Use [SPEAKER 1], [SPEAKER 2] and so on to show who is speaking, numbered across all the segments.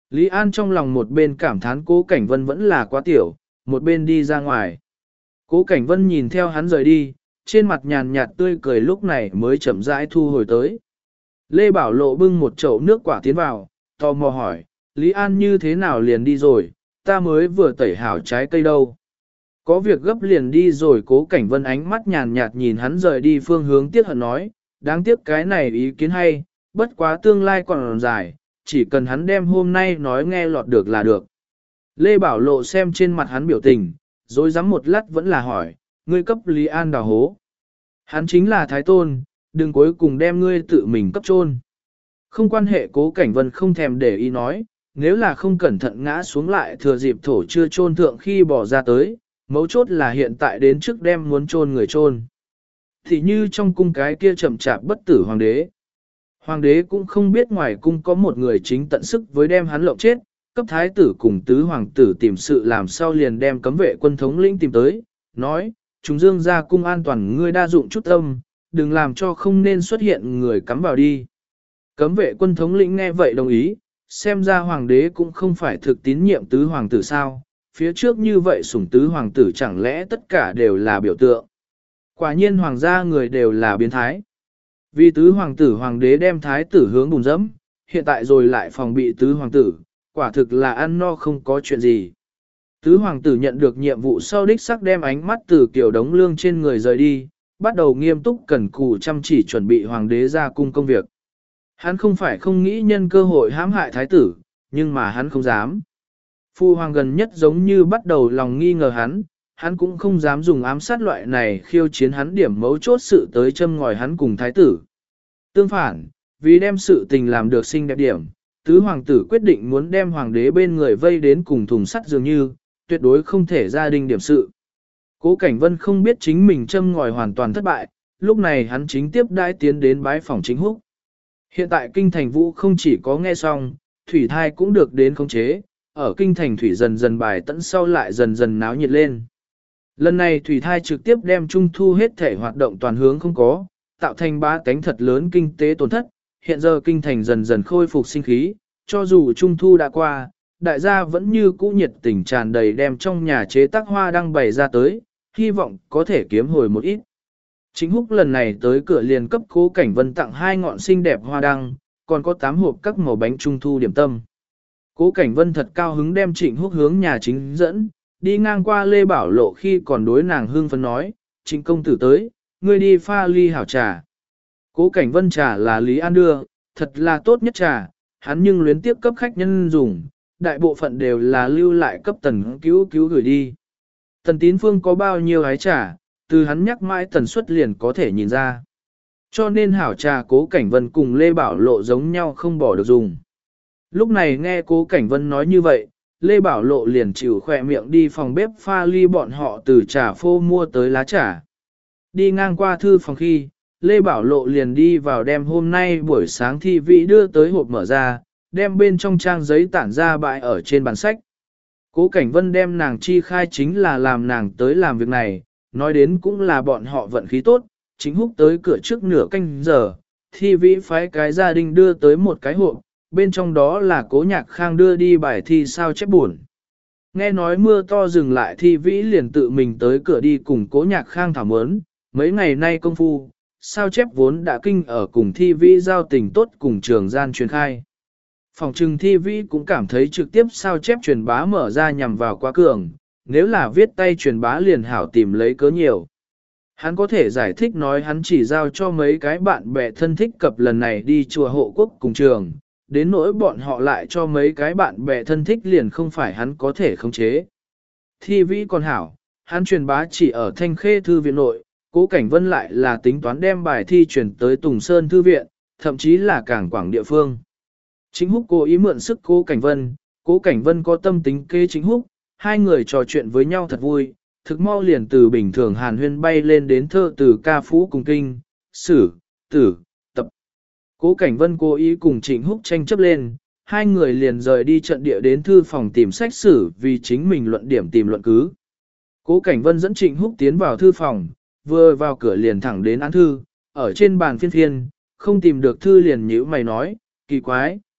[SPEAKER 1] Lý An trong lòng một bên cảm thán Cố Cảnh Vân vẫn là quá tiểu, một bên đi ra ngoài. Cố Cảnh Vân nhìn theo hắn rời đi, trên mặt nhàn nhạt tươi cười lúc này mới chậm rãi thu hồi tới. Lê Bảo Lộ bưng một chậu nước quả tiến vào, tò mò hỏi, Lý An như thế nào liền đi rồi, ta mới vừa tẩy hảo trái cây đâu. Có việc gấp liền đi rồi. Cố Cảnh Vân ánh mắt nhàn nhạt nhìn hắn rời đi phương hướng tiếc hận nói, đáng tiếc cái này ý kiến hay, bất quá tương lai còn dài, chỉ cần hắn đem hôm nay nói nghe lọt được là được. Lê Bảo Lộ xem trên mặt hắn biểu tình, rồi dám một lát vẫn là hỏi, ngươi cấp Lý An đào hố. Hắn chính là Thái Tôn, đừng cuối cùng đem ngươi tự mình cấp chôn. Không quan hệ. Cố Cảnh Vân không thèm để ý nói, nếu là không cẩn thận ngã xuống lại thừa dịp thổ chưa chôn thượng khi bỏ ra tới, mấu chốt là hiện tại đến trước đem muốn chôn người chôn. Thì như trong cung cái kia chậm chạp bất tử hoàng đế. Hoàng đế cũng không biết ngoài cung có một người chính tận sức với đem hắn lộng chết, cấp thái tử cùng tứ hoàng tử tìm sự làm sao liền đem cấm vệ quân thống lĩnh tìm tới, nói, chúng dương ra cung an toàn ngươi đa dụng chút tâm, đừng làm cho không nên xuất hiện người cắm vào đi. Cấm vệ quân thống lĩnh nghe vậy đồng ý, xem ra hoàng đế cũng không phải thực tín nhiệm tứ hoàng tử sao, phía trước như vậy sủng tứ hoàng tử chẳng lẽ tất cả đều là biểu tượng. Quả nhiên hoàng gia người đều là biến thái. Vì tứ hoàng tử hoàng đế đem thái tử hướng bùn dẫm, hiện tại rồi lại phòng bị tứ hoàng tử, quả thực là ăn no không có chuyện gì. Tứ hoàng tử nhận được nhiệm vụ sau đích sắc đem ánh mắt từ kiểu đống lương trên người rời đi, bắt đầu nghiêm túc cẩn cù chăm chỉ chuẩn bị hoàng đế ra cung công việc. Hắn không phải không nghĩ nhân cơ hội hãm hại thái tử, nhưng mà hắn không dám. Phu hoàng gần nhất giống như bắt đầu lòng nghi ngờ hắn cũng không dám dùng ám sát loại này khiêu chiến hắn điểm mấu chốt sự tới châm ngòi hắn cùng thái tử. Tương phản, vì đem sự tình làm được xinh đẹp điểm, tứ hoàng tử quyết định muốn đem hoàng đế bên người vây đến cùng thùng sắt dường như, tuyệt đối không thể gia đình điểm sự. Cố Cảnh Vân không biết chính mình châm ngòi hoàn toàn thất bại, lúc này hắn chính tiếp đãi tiến đến bái phòng Chính Húc. Hiện tại kinh thành vũ không chỉ có nghe xong, thủy thai cũng được đến khống chế, ở kinh thành thủy dần dần bài tẫn sau lại dần dần náo nhiệt lên. Lần này thủy thai trực tiếp đem trung thu hết thể hoạt động toàn hướng không có, tạo thành ba cánh thật lớn kinh tế tổn thất, hiện giờ kinh thành dần dần khôi phục sinh khí, cho dù trung thu đã qua, đại gia vẫn như cũ nhiệt tình tràn đầy đem trong nhà chế tác hoa đăng bày ra tới, hy vọng có thể kiếm hồi một ít. Chính Húc lần này tới cửa liền cấp Cố Cảnh Vân tặng 2 ngọn xinh đẹp hoa đăng, còn có 8 hộp các màu bánh trung thu điểm tâm. Cố Cảnh Vân thật cao hứng đem Trịnh Húc hướng nhà chính dẫn, đi ngang qua Lê Bảo Lộ khi còn đối nàng hương phấn nói, Trịnh công tử tới, ngươi đi pha ly hảo trà. Cố Cảnh Vân trà là Lý An đưa, thật là tốt nhất trà, hắn nhưng luyến tiếp cấp khách nhân dùng, đại bộ phận đều là lưu lại cấp Tần Cứu Cứu gửi đi. Tần Tín Phương có bao nhiêu hái trà, từ hắn nhắc mãi tần suất liền có thể nhìn ra. Cho nên hảo trà Cố Cảnh Vân cùng Lê Bảo Lộ giống nhau không bỏ được dùng. Lúc này nghe Cố Cảnh Vân nói như vậy, Lê Bảo Lộ liền chịu khỏe miệng đi phòng bếp pha ly bọn họ từ trà phô mua tới lá trà. Đi ngang qua thư phòng khi, Lê Bảo Lộ liền đi vào đem hôm nay buổi sáng thi vị đưa tới hộp mở ra, đem bên trong trang giấy tản ra bãi ở trên bàn sách. Cố Cảnh Vân đem nàng chi khai chính là làm nàng tới làm việc này, nói đến cũng là bọn họ vận khí tốt, Chính Húc tới cửa trước nửa canh giờ, thi vĩ phái cái gia đình đưa tới một cái hộp, bên trong đó là Cố Nhạc Khang đưa đi bài thi sao chép buồn. Nghe nói mưa to dừng lại thi vĩ liền tự mình tới cửa đi cùng Cố Nhạc Khang thảo mớn, mấy ngày nay công phu, sao chép vốn đã kinh ở cùng thi vĩ giao tình tốt cùng trường gian truyền khai. Phòng trừng thi vĩ cũng cảm thấy trực tiếp sao chép truyền bá mở ra nhằm vào quá cường, nếu là viết tay truyền bá liền hảo tìm lấy cớ nhiều. Hắn có thể giải thích nói hắn chỉ giao cho mấy cái bạn bè thân thích cập lần này đi chùa hộ quốc cùng trường, đến nỗi bọn họ lại cho mấy cái bạn bè thân thích liền không phải hắn có thể khống chế. Thi vĩ còn hảo, hắn truyền bá chỉ ở Thanh Khê Thư viện nội, Cố Cảnh Vân lại là tính toán đem bài thi truyền tới Tùng Sơn Thư viện, thậm chí là cảng quảng địa phương. Chính Húc cố ý mượn sức Cố Cảnh Vân có tâm tính kế Chính Húc, hai người trò chuyện với nhau thật vui, thực mau liền từ bình thường hàn huyên bay lên đến thơ từ ca phú cùng kinh, sử, tử, tập. Cố Cảnh Vân cố ý cùng Trịnh Húc tranh chấp lên, hai người liền rời đi trận địa đến thư phòng tìm sách sử vì chính mình luận điểm tìm luận cứ. Cố Cảnh Vân dẫn Trịnh Húc tiến vào thư phòng, vừa vào cửa liền thẳng đến án thư, ở trên bàn phiên phiên, không tìm được thư liền nhíu mày nói, kỳ quái,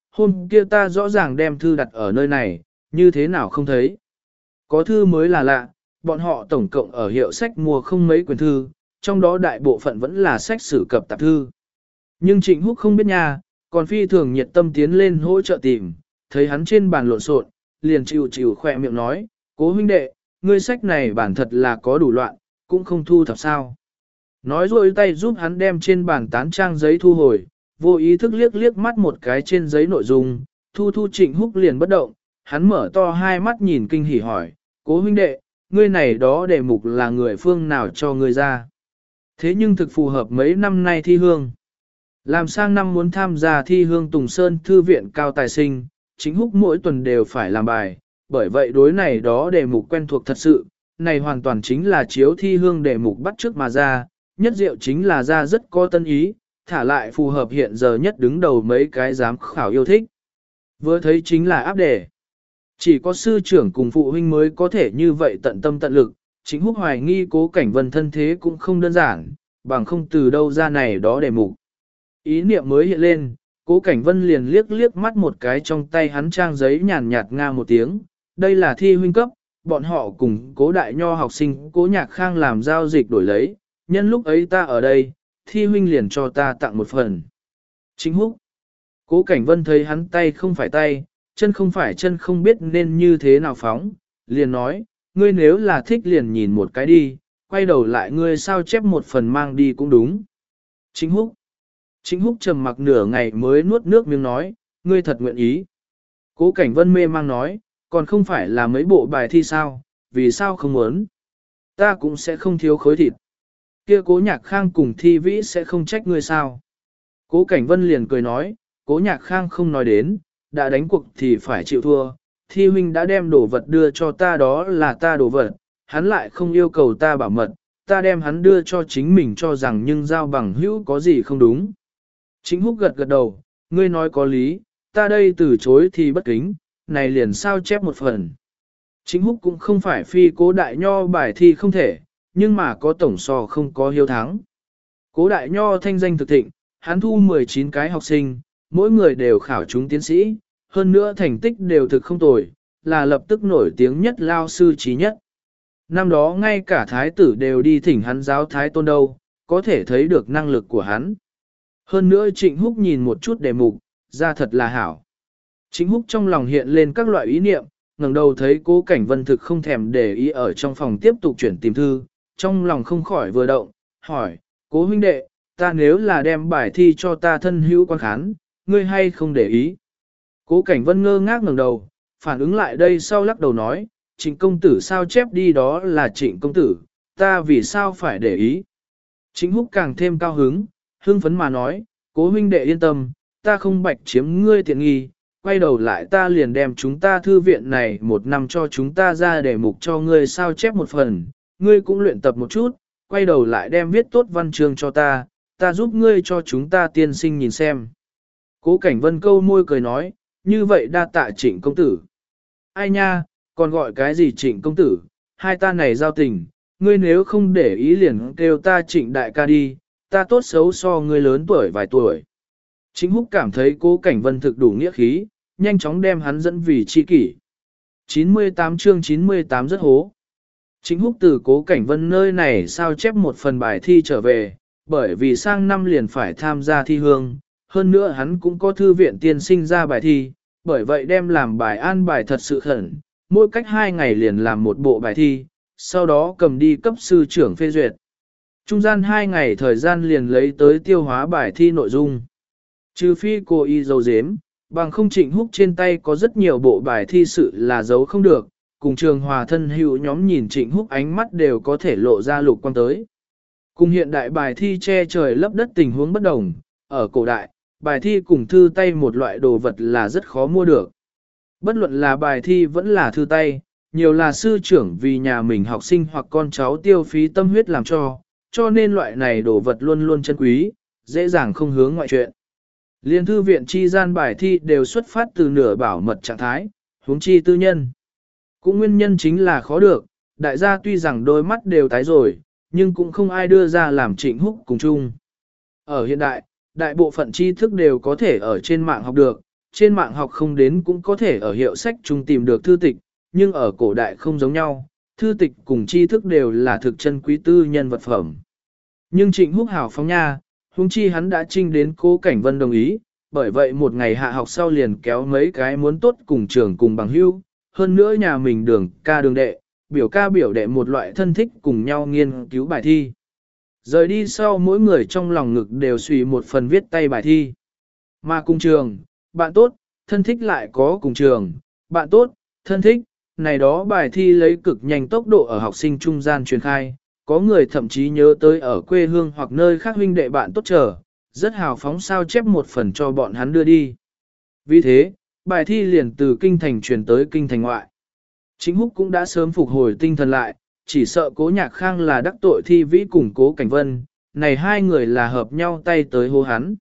[SPEAKER 1] hôm kia ta rõ ràng đem thư đặt ở nơi này, như thế nào không thấy. Có thư mới là lạ, bọn họ tổng cộng ở hiệu sách mua không mấy quyển thư, trong đó đại bộ phận vẫn là sách sử cập tạp thư. Nhưng Trịnh Húc không biết nha, còn phi thường nhiệt tâm tiến lên hỗ trợ tìm, thấy hắn trên bàn lộn xộn, liền chịu khỏe miệng nói, Cố huynh đệ, ngươi sách này bản thật là có đủ loạn, cũng không thu thập sao. Nói rồi tay giúp hắn đem trên bàn tán trang giấy thu hồi, vô ý thức liếc mắt một cái trên giấy nội dung, thu Trịnh Húc liền bất động, hắn mở to hai mắt nhìn kinh hỉ hỏi, Cố huynh đệ, ngươi này đó đề mục là người phương nào cho ngươi ra. Thế nhưng thực phù hợp mấy năm nay thi hương. Làm sang năm muốn tham gia thi hương Tùng Sơn Thư viện cao tài sinh, Trịnh Húc mỗi tuần đều phải làm bài, bởi vậy đối này đó đề mục quen thuộc thật sự, này hoàn toàn chính là chiếu thi hương đề mục bắt trước mà ra, nhất diệu chính là ra rất có tân ý, thả lại phù hợp hiện giờ nhất đứng đầu mấy cái giám khảo yêu thích. Vừa thấy chính là áp đề. Chỉ có sư trưởng cùng phụ huynh mới có thể như vậy tận tâm tận lực, Trịnh Húc hoài nghi Cố Cảnh Vân thân thế cũng không đơn giản, bằng không từ đâu ra này đó đề mục. Ý niệm mới hiện lên, Cố Cảnh Vân liền liếc mắt một cái trong tay hắn trang giấy nhàn nhạt nga một tiếng, đây là thi huynh cấp, bọn họ cùng Cố Đại Nho học sinh Cố Nhạc Khang làm giao dịch đổi lấy, nhân lúc ấy ta ở đây, thi huynh liền cho ta tặng một phần. Trịnh Húc, Cố Cảnh Vân thấy hắn tay không phải tay, chân không phải chân không biết nên như thế nào phóng, liền nói, ngươi nếu là thích liền nhìn một cái đi, quay đầu lại ngươi sao chép một phần mang đi cũng đúng. Trịnh Húc trầm mặc nửa ngày mới nuốt nước miếng nói, ngươi thật nguyện ý. Cố Cảnh Vân mê mang nói, còn không phải là mấy bộ bài thi sao, vì sao không muốn. Ta cũng sẽ không thiếu khối thịt. Kia Cố Nhạc Khang cùng Thi Vĩ sẽ không trách ngươi sao. Cố Cảnh Vân liền cười nói, Cố Nhạc Khang không nói đến, đã đánh cuộc thì phải chịu thua. Thi huynh đã đem đồ vật đưa cho ta đó là ta đồ vật, hắn lại không yêu cầu ta bảo mật, ta đem hắn đưa cho chính mình cho rằng nhưng giao bằng hữu có gì không đúng. Trịnh Húc gật đầu, ngươi nói có lý, ta đây từ chối thì bất kính, này liền sao chép một phần. Trịnh Húc cũng không phải phi Cố Đại Nho bài thi không thể, nhưng mà có tổng so không có hiếu thắng. Cố Đại Nho thanh danh thực thịnh, hắn thu 19 cái học sinh, mỗi người đều khảo chúng tiến sĩ, hơn nữa thành tích đều thực không tồi, là lập tức nổi tiếng nhất lao sư trí nhất. Năm đó ngay cả thái tử đều đi thỉnh hắn giáo thái tôn đâu, có thể thấy được năng lực của hắn. Hơn nữa Trịnh Húc nhìn một chút đề mục, ra thật là hảo. Trịnh Húc trong lòng hiện lên các loại ý niệm, ngẩng đầu thấy Cố Cảnh Vân thực không thèm để ý ở trong phòng tiếp tục chuyển tìm thư, trong lòng không khỏi vừa động, hỏi, Cố huynh đệ, ta nếu là đem bài thi cho ta thân hữu quan khán, ngươi hay không để ý. Cố Cảnh Vân ngơ ngác ngẩng đầu, phản ứng lại đây sau lắc đầu nói, Trịnh công tử sao chép đi đó là Trịnh công tử, ta vì sao phải để ý. Trịnh Húc càng thêm cao hưng phấn mà nói, Cố huynh đệ yên tâm, ta không bạch chiếm ngươi tiện nghi, quay đầu lại ta liền đem chúng ta thư viện này một năm cho chúng ta ra để mục cho ngươi sao chép một phần, ngươi cũng luyện tập một chút, quay đầu lại đem viết tốt văn chương cho ta giúp ngươi cho chúng ta tiên sinh nhìn xem. Cố Cảnh Vân câu môi cười nói, như vậy đa tạ Trịnh công tử. Ai nha, còn gọi cái gì Trịnh công tử, hai ta này giao tình, ngươi nếu không để ý liền kêu ta Trịnh đại ca đi, ta tốt xấu so ngươi lớn tuổi vài tuổi. Trịnh Húc cảm thấy Cố Cảnh Vân thực đủ nghĩa khí, nhanh chóng đem hắn dẫn vì tri kỷ. 98 chương 98 rất hố. Trịnh Húc từ Cố Cảnh Vân nơi này sao chép một phần bài thi trở về, bởi vì sang năm liền phải tham gia thi hương, hơn nữa hắn cũng có thư viện tiên sinh ra bài thi, bởi vậy đem làm bài an bài thật sự khẩn, mỗi cách 2 ngày liền làm một bộ bài thi, sau đó cầm đi cấp sư trưởng phê duyệt. Trung gian 2 ngày thời gian liền lấy tới tiêu hóa bài thi nội dung. Trừ phi cô y dấu dếm, bằng không Trịnh Húc trên tay có rất nhiều bộ bài thi sự là giấu không được, cùng trường hòa thân hữu nhóm nhìn Trịnh Húc ánh mắt đều có thể lộ ra lục quang tới. Cùng hiện đại bài thi che trời lấp đất tình huống bất đồng, ở cổ đại, bài thi cùng thư tay một loại đồ vật là rất khó mua được. Bất luận là bài thi vẫn là thư tay, nhiều là sư trưởng vì nhà mình học sinh hoặc con cháu tiêu phí tâm huyết làm cho nên loại này đồ vật luôn luôn chân quý, dễ dàng không hướng ngoại chuyện. Liên thư viện chi gian bài thi đều xuất phát từ nửa bảo mật trạng thái, huống chi tư nhân. Cũng nguyên nhân chính là khó được, đại gia tuy rằng đôi mắt đều tái rồi, nhưng cũng không ai đưa ra làm Trịnh Húc cùng chung. Ở hiện đại, đại bộ phận tri thức đều có thể ở trên mạng học được, trên mạng học không đến cũng có thể ở hiệu sách chung tìm được thư tịch, nhưng ở cổ đại không giống nhau, thư tịch cùng tri thức đều là thực chân quý tư nhân vật phẩm. Nhưng Trịnh Húc hào phóng nha, huống chi hắn đã trinh đến Cố Cảnh Vân đồng ý, bởi vậy một ngày hạ học sau liền kéo mấy cái muốn tốt cùng trường cùng bằng hữu, hơn nữa nhà mình đường ca đường đệ, biểu ca biểu đệ một loại thân thích cùng nhau nghiên cứu bài thi. Rời đi sau mỗi người trong lòng ngực đều suy một phần viết tay bài thi. Mà cùng trường, bạn tốt, thân thích lại có cùng trường, bạn tốt, thân thích, này đó bài thi lấy cực nhanh tốc độ ở học sinh trung gian truyền khai, có người thậm chí nhớ tới ở quê hương hoặc nơi khác huynh đệ bạn tốt chờ, rất hào phóng sao chép một phần cho bọn hắn đưa đi. Vì thế, bài thi liền từ kinh thành truyền tới kinh thành ngoại. Chính Húc cũng đã sớm phục hồi tinh thần lại, chỉ sợ Cố Nhạc Khang là đắc tội thi vĩ cùng Cố Cảnh Vân, này hai người là hợp nhau tay tới hô hắn.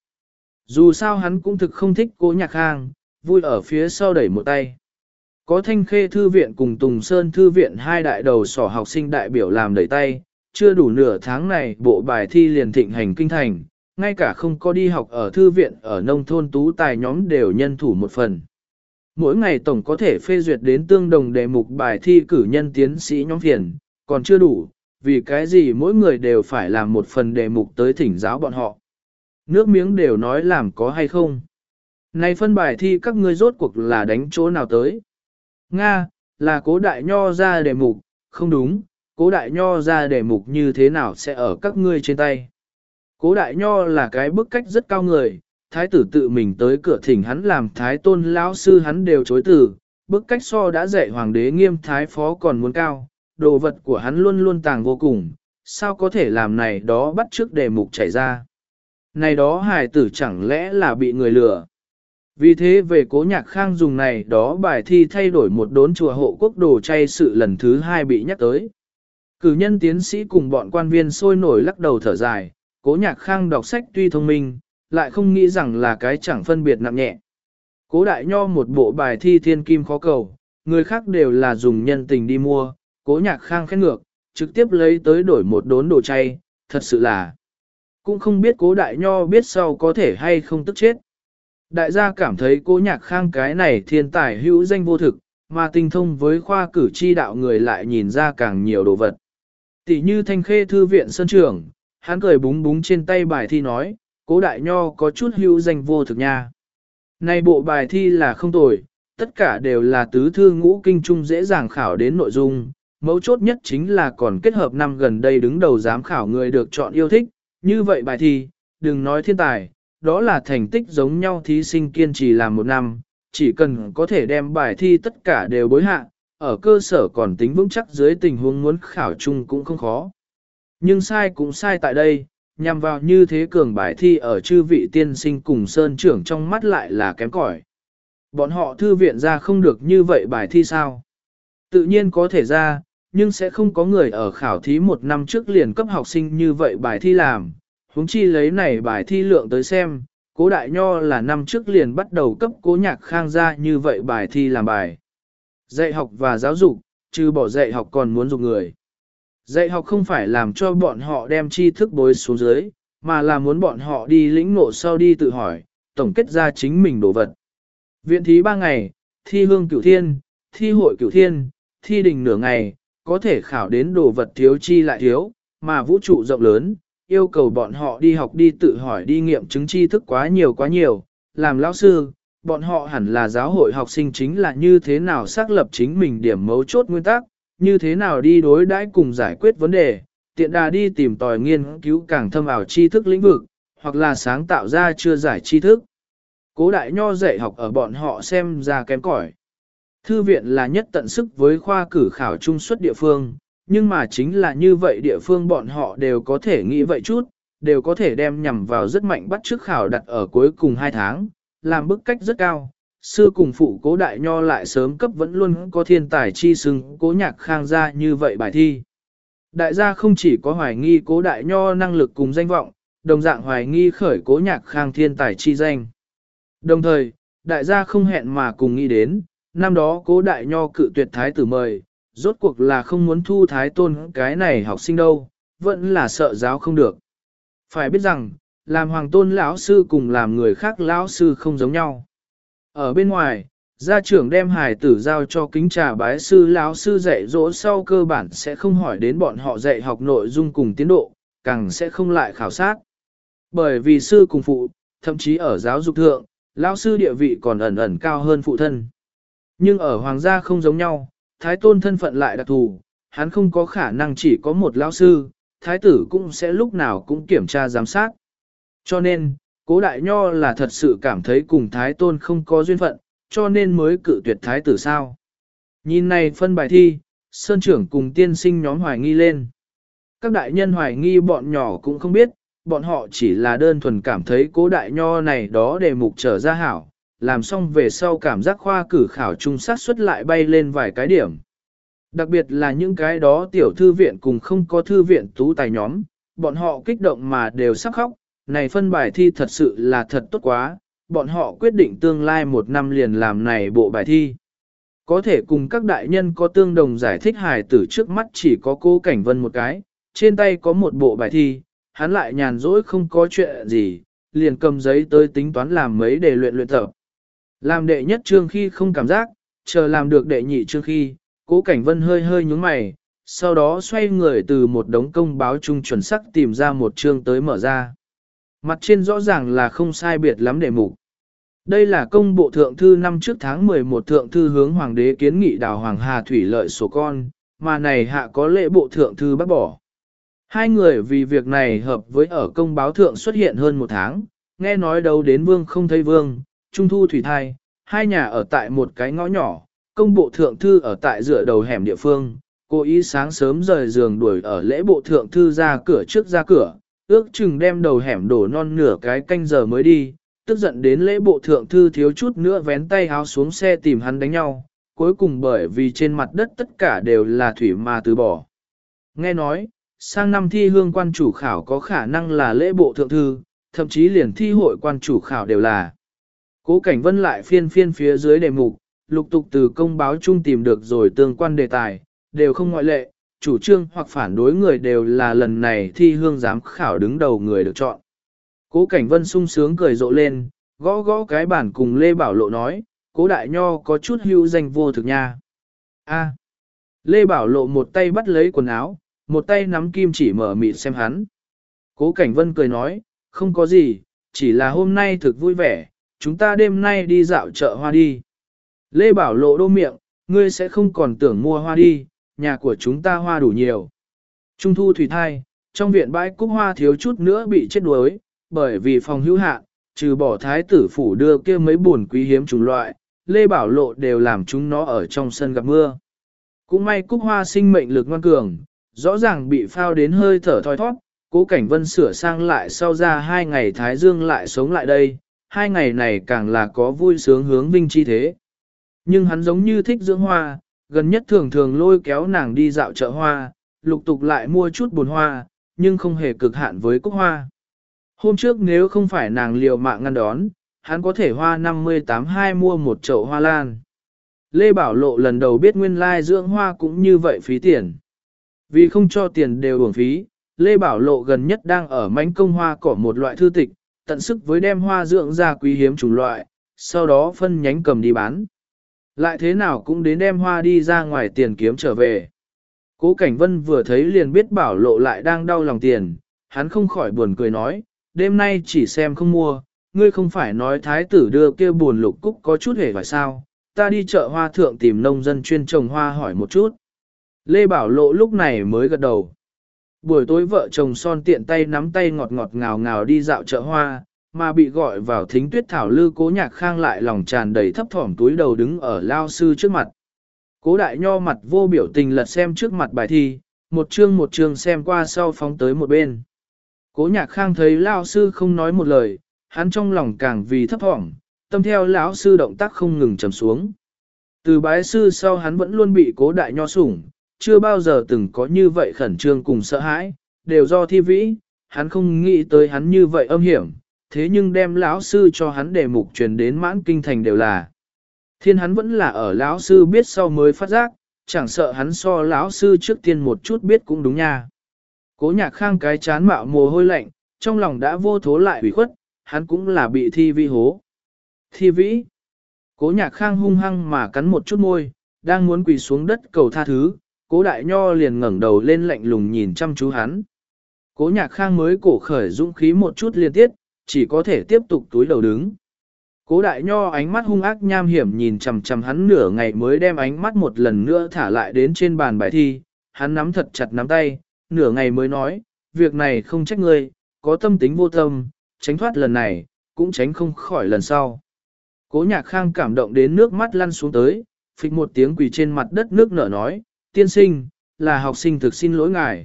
[SPEAKER 1] Dù sao hắn cũng thực không thích Cố Nhạc Khang, vui ở phía sau đẩy một tay. Có Thanh Khê Thư viện cùng Tùng Sơn Thư viện hai đại đầu sỏ học sinh đại biểu làm đẩy tay, chưa đủ nửa tháng này bộ bài thi liền thịnh hành kinh thành, ngay cả không có đi học ở thư viện ở nông thôn tú tài nhóm đều nhân thủ một phần. Mỗi ngày tổng có thể phê duyệt đến tương đồng đề mục bài thi cử nhân tiến sĩ nhóm phiền, còn chưa đủ, vì cái gì mỗi người đều phải làm một phần đề mục tới thỉnh giáo bọn họ. Nước miếng đều nói làm có hay không. Này phân bài thi các ngươi rốt cuộc là đánh chỗ nào tới? Nga, là Cố Đại Nho ra đề mục, không đúng, Cố Đại Nho ra đề mục như thế nào sẽ ở các ngươi trên tay. Cố Đại Nho là cái bức cách rất cao người, thái tử tự mình tới cửa thỉnh hắn làm thái tôn lão sư hắn đều chối từ, bức cách so đã dạy hoàng đế nghiêm thái phó còn muốn cao, đồ vật của hắn luôn luôn tàng vô cùng, sao có thể làm này đó bắt trước đề mục chảy ra. Này đó hài tử chẳng lẽ là bị người lừa. Vì thế về Cố Nhạc Khang dùng này đó bài thi thay đổi một đốn chùa hộ quốc đồ chay sự lần thứ hai bị nhắc tới. Cử nhân tiến sĩ cùng bọn quan viên sôi nổi lắc đầu thở dài, Cố Nhạc Khang đọc sách tuy thông minh, lại không nghĩ rằng là cái chẳng phân biệt nặng nhẹ. Cố Đại Nho một bộ bài thi thiên kim khó cầu, người khác đều là dùng nhân tình đi mua, Cố Nhạc Khang khen ngược, trực tiếp lấy tới đổi một đốn đồ chay, thật sự là. Cũng không biết Cố Đại Nho biết sau có thể hay không tức chết. Đại gia cảm thấy Cố Nhạc Khang cái này thiên tài hữu danh vô thực, mà tinh thông với khoa cử chi đạo người lại nhìn ra càng nhiều đồ vật. Tỷ như Thanh Khê Thư viện Sơn Trưởng, hắn cười búng búng trên tay bài thi nói, Cố Đại Nho có chút hữu danh vô thực nha. Này bộ bài thi là không tồi, tất cả đều là tứ thư ngũ kinh trung dễ dàng khảo đến nội dung, mấu chốt nhất chính là còn kết hợp năm gần đây đứng đầu giám khảo người được chọn yêu thích, như vậy bài thi, đừng nói thiên tài, đó là thành tích giống nhau thí sinh kiên trì làm một năm, chỉ cần có thể đem bài thi tất cả đều bối hạ, ở cơ sở còn tính vững chắc dưới tình huống muốn khảo chung cũng không khó. Nhưng sai cũng sai tại đây, nhằm vào như thế cường bài thi ở chư vị tiên sinh cùng sơn trưởng trong mắt lại là kém cỏi. Bọn họ thư viện ra không được như vậy bài thi sao? Tự nhiên có thể ra, nhưng sẽ không có người ở khảo thí một năm trước liền cấp học sinh như vậy bài thi làm. Huống chi lấy này bài thi lượng tới xem, Cố Đại Nho là năm trước liền bắt đầu cấp Cố Nhạc Khang ra như vậy bài thi làm bài. Dạy học và giáo dục, trừ bỏ dạy học còn muốn dục người. Dạy học không phải làm cho bọn họ đem tri thức bối xuống dưới, mà là muốn bọn họ đi lĩnh ngộ sau đi tự hỏi, tổng kết ra chính mình đồ vật. Viện thí 3 ngày, thi hương cửu thiên, thi hội cửu thiên, thi đình nửa ngày, có thể khảo đến đồ vật thiếu chi lại thiếu, mà vũ trụ rộng lớn, yêu cầu bọn họ đi học đi tự hỏi đi nghiệm chứng tri thức quá nhiều, làm lão sư, bọn họ hẳn là giáo hội học sinh chính là như thế nào xác lập chính mình điểm mấu chốt nguyên tắc, như thế nào đi đối đãi cùng giải quyết vấn đề, tiện đà đi tìm tòi nghiên cứu càng thâm ảo tri thức lĩnh vực, hoặc là sáng tạo ra chưa giải tri thức. Cố Đại Nho dạy học ở bọn họ xem ra kém cỏi. Thư viện là nhất tận sức với khoa cử khảo trung suất địa phương, nhưng mà chính là như vậy địa phương bọn họ đều có thể nghĩ vậy chút, đều có thể đem nhằm vào rất mạnh bắt trước khảo đặt ở cuối cùng 2 tháng, làm bức cách rất cao. Sư cùng phụ Cố Đại Nho lại sớm cấp vẫn luôn có thiên tài chi xưng Cố Nhạc Khang ra như vậy bài thi. Đại gia không chỉ có hoài nghi Cố Đại Nho năng lực cùng danh vọng, đồng dạng hoài nghi khởi Cố Nhạc Khang thiên tài chi danh. Đồng thời, đại gia không hẹn mà cùng nghĩ đến, năm đó Cố Đại Nho cự tuyệt thái tử mời, rốt cuộc là không muốn thu thái tôn cái này học sinh đâu, vẫn là sợ giáo không được. Phải biết rằng, làm hoàng tôn lão sư cùng làm người khác lão sư không giống nhau. Ở bên ngoài, gia trưởng đem hài tử giao cho kính trà bái sư lão sư dạy dỗ sau cơ bản sẽ không hỏi đến bọn họ dạy học nội dung cùng tiến độ, càng sẽ không lại khảo sát. Bởi vì sư cùng phụ, thậm chí ở giáo dục thượng, lão sư địa vị còn ẩn ẩn cao hơn phụ thân. Nhưng ở hoàng gia không giống nhau, thái tôn thân phận lại đặc thù, hắn không có khả năng chỉ có một lão sư, thái tử cũng sẽ lúc nào cũng kiểm tra giám sát. Cho nên, Cố Đại Nho là thật sự cảm thấy cùng thái tôn không có duyên phận, cho nên mới cự tuyệt thái tử sao. Nhìn này phân bài thi, sơn trưởng cùng tiên sinh nhóm hoài nghi lên. Các đại nhân hoài nghi bọn nhỏ cũng không biết, bọn họ chỉ là đơn thuần cảm thấy Cố Đại Nho này đó đề mục trở ra hảo, làm xong về sau cảm giác khoa cử khảo trung sát xuất lại bay lên vài cái điểm. Đặc biệt là những cái đó tiểu thư viện cùng không có thư viện tú tài nhóm, bọn họ kích động mà đều sắp khóc, này phân bài thi thật sự là thật tốt quá, bọn họ quyết định tương lai một năm liền làm này bộ bài thi. Có thể cùng các đại nhân có tương đồng giải thích hài tử trước mắt chỉ có Cố Cảnh Vân một cái, trên tay có một bộ bài thi, hắn lại nhàn rỗi không có chuyện gì, liền cầm giấy tới tính toán làm mấy đề luyện tập. Làm đệ nhất chương khi không cảm giác, chờ làm được đệ nhị chương khi, Cố Cảnh Vân hơi hơi nhướng mày, sau đó xoay người từ một đống công báo chung chuẩn sắc tìm ra một chương tới mở ra. Mặt trên rõ ràng là không sai biệt lắm đề mục. Đây là công bộ thượng thư năm trước tháng 11 thượng thư hướng hoàng đế kiến nghị đào Hoàng Hà thủy lợi sổ con, mà này hạ có lễ bộ thượng thư bác bỏ. Hai người vì việc này hợp với ở công báo thượng xuất hiện hơn một tháng, nghe nói đâu đến vương không thấy vương, trung thu thủy thai, hai nhà ở tại một cái ngõ nhỏ, công bộ thượng thư ở tại dựa đầu hẻm địa phương, cố ý sáng sớm rời giường đuổi ở lễ bộ thượng thư ra cửa trước ra cửa, ước chừng đem đầu hẻm đổ non nửa cái canh giờ mới đi, tức giận đến lễ bộ thượng thư thiếu chút nữa vén tay háo xuống xe tìm hắn đánh nhau, cuối cùng bởi vì trên mặt đất tất cả đều là thủy mà từ bỏ. Nghe nói, sang năm thi hương quan chủ khảo có khả năng là lễ bộ thượng thư, thậm chí liền thi hội quan chủ khảo đều là. Cố Cảnh Vân lại phiên phía dưới đề mục, lục tục từ công báo chung tìm được rồi tương quan đề tài, đều không ngoại lệ, chủ trương hoặc phản đối người đều là lần này thi hương giám khảo đứng đầu người được chọn. Cố Cảnh Vân sung sướng cười rộ lên, gõ gõ cái bản cùng Lê Bảo Lộ nói, Cố Đại Nho có chút hữu danh vô thực nha. A. Lê Bảo Lộ một tay bắt lấy quần áo, một tay nắm kim chỉ mở mịt xem hắn. Cố Cảnh Vân cười nói, không có gì, chỉ là hôm nay thực vui vẻ, chúng ta đêm nay đi dạo chợ hoa đi. Lê Bảo Lộ đô miệng, ngươi sẽ không còn tưởng mua hoa đi, nhà của chúng ta hoa đủ nhiều. Trung thu thủy thai, trong viện bãi cúc hoa thiếu chút nữa bị chết đuối, bởi vì phòng hữu hạn, trừ bỏ thái tử phủ đưa kia mấy buồn quý hiếm chủng loại, Lê Bảo Lộ đều làm chúng nó ở trong sân gặp mưa. Cũng may cúc hoa sinh mệnh lực ngoan cường, rõ ràng bị phao đến hơi thở thoi thoát, Cố Cảnh Vân sửa sang lại sau ra 2 ngày thái dương lại sống lại đây, 2 ngày này càng là có vui sướng hướng vinh chi thế. Nhưng hắn giống như thích dưỡng hoa, gần nhất thường thường lôi kéo nàng đi dạo chợ hoa, lục tục lại mua chút bồn hoa, nhưng không hề cực hạn với cúc hoa. Hôm trước nếu không phải nàng liều mạng ngăn đón, hắn có thể hoa 58-2 mua một chậu hoa lan. Lê Bảo Lộ lần đầu biết nguyên lai dưỡng hoa cũng như vậy phí tiền. Vì không cho tiền đều uổng phí, Lê Bảo Lộ gần nhất đang ở mánh công hoa cỏ một loại thư tịch, tận sức với đem hoa dưỡng ra quý hiếm chủng loại, sau đó phân nhánh cầm đi bán. Lại thế nào cũng đến đem hoa đi ra ngoài tiền kiếm trở về. Cố Cảnh Vân vừa thấy liền biết Bảo Lộ lại đang đau lòng tiền, hắn không khỏi buồn cười nói, đêm nay chỉ xem không mua, ngươi không phải nói thái tử đưa kia buồn lục cúc có chút hề phải sao, ta đi chợ hoa thượng tìm nông dân chuyên trồng hoa hỏi một chút. Lê Bảo Lộ lúc này mới gật đầu. Buổi tối vợ chồng son tiện tay nắm tay ngọt ngọt ngào ngào đi dạo chợ hoa, mà bị gọi vào thính tuyết thảo lư Cố Nhạc Khang lại lòng tràn đầy thấp thỏm túi đầu đứng ở lao sư trước mặt. Cố Đại Nho mặt vô biểu tình lật xem trước mặt bài thi, một chương xem qua sau phóng tới một bên. Cố Nhạc Khang thấy lao sư không nói một lời, hắn trong lòng càng vì thấp thỏm, tâm theo lão sư động tác không ngừng trầm xuống. Từ bái sư sau hắn vẫn luôn bị Cố Đại Nho sủng, chưa bao giờ từng có như vậy khẩn trương cùng sợ hãi, đều do thi vĩ, hắn không nghĩ tới hắn như vậy âm hiểm, thế nhưng đem lão sư cho hắn đề mục truyền đến mãn kinh thành đều là. Thiên hắn vẫn là ở lão sư biết sau mới phát giác, chẳng sợ hắn so lão sư trước tiên một chút biết cũng đúng nha. Cố Nhạc Khang cái chán mạo mồ hôi lạnh, trong lòng đã vô thố lại ủy khuất, hắn cũng là bị thi vi hố. Thi vĩ. Cố Nhạc Khang hung hăng mà cắn một chút môi, đang muốn quỳ xuống đất cầu tha thứ, Cố Đại Nho liền ngẩng đầu lên lạnh lùng nhìn chăm chú hắn. Cố Nhạc Khang mới cổ khởi dũng khí một chút liên tiếp, chỉ có thể tiếp tục túi đầu đứng. Cố Đại Nho ánh mắt hung ác nham hiểm nhìn chằm chằm hắn nửa ngày mới đem ánh mắt một lần nữa thả lại đến trên bàn bài thi, hắn nắm thật chặt nắm tay, nửa ngày mới nói, việc này không trách ngươi, có tâm tính vô tâm, tránh thoát lần này, cũng tránh không khỏi lần sau. Cố Nhạc Khang cảm động đến nước mắt lăn xuống tới, phịch một tiếng quỳ trên mặt đất nước nở nói, tiên sinh, là học sinh thực xin lỗi ngài.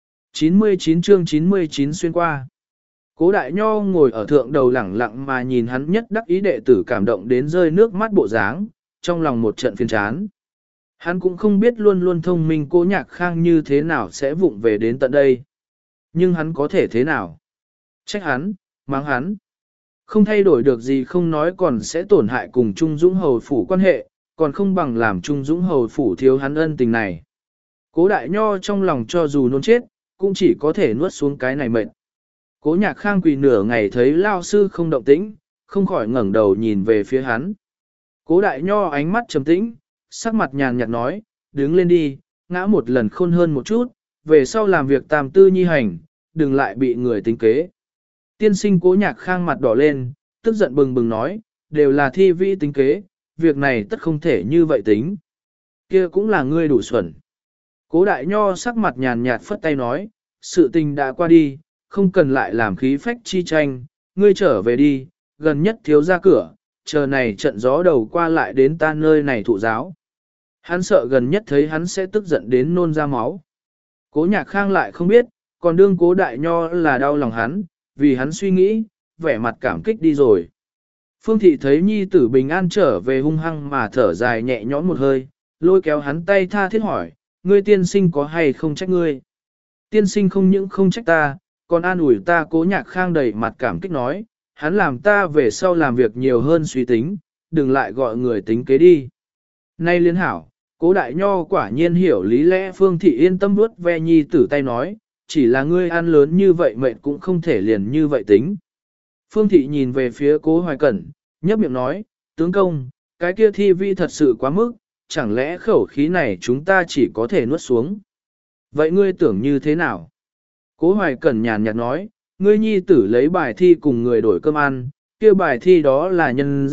[SPEAKER 1] 99 chương 99 xuyên qua. Cố Đại Nho ngồi ở thượng đầu lẳng lặng mà nhìn hắn nhất đắc ý đệ tử cảm động đến rơi nước mắt bộ dáng, trong lòng một trận phiền chán. Hắn cũng không biết luôn luôn thông minh Cố Nhạc Khang như thế nào sẽ vụng về đến tận đây. Nhưng hắn có thể thế nào? Trách hắn, mắng hắn. Không thay đổi được gì không nói còn sẽ tổn hại cùng Trung Dũng Hầu Phủ quan hệ, còn không bằng làm Trung Dũng Hầu Phủ thiếu hắn ân tình này. Cố Đại Nho trong lòng cho dù nôn chết, cũng chỉ có thể nuốt xuống cái này mệnh. Cố Nhạc Khang quỳ nửa ngày thấy lao sư không động tĩnh, không khỏi ngẩng đầu nhìn về phía hắn. Cố Đại Nho ánh mắt trầm tĩnh, sắc mặt nhàn nhạt nói, đứng lên đi, ngã một lần khôn hơn một chút, về sau làm việc tam tư nhi hành, đừng lại bị người tính kế. Tiên sinh Cố Nhạc Khang mặt đỏ lên, tức giận bừng bừng nói, đều là thi vi tính kế, việc này tất không thể như vậy tính. Kia cũng là ngươi đủ xuẩn. Cố Đại Nho sắc mặt nhàn nhạt phất tay nói, sự tình đã qua đi, không cần lại làm khí phách chi tranh, ngươi trở về đi, gần nhất thiếu ra cửa, chờ này trận gió đầu qua lại đến ta nơi này thụ giáo. Hắn sợ gần nhất thấy hắn sẽ tức giận đến nôn ra máu. Cố Nhạc Khang lại không biết, còn đương Cố Đại Nho là đau lòng hắn, vì hắn suy nghĩ, vẻ mặt cảm kích đi rồi. Phương Thị thấy nhi tử bình an trở về hung hăng mà thở dài nhẹ nhõm một hơi, lôi kéo hắn tay tha thiết hỏi, ngươi tiên sinh có hay không trách ngươi? Tiên sinh không những không trách ta, còn an ủi ta. Cố Nhạc Khang đầy mặt cảm kích nói, hắn làm ta về sau làm việc nhiều hơn suy tính, đừng lại gọi người tính kế đi. Nay liên hảo, Cố Đại Nho quả nhiên hiểu lý lẽ. Phương Thị yên tâm vuốt ve nhi tử tay nói, chỉ là ngươi ăn lớn như vậy mệnh cũng không thể liền như vậy tính. Phương Thị nhìn về phía Cố Hoài Cẩn, nhấp miệng nói, tướng công, cái kia thi vi thật sự quá mức, chẳng lẽ khẩu khí này chúng ta chỉ có thể nuốt xuống. Vậy ngươi tưởng như thế nào? Cố Hoài Cẩn nhàn nhạt nói, ngươi nhi tử lấy bài thi cùng người đổi cơm ăn, kia bài thi đó là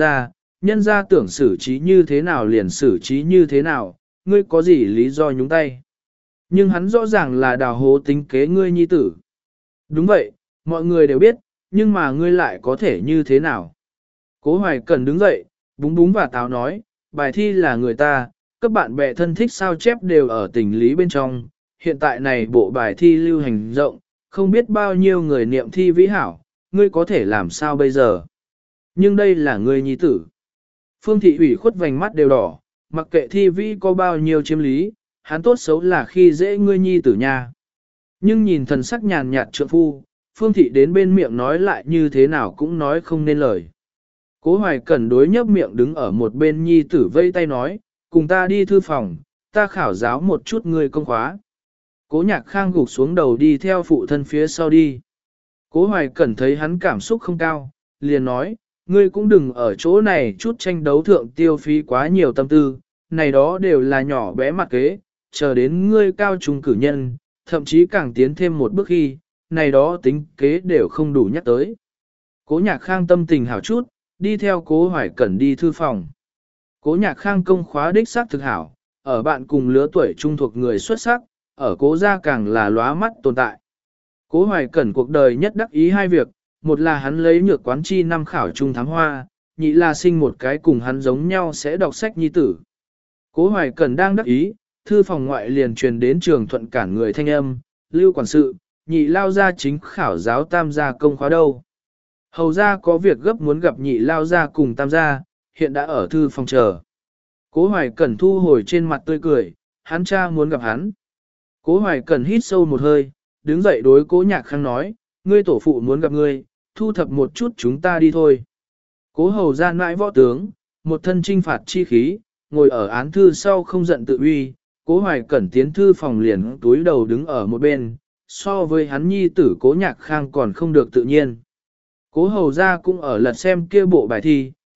[SPEAKER 1] nhân gia tưởng xử trí như thế nào liền xử trí như thế nào, ngươi có gì lý do nhúng tay? Nhưng hắn rõ ràng là đào hố tính kế ngươi nhi tử. Đúng vậy, mọi người đều biết, nhưng mà ngươi lại có thể như thế nào? Cố Hoài Cẩn đứng dậy, búng búng và táo nói, bài thi là người ta, các bạn bè thân thích sao chép đều ở tình lý bên trong. Hiện tại này bộ bài thi lưu hành rộng, không biết bao nhiêu người niệm thi vĩ hảo, ngươi có thể làm sao bây giờ? Nhưng đây là ngươi nhi tử. Phương Thị ủy khuất vành mắt đều đỏ, mặc kệ thi vĩ có bao nhiêu chiếm lý, hắn tốt xấu là khi dễ ngươi nhi tử nha. Nhưng nhìn thần sắc nhàn nhạt trượng phu, Phương Thị đến bên miệng nói lại như thế nào cũng nói không nên lời. Cố Hoài Cẩn đối nhấp miệng đứng ở một bên nhi tử vây tay nói, cùng ta đi thư phòng, ta khảo giáo một chút ngươi công khóa. Cố Nhạc Khang gục xuống đầu đi theo phụ thân phía sau đi. Cố Hoài Cẩn thấy hắn cảm xúc không cao, liền nói, ngươi cũng đừng ở chỗ này chút tranh đấu thượng tiêu phí quá nhiều tâm tư, này đó đều là nhỏ bé mặt kế, chờ đến ngươi cao trung cử nhân, thậm chí càng tiến thêm một bước khi, này đó tính kế đều không đủ nhắc tới. Cố Nhạc Khang tâm tình hảo chút, đi theo Cố Hoài Cẩn đi thư phòng. Cố Nhạc Khang công khóa đích xác thực hảo, ở bạn cùng lứa tuổi trung thuộc người xuất sắc, ở Cố gia càng là lóa mắt tồn tại. Cố Hoài Cẩn cuộc đời nhất đắc ý hai việc, một là hắn lấy nhược quán chi năm khảo trung thám hoa, nhị là sinh một cái cùng hắn giống nhau sẽ đọc sách nhi tử. Cố Hoài Cẩn đang đắc ý, thư phòng ngoại liền truyền đến Trường Thuận cản người thanh âm, Lưu quản sự, nhị lao gia chính khảo giáo tam gia công khóa đâu. Hầu gia có việc gấp muốn gặp nhị lao gia cùng tam gia, hiện đã ở thư phòng chờ. Cố Hoài Cẩn thu hồi trên mặt tươi cười, hắn cha muốn gặp hắn. Cố Hoài Cẩn hít sâu một hơi, đứng dậy đối Cố Nhạc Khang nói, ngươi tổ phụ muốn gặp ngươi, thu thập một chút chúng ta đi thôi. Cố hầu gia nãi võ tướng, một thân trinh phạt chi khí, ngồi ở án thư sau không giận tự uy, Cố Hoài Cẩn tiến thư phòng liền túi đầu đứng ở một bên, so với hắn nhi tử Cố Nhạc Khang còn không được tự nhiên. Cố hầu gia cũng ở lật xem kia bộ bài thi,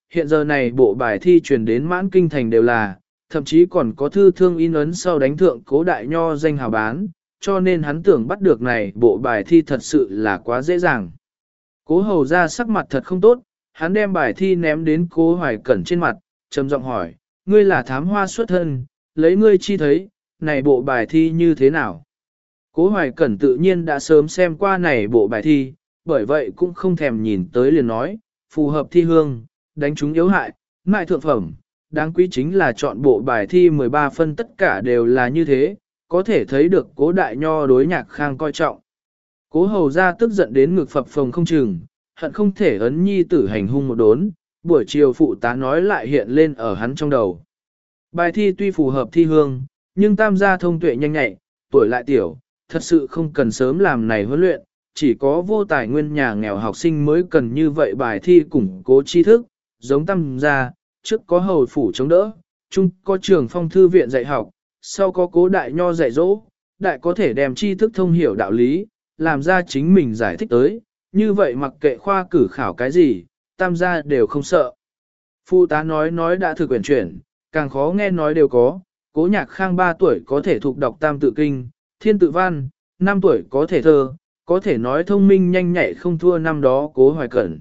[SPEAKER 1] hiện giờ này bộ bài thi truyền đến mãn kinh thành đều là, thậm chí còn có thư thương in ấn sau đánh thượng Cố Đại Nho danh hào bán, cho nên hắn tưởng bắt được này bộ bài thi thật sự là quá dễ dàng. Cố Hầu ra sắc mặt thật không tốt, hắn đem bài thi ném đến Cố Hoài Cẩn trên mặt, trầm giọng hỏi, ngươi là thám hoa xuất thân, lấy ngươi chi thấy, này bộ bài thi như thế nào? Cố Hoài Cẩn tự nhiên đã sớm xem qua này bộ bài thi, bởi vậy cũng không thèm nhìn tới liền nói, phù hợp thi hương, đánh trúng yếu hại, mại thượng phẩm, đáng quý chính là chọn bộ bài thi 13 phân tất cả đều là như thế, có thể thấy được Cố Đại Nho đối Nhạc Khang coi trọng. Cố Hầu ra tức giận đến ngực phập phồng không chừng, hận không thể ấn nhi tử hành hung một đốn, buổi chiều phụ tá nói lại hiện lên ở hắn trong đầu. Bài thi tuy phù hợp thi hương, nhưng tam gia thông tuệ nhanh nhạy, tuổi lại tiểu, thật sự không cần sớm làm này huấn luyện, chỉ có vô tài nguyên nhà nghèo học sinh mới cần như vậy bài thi củng cố tri thức, giống tam gia, trước có hầu phủ chống đỡ, chung có trường phong thư viện dạy học, sau có Cố Đại Nho dạy dỗ, đại có thể đem tri thức thông hiểu đạo lý, làm ra chính mình giải thích tới, như vậy mặc kệ khoa cử khảo cái gì, tam gia đều không sợ. Phụ tá nói đã thực quyển chuyển, càng khó nghe nói đều có, Cố Nhạc Khang 3 tuổi có thể thuộc đọc tam tự kinh, thiên tự văn, 5 tuổi có thể thơ, có thể nói thông minh nhanh nhạy không thua năm đó Cố Hoài Cẩn.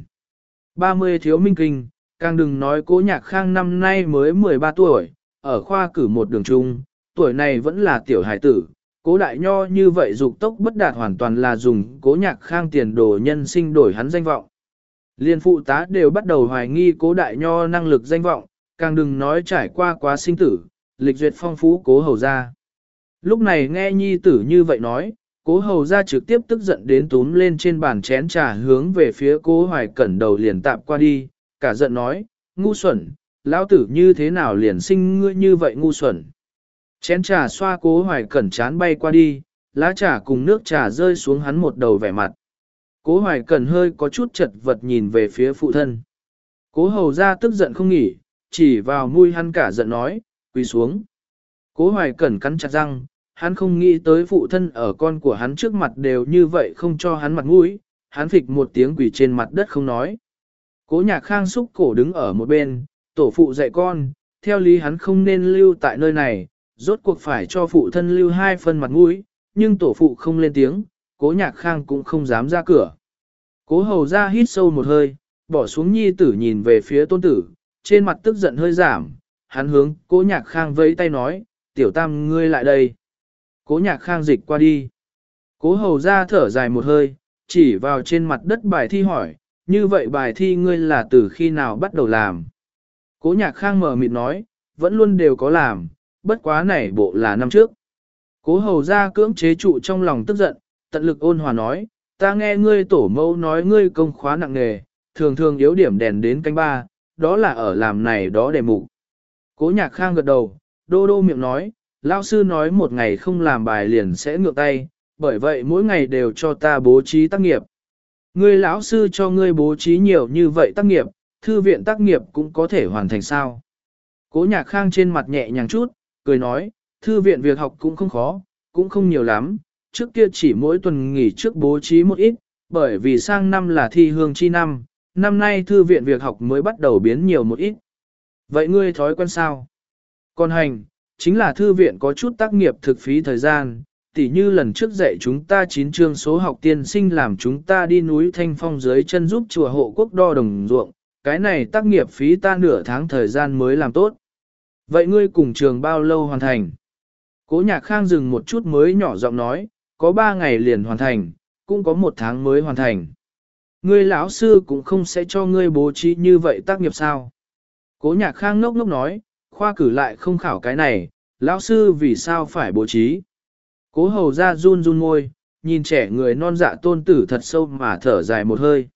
[SPEAKER 1] 30 thiếu minh kinh, càng đừng nói Cố Nhạc Khang năm nay mới 13 tuổi, ở khoa cử một đường trung, tuổi này vẫn là tiểu hải tử. Cố Đại Nho như vậy dục tốc bất đạt hoàn toàn là dùng Cố Nhạc Khang tiền đồ nhân sinh đổi hắn danh vọng. Liên phụ tá đều bắt đầu hoài nghi Cố Đại Nho năng lực danh vọng, càng đừng nói trải qua quá sinh tử, lịch duyệt phong phú Cố Hầu gia. Lúc này nghe nhi tử như vậy nói, Cố Hầu gia trực tiếp tức giận đến túm lên trên bàn chén trà hướng về phía Cố Hoài Cẩn đầu liền tạp qua đi, cả giận nói, ngu xuẩn, lão tử như thế nào liền sinh ngươi như vậy ngu xuẩn. Chén trà xoa Cố Hoài Cẩn chán bay qua đi, lá trà cùng nước trà rơi xuống hắn một đầu vẻ mặt. Cố Hoài Cẩn hơi có chút chật vật nhìn về phía phụ thân. Cố Hầu gia tức giận không nghỉ, chỉ vào mũi hắn cả giận nói, quỳ xuống. Cố Hoài Cẩn cắn chặt răng, hắn không nghĩ tới phụ thân ở con của hắn trước mặt đều như vậy không cho hắn mặt mũi, hắn phịch một tiếng quỳ trên mặt đất không nói. Cố Nhạc Khang xúc cổ đứng ở một bên, tổ phụ dạy con, theo lý hắn không nên lưu tại nơi này, rốt cuộc phải cho phụ thân lưu 2 phân mặt mũi, nhưng tổ phụ không lên tiếng, Cố Nhạc Khang cũng không dám ra cửa. Cố Hầu ra hít sâu một hơi, bỏ xuống nhi tử nhìn về phía tôn tử, trên mặt tức giận hơi giảm, hắn hướng Cố Nhạc Khang vẫy tay nói, tiểu tam ngươi lại đây. Cố Nhạc Khang dịch qua đi. Cố Hầu ra thở dài một hơi, chỉ vào trên mặt đất bài thi hỏi, như vậy bài thi ngươi là từ khi nào bắt đầu làm? Cố Nhạc Khang mở mịt nói, vẫn luôn đều có làm, bất quá này bộ là năm trước. Cố Hầu ra cưỡng chế trụ trong lòng tức giận, tận lực ôn hòa nói, ta nghe ngươi tổ mẫu nói ngươi công khóa nặng nề, thường thường yếu điểm đèn đến canh 3, đó là ở làm này đó đề mục. Cố Nhạc Khang gật đầu, đô đô miệng nói, lão sư nói một ngày không làm bài liền sẽ ngược tay, bởi vậy mỗi ngày đều cho ta bố trí tác nghiệp. Ngươi lão sư cho ngươi bố trí nhiều như vậy tác nghiệp, thư viện tác nghiệp cũng có thể hoàn thành sao? Cố Nhạc Khang trên mặt nhẹ nhàng chút, cười nói, thư viện việc học cũng không khó, cũng không nhiều lắm, trước kia chỉ mỗi tuần nghỉ trước bố trí một ít, bởi vì sang năm là thi hương chi năm, năm nay thư viện việc học mới bắt đầu biến nhiều một ít. Vậy ngươi thói quen sao? Còn hành, chính là thư viện có chút tác nghiệp thực phí thời gian, tỉ như lần trước dạy chúng ta 9 chương số học tiên sinh làm chúng ta đi núi Thanh Phong dưới chân giúp chùa hộ quốc đo đồng ruộng, cái này tác nghiệp phí ta nửa tháng thời gian mới làm tốt. Vậy ngươi cùng trường bao lâu hoàn thành? Cố Nhạc Khang dừng một chút mới nhỏ giọng nói, có 3 ngày liền hoàn thành, cũng có 1 tháng mới hoàn thành. Ngươi lão sư cũng không sẽ cho ngươi bố trí như vậy tác nghiệp sao? Cố Nhạc Khang ngốc ngốc nói, khoa cử lại không khảo cái này, lão sư vì sao phải bố trí? Cố Hầu ra run run môi, nhìn trẻ người non dạ tôn tử thật sâu mà thở dài một hơi.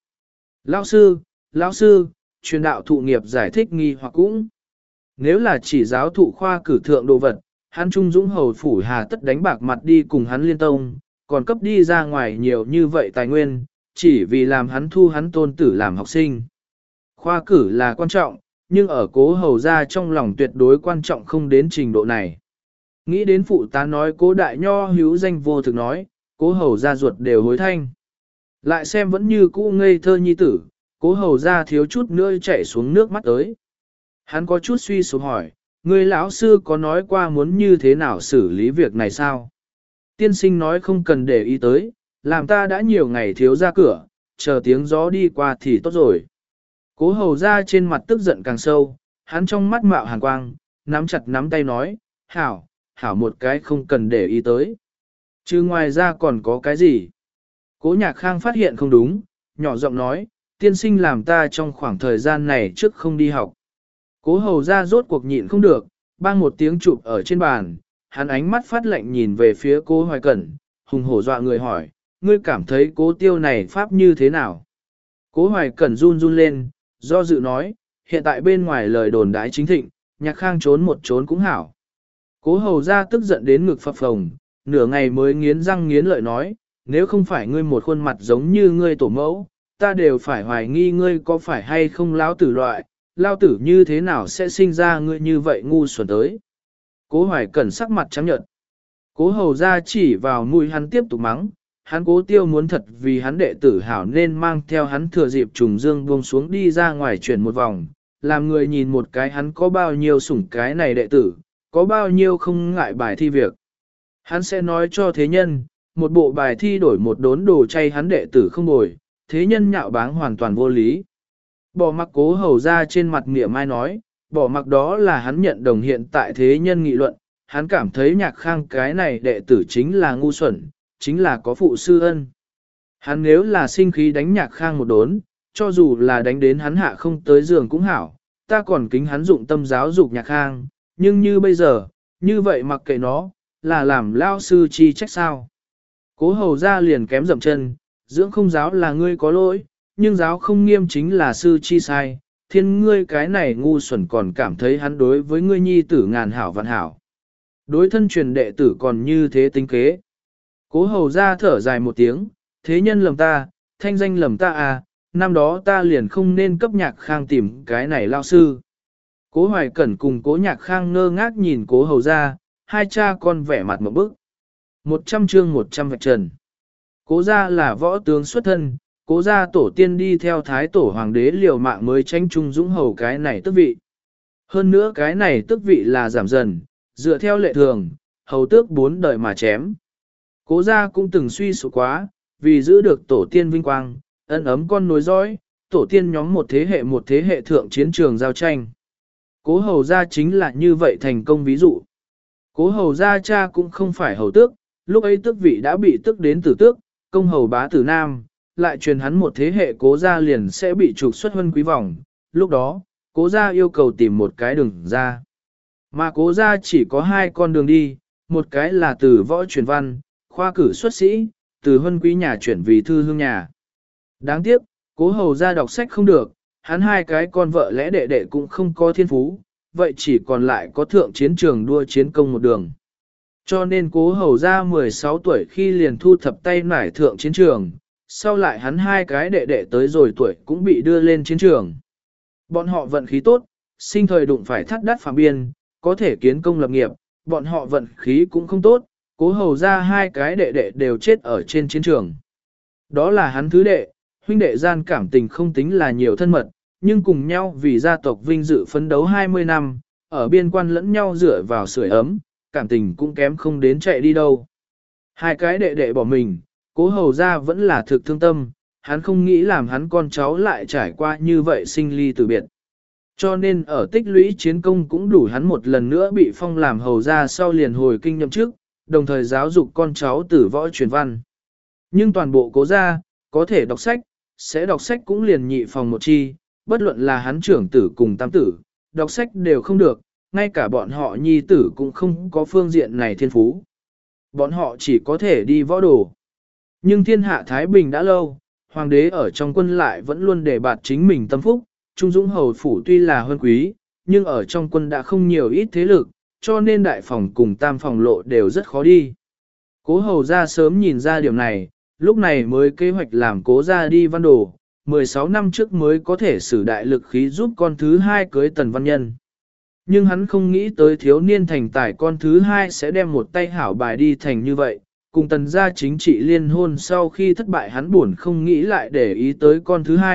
[SPEAKER 1] Lão sư, truyền đạo thụ nghiệp giải thích nghi hoặc cũng. Nếu là chỉ giáo thụ khoa cử thượng đồ vật, hắn Trung Dũng hầu phủ hà tất đánh bạc mặt đi cùng hắn liên tông, còn cấp đi ra ngoài nhiều như vậy tài nguyên, chỉ vì làm hắn thu hắn tôn tử làm học sinh. Khoa cử là quan trọng, nhưng ở Cố Hầu ra trong lòng tuyệt đối quan trọng không đến trình độ này. Nghĩ đến phụ tá nói Cố Đại Nho hữu danh vô thực nói, Cố Hầu ra ruột đều hối thanh. Lại xem vẫn như cũ ngây thơ nhi tử, Cố hầu ra thiếu chút nữa chảy xuống nước mắt tới. Hắn có chút suy sụp hỏi, người lão sư có nói qua muốn như thế nào xử lý việc này sao? Tiên sinh nói không cần để ý tới, làm ta đã nhiều ngày thiếu ra cửa, chờ tiếng gió đi qua thì tốt rồi. Cố hầu ra trên mặt tức giận càng sâu, hắn trong mắt mạo hàn quang, nắm chặt nắm tay nói, hảo, hảo một cái không cần để ý tới. Chứ ngoài ra còn có cái gì? Cố nhạc khang phát hiện không đúng, nhỏ giọng nói, tiên sinh làm ta trong khoảng thời gian này trước không đi học. Cố hầu ra rốt cuộc nhịn không được, bang một tiếng chụp ở trên bàn, hắn ánh mắt phát lạnh nhìn về phía cố Hoài Cẩn, hùng hổ dọa người hỏi, ngươi cảm thấy cố tiêu này pháp như thế nào? Cố Hoài Cẩn run run lên, do dự nói, hiện tại bên ngoài lời đồn đái chính thịnh, nhạc khang trốn một trốn cũng hảo. Cố hầu ra tức giận đến ngực phập phồng, nửa ngày mới nghiến răng nghiến lợi nói, nếu không phải ngươi một khuôn mặt giống như ngươi tổ mẫu, ta đều phải hoài nghi ngươi có phải hay không lão tử loại, lao tử như thế nào sẽ sinh ra ngươi như vậy ngu xuẩn tới. Cố Hoài Cẩn sắc mặt trắng nhợt. Cố hầu ra chỉ vào mũi hắn tiếp tục mắng, hắn cố tiêu muốn thật vì hắn đệ tử hảo nên mang theo hắn thừa dịp trùng dương buông xuống đi ra ngoài chuyển một vòng, làm người nhìn một cái hắn có bao nhiêu sủng cái này đệ tử, có bao nhiêu không ngại bài thi việc. Hắn sẽ nói cho thế nhân, một bộ bài thi đổi một đốn đồ chay hắn đệ tử không bồi, thế nhân nhạo báng hoàn toàn vô lý. Bỏ mặc cố hầu ra trên mặt mỉa mai nói, bỏ mặc đó là hắn nhận đồng hiện tại thế nhân nghị luận, hắn cảm thấy nhạc khang cái này đệ tử chính là ngu xuẩn, chính là có phụ sư ân. Hắn nếu là sinh khí đánh nhạc khang một đốn, cho dù là đánh đến hắn hạ không tới giường cũng hảo, ta còn kính hắn dụng tâm giáo dục nhạc khang, nhưng như bây giờ, như vậy mặc kệ nó, là làm lao sư chi trách sao. Cố hầu ra liền kém dậm chân, dưỡng không giáo là ngươi có lỗi, nhưng giáo không nghiêm chính là sư chi sai, thiên ngươi cái này ngu xuẩn còn cảm thấy hắn đối với ngươi nhi tử ngàn hảo vạn hảo. Đối thân truyền đệ tử còn như thế tính kế. Cố hầu ra thở dài một tiếng, thế nhân lầm ta, thanh danh lầm ta à, năm đó ta liền không nên cấp nhạc khang tìm cái này lao sư. Cố Hoài Cẩn cùng cố nhạc khang ngơ ngác nhìn cố hầu ra, hai cha con vẻ mặt một bức. 100 chương 100 vạch trần. Cố gia là võ tướng xuất thân, cố gia tổ tiên đi theo thái tổ hoàng đế liều mạng mới tranh trung dũng hầu cái này tước vị. Hơn nữa cái này tước vị là giảm dần, dựa theo lệ thường, hầu tước 4 đời mà chém. Cố gia cũng từng suy sụp quá, vì giữ được tổ tiên vinh quang, ân ấm con nối dõi, tổ tiên nhóm một thế hệ thượng chiến trường giao tranh. Cố hầu gia chính là như vậy thành công ví dụ. Cố hầu gia cha cũng không phải hầu tước, lúc ấy tước vị đã bị tước đến tử tước, công hầu bá tử nam, lại truyền hắn một thế hệ cố gia liền sẽ bị trục xuất huân quý vòng. Lúc đó, cố gia yêu cầu tìm một cái đường ra. Mà cố gia chỉ có 2 con đường đi, một cái là từ võ truyền văn, khoa cử xuất sĩ, từ huân quý nhà chuyển vì thư hương nhà. Đáng tiếc, cố hầu gia đọc sách không được, hắn 2 cái con vợ lẽ đệ đệ cũng không có thiên phú, vậy chỉ còn lại có thượng chiến trường đua chiến công một đường. Cho nên cố hầu gia 16 tuổi khi liền thu thập tay nải thượng chiến trường, sau lại hắn 2 cái đệ đệ tới rồi tuổi cũng bị đưa lên chiến trường. Bọn họ vận khí tốt, sinh thời đụng phải thắt đắt phàm biên, có thể kiến công lập nghiệp, bọn họ vận khí cũng không tốt, cố hầu gia 2 cái đệ đệ đều chết ở trên chiến trường. Đó là hắn thứ đệ, huynh đệ gian cảm tình không tính là nhiều thân mật, nhưng cùng nhau vì gia tộc vinh dự phấn đấu 20 năm, ở biên quan lẫn nhau dựa vào sưởi ấm, cảm tình cũng kém không đến chạy đi đâu. 2 cái đệ đệ bỏ mình, cố hầu gia vẫn là thực thương tâm, hắn không nghĩ làm hắn con cháu lại trải qua như vậy sinh ly từ biệt. Cho nên ở tích lũy chiến công cũng đủ hắn một lần nữa bị phong làm hầu gia sau liền hồi kinh nhậm chức, đồng thời giáo dục con cháu tử võ truyền văn. Nhưng toàn bộ cố gia, có thể đọc sách, sẽ đọc sách cũng liền nhị phòng một chi, bất luận là hắn trưởng tử cùng tam tử, đọc sách đều không được, ngay cả bọn họ nhi tử cũng không có phương diện này thiên phú. Bọn họ chỉ có thể đi võ đồ. Nhưng thiên hạ Thái Bình đã lâu, hoàng đế ở trong quân lại vẫn luôn đề bạt chính mình tâm phúc, Trung Dũng hầu phủ tuy là hơn quý, nhưng ở trong quân đã không nhiều ít thế lực, cho nên đại phòng cùng tam phòng lộ đều rất khó đi. Cố hầu ra sớm nhìn ra điểm này, lúc này mới kế hoạch làm cố ra đi văn đồ, 16 năm trước mới có thể sử đại lực khí giúp con thứ 2 cưới Tần Văn Nhân. Nhưng hắn không nghĩ tới thiếu niên thành tài con thứ 2 sẽ đem một tay hảo bài đi thành như vậy, cùng Tần gia chính trị liên hôn sau khi thất bại hắn buồn không nghĩ lại để ý tới con thứ 2,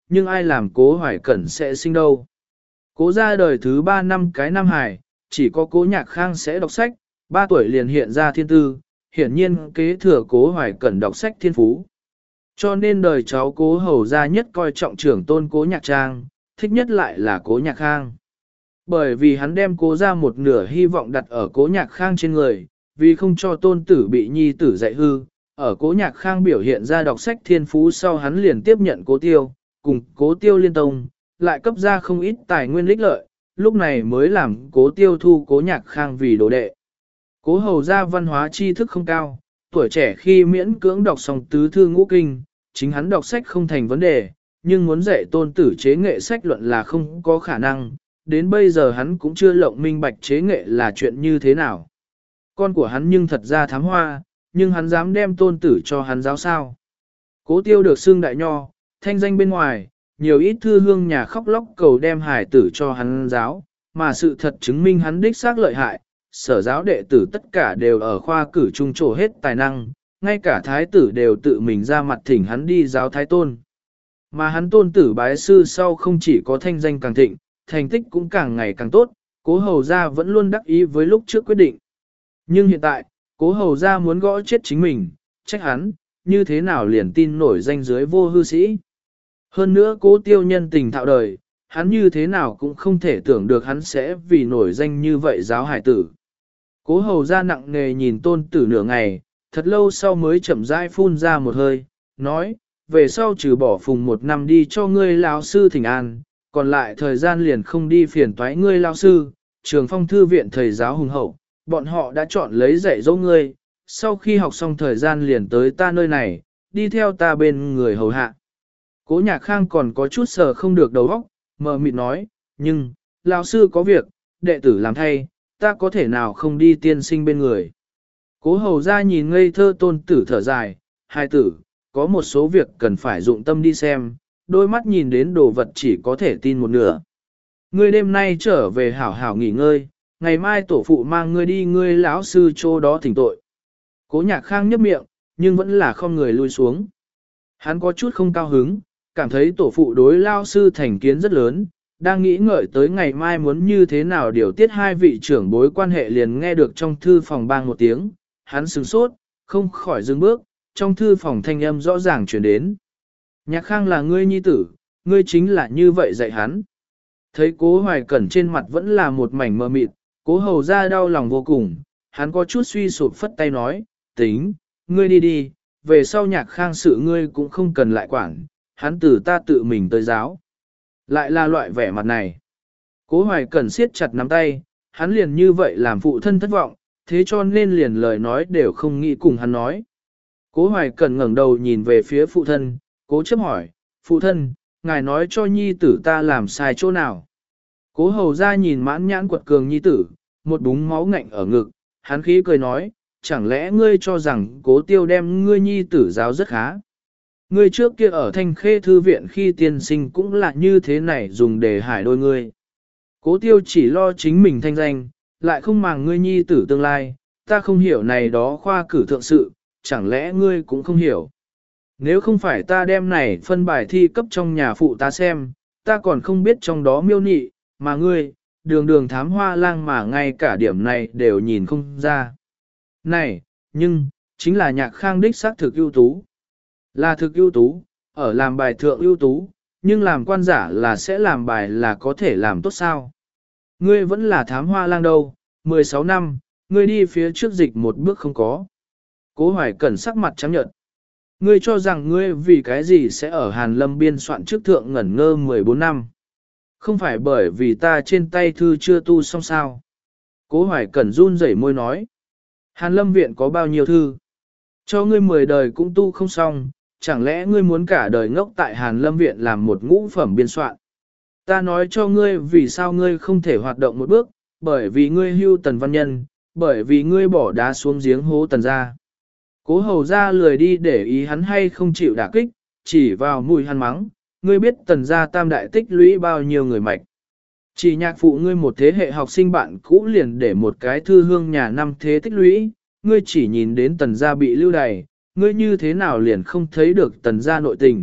[SPEAKER 1] nhưng ai làm Cố Hoài Cẩn sẽ sinh đâu. Cố ra đời thứ 3 năm cái Nam Hải, chỉ có Cố Nhạc Khang sẽ đọc sách, 3 tuổi liền hiện ra thiên tư, hiển nhiên kế thừa Cố Hoài Cẩn đọc sách thiên phú. Cho nên đời cháu Cố Hầu gia nhất coi trọng trưởng tôn Cố Nhạc Trang, thích nhất lại là Cố Nhạc Khang. Bởi vì hắn đem Cố ra một nửa hy vọng đặt ở Cố Nhạc Khang trên người, vì không cho tôn tử bị nhi tử dạy hư, ở Cố Nhạc Khang biểu hiện ra đọc sách thiên phú sau hắn liền tiếp nhận Cố Tiêu, cùng Cố Tiêu liên tông, lại cấp ra không ít tài nguyên lích lợi, lúc này mới làm Cố Tiêu thu Cố Nhạc Khang vì đồ đệ. Cố Hầu gia văn hóa tri thức không cao, tuổi trẻ khi miễn cưỡng đọc xong tứ thư ngũ kinh, chính hắn đọc sách không thành vấn đề, nhưng muốn dạy tôn tử chế nghệ sách luận là không có khả năng, đến bây giờ hắn cũng chưa lộng minh bạch chế nghệ là chuyện như thế nào. Con của hắn nhưng thật ra thám hoa, nhưng hắn dám đem tôn tử cho hắn giáo sao. Cố Tiêu được xưng đại nho, thanh danh bên ngoài, nhiều ít thư hương nhà khóc lóc cầu đem hải tử cho hắn giáo, mà sự thật chứng minh hắn đích xác lợi hại, sở giáo đệ tử tất cả đều ở khoa cử trung trổ hết tài năng, ngay cả thái tử đều tự mình ra mặt thỉnh hắn đi giáo thái tôn. Mà hắn tôn tử bái sư sau không chỉ có thanh danh càng thịnh, thành tích cũng càng ngày càng tốt, Cố Hầu gia vẫn luôn đắc ý với lúc trước quyết định. Nhưng hiện tại, Cố Hầu gia muốn gõ chết chính mình, trách hắn, như thế nào liền tin nổi danh dưới vô hư sĩ. Hơn nữa Cố Tiêu nhân tình thạo đời, hắn như thế nào cũng không thể tưởng được hắn sẽ vì nổi danh như vậy giáo hải tử. Cố Hầu gia nặng nề nhìn tôn tử nửa ngày, thật lâu sau mới chậm rãi phun ra một hơi, nói, về sau trừ bỏ phùng 1 năm đi cho ngươi lão sư thỉnh an, còn lại thời gian liền không đi phiền toái ngươi lão sư, Trường Phong thư viện thầy giáo hùng hậu, bọn họ đã chọn lấy dạy dỗ ngươi, sau khi học xong thời gian liền tới ta nơi này, đi theo ta bên người hầu hạ. Cố Nhạc Khang còn có chút sờ không được đầu óc, mờ mịt nói, nhưng, lão sư có việc, đệ tử làm thay, ta có thể nào không đi tiên sinh bên người. Cố Hầu gia nhìn ngây thơ tôn tử thở dài, hai tử, có một số việc cần phải dụng tâm đi xem, đôi mắt nhìn đến đồ vật chỉ có thể tin một nửa. Ngươi đêm nay trở về hảo hảo nghỉ ngơi, ngày mai tổ phụ mang ngươi đi ngươi lão sư chỗ đó thỉnh tội. Cố Nhạc Khang nhấp miệng, nhưng vẫn là không người lui xuống. Hắn có chút không cao hứng, cảm thấy tổ phụ đối lao sư thành kiến rất lớn, đang nghĩ ngợi tới ngày mai muốn như thế nào điều tiết hai vị trưởng bối quan hệ liền nghe được trong thư phòng bang một tiếng, hắn sửng sốt, không khỏi dừng bước, trong thư phòng thanh âm rõ ràng truyền đến. Nhạc Khang là ngươi nhi tử, ngươi chính là như vậy dạy hắn. Thấy Cố Hoài Cẩn trên mặt vẫn là một mảnh mờ mịt, Cố Hầu gia đau lòng vô cùng, hắn có chút suy sụp phất tay nói, tính, ngươi đi đi, về sau Nhạc Khang sự ngươi cũng không cần lại quản, hắn từ ta tự mình tới giáo. Lại là loại vẻ mặt này. Cố Hoài Cẩn siết chặt nắm tay, hắn liền như vậy làm phụ thân thất vọng, thế cho nên liền lời nói đều không nghĩ cùng hắn nói. Cố Hoài Cẩn ngẩng đầu nhìn về phía phụ thân, cố chấp hỏi, phụ thân, ngài nói cho nhi tử ta làm sai chỗ nào. Cố Hầu gia nhìn mãn nhãn quật cường nhi tử, một búng máu ngạnh ở ngực, hắn khí cười nói, chẳng lẽ ngươi cho rằng Cố Tiêu đem ngươi nhi tử giáo rất khá. Ngươi trước kia ở Thanh Khê Thư viện khi tiên sinh cũng là như thế này dùng để hải đôi ngươi. Cố Tiêu chỉ lo chính mình thanh danh, lại không màng ngươi nhi tử tương lai, ta không hiểu này đó khoa cử thượng sự, chẳng lẽ ngươi cũng không hiểu. Nếu không phải ta đem này phân bài thi cấp trong nhà phụ ta xem, ta còn không biết trong đó miêu nị, mà ngươi, đường đường thám hoa lang mà ngay cả điểm này đều nhìn không ra. Này, nhưng, chính là Nhạc Khang đích xác thực ưu tú. Là thực ưu tú, ở làm bài thượng ưu tú, nhưng làm quan giả là sẽ làm bài là có thể làm tốt sao. Ngươi vẫn là thám hoa lang đâu, 16 năm, ngươi đi phía trước dịch một bước không có. Cố Hoài Cẩn sắc mặt trắng nhợt. Ngươi cho rằng ngươi vì cái gì sẽ ở Hàn Lâm biên soạn trước thượng ngẩn ngơ 14 năm. Không phải bởi vì ta trên tay thư chưa tu xong sao. Cố Hoài Cẩn run rẩy môi nói. Hàn Lâm viện có bao nhiêu thư? Cho ngươi 10 đời cũng tu không xong, chẳng lẽ ngươi muốn cả đời ngốc tại Hàn Lâm viện làm một ngũ phẩm biên soạn? Ta nói cho ngươi vì sao ngươi không thể hoạt động một bước, bởi vì ngươi hưu Tần Văn Nhân, bởi vì ngươi bỏ đá xuống giếng hố Tần gia. Cố Hầu gia lười đi để ý hắn hay không chịu đả kích, chỉ vào mùi hắn mắng, ngươi biết Tần gia tam đại tích lũy bao nhiêu người mạch. Chỉ Nhạc phụ ngươi một thế hệ học sinh bạn cũ liền để một cái thư hương nhà năm thế tích lũy, ngươi chỉ nhìn đến Tần gia bị lưu đày, ngươi như thế nào liền không thấy được Tần gia nội tình,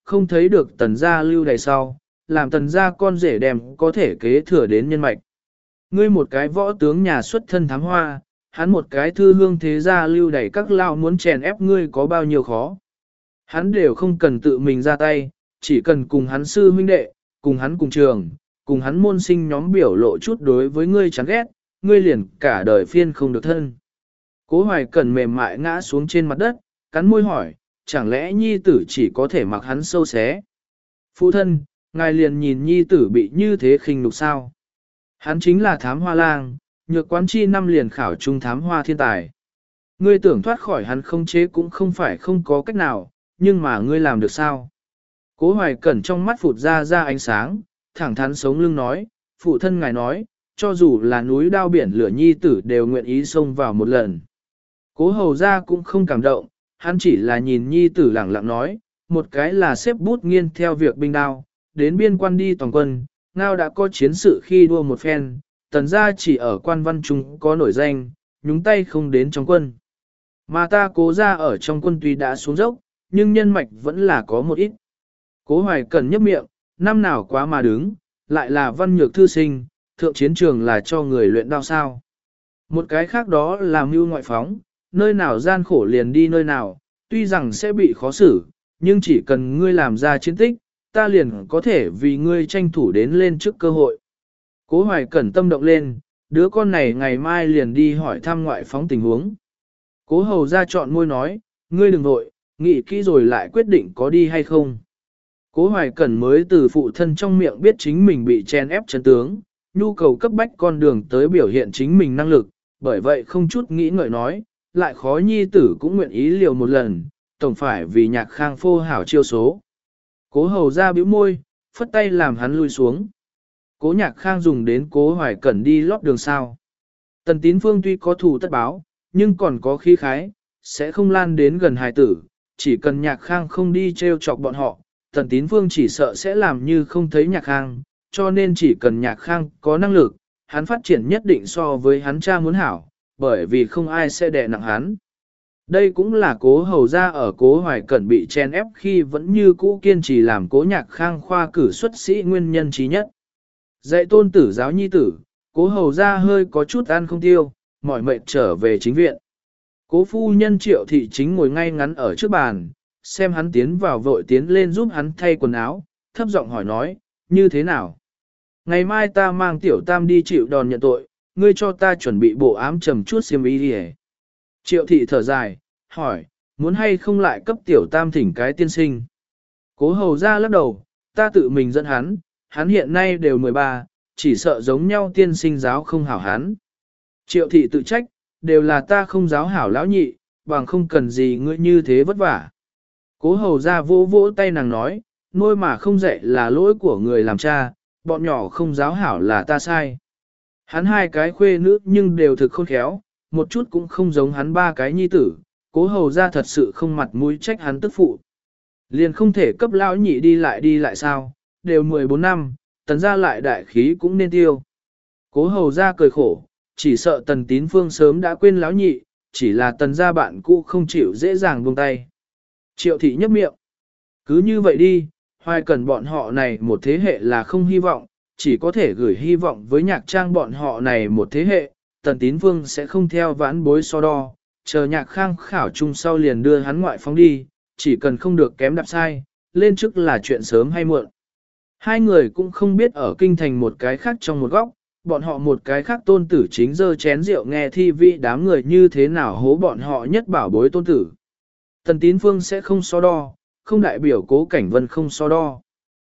[SPEAKER 1] không thấy được tần gia lưu đày sau, làm tần gia con rể đem có thể kế thừa đến nhân mạch. Ngươi một cái võ tướng nhà xuất thân thám hoa, hắn một cái thư hương thế gia lưu đày các lao muốn chèn ép ngươi có bao nhiêu khó. Hắn đều không cần tự mình ra tay, chỉ cần cùng hắn sư huynh đệ, cùng hắn cùng trường, cùng hắn môn sinh nhóm biểu lộ chút đối với ngươi chán ghét, ngươi liền cả đời phiên không được thân. Cố Hoài Cẩn mềm mại ngã xuống trên mặt đất, cắn môi hỏi, chẳng lẽ nhi tử chỉ có thể mặc hắn sâu xé. Phụ thân, ngài liền nhìn nhi tử bị như thế khinh nhục sao. Hắn chính là thám hoa lang, nhược quán chi năm liền khảo trung thám hoa thiên tài. Ngươi tưởng thoát khỏi hắn không chế cũng không phải không có cách nào, nhưng mà ngươi làm được sao? Cố Hoài Cẩn trong mắt phụt ra ánh sáng, thẳng thắn sống lưng nói, phụ thân ngài nói, cho dù là núi đao biển lửa nhi tử đều nguyện ý xông vào một lần. Cố hầu ra cũng không cảm động, hắn chỉ là nhìn nhi tử lẳng lặng nói, một cái là xếp bút nghiên theo việc binh đao, đến biên quan đi toàn quân, ngao đã có chiến sự khi đua một phen, tần gia chỉ ở quan văn trung có nổi danh, nhúng tay không đến trong quân. Mà ta cố ra ở trong quân tuy đã xuống dốc, nhưng nhân mạch vẫn là có một ít. Cố Hoài Cẩn nhấp miệng, năm nào quá mà đứng, lại là văn nhược thư sinh, thượng chiến trường là cho người luyện đao sao. Một cái khác đó là mưu ngoại phóng, nơi nào gian khổ liền đi nơi nào, tuy rằng sẽ bị khó xử, nhưng chỉ cần ngươi làm ra chiến tích, ta liền có thể vì ngươi tranh thủ đến lên trước cơ hội. Cố Hoài Cẩn tâm động lên, đứa con này ngày mai liền đi hỏi thăm ngoại phóng tình huống. Cố hầu ra chọn môi nói, ngươi đừng vội, nghĩ kỹ rồi lại quyết định có đi hay không. Cố Hoài Cẩn mới từ phụ thân trong miệng biết chính mình bị chen ép chân tướng, nhu cầu cấp bách con đường tới biểu hiện chính mình năng lực, bởi vậy không chút nghĩ ngợi nói, lại khó nhi tử cũng nguyện ý liều một lần, tổng phải vì nhạc khang phô hảo chiêu số. Cố hầu ra bĩu môi, phất tay làm hắn lui xuống. Cố nhạc khang dùng đến cố Hoài Cẩn đi lót đường sao. Tần Tín Phương tuy có thù tất báo, nhưng còn có khí khái, sẽ không lan đến gần hài tử, chỉ cần nhạc khang không đi treo chọc bọn họ, Tần Tín Phương chỉ sợ sẽ làm như không thấy nhạc khang, cho nên chỉ cần nhạc khang có năng lực, hắn phát triển nhất định so với hắn cha muốn hảo, bởi vì không ai sẽ đè nặng hắn. Đây cũng là cố hầu ra ở cố Hoài Cẩn bị chen ép khi vẫn như cũ kiên trì làm cố nhạc khang khoa cử xuất sĩ nguyên nhân trí nhất. Dạy tôn tử giáo nhi tử, cố hầu ra hơi có chút ăn không tiêu, mỏi mệt trở về chính viện. Cố phu nhân Triệu thị chính ngồi ngay ngắn ở trước bàn, xem hắn tiến vào vội tiến lên giúp hắn thay quần áo, thấp giọng hỏi nói, như thế nào? Ngày mai ta mang tiểu tam đi chịu đòn nhận tội, ngươi cho ta chuẩn bị bộ ám trầm chút xiêm y đi. Triệu thị thở dài, hỏi, muốn hay không lại cấp tiểu tam thỉnh cái tiên sinh? Cố hầu ra lắc đầu, ta tự mình dẫn hắn hiện nay đều 13, chỉ sợ giống nhau tiên sinh giáo không hảo hắn. Triệu thị tự trách, đều là ta không giáo hảo lão nhị, bằng không cần gì ngươi như thế vất vả. Cố hầu ra vỗ vỗ tay nàng nói, nuôi mà không dạy là lỗi của người làm cha, bọn nhỏ không giáo hảo là ta sai. Hắn hai cái khuê nữ nhưng đều thực khôn khéo, một chút cũng không giống hắn ba cái nhi tử, cố hầu ra thật sự không mặt mũi trách hắn tức phụ. Liền không thể cấp lão nhị đi lại sao, đều 14 năm, tần ra lại đại khí cũng nên tiêu. Cố hầu ra cười khổ, chỉ sợ tần tín phương sớm đã quên lão nhị, chỉ là tần gia bạn cũ không chịu dễ dàng buông tay. Triệu thị nhấp miệng. Cứ như vậy đi, Hoài Cẩn bọn họ này một thế hệ là không hy vọng, chỉ có thể gửi hy vọng với nhạc trang bọn họ này một thế hệ, tần tín vương sẽ không theo vãn bối so đo, chờ nhạc khang khảo chung sau liền đưa hắn ngoại phóng đi, chỉ cần không được kém đạp sai, lên chức là chuyện sớm hay muộn. Hai người cũng không biết ở kinh thành một cái khác trong một góc, bọn họ một cái khác tôn tử chính dơ chén rượu nghe thi vị đám người như thế nào hố bọn họ nhất bảo bối tôn tử. Tần Tín Phương sẽ không so đo, không đại biểu Cố Cảnh Vân không so đo.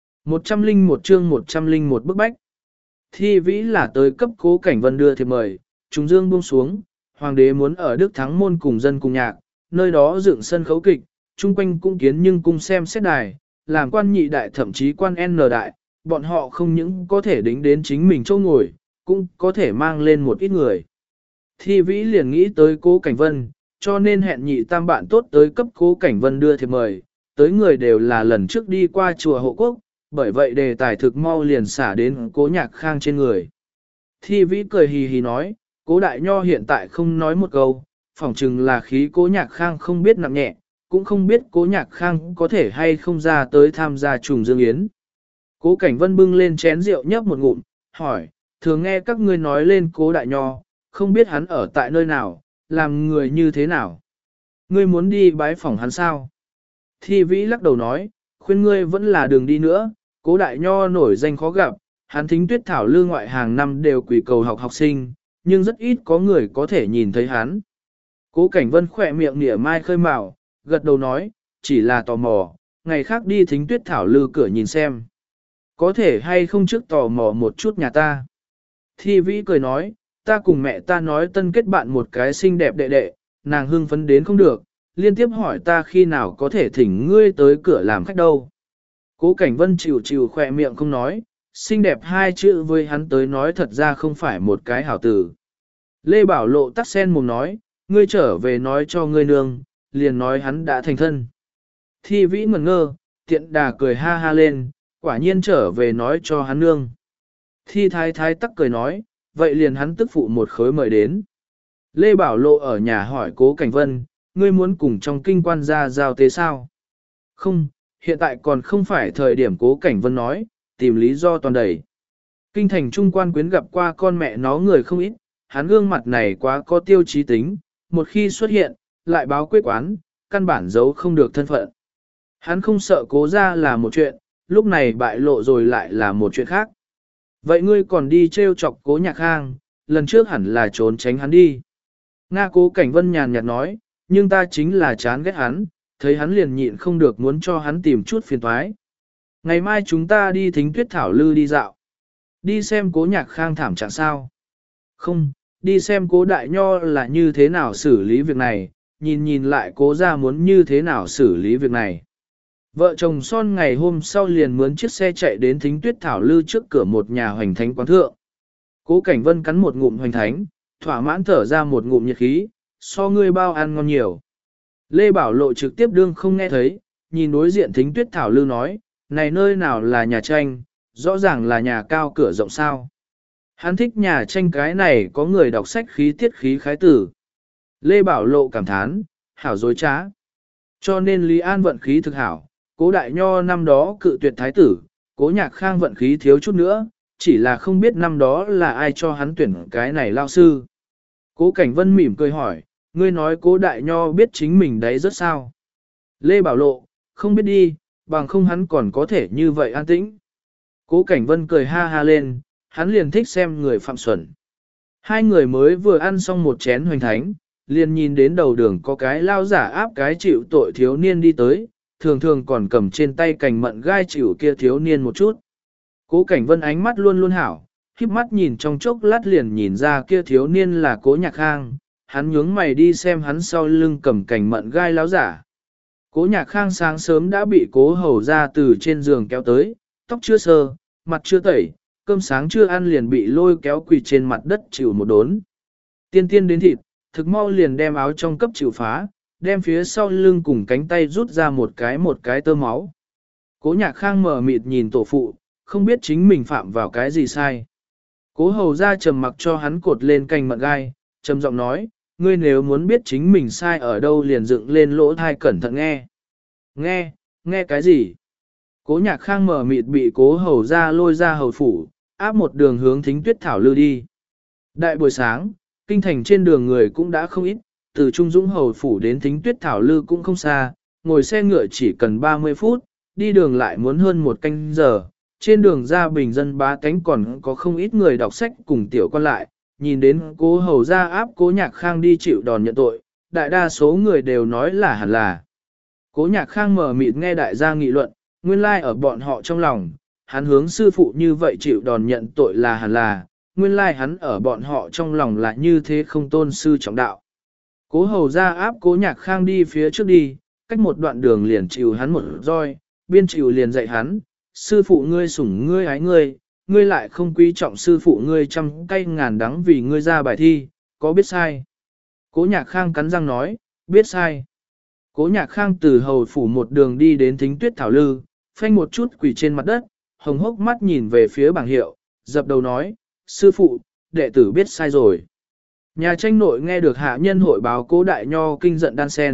[SPEAKER 1] 101 chương 101 bức bách. Thi vĩ là tới cấp Cố Cảnh Vân đưa thiệp mời, trùng dương buông xuống, hoàng đế muốn ở Đức Thắng Môn cùng dân cùng nhạc, nơi đó dựng sân khấu kịch, chung quanh cung kiến nhưng cung xem xét đài, làm quan nhị đại thậm chí quan N đại, bọn họ không những có thể đính đến chính mình chỗ ngồi, cũng có thể mang lên một ít người. Thi vĩ liền nghĩ tới Cố Cảnh Vân, cho nên hẹn nhị tam bạn tốt tới cấp Cố Cảnh Vân đưa thiệp mời, tới người đều là lần trước đi qua chùa Hộ Quốc, bởi vậy đề tài thực mau liền xả đến Cố Nhạc Khang trên người. Thi vĩ cười hì hì nói, Cố Đại Nho hiện tại không nói một câu, phỏng chừng là khí Cố Nhạc Khang không biết nặng nhẹ, cũng không biết Cố Nhạc Khang có thể hay không ra tới tham gia trùng dương yến. Cố Cảnh Vân bưng lên chén rượu nhấp một ngụm, hỏi, thường nghe các ngươi nói lên Cố Đại Nho, không biết hắn ở tại nơi nào, làm người như thế nào. Ngươi muốn đi bái phỏng hắn sao? Thi Vĩ lắc đầu nói, khuyên ngươi vẫn là đường đi nữa, Cố Đại Nho nổi danh khó gặp, hắn thính tuyết thảo lư ngoại hàng năm đều quỳ cầu học học sinh, nhưng rất ít có người có thể nhìn thấy hắn. Cố Cảnh Vân khỏe miệng nỉa mai khơi mào, gật đầu nói, chỉ là tò mò, ngày khác đi thính tuyết thảo lư cửa nhìn xem. Có thể hay không trước tò mò một chút nhà ta. Thi Vĩ cười nói, ta cùng mẹ ta nói tân kết bạn một cái xinh đẹp đệ đệ, nàng hưng phấn đến không được, liên tiếp hỏi ta khi nào có thể thỉnh ngươi tới cửa làm khách đâu. Cố Cảnh Vân chịu chịu khỏe miệng không nói, xinh đẹp hai chữ với hắn tới nói thật ra không phải một cái hảo từ. Lê Bảo Lộ tắc sen mồm nói, ngươi trở về nói cho ngươi nương, liền nói hắn đã thành thân. Thi Vĩ ngẩn ngơ, tiện đà cười ha ha lên, quả nhiên trở về nói cho hắn nương. Thi Thái Thái tắc cười nói, vậy liền hắn tức phụ một khối mời đến. Lê Bảo Lộ ở nhà hỏi Cố Cảnh Vân, ngươi muốn cùng trong kinh quan gia giao tế sao? Không, hiện tại còn không phải thời điểm Cố Cảnh Vân nói, tìm lý do toàn đầy. Kinh thành trung quan quyến gặp qua con mẹ nó người không ít, hắn gương mặt này quá có tiêu chí tính, một khi xuất hiện, lại báo quế quán, căn bản giấu không được thân phận. Hắn không sợ Cố ra là một chuyện, lúc này bại lộ rồi lại là một chuyện khác. Vậy ngươi còn đi trêu chọc Cố Nhạc Khang, lần trước hẳn là trốn tránh hắn đi. Nga Cố Cảnh Vân nhàn nhạt nói, nhưng ta chính là chán ghét hắn, thấy hắn liền nhịn không được muốn cho hắn tìm chút phiền toái. Ngày mai chúng ta đi thính tuyết thảo lư đi dạo. Đi xem Cố Nhạc Khang thảm trạng sao. Không, đi xem Cố Đại Nho là như thế nào xử lý việc này, nhìn lại Cố ra muốn như thế nào xử lý việc này. Vợ chồng son ngày hôm sau liền mướn chiếc xe chạy đến thính tuyết thảo lư trước cửa một nhà hoành thánh quán thượng. Cố Cảnh Vân cắn một ngụm hoành thánh, thỏa mãn thở ra một ngụm nhiệt khí, so ngươi bao ăn ngon nhiều. Lê Bảo Lộ trực tiếp đương không nghe thấy, nhìn đối diện thính tuyết thảo lư nói, này nơi nào là nhà tranh, rõ ràng là nhà cao cửa rộng sao. Hắn thích nhà tranh cái này có người đọc sách khí tiết khí khái tử. Lê Bảo Lộ cảm thán, hảo dối trá. Cho nên Lý An vận khí thực hảo, Cố Đại Nho năm đó cự tuyệt thái tử, Cố Nhạc Khang vận khí thiếu chút nữa, chỉ là không biết năm đó là ai cho hắn tuyển cái này lao sư. Cố Cảnh Vân mỉm cười hỏi, ngươi nói Cố Đại Nho biết chính mình đấy rất sao? Lê Bảo Lộ, không biết đi, bằng không hắn còn có thể như vậy an tĩnh. Cố Cảnh Vân cười ha ha lên, hắn liền thích xem người phạm xuẩn. Hai người mới vừa ăn xong một chén hoành thánh, liền nhìn đến đầu đường có cái lao giả áp cái chịu tội thiếu niên đi tới, thường thường còn cầm trên tay cành mận gai chịu kia thiếu niên một chút. Cố Cảnh Vân ánh mắt luôn luôn hảo, híp mắt nhìn trong chốc lát liền nhìn ra kia thiếu niên là Cố Nhạc Khang, hắn nhướng mày đi xem hắn sau lưng cầm cành mận gai lao giả. Cố Nhạc Khang sáng sớm đã bị Cố Hầu ra từ trên giường kéo tới, tóc chưa sơ, mặt chưa tẩy, cơm sáng chưa ăn liền bị lôi kéo quỳ trên mặt đất chịu một đốn. Tiên tiên đến thịt, thực mau liền đem áo trong cấp chịu phá, đem phía sau lưng cùng cánh tay rút ra một cái tơ máu. Cố Nhạc Khang mở mịt nhìn tổ phụ, không biết chính mình phạm vào cái gì sai. Cố Hầu ra trầm mặc cho hắn cột lên cành mận gai, trầm giọng nói, ngươi nếu muốn biết chính mình sai ở đâu liền dựng lên lỗ thai cẩn thận nghe. Nghe cái gì? Cố Nhạc Khang mở mịt bị Cố Hầu ra lôi ra hầu phủ, áp một đường hướng thính tuyết thảo lư đi. Đại buổi sáng, kinh thành trên đường người cũng đã không ít, từ Trung Dũng hầu phủ đến thính tuyết thảo lư cũng không xa, ngồi xe ngựa chỉ cần 30 phút, đi đường lại muốn hơn một canh giờ. Trên đường ra bình dân bá tánh còn có không ít người đọc sách cùng tiểu quan lại, nhìn đến Cố Hầu ra áp Cố Nhạc Khang đi chịu đòn nhận tội, đại đa số người đều nói là hẳn là. Cố Nhạc Khang mở mịt nghe đại gia nghị luận, nguyên lai ở bọn họ trong lòng, hắn hướng sư phụ như vậy chịu đòn nhận tội là hẳn là, nguyên lai hắn ở bọn họ trong lòng là như thế không tôn sư trọng đạo. Cố Hầu ra áp Cố Nhạc Khang đi phía trước đi, cách một đoạn đường liền chịu hắn một roi, biên chịu liền dạy hắn, sư phụ ngươi sủng ngươi ái ngươi, ngươi lại không quý trọng sư phụ ngươi trăm cây ngàn đắng vì ngươi ra bài thi, có biết sai? Cố Nhạc Khang cắn răng nói, biết sai. Cố Nhạc Khang từ hầu phủ một đường đi đến thính tuyết thảo lư, phanh một chút quỳ trên mặt đất, hồng hốc mắt nhìn về phía bảng hiệu, dập đầu nói, sư phụ, đệ tử biết sai rồi. Nhà tranh nội nghe được hạ nhân hội báo Cố Đại Nho kinh giận đan sen,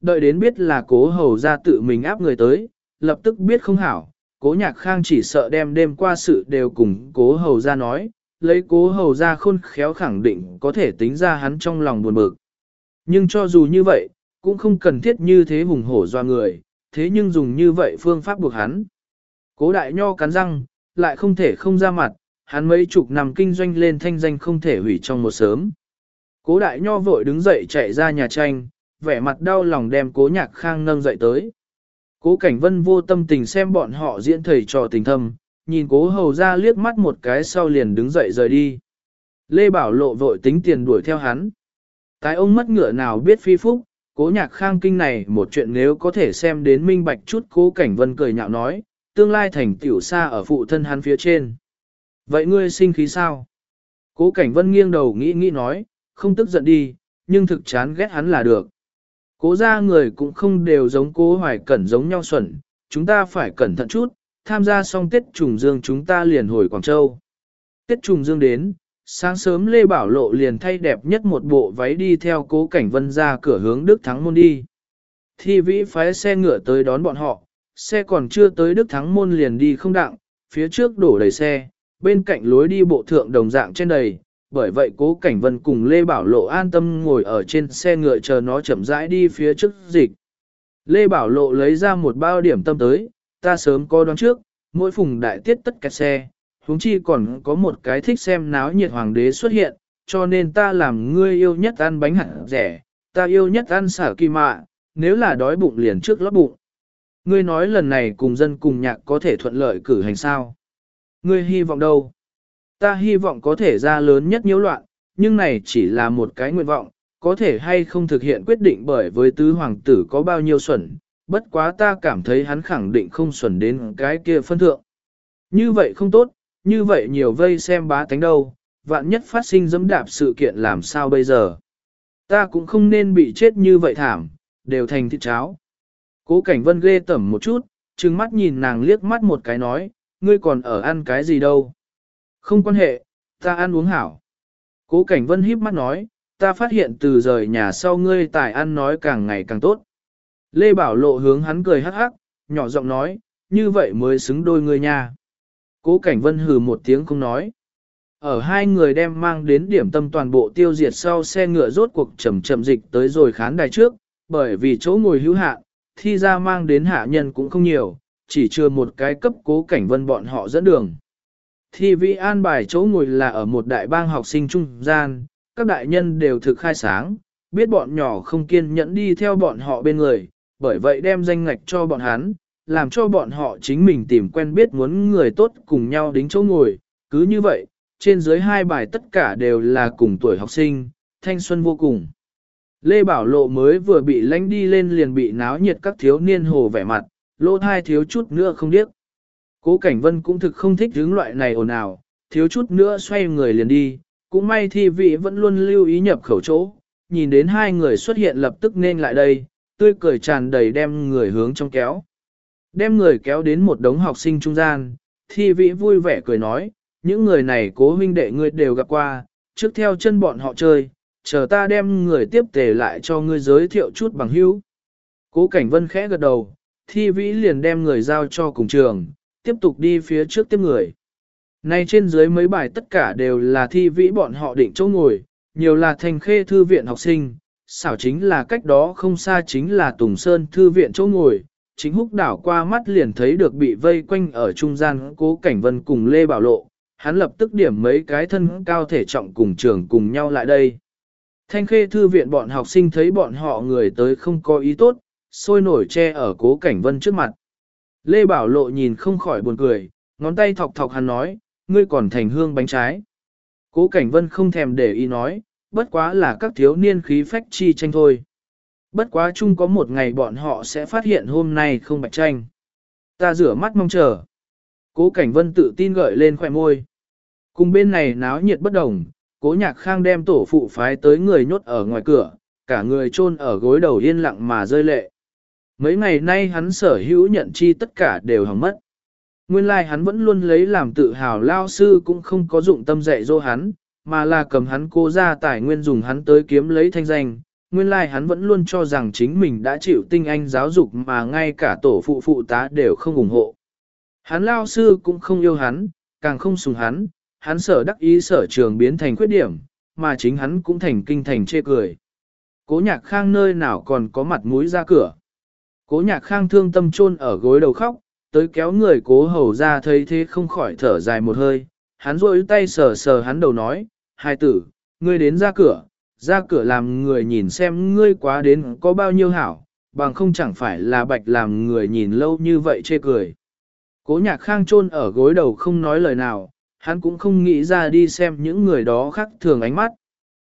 [SPEAKER 1] Đợi đến biết là cố hầu ra tự mình áp người tới, lập tức biết không hảo, cố nhạc khang chỉ sợ đem đêm qua sự đều cùng cố hầu ra nói, lấy cố hầu ra khôn khéo khẳng định có thể tính ra hắn trong lòng buồn bực. Nhưng cho dù như vậy, cũng không cần thiết như thế hùng hổ doa người, thế nhưng dùng như vậy phương pháp buộc hắn. Cố đại nho cắn răng, lại không thể không ra mặt, hắn mấy chục năm kinh doanh lên thanh danh không thể hủy trong một sớm. Cố đại nho vội đứng dậy chạy ra nhà tranh, vẻ mặt đau lòng đem cố nhạc khang nâng dậy tới. Cố Cảnh Vân vô tâm tình xem bọn họ diễn thầy trò tình thâm, nhìn cố hầu ra liếc mắt một cái sau liền đứng dậy rời đi. Lê Bảo Lộ vội tính tiền đuổi theo hắn. Cái ông mất ngựa nào biết phi phúc, cố nhạc khang kinh này một chuyện nếu có thể xem đến minh bạch chút. Cố Cảnh Vân cười nhạo nói, tương lai thành tiểu xa ở phụ thân hắn phía trên. Vậy ngươi sinh khí sao? Cố Cảnh Vân nghiêng đầu nghĩ nói, không tức giận đi, nhưng thực chán ghét hắn là được. Cố ra người cũng không đều giống cố Hoài Cẩn giống nhau xuẩn, chúng ta phải cẩn thận chút, tham gia xong Tết Trùng Dương chúng ta liền hồi Quảng Châu. Tết Trùng Dương đến, sáng sớm Lê Bảo Lộ liền thay đẹp nhất một bộ váy đi theo Cố Cảnh Vân ra cửa hướng Đức Thắng Môn đi. Thi Vĩ phái xe ngựa tới đón bọn họ, xe còn chưa tới Đức Thắng Môn liền đi không đặng, phía trước đổ đầy xe, bên cạnh lối đi bộ thượng đồng dạng trên đầy. Bởi vậy Cố Cảnh Vân cùng Lê Bảo Lộ an tâm ngồi ở trên xe ngựa chờ nó chậm rãi đi phía trước dịch. Lê Bảo Lộ lấy ra một bao điểm tâm tới, ta sớm có đoán trước, mỗi phùng đại tiết tất cả xe, huống chi còn có một cái thích xem náo nhiệt hoàng đế xuất hiện, cho nên ta làm ngươi yêu nhất ăn bánh hạt rẻ, ta yêu nhất ăn xả kỳ mạ, nếu là đói bụng liền trước lót bụng. Ngươi nói lần này cùng dân cùng nhạc có thể thuận lợi cử hành sao? Ngươi hy vọng đâu? Ta hy vọng có thể ra lớn nhất nhiễu loạn, nhưng này chỉ là một cái nguyện vọng, có thể hay không thực hiện quyết định bởi với tứ hoàng tử có bao nhiêu xuẩn, bất quá ta cảm thấy hắn khẳng định không xuẩn đến cái kia phân thượng. Như vậy không tốt, như vậy nhiều vây xem bá tánh đâu, vạn nhất phát sinh dẫm đạp sự kiện làm sao bây giờ. Ta cũng không nên bị chết như vậy thảm, đều thành thịt cháo. Cố Cảnh Vân ghê tẩm một chút, trừng mắt nhìn nàng liếc mắt một cái nói, ngươi còn ở ăn cái gì đâu. Không quan hệ, ta ăn uống hảo. Cố Cảnh Vân híp mắt nói, ta phát hiện từ rời nhà sau ngươi tài ăn nói càng ngày càng tốt. Lê Bảo Lộ hướng hắn cười hắc hắc, nhỏ giọng nói, như vậy mới xứng đôi ngươi nha. Cố Cảnh Vân hừ một tiếng không nói. Ở hai người đem mang đến điểm tâm toàn bộ tiêu diệt sau xe ngựa rốt cuộc chậm dịch tới rồi khán đài trước, bởi vì chỗ ngồi hữu hạn, thi ra mang đến hạ nhân cũng không nhiều, chỉ chưa một cái cấp Cố Cảnh Vân bọn họ dẫn đường. Thi Vĩ an bài chỗ ngồi là ở một đại bang học sinh trung gian, các đại nhân đều thực khai sáng, biết bọn nhỏ không kiên nhẫn đi theo bọn họ bên người, bởi vậy đem danh ngạch cho bọn hắn, làm cho bọn họ chính mình tìm quen biết muốn người tốt cùng nhau đính chỗ ngồi. Cứ như vậy, trên dưới hai bài tất cả đều là cùng tuổi học sinh, thanh xuân vô cùng. Lê Bảo Lộ mới vừa bị lánh đi lên liền bị náo nhiệt các thiếu niên hồ vẻ mặt, lỗ thai thiếu chút nữa không điếc. Cố Cảnh Vân cũng thực không thích hướng loại này ồn ào, thiếu chút nữa xoay người liền đi, cũng may Thi Vĩ vẫn luôn lưu ý nhập khẩu chỗ, nhìn đến hai người xuất hiện lập tức nên lại đây, tươi cười tràn đầy đem người hướng trong kéo. Đem người kéo đến một đống học sinh trung gian, Thi Vĩ vui vẻ cười nói, những người này Cố huynh đệ ngươi đều gặp qua, trước theo chân bọn họ chơi, chờ ta đem người tiếp tề lại cho ngươi giới thiệu chút bằng hữu. Cố Cảnh Vân khẽ gật đầu, Thi Vĩ liền đem người giao cho cùng trường, tiếp tục đi phía trước tiếp người. Nay trên dưới mấy bài tất cả đều là Thi Vĩ bọn họ định chỗ ngồi, nhiều là Thành Khê thư viện học sinh, xảo chính là cách đó không xa chính là Tùng Sơn thư viện chỗ ngồi. Chính Húc đảo qua mắt liền thấy được bị vây quanh ở trung gian Cố Cảnh Vân cùng Lê Bảo Lộ, hắn lập tức điểm mấy cái thân cao thể trọng cùng trường cùng nhau lại đây. Thanh Khê thư viện bọn học sinh thấy bọn họ người tới không có ý tốt, sôi nổi che ở Cố Cảnh Vân trước mặt. Lê Bảo Lộ nhìn không khỏi buồn cười, ngón tay thọc thọc hắn nói, ngươi còn thành hương bánh trái. Cố Cảnh Vân không thèm để ý nói, bất quá là các thiếu niên khí phách chi tranh thôi. Bất quá chung có một ngày bọn họ sẽ phát hiện hôm nay không bạch tranh. Ta rửa mắt mong chờ. Cố Cảnh Vân tự tin gợi lên khỏe môi. Cùng bên này náo nhiệt bất đồng, Cố Nhạc Khang đem tổ phụ phái tới người nhốt ở ngoài cửa, cả người chôn ở gối đầu yên lặng mà rơi lệ. Mấy ngày nay hắn sở hữu nhận chi tất cả đều hỏng mất. Nguyên lai hắn vẫn luôn lấy làm tự hào lao sư cũng không có dụng tâm dạy dỗ hắn, mà là cầm hắn Cố ra tài nguyên dùng hắn tới kiếm lấy thanh danh, nguyên lai hắn vẫn luôn cho rằng chính mình đã chịu tinh anh giáo dục mà ngay cả tổ phụ phụ tá đều không ủng hộ. Hắn lao sư cũng không yêu hắn, càng không sùng hắn sở đắc ý sở trường biến thành khuyết điểm, mà chính hắn cũng thành kinh thành chê cười. Cố Nhạc Khang nơi nào còn có mặt mũi ra cửa. Cố Nhạc Khang thương tâm chôn ở gối đầu khóc, tới kéo người Cố Hầu ra thấy thế không khỏi thở dài một hơi, hắn rôi tay sờ sờ hắn đầu nói, hai tử, ngươi đến ra cửa làm người nhìn xem ngươi quá đến có bao nhiêu hảo, bằng không chẳng phải là bạch làm người nhìn lâu như vậy chê cười. Cố Nhạc Khang chôn ở gối đầu không nói lời nào, hắn cũng không nghĩ ra đi xem những người đó khác thường ánh mắt.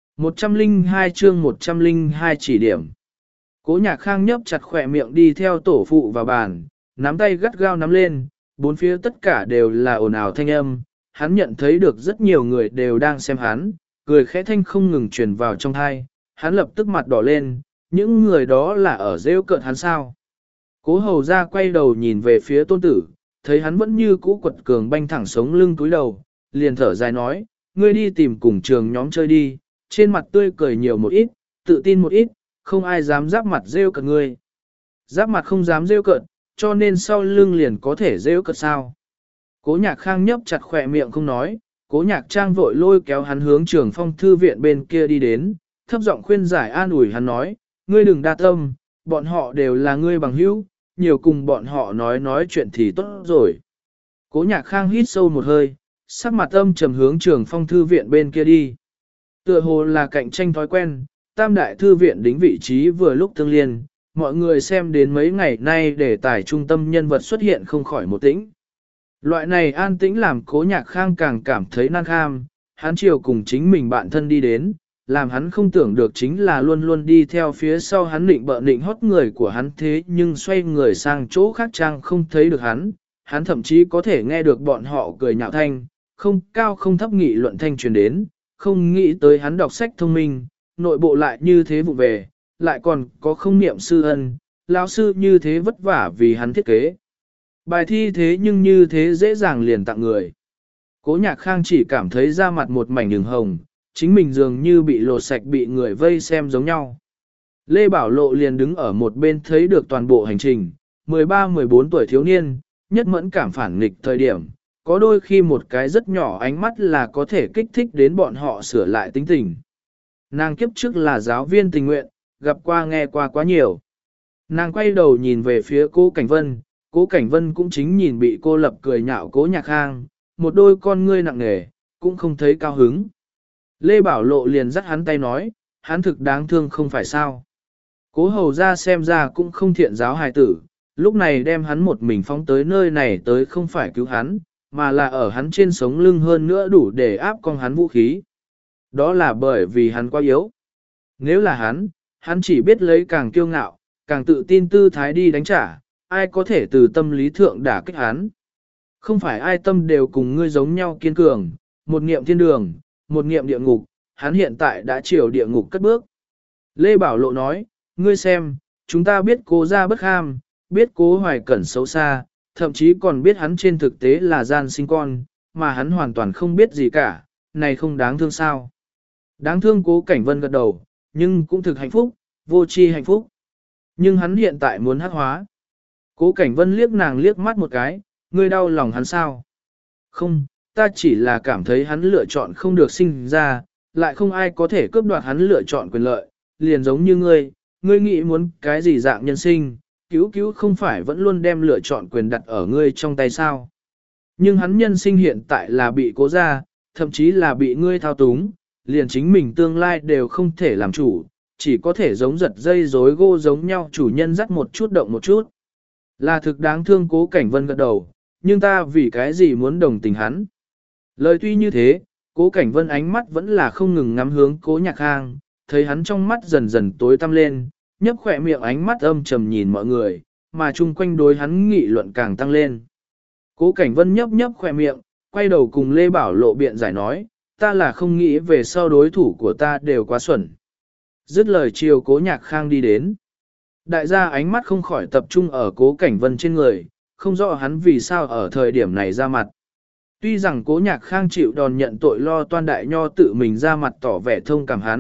[SPEAKER 1] 102 chương 102 chỉ điểm. Cố Nhạc Khang nhấp chặt khỏe miệng đi theo tổ phụ vào bàn, nắm tay gắt gao nắm lên, bốn phía tất cả đều là ồn ào thanh âm, hắn nhận thấy được rất nhiều người đều đang xem hắn, cười khẽ thanh không ngừng truyền vào trong tai, hắn lập tức mặt đỏ lên, những người đó là ở rêu cợt hắn sao. Cố Hầu ra quay đầu nhìn về phía tôn tử, thấy hắn vẫn như cũ quật cường banh thẳng sống lưng túi đầu, liền thở dài nói, ngươi đi tìm cùng trường nhóm chơi đi, trên mặt tươi cười nhiều một ít, tự tin một ít, không ai dám giáp mặt rêu cợt ngươi. Giáp mặt không dám rêu cợt, cho nên sau lưng liền có thể rêu cợt sao. Cố Nhạc Khang nhấp chặt khỏe miệng không nói, Cố Nhạc Trang vội lôi kéo hắn hướng Trường Phong thư viện bên kia đi đến, thấp giọng khuyên giải an ủi hắn nói, ngươi đừng đa tâm, bọn họ đều là ngươi bằng hữu, nhiều cùng bọn họ nói chuyện thì tốt rồi. Cố Nhạc Khang hít sâu một hơi, sắc mặt âm trầm hướng Trường Phong thư viện bên kia đi. Tựa hồ là cạnh tranh thói quen, tam đại thư viện đính vị trí vừa lúc tương liên, mọi người xem đến mấy ngày nay để tài trung tâm nhân vật xuất hiện không khỏi một tĩnh. Loại này an tĩnh làm Cố Nhạc Khang càng cảm thấy nan kham, hắn chiều cùng chính mình bạn thân đi đến, làm hắn không tưởng được chính là luôn luôn đi theo phía sau hắn định bợ định hót người của hắn thế nhưng xoay người sang chỗ khác trang không thấy được hắn thậm chí có thể nghe được bọn họ cười nhạo thanh, không cao không thấp nghị luận thanh truyền đến, không nghĩ tới hắn đọc sách thông minh, nội bộ lại như thế vụ về, lại còn có không niệm sư ân, lão sư như thế vất vả vì hắn thiết kế. Bài thi thế nhưng như thế dễ dàng liền tặng người. Cố Nhạc Khang chỉ cảm thấy da mặt một mảnh đường hồng, chính mình dường như bị lột sạch bị người vây xem giống nhau. Lê Bảo Lộ liền đứng ở một bên thấy được toàn bộ hành trình, 13-14 tuổi thiếu niên, nhất mẫn cảm phản nghịch thời điểm, có đôi khi một cái rất nhỏ ánh mắt là có thể kích thích đến bọn họ sửa lại tính tình. Nàng kiếp trước là giáo viên tình nguyện, gặp qua nghe qua quá nhiều. Nàng quay đầu nhìn về phía Cố Cảnh Vân cũng chính nhìn bị cô lập cười nhạo Cố Nhạc Khang, một đôi con ngươi nặng nề, cũng không thấy cao hứng. Lê Bảo Lộ liền dắt hắn tay nói, hắn thực đáng thương không phải sao. Cố Hầu ra xem ra cũng không thiện giáo hài tử, lúc này đem hắn một mình phóng tới nơi này tới không phải cứu hắn, mà là ở hắn trên sống lưng hơn nữa đủ để áp con hắn vũ khí. Đó là bởi vì hắn quá yếu. Nếu là hắn chỉ biết lấy càng kiêu ngạo, càng tự tin tư thái đi đánh trả, ai có thể từ tâm lý thượng đả kích hắn. Không phải ai tâm đều cùng ngươi giống nhau kiên cường, một niệm thiên đường, một niệm địa ngục, hắn hiện tại đã chiều địa ngục cất bước. Lê Bảo Lộ nói, ngươi xem, chúng ta biết Cố gia bất kham, biết Cố Hoài Cẩn xấu xa, thậm chí còn biết hắn trên thực tế là gian sinh con, mà hắn hoàn toàn không biết gì cả, này không đáng thương sao. Đáng thương Cố Cảnh Vân gật đầu, nhưng cũng thực hạnh phúc, vô tri hạnh phúc. Nhưng hắn hiện tại muốn hắc hóa. Cố Cảnh Vân liếc nàng liếc mắt một cái, ngươi đau lòng hắn sao? Không, ta chỉ là cảm thấy hắn lựa chọn không được sinh ra, lại không ai có thể cướp đoạt hắn lựa chọn quyền lợi, liền giống như ngươi nghĩ muốn cái gì dạng nhân sinh, cứu không phải vẫn luôn đem lựa chọn quyền đặt ở ngươi trong tay sao. Nhưng hắn nhân sinh hiện tại là bị Cố gia, thậm chí là bị ngươi thao túng, liền chính mình tương lai đều không thể làm chủ, chỉ có thể giống giật dây rối gô giống nhau chủ nhân dắt một chút động một chút. Là thực đáng thương Cố Cảnh Vân gật đầu, nhưng ta vì cái gì muốn đồng tình hắn. Lời tuy như thế, Cố Cảnh Vân ánh mắt vẫn là không ngừng ngắm hướng Cố Nhạc Khang, thấy hắn trong mắt dần dần tối tăm lên, nhấp khỏe miệng ánh mắt âm trầm nhìn mọi người, mà chung quanh đối hắn nghị luận càng tăng lên. Cố Cảnh Vân nhấp khỏe miệng, quay đầu cùng Lê Bảo Lộ biện giải nói, ta là không nghĩ về sau đối thủ của ta đều quá xuẩn. Dứt lời chiều Cố Nhạc Khang đi đến. Đại gia ánh mắt không khỏi tập trung ở Cố Cảnh Vân trên người, không rõ hắn vì sao ở thời điểm này ra mặt. Tuy rằng Cố Nhạc Khang chịu đòn nhận tội lo toan đại nho tự mình ra mặt tỏ vẻ thông cảm hắn,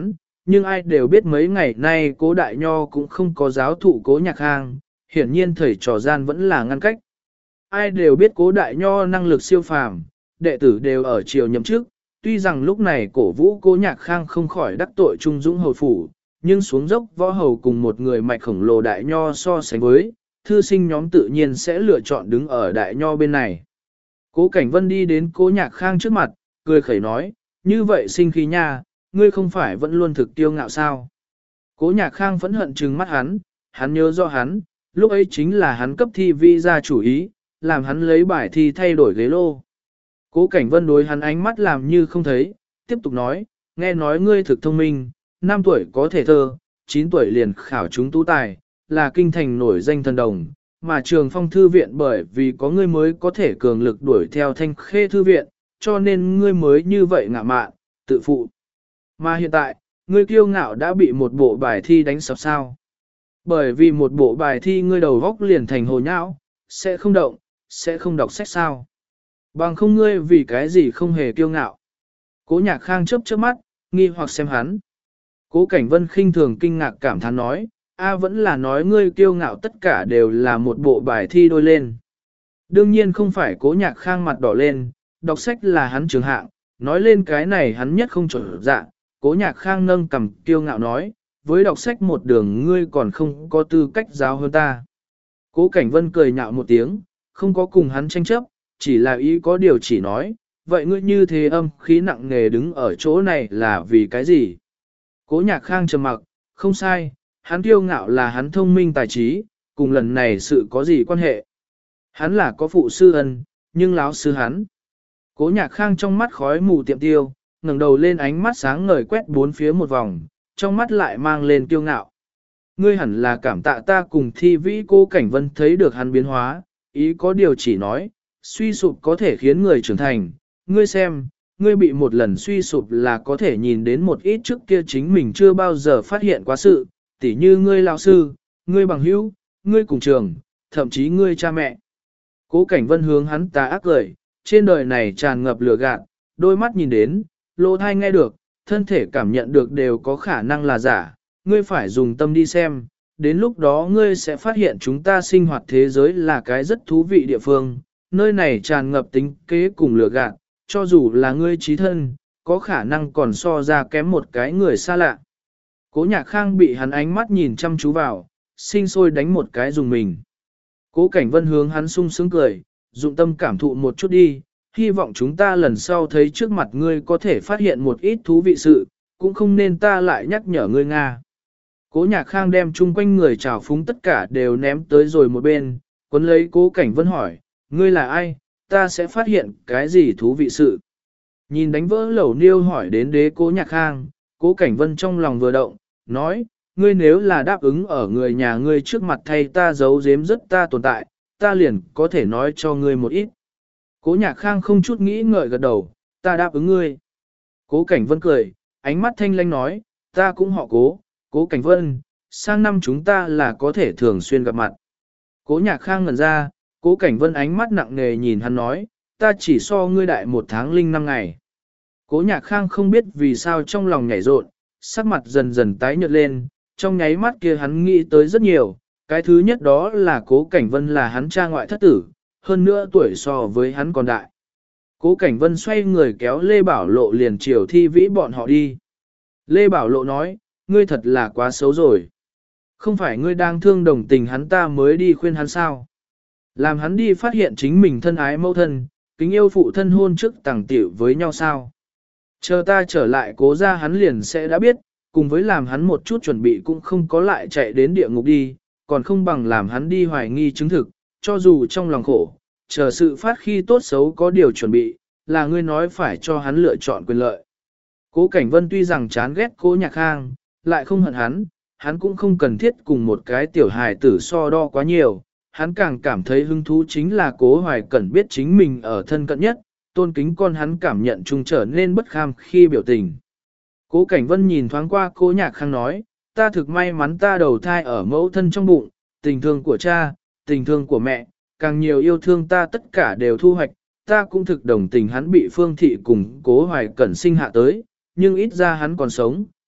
[SPEAKER 1] nhưng ai đều biết mấy ngày nay Cố Đại Nho cũng không có giáo thụ Cố Nhạc Khang, hiển nhiên thầy trò gian vẫn là ngăn cách. Ai đều biết Cố Đại Nho năng lực siêu phàm, đệ tử đều ở triều nhậm chức, tuy rằng lúc này cổ vũ Cố Nhạc Khang không khỏi đắc tội Trung Dũng hầu phủ, nhưng xuống dốc võ hầu cùng một người mạch khổng lồ Đại Nho so sánh với, thư sinh nhóm tự nhiên sẽ lựa chọn đứng ở Đại Nho bên này. Cố Cảnh Vân đi đến Cố Nhạc Khang trước mặt, cười khẩy nói, như vậy sinh khí nha, ngươi không phải vẫn luôn thực tiêu ngạo sao. Cố Nhạc Khang phẫn hận trừng mắt hắn nhớ rõ hắn, lúc ấy chính là hắn cấp thi vi ra chủ ý, làm hắn lấy bài thi thay đổi ghế lô. Cố Cảnh Vân đối hắn ánh mắt làm như không thấy, tiếp tục nói, nghe nói ngươi thực thông minh, 5 tuổi có thể thơ, 9 tuổi liền khảo chúng tú tài, là kinh thành nổi danh thần đồng, mà trường phong thư viện bởi vì có ngươi mới có thể cường lực đuổi theo thanh khê thư viện, cho nên ngươi mới như vậy ngạ mạn, tự phụ. Mà hiện tại, ngươi kiêu ngạo đã bị một bộ bài thi đánh sập sao. Bởi vì một bộ bài thi ngươi đầu góc liền thành hồ nhão, sẽ không động, sẽ không đọc sách sao. Bằng không ngươi vì cái gì không hề kiêu ngạo. Cố Nhạc Khang chớp chớp mắt, nghi hoặc xem hắn. Cố Cảnh Vân khinh thường kinh ngạc cảm thán nói, vẫn là nói ngươi kiêu ngạo tất cả đều là một bộ bài thi đôi lên. Đương nhiên không phải Cố Nhạc Khang mặt đỏ lên, đọc sách là hắn trường hạng, nói lên cái này hắn nhất không chuẩn dạ. Cố Nhạc Khang nâng cầm kiêu ngạo nói, với đọc sách một đường ngươi còn không có tư cách giáo hơn ta. Cố Cảnh Vân cười nhạo một tiếng, không có cùng hắn tranh chấp, chỉ là ý có điều chỉ nói, vậy ngươi như thế âm khí nặng nề đứng ở chỗ này là vì cái gì? Cố Nhạc Khang trầm mặc, không sai, hắn kiêu ngạo là hắn thông minh tài trí, cùng lần này sự có gì quan hệ? Hắn là có phụ sư ân, nhưng láo sư hắn. Cố Nhạc Khang trong mắt khói mù tiệm tiêu, ngẩng đầu lên ánh mắt sáng ngời quét bốn phía một vòng, trong mắt lại mang lên kiêu ngạo. Ngươi hẳn là cảm tạ ta cùng thi vĩ. Cố Cảnh Vân thấy được hắn biến hóa, ý có điều chỉ nói, suy sụp có thể khiến người trưởng thành, ngươi xem, ngươi bị một lần suy sụp là có thể nhìn đến một ít trước kia chính mình chưa bao giờ phát hiện quá sự, tỉ như ngươi lão sư, ngươi bằng hữu, ngươi cùng trường, thậm chí ngươi cha mẹ. Cố Cảnh Vân hướng hắn tà ác cười, trên đời này tràn ngập lửa gạt, đôi mắt nhìn đến, lỗ tai nghe được, thân thể cảm nhận được đều có khả năng là giả, ngươi phải dùng tâm đi xem, đến lúc đó ngươi sẽ phát hiện chúng ta sinh hoạt thế giới là cái rất thú vị địa phương, nơi này tràn ngập tính kế cùng lửa gạt, cho dù là ngươi trí thân, có khả năng còn so ra kém một cái người xa lạ. Cố Nhạc Khang bị hắn ánh mắt nhìn chăm chú vào, sinh sôi đánh một cái dùng mình. Cố Cảnh Vân hướng hắn sung sướng cười, dụng tâm cảm thụ một chút đi, hy vọng chúng ta lần sau thấy trước mặt ngươi có thể phát hiện một ít thú vị sự, cũng không nên ta lại nhắc nhở ngươi Nga. Cố Nhạc Khang đem chung quanh người trào phúng tất cả đều ném tới rồi một bên, quấn lấy Cố Cảnh Vân hỏi, ngươi là ai, ta sẽ phát hiện cái gì thú vị sự. Nhìn đánh vỡ lẩu niêu hỏi đến đế Cố Nhạc Khang, Cố Cảnh Vân trong lòng vừa động, nói, ngươi nếu là đáp ứng ở người nhà ngươi trước mặt thay ta giấu giếm rất ta tồn tại, ta liền có thể nói cho ngươi một ít. Cố Nhạc Khang không chút nghĩ ngợi gật đầu, ta đáp ứng ngươi. Cố Cảnh Vân cười, ánh mắt thanh lanh nói, ta cũng họ Cố, Cố Cảnh Vân, sang năm chúng ta là có thể thường xuyên gặp mặt. Cố Nhạc Khang ngẩn ra, Cố Cảnh Vân ánh mắt nặng nề nhìn hắn nói, ta chỉ so ngươi đại 1 tháng linh 5 ngày. Cố Nhạc Khang không biết vì sao trong lòng nhảy rộn, sắc mặt dần dần tái nhợt lên, trong nháy mắt kia hắn nghĩ tới rất nhiều, cái thứ nhất đó là Cố Cảnh Vân là hắn cha ngoại thất tử, hơn nữa tuổi so với hắn còn đại. Cố Cảnh Vân xoay người kéo Lê Bảo Lộ liền chiều thi vĩ bọn họ đi. Lê Bảo Lộ nói, ngươi thật là quá xấu rồi. Không phải ngươi đang thương đồng tình hắn ta mới đi khuyên hắn sao? Làm hắn đi phát hiện chính mình thân ái mẫu thân, kính yêu phụ thân hôn trước tàng tiểu với nhau sao? Chờ ta trở lại Cố ra hắn liền sẽ đã biết, cùng với làm hắn một chút chuẩn bị cũng không có lại chạy đến địa ngục đi, còn không bằng làm hắn đi hoài nghi chứng thực, cho dù trong lòng khổ, chờ sự phát khi tốt xấu có điều chuẩn bị, là ngươi nói phải cho hắn lựa chọn quyền lợi. Cố Cảnh Vân tuy rằng chán ghét Cố Nhạc Khang, lại không hận hắn cũng không cần thiết cùng một cái tiểu hài tử so đo quá nhiều, hắn càng cảm thấy hứng thú chính là Cố Hoài Cẩn biết chính mình ở thân cận nhất, tôn kính con hắn cảm nhận trung trở nên bất kham khi biểu tình. Cố Cảnh Vân nhìn thoáng qua Cố Nhạc Khang nói, ta thực may mắn ta đầu thai ở mẫu thân trong bụng, tình thương của cha, tình thương của mẹ, càng nhiều yêu thương ta tất cả đều thu hoạch, ta cũng thực đồng tình hắn bị Phương Thị cùng Cố Hoài Cẩn sinh hạ tới, nhưng ít ra hắn còn sống,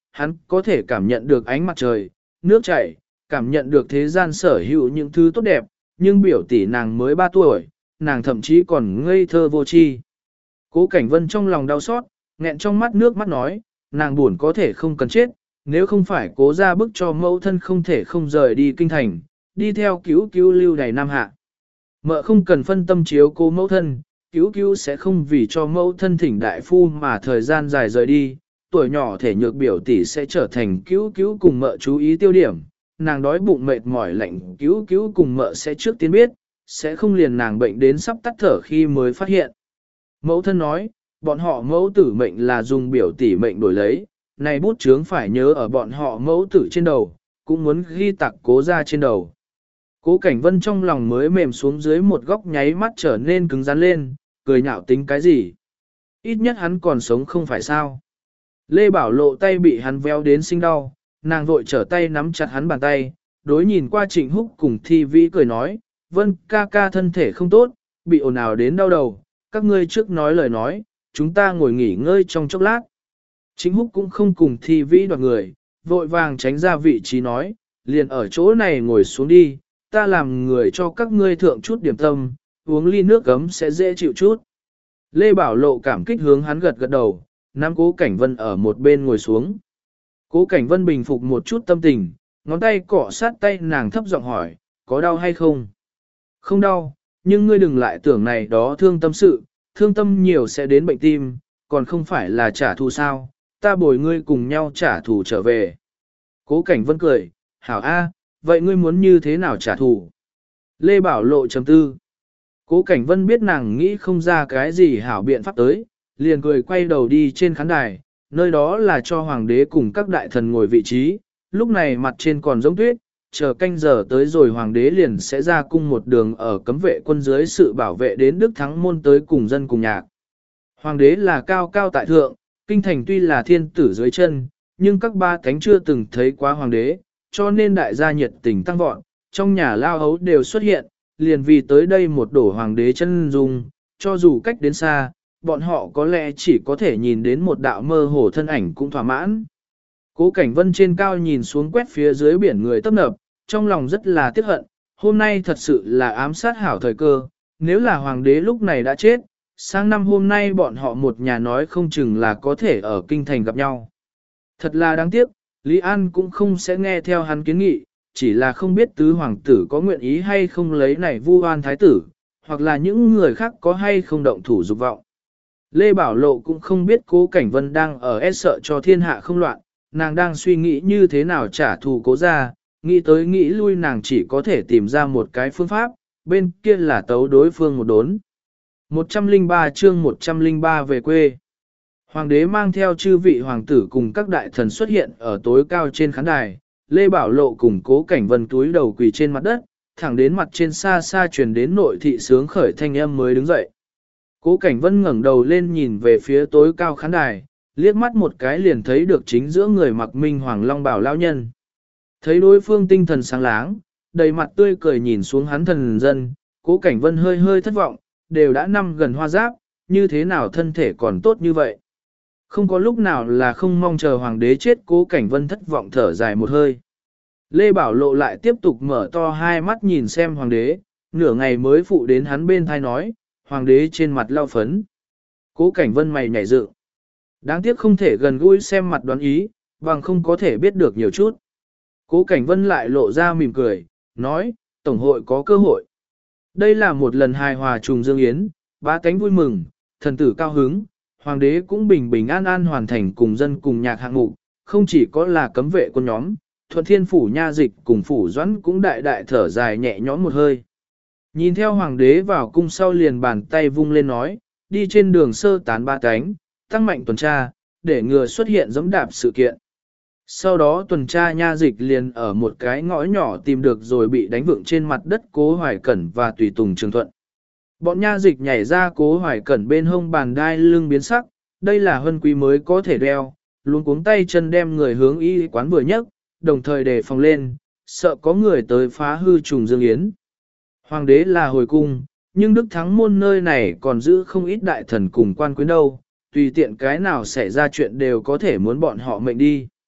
[SPEAKER 1] hắn có thể cảm nhận được ánh mặt trời, nước chảy, cảm nhận được thế gian sở hữu những thứ tốt đẹp, nhưng biểu tỷ nàng mới 3 tuổi, nàng thậm chí còn ngây thơ vô tri. Cố Cảnh Vân trong lòng đau xót, nghẹn trong mắt nước mắt nói, nàng buồn có thể không cần chết, nếu không phải cố ra bức cho mẫu thân không thể không rời đi kinh thành, đi theo cứu cứu lưu đầy Nam Hạ. Mợ không cần phân tâm chiếu cố mẫu thân, cứu cứu sẽ không vì cho mẫu thân thỉnh đại phu mà thời gian dài rời đi, tuổi nhỏ thể nhược biểu tỷ sẽ trở thành cứu cứu cùng mợ chú ý tiêu điểm, nàng đói bụng mệt mỏi lạnh cứu cứu cùng mợ sẽ trước tiên biết, sẽ không liền nàng bệnh đến sắp tắt thở khi mới phát hiện. Mẫu thân nói, bọn họ mẫu tử mệnh là dùng biểu tỷ mệnh đổi lấy, này bút chướng phải nhớ ở bọn họ mẫu tử trên đầu, cũng muốn ghi tạc cố ra trên đầu. Cố Cảnh Vân trong lòng mới mềm xuống dưới một góc nháy mắt trở nên cứng rắn lên, cười nhạo tính cái gì. Ít nhất hắn còn sống không phải sao. Lê Bảo Lộ tay bị hắn véo đến sinh đau, nàng vội trở tay nắm chặt hắn bàn tay, đối nhìn qua Trịnh Húc cùng Thi Vĩ cười nói, Vân ca ca thân thể không tốt, bị ồn ào đến đau đầu, các ngươi trước nói lời nói, chúng ta ngồi nghỉ ngơi trong chốc lát. Trịnh Húc cũng không cùng Thi Vĩ đoạt người, vội vàng tránh ra vị trí nói, liền ở chỗ này ngồi xuống đi, ta làm người cho các ngươi thượng chút điểm tâm, uống ly nước gấm sẽ dễ chịu chút. Lê Bảo Lộ cảm kích hướng hắn gật gật đầu, nam Cố Cảnh Vân ở một bên ngồi xuống. Cố Cảnh Vân bình phục một chút tâm tình, ngón tay cọ sát tay nàng thấp giọng hỏi, có đau hay không? Không đau, nhưng ngươi đừng lại tưởng này đó thương tâm sự, thương tâm nhiều sẽ đến bệnh tim, còn không phải là trả thù sao, ta bồi ngươi cùng nhau trả thù trở về. Cố Cảnh Vân cười, hảo a, vậy ngươi muốn như thế nào trả thù? Lê Bảo Lộ chấm tư. Cố Cảnh Vân biết nàng nghĩ không ra cái gì hảo biện pháp tới, liền cười quay đầu đi trên khán đài, nơi đó là cho hoàng đế cùng các đại thần ngồi vị trí, lúc này mặt trên còn giống tuyết, chờ canh giờ tới rồi hoàng đế liền sẽ ra cung một đường ở cấm vệ quân dưới sự bảo vệ đến Đức Thắng Môn tới cùng dân cùng nhạc. Hoàng đế là cao cao tại thượng, kinh thành tuy là thiên tử dưới chân, nhưng các ba cánh chưa từng thấy quá hoàng đế, cho nên đại gia nhiệt tình tăng vọt, trong nhà lao hấu đều xuất hiện, liền vì tới đây một đổ hoàng đế chân dung, cho dù cách đến xa, bọn họ có lẽ chỉ có thể nhìn đến một đạo mơ hồ thân ảnh cũng thỏa mãn. Cố Cảnh Vân trên cao nhìn xuống quét phía dưới biển người tấp nập, trong lòng rất là tiếc hận, hôm nay thật sự là ám sát hảo thời cơ, nếu là hoàng đế lúc này đã chết, sang năm hôm nay bọn họ một nhà nói không chừng là có thể ở kinh thành gặp nhau. Thật là đáng tiếc, Lý An cũng không sẽ nghe theo hắn kiến nghị, chỉ là không biết tứ hoàng tử có nguyện ý hay không lấy này vu oan thái tử, hoặc là những người khác có hay không động thủ dục vọng. Lê Bảo Lộ cũng không biết Cố Cảnh Vân đang ở e sợ cho thiên hạ không loạn, nàng đang suy nghĩ như thế nào trả thù Cố ra, nghĩ tới nghĩ lui nàng chỉ có thể tìm ra một cái phương pháp, bên kia là tấu đối phương một đốn. 103 chương 103 về quê. Hoàng đế mang theo chư vị hoàng tử cùng các đại thần xuất hiện ở tối cao trên khán đài, Lê Bảo Lộ cùng Cố Cảnh Vân túi đầu quỳ trên mặt đất, thẳng đến mặt trên xa xa truyền đến nội thị sướng khởi thanh âm mới đứng dậy. Cố Cảnh Vân ngẩng đầu lên nhìn về phía tối cao khán đài, liếc mắt một cái liền thấy được chính giữa người mặc minh hoàng long bào lão nhân. Thấy đối phương tinh thần sáng láng, đầy mặt tươi cười nhìn xuống hắn thần dân, Cố Cảnh Vân hơi hơi thất vọng, đều đã năm gần hoa giáp, như thế nào thân thể còn tốt như vậy. Không có lúc nào là không mong chờ hoàng đế chết. Cố Cảnh Vân thất vọng thở dài một hơi. Lê Bảo Lộ lại tiếp tục mở to hai mắt nhìn xem hoàng đế, nửa ngày mới phụ đến hắn bên thai nói, hoàng đế trên mặt lau phấn. Cố Cảnh Vân mày nhảy dựng. Đáng tiếc không thể gần gũi xem mặt đoán ý, bằng không có thể biết được nhiều chút. Cố Cảnh Vân lại lộ ra mỉm cười, nói, Tổng hội có cơ hội. Đây là một lần hài hòa trùng dương yến, bá tánh vui mừng, thần tử cao hứng, hoàng đế cũng bình bình an an hoàn thành cùng dân cùng nhạc hạng mục, không chỉ có là cấm vệ quân nhóm, Thuận Thiên Phủ Nha Dịch cùng Phủ Doãn cũng đại đại thở dài nhẹ nhõm một hơi. Nhìn theo hoàng đế vào cung sau liền bàn tay vung lên nói, đi trên đường sơ tán ba cánh, tăng mạnh tuần tra, để ngừa xuất hiện giẫm đạp sự kiện. Sau đó tuần tra Nha Dịch liền ở một cái ngõ nhỏ tìm được rồi bị đánh vượng trên mặt đất Cố Hoài Cẩn và Tùy Tùng Trường Thuận. Bọn Nha Dịch nhảy ra Cố Hoài Cẩn bên hông bàn đai lưng biến sắc, đây là huân quý mới có thể đeo, luôn cuống tay chân đem người hướng y quán vừa nhấc, đồng thời đề phòng lên, sợ có người tới phá hư trùng dương yến. Hoàng đế là hồi cung, nhưng Đức Thắng Môn nơi này còn giữ không ít đại thần cùng quan quyến đâu, tùy tiện cái nào xảy ra chuyện đều có thể muốn bọn họ mệnh đi.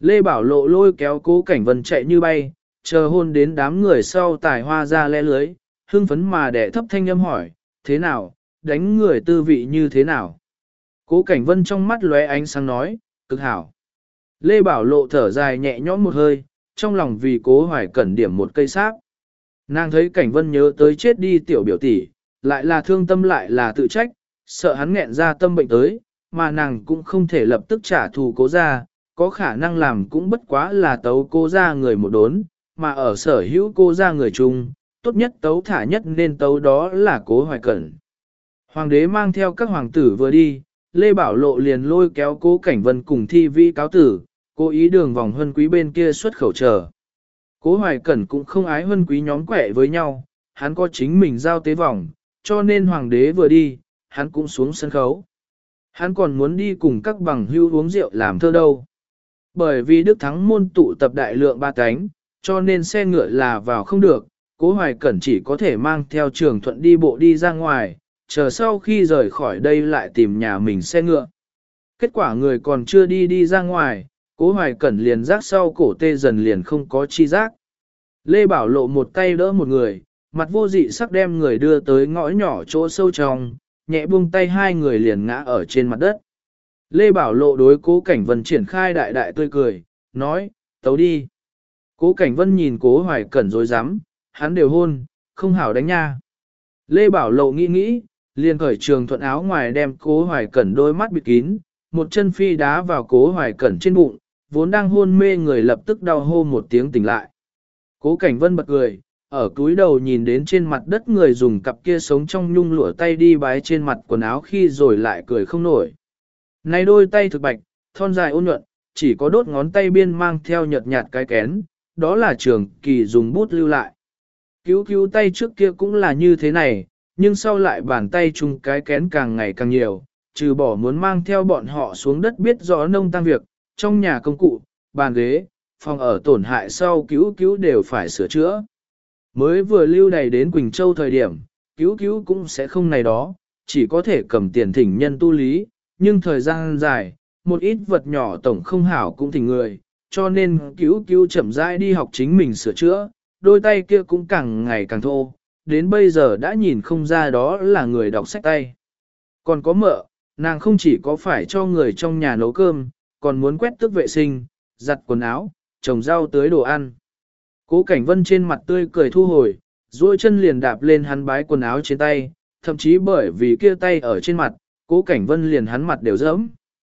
[SPEAKER 1] Lê Bảo Lộ lôi kéo Cố Cảnh Vân chạy như bay, chờ hôn đến đám người sau tài hoa ra le lưới, hưng phấn mà đẻ thấp thanh âm hỏi, thế nào, đánh người tư vị như thế nào? Cố Cảnh Vân trong mắt lóe ánh sáng nói, cực hảo. Lê Bảo Lộ thở dài nhẹ nhõm một hơi, trong lòng vì Cố Hoài Cẩn điểm một cây sáp. Nàng thấy Cảnh Vân nhớ tới chết đi tiểu biểu tỷ, lại là thương tâm lại là tự trách, sợ hắn nghẹn ra tâm bệnh tới, mà nàng cũng không thể lập tức trả thù Cố gia, có khả năng làm cũng bất quá là tấu Cố gia người một đốn, mà ở sở hữu Cố gia người chung, tốt nhất tấu thả nhất nên tấu đó là Cố Hoài Cẩn. Hoàng đế mang theo các hoàng tử vừa đi, Lê Bảo Lộ liền lôi kéo Cố Cảnh Vân cùng thi vi cáo tử, cố ý đường vòng huân quý bên kia xuất khẩu chờ. Cố Hoài Cẩn cũng không ái huân quý nhóm quẻ với nhau, hắn có chính mình giao tế vòng, cho nên hoàng đế vừa đi, hắn cũng xuống sân khấu. Hắn còn muốn đi cùng các bằng hữu uống rượu làm thơ đâu. Bởi vì Đức Thắng môn tụ tập đại lượng ba cánh, cho nên xe ngựa là vào không được, Cố Hoài Cẩn chỉ có thể mang theo Trường Thuận đi bộ đi ra ngoài, chờ sau khi rời khỏi đây lại tìm nhà mình xe ngựa. Kết quả người còn chưa đi ra ngoài, Cố Hoài Cẩn liền giác sau cổ tê dần liền không có chi giác. Lê Bảo Lộ một tay đỡ một người, mặt vô dị sắc đem người đưa tới ngõ nhỏ chỗ sâu trong, nhẹ buông tay hai người liền ngã ở trên mặt đất. Lê Bảo Lộ đối Cố Cảnh Vân triển khai đại đại tươi cười, nói, tấu đi. Cố Cảnh Vân nhìn Cố Hoài Cẩn dối rắm hắn đều hôn, không hảo đánh nha. Lê Bảo Lộ nghĩ, liền khởi Trường Thuận áo ngoài đem Cố Hoài Cẩn đôi mắt bịt kín, một chân phi đá vào Cố Hoài Cẩn trên bụng, vốn đang hôn mê người lập tức đau hô một tiếng tỉnh lại. Cố Cảnh Vân bật cười, ở túi đầu nhìn đến trên mặt đất người dùng cặp kia sống trong nhung lụa tay đi bái trên mặt quần áo khi rồi lại cười không nổi. Này đôi tay thực bạch, thon dài ôn nhuận, chỉ có đốt ngón tay biên mang theo nhợt nhạt cái kén, đó là Trường Kỳ dùng bút lưu lại. Cứu tay trước kia cũng là như thế này, nhưng sau lại bàn tay chung cái kén càng ngày càng nhiều, trừ bỏ muốn mang theo bọn họ xuống đất biết rõ nông tăng việc, trong nhà công cụ, bàn ghế, phòng ở tổn hại sau cứu đều phải sửa chữa. Mới vừa lưu đầy đến Quỳnh Châu thời điểm, cứu cũng sẽ không này đó, chỉ có thể cầm tiền thỉnh nhân tu lý, nhưng thời gian dài, một ít vật nhỏ tổng không hảo cũng thỉnh người, cho nên cứu chậm rãi đi học chính mình sửa chữa, đôi tay kia cũng càng ngày càng thô, đến bây giờ đã nhìn không ra đó là người đọc sách tay. Còn có mợ, nàng không chỉ có phải cho người trong nhà nấu cơm, còn muốn quét tước vệ sinh, giặt quần áo, trồng rau tưới đồ ăn. Cố Cảnh Vân trên mặt tươi cười thu hồi, duỗi chân liền đạp lên hắn bái quần áo trên tay, thậm chí bởi vì kia tay ở trên mặt, Cố Cảnh Vân liền hắn mặt đều dẫm.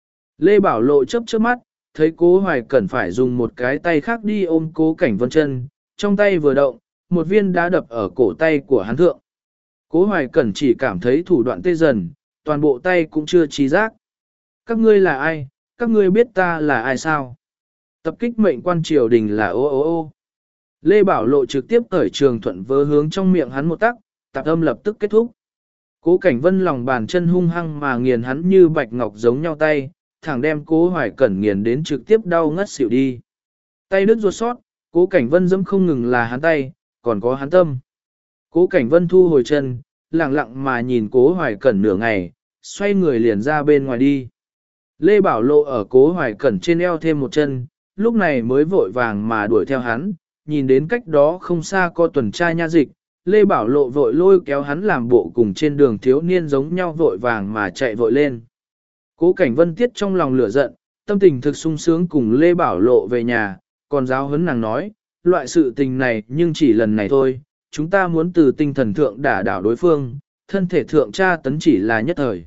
[SPEAKER 1] Lê Bảo Lộ chớp mắt, thấy Cố Hoài Cẩn phải dùng một cái tay khác đi ôm Cố Cảnh Vân chân, trong tay vừa động, một viên đá đập ở cổ tay của hắn thượng. Cố Hoài Cẩn chỉ cảm thấy thủ đoạn tê dần, toàn bộ tay cũng chưa trí giác. Các ngươi là ai? Các ngươi biết ta là ai sao? Tập kích mệnh quan triều đình là ô. Lê Bảo Lộ trực tiếp cởi Trường Thuận vớ hướng trong miệng hắn một tắc, tạp âm lập tức kết thúc. Cố Cảnh Vân lòng bàn chân hung hăng mà nghiền hắn như bạch ngọc giống nhau tay, thẳng đem Cố Hoài Cẩn nghiền đến trực tiếp đau ngất xỉu đi. Tay đứt ruột sót, Cố Cảnh Vân dẫm không ngừng là hắn tay, còn có hắn tâm. Cố Cảnh Vân thu hồi chân, lặng lặng mà nhìn Cố Hoài Cẩn nửa ngày, xoay người liền ra bên ngoài đi. Lê Bảo Lộ ở Cố Hoài Cẩn trên eo thêm một chân, lúc này mới vội vàng mà đuổi theo hắn, nhìn đến cách đó không xa có tuần tra nha dịch, Lê Bảo Lộ vội lôi kéo hắn làm bộ cùng trên đường thiếu niên giống nhau vội vàng mà chạy vội lên. Cố Cảnh Vân tiết trong lòng lửa giận, tâm tình thực sung sướng cùng Lê Bảo Lộ về nhà, còn giáo huấn nàng nói, loại sự tình này nhưng chỉ lần này thôi, chúng ta muốn từ tinh thần thượng đả đảo đối phương, thân thể thượng tra tấn chỉ là nhất thời.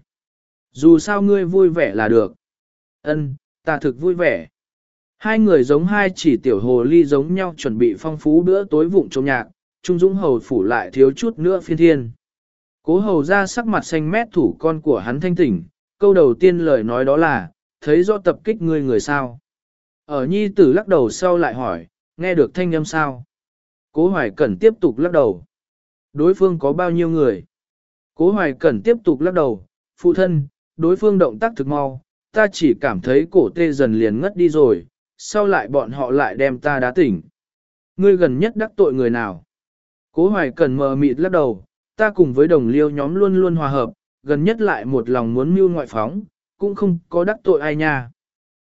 [SPEAKER 1] Dù sao ngươi vui vẻ là được. Ân, ta thực vui vẻ. Hai người giống hai chỉ tiểu hồ ly giống nhau chuẩn bị phong phú bữa tối vụng trong nhạc, Trung Dũng Hầu phủ lại thiếu chút nữa phiên thiên. Cố Hầu ra sắc mặt xanh mét thủ con của hắn thanh tỉnh, câu đầu tiên lời nói đó là, thấy rõ tập kích ngươi người sao. Ở nhi tử lắc đầu sau lại hỏi, nghe được thanh âm sao? Cố Hoài Cẩn tiếp tục lắc đầu. Đối phương có bao nhiêu người? Cố Hoài Cẩn tiếp tục lắc đầu, phụ thân, đối phương động tác thực mau, ta chỉ cảm thấy cổ tê dần liền ngất đi rồi, sau lại bọn họ lại đem ta đá tỉnh. Ngươi gần nhất đắc tội người nào? Cố Hoài Cẩn mờ mịt lắc đầu, ta cùng với đồng liêu nhóm luôn luôn hòa hợp, gần nhất lại một lòng muốn mưu ngoại phóng, cũng không có đắc tội ai nha.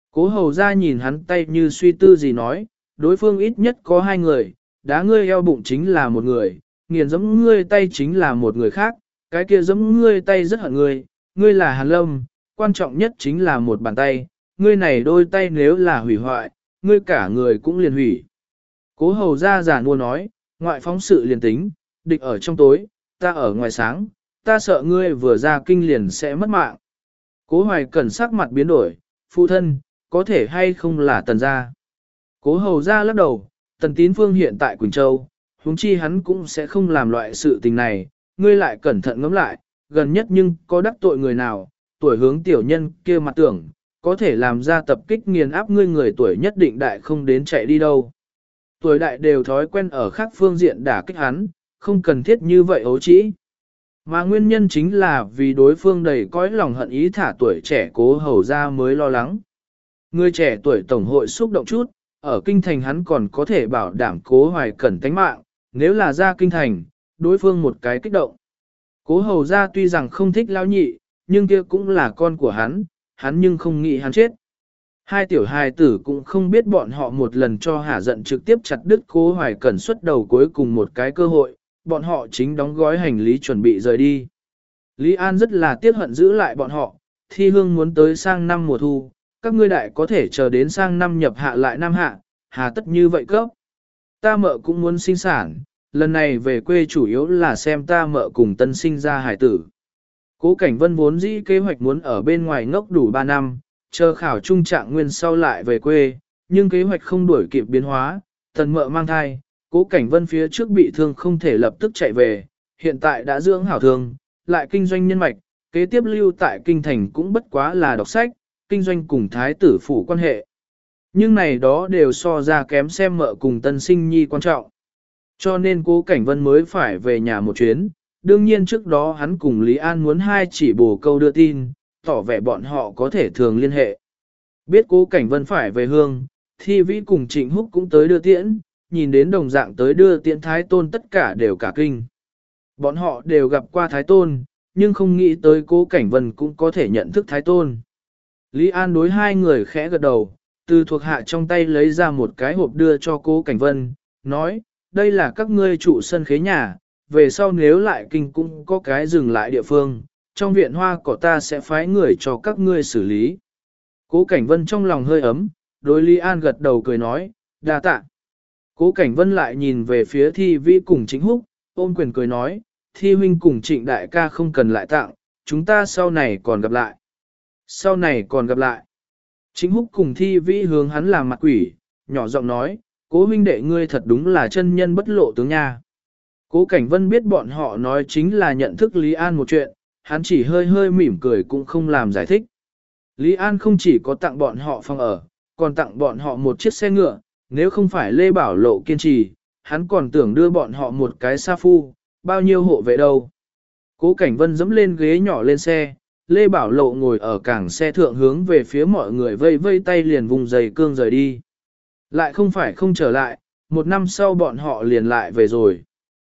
[SPEAKER 1] Cố hầu ra nhìn hắn tay như suy tư gì nói, đối phương ít nhất có 2 người, đá ngươi eo bụng chính là một người, nghiền giẫm ngươi tay chính là một người khác, cái kia giẫm ngươi tay rất hận ngươi là Hàn Lâm, quan trọng nhất chính là một bàn tay, ngươi này đôi tay nếu là hủy hoại, ngươi cả người cũng liền hủy. Cố hầu ra giả nua nói, ngoại phóng sự liền tính, địch ở trong tối, ta ở ngoài sáng, ta sợ ngươi vừa ra kinh liền sẽ mất mạng. Cố hoài cẩn sắc mặt biến đổi, phụ thân, có thể hay không là tần gia. Cố hầu ra lắc đầu, tần tín phương hiện tại Quỳnh Châu, huống chi hắn cũng sẽ không làm loại sự tình này, ngươi lại cẩn thận ngẫm lại, gần nhất nhưng có đắc tội người nào, tuổi hướng tiểu nhân kia mặt tưởng, có thể làm ra tập kích nghiền áp ngươi người tuổi nhất định đại không đến chạy đi đâu. Tuổi đại đều thói quen ở khác phương diện đả kích hắn, không cần thiết như vậy ấu trĩ. Mà nguyên nhân chính là vì đối phương đầy cõi lòng hận ý thả tuổi trẻ cố hầu ra mới lo lắng. Người trẻ tuổi tổng hội xúc động chút, ở kinh thành hắn còn có thể bảo đảm cố hoài cẩn tánh mạng, nếu là ra kinh thành, đối phương một cái kích động. Cố hầu ra tuy rằng không thích lao nhị, nhưng kia cũng là con của hắn nhưng không nghĩ hắn chết. Hai tiểu hài tử cũng không biết bọn họ một lần cho hả giận trực tiếp chặt đứt cố hoài cẩn xuất đầu cuối cùng một cái cơ hội, bọn họ chính đóng gói hành lý chuẩn bị rời đi. Lý An rất là tiếc hận giữ lại bọn họ, thi hương muốn tới sang năm mùa thu, các ngươi đại có thể chờ đến sang năm nhập hạ lại năm hạ, hà tất như vậy cấp. Ta mợ cũng muốn sinh sản, lần này về quê chủ yếu là xem ta mợ cùng tân sinh ra hải tử. Cố Cảnh Vân vốn dĩ kế hoạch muốn ở bên ngoài ngốc đủ 3 năm, chờ khảo trung trạng nguyên sau lại về quê, nhưng kế hoạch không đuổi kịp biến hóa, tần mợ mang thai, Cố Cảnh Vân phía trước bị thương không thể lập tức chạy về, hiện tại đã dưỡng hảo thương, lại kinh doanh nhân mạch, kế tiếp lưu tại kinh thành cũng bất quá là đọc sách, kinh doanh cùng thái tử phủ quan hệ. Nhưng này đó đều so ra kém xem mợ cùng tân sinh nhi quan trọng. Cho nên Cố Cảnh Vân mới phải về nhà một chuyến, đương nhiên trước đó hắn cùng Lý An muốn hai chỉ bổ câu đưa tin, tỏ vẻ bọn họ có thể thường liên hệ. Biết Cố Cảnh Vân phải về hương, Thi Vĩ cùng Trịnh Húc cũng tới đưa tiễn, nhìn đến đồng dạng tới đưa tiễn Thái Tôn tất cả đều cả kinh. Bọn họ đều gặp qua Thái Tôn, nhưng không nghĩ tới Cố Cảnh Vân cũng có thể nhận thức Thái Tôn. Lý An đối hai người khẽ gật đầu, từ thuộc hạ trong tay lấy ra một cái hộp đưa cho Cố Cảnh Vân, nói, đây là các ngươi trụ sân khế nhà, về sau nếu lại kinh cũng có cái dừng lại địa phương, trong viện hoa cỏ ta sẽ phái người cho các ngươi xử lý. Cố Cảnh Vân trong lòng hơi ấm, đối Lý An gật đầu cười nói, đa tạ. Cố Cảnh Vân lại nhìn về phía Thi Vĩ cùng Trịnh Húc, ôm quyền cười nói, Thi huynh cùng Trịnh đại ca không cần lại tặng, chúng ta sau này còn gặp lại. Sau này còn gặp lại. Trịnh Húc cùng Thi Vĩ hướng hắn làm mặt quỷ, nhỏ giọng nói, Cố huynh đệ ngươi thật đúng là chân nhân bất lộ tướng nha. Cố Cảnh Vân biết bọn họ nói chính là nhận thức Lý An một chuyện, hắn chỉ hơi hơi mỉm cười cũng không làm giải thích. Lý An không chỉ có tặng bọn họ phòng ở, còn tặng bọn họ một chiếc xe ngựa, nếu không phải Lê Bảo Lộ kiên trì, hắn còn tưởng đưa bọn họ một cái sa phu, bao nhiêu hộ vệ đâu. Cố Cảnh Vân dẫm lên ghế nhỏ lên xe, Lê Bảo Lộ ngồi ở cảng xe thượng hướng về phía mọi người vây vây tay liền vùng giày cương rời đi. Lại không phải không trở lại, một năm sau bọn họ liền lại về rồi.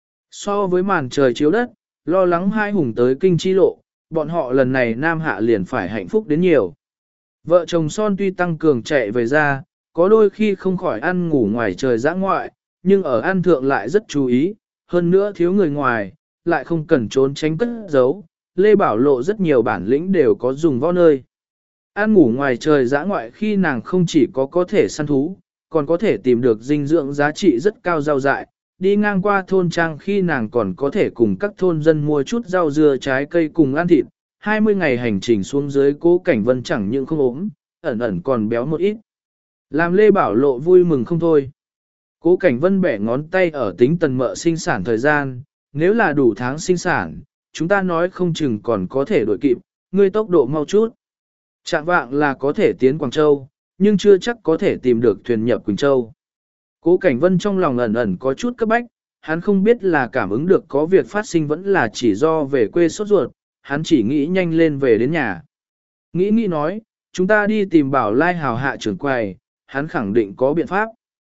[SPEAKER 1] So với màn trời chiếu đất, lo lắng hai hùng tới kinh chi lộ, bọn họ lần này nam hạ liền phải hạnh phúc đến nhiều. Vợ chồng son tuy tăng cường chạy về ra, có đôi khi không khỏi ăn ngủ ngoài trời dã ngoại, nhưng ở ăn thượng lại rất chú ý, hơn nữa thiếu người ngoài, lại không cần trốn tránh cất giấu. Lê Bảo Lộ rất nhiều bản lĩnh đều có dùng võ nơi. Ăn ngủ ngoài trời dã ngoại khi nàng không chỉ có thể săn thú, còn có thể tìm được dinh dưỡng giá trị rất cao rau dại. Đi ngang qua thôn trang khi nàng còn có thể cùng các thôn dân mua chút rau dưa trái cây cùng ăn thịt. 20 ngày hành trình xuống dưới Cố Cảnh Vân chẳng những không ốm, ẩn ẩn còn béo một ít. Làm Lê Bảo Lộ vui mừng không thôi. Cố Cảnh Vân bẻ ngón tay ở tính tần mợ sinh sản thời gian, nếu là đủ tháng sinh sản, chúng ta nói không chừng còn có thể đổi kịp, ngươi tốc độ mau chút. Trạng vạng là có thể tiến Quảng Châu, nhưng chưa chắc có thể tìm được thuyền nhập Quỳnh Châu. Cố Cảnh Vân trong lòng ẩn ẩn có chút cấp bách, hắn không biết là cảm ứng được có việc phát sinh vẫn là chỉ do về quê sốt ruột, hắn chỉ nghĩ nhanh lên về đến nhà. Nghĩ nói, chúng ta đi tìm Bảo Lai Hào hạ trưởng quầy, hắn khẳng định có biện pháp.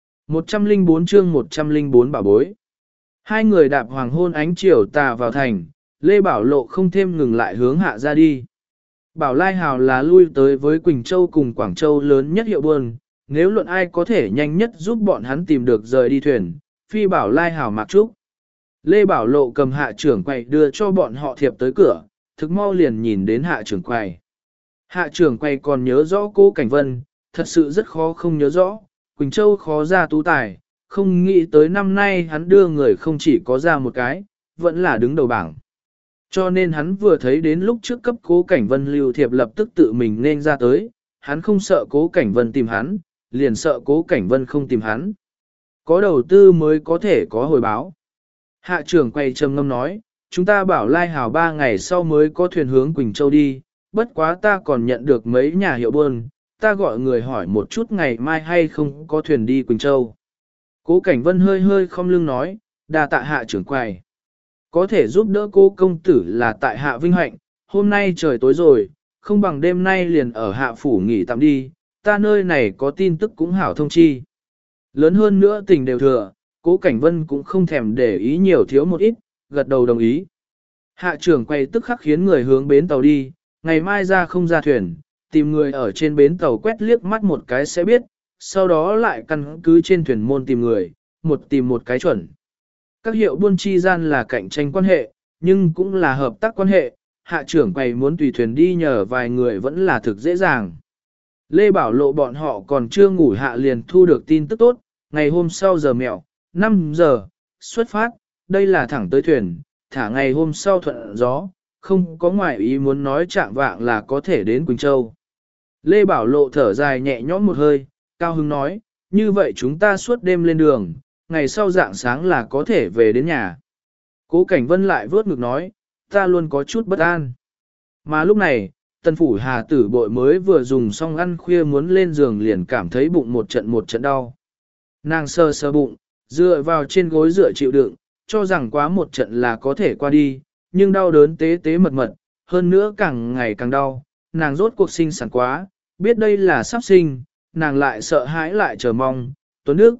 [SPEAKER 1] 104 chương 104 bảo bối. Hai người đạp hoàng hôn ánh chiều tà vào thành, Lê Bảo Lộ không thêm ngừng lại hướng hạ ra đi. Bảo Lai Hào là lui tới với Quỳnh Châu cùng Quảng Châu lớn nhất hiệu buôn, nếu luận ai có thể nhanh nhất giúp bọn hắn tìm được rời đi thuyền, phi Bảo Lai Hào mặc trúc. Lê Bảo Lộ cầm hạ trưởng quầy đưa cho bọn họ thiệp tới cửa, thực mau liền nhìn đến hạ trưởng quầy. Hạ trưởng quầy còn nhớ rõ Cố Cảnh Vân, thật sự rất khó không nhớ rõ, Quỳnh Châu khó ra tú tài, không nghĩ tới năm nay hắn đưa người không chỉ có ra một cái, vẫn là đứng đầu bảng. Cho nên hắn vừa thấy đến lúc trước cấp Cố Cảnh Vân lưu thiệp lập tức tự mình nên ra tới, hắn không sợ Cố Cảnh Vân tìm hắn, liền sợ Cố Cảnh Vân không tìm hắn. Có đầu tư mới có thể có hồi báo. Hạ trưởng quay trầm ngâm nói, chúng ta bảo Lai Hào 3 ngày sau mới có thuyền hướng Quỳnh Châu đi, bất quá ta còn nhận được mấy nhà hiệu buôn, ta gọi người hỏi một chút ngày mai hay không có thuyền đi Quỳnh Châu. Cố Cảnh Vân hơi hơi không lưng nói, đa tạ hạ trưởng quầy. Có thể giúp đỡ cô công tử là tại hạ vinh hạnh, hôm nay trời tối rồi, không bằng đêm nay liền ở hạ phủ nghỉ tạm đi, ta nơi này có tin tức cũng hảo thông chi. Lớn hơn nữa tình đều thừa, Cố Cảnh Vân cũng không thèm để ý nhiều thiếu một ít, gật đầu đồng ý. Hạ trưởng quay tức khắc khiến người hướng bến tàu đi, ngày mai ra không ra thuyền, tìm người ở trên bến tàu quét liếc mắt một cái sẽ biết, sau đó lại căn cứ trên thuyền môn tìm người, tìm một cái chuẩn. Các hiệu buôn chi gian là cạnh tranh quan hệ, nhưng cũng là hợp tác quan hệ, hạ trưởng quầy muốn tùy thuyền đi nhờ vài người vẫn là thực dễ dàng. Lê Bảo Lộ bọn họ còn chưa ngủ hạ liền thu được tin tức tốt, ngày hôm sau giờ mẹo, 5 giờ, xuất phát, đây là thẳng tới thuyền, thả ngày hôm sau thuận gió, không có ngoại ý muốn nói chạm vạng là có thể đến Quỳnh Châu. Lê Bảo Lộ thở dài nhẹ nhõm một hơi, cao hứng nói, như vậy chúng ta suốt đêm lên đường, ngày sau dạng sáng là có thể về đến nhà. Cố Cảnh Vân lại vớt ngực nói, ta luôn có chút bất an. Mà lúc này, Tân Phủ Hà Tử Bội mới vừa dùng xong ăn khuya muốn lên giường liền cảm thấy bụng một trận đau. Nàng sơ sơ bụng, dựa vào trên gối dựa chịu đựng, cho rằng quá một trận là có thể qua đi, nhưng đau đớn tế tế mật mật, hơn nữa càng ngày càng đau, nàng rốt cuộc sinh sản quá, biết đây là sắp sinh, nàng lại sợ hãi lại chờ mong, Tuấn Đức,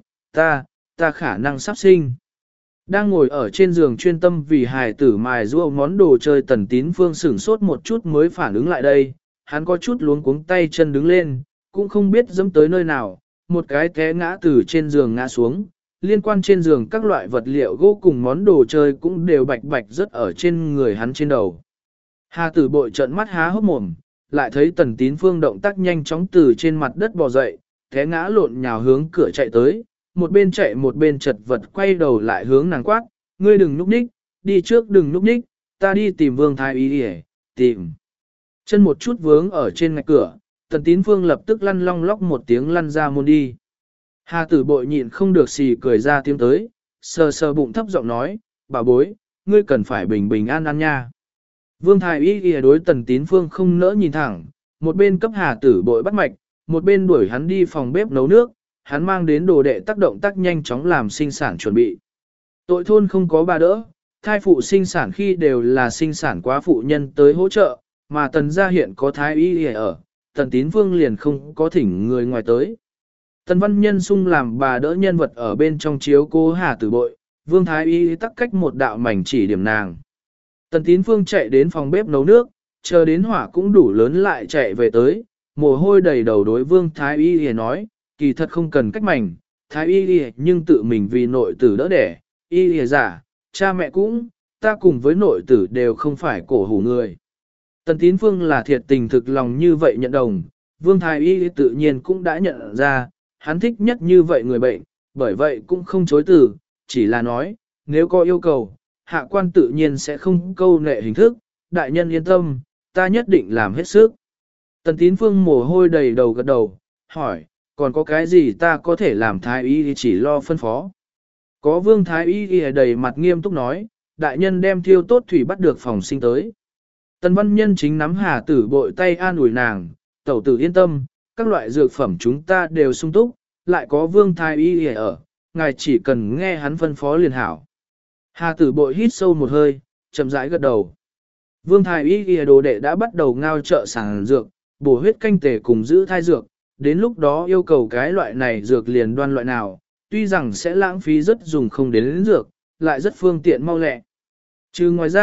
[SPEAKER 1] ta khả năng sắp sinh. Đang ngồi ở trên giường chuyên tâm vì hài tử mài giũa món đồ chơi Tần Tín Phương sửng sốt một chút mới phản ứng lại đây, hắn có chút luống cuống tay chân đứng lên, cũng không biết dẫm tới nơi nào, một cái té ngã từ trên giường ngã xuống, liên quan trên giường các loại vật liệu gỗ cùng món đồ chơi cũng đều bạch bạch rớt ở trên người hắn trên đầu. Hà Tử Bội trợn mắt há hốc mồm, lại thấy Tần Tín Phương động tác nhanh chóng từ trên mặt đất bò dậy, té ngã lộn nhào hướng cửa chạy tới, một bên chạy một bên chật vật quay đầu lại hướng nàng quát, ngươi đừng núp ních, đi trước đừng núp ních, ta đi tìm Vương Thái Y đi, tìm. Chân một chút vướng ở trên ngạch cửa, Tần Tín Phương lập tức lăn long lóc một tiếng lăn ra môn đi. Hà Tử Bội nhịn không được xì cười ra tiếng tới, sờ sờ bụng thấp giọng nói, bà bối, ngươi cần phải bình bình an an nha. Vương Thái Y đối Tần Tín Phương không nỡ nhìn thẳng, một bên cấp Hà Tử Bội bắt mạch, một bên đuổi hắn đi phòng bếp nấu nước, hắn mang đến đồ đệ tác động tác nhanh chóng làm sinh sản chuẩn bị. Tội thôn không có bà đỡ, thai phụ sinh sản khi đều là sinh sản quá phụ nhân tới hỗ trợ, mà Tần gia hiện có Thái Y ở, Tần Tín Phương liền không có thỉnh người ngoài tới. Tần Văn Nhân sung làm bà đỡ nhân vật ở bên trong chiếu cố Hà Tử Bội, Vương Thái Y tắc cách một đạo mảnh chỉ điểm nàng. Tần Tín Phương chạy đến phòng bếp nấu nước, chờ đến hỏa cũng đủ lớn lại chạy về tới, mồ hôi đầy đầu đối Vương Thái Y nói, kỳ thật không cần cách mảnh, Thái Y nhưng tự mình vì nội tử đỡ đẻ, Y giả, cha mẹ cũng, ta cùng với nội tử đều không phải cổ hủ người. Tần Tín Phương là thiệt tình thực lòng như vậy nhận đồng, Vương Thái Y tự nhiên cũng đã nhận ra, hắn thích nhất như vậy người bệnh, bởi vậy cũng không chối từ, chỉ là nói, nếu có yêu cầu, hạ quan tự nhiên sẽ không câu nệ hình thức, đại nhân yên tâm, ta nhất định làm hết sức. Tần Tín Phương mồ hôi đầy đầu gật đầu, hỏi, còn có cái gì ta có thể làm Thái Y thì chỉ lo phân phó. Có Vương Thái Y đầy mặt nghiêm túc nói, đại nhân đem thiêu tốt thủy bắt được phòng sinh tới. Tần Văn Nhân chính nắm Hà Tử Bội tay an ủi nàng, tẩu tử yên tâm, các loại dược phẩm chúng ta đều sung túc, lại có Vương Thái Y ở, ngài chỉ cần nghe hắn phân phó liền hảo. Hà Tử Bội hít sâu một hơi, chậm rãi gật đầu. Vương Thái Y đồ đệ đã bắt đầu ngao trợ sản dược, bổ huyết canh tề cùng giữ thai dược, đến lúc đó yêu cầu cái loại này dược liền đoan loại nào, tuy rằng sẽ lãng phí rất dùng không đến dược, lại rất phương tiện mau lẹ. Trừ ngoài ra,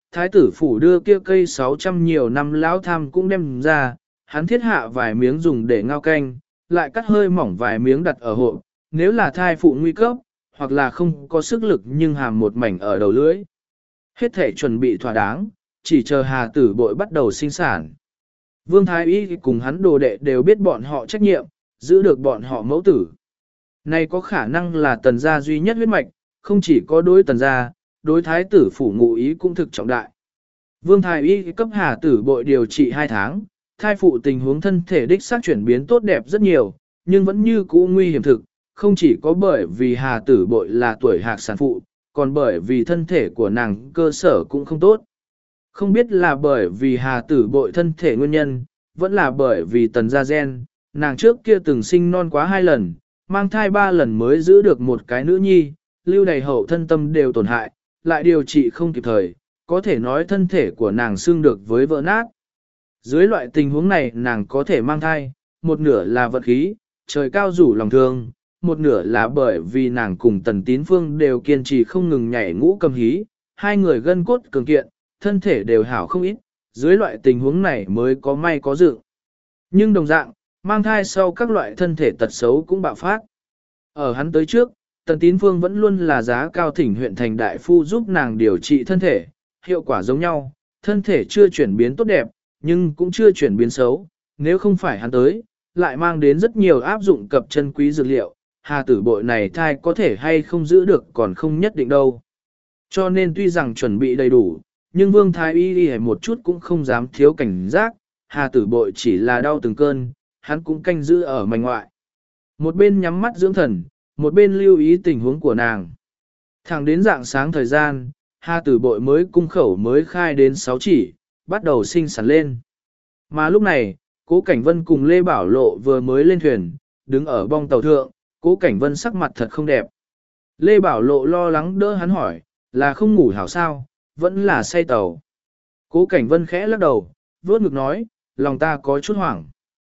[SPEAKER 1] thái tử phủ đưa kia cây 600 nhiều năm lão tham cũng đem ra, hắn thiết hạ vài miếng dùng để ngao canh, lại cắt hơi mỏng vài miếng đặt ở hộ, nếu là thai phụ nguy cấp, hoặc là không có sức lực nhưng hàm một mảnh ở đầu lưỡi. Hết thể chuẩn bị thỏa đáng, chỉ chờ Hà Tử Bội bắt đầu sinh sản. Vương Thái Y cùng hắn đồ đệ đều biết bọn họ trách nhiệm, giữ được bọn họ mẫu tử. Này có khả năng là tần gia duy nhất huyết mạch, không chỉ có đối tần gia, đối thái tử phủ ngụ ý cũng thực trọng đại. Vương Thái Y cấp Hà Tử Bội điều trị 2 tháng, thai phụ tình huống thân thể đích xác chuyển biến tốt đẹp rất nhiều, nhưng vẫn như cũ nguy hiểm thực, không chỉ có bởi vì Hà Tử Bội là tuổi hạc sản phụ, còn bởi vì thân thể của nàng cơ sở cũng không tốt. Không biết là bởi vì Hà Tử Bội thân thể nguyên nhân, vẫn là bởi vì tần gia gen, nàng trước kia từng sinh non quá 2 lần, mang thai 3 lần mới giữ được một cái nữ nhi, lưu đầy hậu thân tâm đều tổn hại, lại điều trị không kịp thời, có thể nói thân thể của nàng xương được với vỡ nát. Dưới loại tình huống này nàng có thể mang thai, một nửa là vật khí, trời cao rủ lòng thương, một nửa là bởi vì nàng cùng Tần Tín Phương đều kiên trì không ngừng nhảy ngũ cầm hí, hai người gân cốt cường kiện, thân thể đều hảo không ít, dưới loại tình huống này mới có may có dự. Nhưng đồng dạng, mang thai sau các loại thân thể tật xấu cũng bạo phát. Ở hắn tới trước, Tần Tín Phương vẫn luôn là giá cao thỉnh huyện thành đại phu giúp nàng điều trị thân thể, hiệu quả giống nhau, thân thể chưa chuyển biến tốt đẹp, nhưng cũng chưa chuyển biến xấu, nếu không phải hắn tới, lại mang đến rất nhiều áp dụng cập chân quý dược liệu, Hà Tử Bội này thai có thể hay không giữ được còn không nhất định đâu. Cho nên tuy rằng chuẩn bị đầy đủ, nhưng Vương Thái Y đi một chút cũng không dám thiếu cảnh giác, Hà Tử Bội chỉ là đau từng cơn, hắn cũng canh giữ ở mảnh ngoại. Một bên nhắm mắt dưỡng thần, một bên lưu ý tình huống của nàng. Thẳng đến dạng sáng thời gian, Hà Tử Bội mới cung khẩu mới khai đến 6 chỉ, bắt đầu sinh sản lên. Mà lúc này, Cố Cảnh Vân cùng Lê Bảo Lộ vừa mới lên thuyền, đứng ở bong tàu thượng, Cố Cảnh Vân sắc mặt thật không đẹp. Lê Bảo Lộ lo lắng đỡ hắn hỏi, là không ngủ hảo sao, vẫn là say tàu. Cố Cảnh Vân khẽ lắc đầu, vuốt ngực nói, lòng ta có chút hoảng.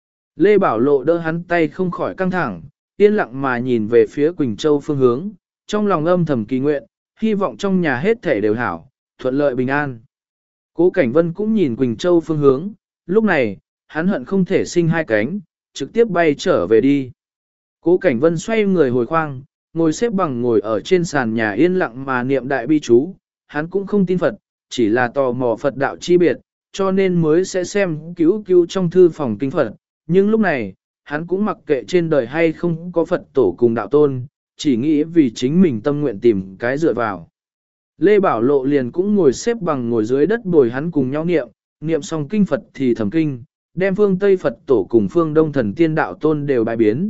[SPEAKER 1] Lê Bảo Lộ đỡ hắn tay không khỏi căng thẳng, yên lặng mà nhìn về phía Quỳnh Châu phương hướng, trong lòng âm thầm kỳ nguyện, hy vọng trong nhà hết thể đều hảo, thuận lợi bình an. Cố Cảnh Vân cũng nhìn Quỳnh Châu phương hướng, lúc này, hắn hận không thể sinh 2 cánh, trực tiếp bay trở về đi. Cố Cảnh Vân xoay người hồi khoang, ngồi xếp bằng ngồi ở trên sàn nhà yên lặng mà niệm đại bi chú, hắn cũng không tin Phật, chỉ là tò mò Phật đạo chi biệt, cho nên mới sẽ xem cứu cứu trong thư phòng kinh Phật, nhưng lúc này, hắn cũng mặc kệ trên đời hay không có Phật tổ cùng đạo tôn, chỉ nghĩ vì chính mình tâm nguyện tìm cái dựa vào. Lê Bảo Lộ liền cũng ngồi xếp bằng ngồi dưới đất bồi hắn cùng nhau niệm xong kinh Phật thì thầm kinh, đem phương Tây Phật tổ cùng phương Đông thần tiên đạo tôn đều bài biến.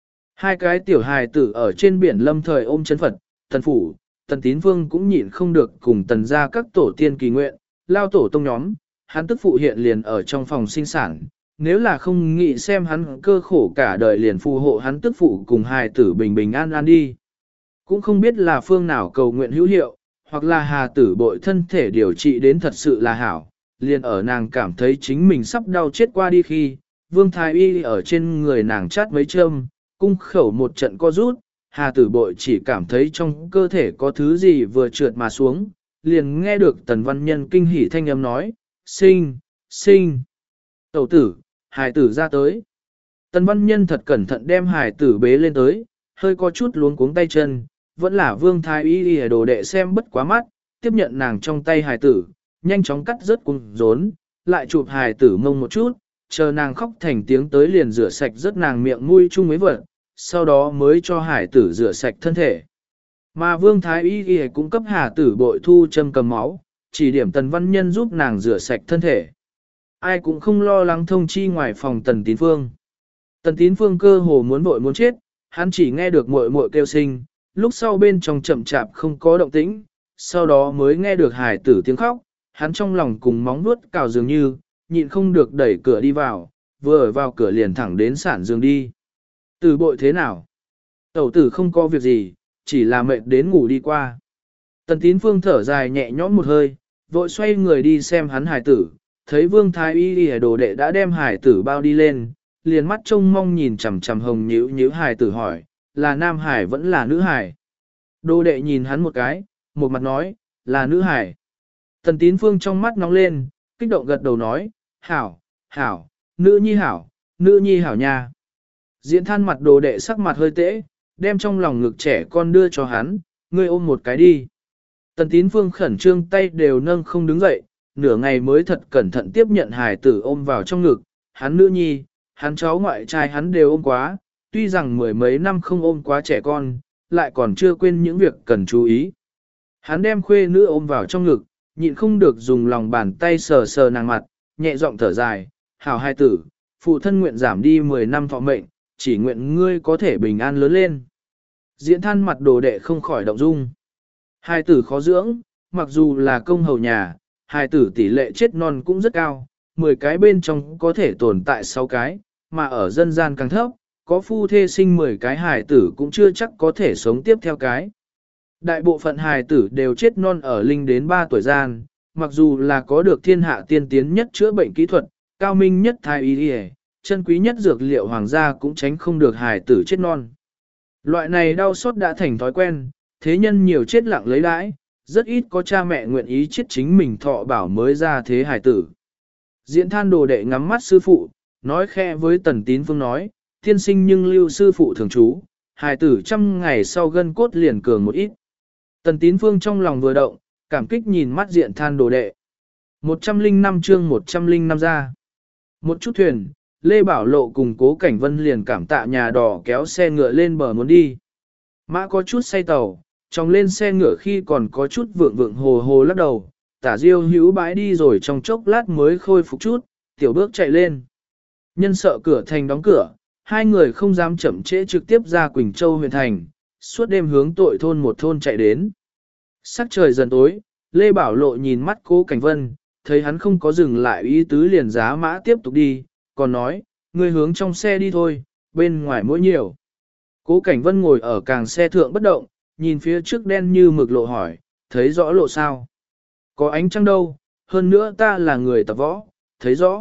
[SPEAKER 1] 2 cái tiểu hài tử ở trên biển lâm thời ôm chân Phật, Tần Phủ, Tần Tín Phương cũng nhịn không được cùng tần ra các tổ tiên kỳ nguyện, lao tổ tông nhóm, hắn tức phụ hiện liền ở trong phòng sinh sản, nếu là không nghĩ xem hắn cơ khổ cả đời liền phù hộ hắn tức phụ cùng hài tử bình bình an an đi. Cũng không biết là phương nào cầu nguyện hữu hiệu, hoặc là Hà Tử Bội thân thể điều trị đến thật sự là hảo, liền ở nàng cảm thấy chính mình sắp đau chết qua đi khi, Vương Thái Y ở trên người nàng chát mấy châm, cung khẩu một trận co rút, Hà Tử Bội chỉ cảm thấy trong cơ thể có thứ gì vừa trượt mà xuống, liền nghe được Tần Văn Nhân kinh hỉ thanh âm nói, sinh, tẩu tử, hài tử ra tới. Tần Văn Nhân thật cẩn thận đem hài tử bế lên tới, hơi có chút luống cuống tay chân, vẫn là Vương Thái Y đồ đệ xem bất quá mắt, tiếp nhận nàng trong tay hài tử, nhanh chóng cắt rớt cung rốn, lại chụp hài tử mông một chút, chờ nàng khóc thành tiếng tới liền rửa sạch rớt nàng miệng mũi chung mấy vật, sau đó mới cho hải tử rửa sạch thân thể. Mà Vương Thái Y cũng cấp Hà Tử Bội thu châm cầm máu, chỉ điểm Tần Văn Nhân giúp nàng rửa sạch thân thể. Ai cũng không lo lắng thông chi ngoài phòng Tần Tín Phương. Tần Tín Phương cơ hồ muốn vội muốn chết, hắn chỉ nghe được muội muội kêu sinh, lúc sau bên trong chậm chạp không có động tĩnh, sau đó mới nghe được hải tử tiếng khóc, hắn trong lòng cùng móng vuốt cào dường như, nhịn không được đẩy cửa đi vào, vừa ở vào cửa liền thẳng đến sản giường đi. Tử Bội thế nào? Tẩu tử không có việc gì, chỉ là mệt đến ngủ đi qua. Tần Tín Phương thở dài nhẹ nhõm một hơi, vội xoay người đi xem hắn hải tử, thấy Vương Thái Y đồ đệ đã đem hải tử bao đi lên, liền mắt trông mong nhìn chằm chằm hồng nhíu hải tử hỏi, là nam hải vẫn là nữ hải? Đồ đệ nhìn hắn một cái, một mặt nói, là nữ hải. Tần Tín Phương trong mắt nóng lên, kích động gật đầu nói, hảo, hảo, nữ nhi hảo nha. Diễn than mặt đồ đệ sắc mặt hơi tễ, đem trong lòng ngực trẻ con đưa cho hắn, ngươi ôm một cái đi. Tần Tín Phương khẩn trương tay đều nâng không đứng dậy, nửa ngày mới thật cẩn thận tiếp nhận hài tử ôm vào trong ngực, hắn nữ nhi, hắn cháu ngoại trai hắn đều ôm quá, tuy rằng mười mấy năm không ôm quá trẻ con, lại còn chưa quên những việc cần chú ý. Hắn đem khuê nữ ôm vào trong ngực, nhịn không được dùng lòng bàn tay sờ sờ nàng mặt, nhẹ giọng thở dài, hảo hai tử, phụ thân nguyện giảm đi 10 năm thọ mệnh, chỉ nguyện ngươi có thể bình an lớn lên. Diễn than mặt đồ đệ không khỏi động dung. Hai tử khó dưỡng, mặc dù là công hầu nhà, hai tử tỷ lệ chết non cũng rất cao, 10 cái bên trong có thể tồn tại 6 cái, mà ở dân gian càng thấp, có phu thê sinh 10 cái hài tử cũng chưa chắc có thể sống tiếp theo cái. Đại bộ phận hài tử đều chết non ở linh đến 3 tuổi gian, mặc dù là có được thiên hạ tiên tiến nhất chữa bệnh kỹ thuật, cao minh nhất thái y y, chân quý nhất dược liệu hoàng gia cũng tránh không được hài tử chết non. Loại này đau xót đã thành thói quen, thế nhân nhiều chết lặng lấy đãi, rất ít có cha mẹ nguyện ý chết chính mình thọ bảo mới ra thế hài tử. Diễn than đồ đệ ngắm mắt sư phụ, nói khẽ với Tần Tín Phương nói, tiên sinh nhưng lưu sư phụ thường trú, hài tử 100 ngày sau gân cốt liền cường một ít. Tần Tín Phương trong lòng vừa động, cảm kích nhìn mắt diện than đồ đệ. 105 chương 105 ra. Một chút thuyền, Lê Bảo Lộ cùng Cố Cảnh Vân liền cảm tạ nhà đỏ kéo xe ngựa lên bờ muốn đi. Mã có chút say tàu, trong lên xe ngựa khi còn có chút vượng vượng hồ hồ lắc đầu, tả diêu hữu bãi đi rồi trong chốc lát mới khôi phục chút, tiểu bước chạy lên. Nhân sợ cửa thành đóng cửa, hai người không dám chậm trễ trực tiếp ra Quỳnh Châu huyện thành, suốt đêm hướng tội thôn một thôn chạy đến. Sắc trời dần tối, Lê Bảo Lộ nhìn mắt Cố Cảnh Vân, thấy hắn không có dừng lại ý tứ liền giá mã tiếp tục đi, còn nói, ngươi hướng trong xe đi thôi, bên ngoài mỗi nhiều. Cố Cảnh Vân ngồi ở càng xe thượng bất động, nhìn phía trước đen như mực lộ hỏi, thấy rõ lộ sao? Có ánh trăng đâu, hơn nữa ta là người tập võ, thấy rõ.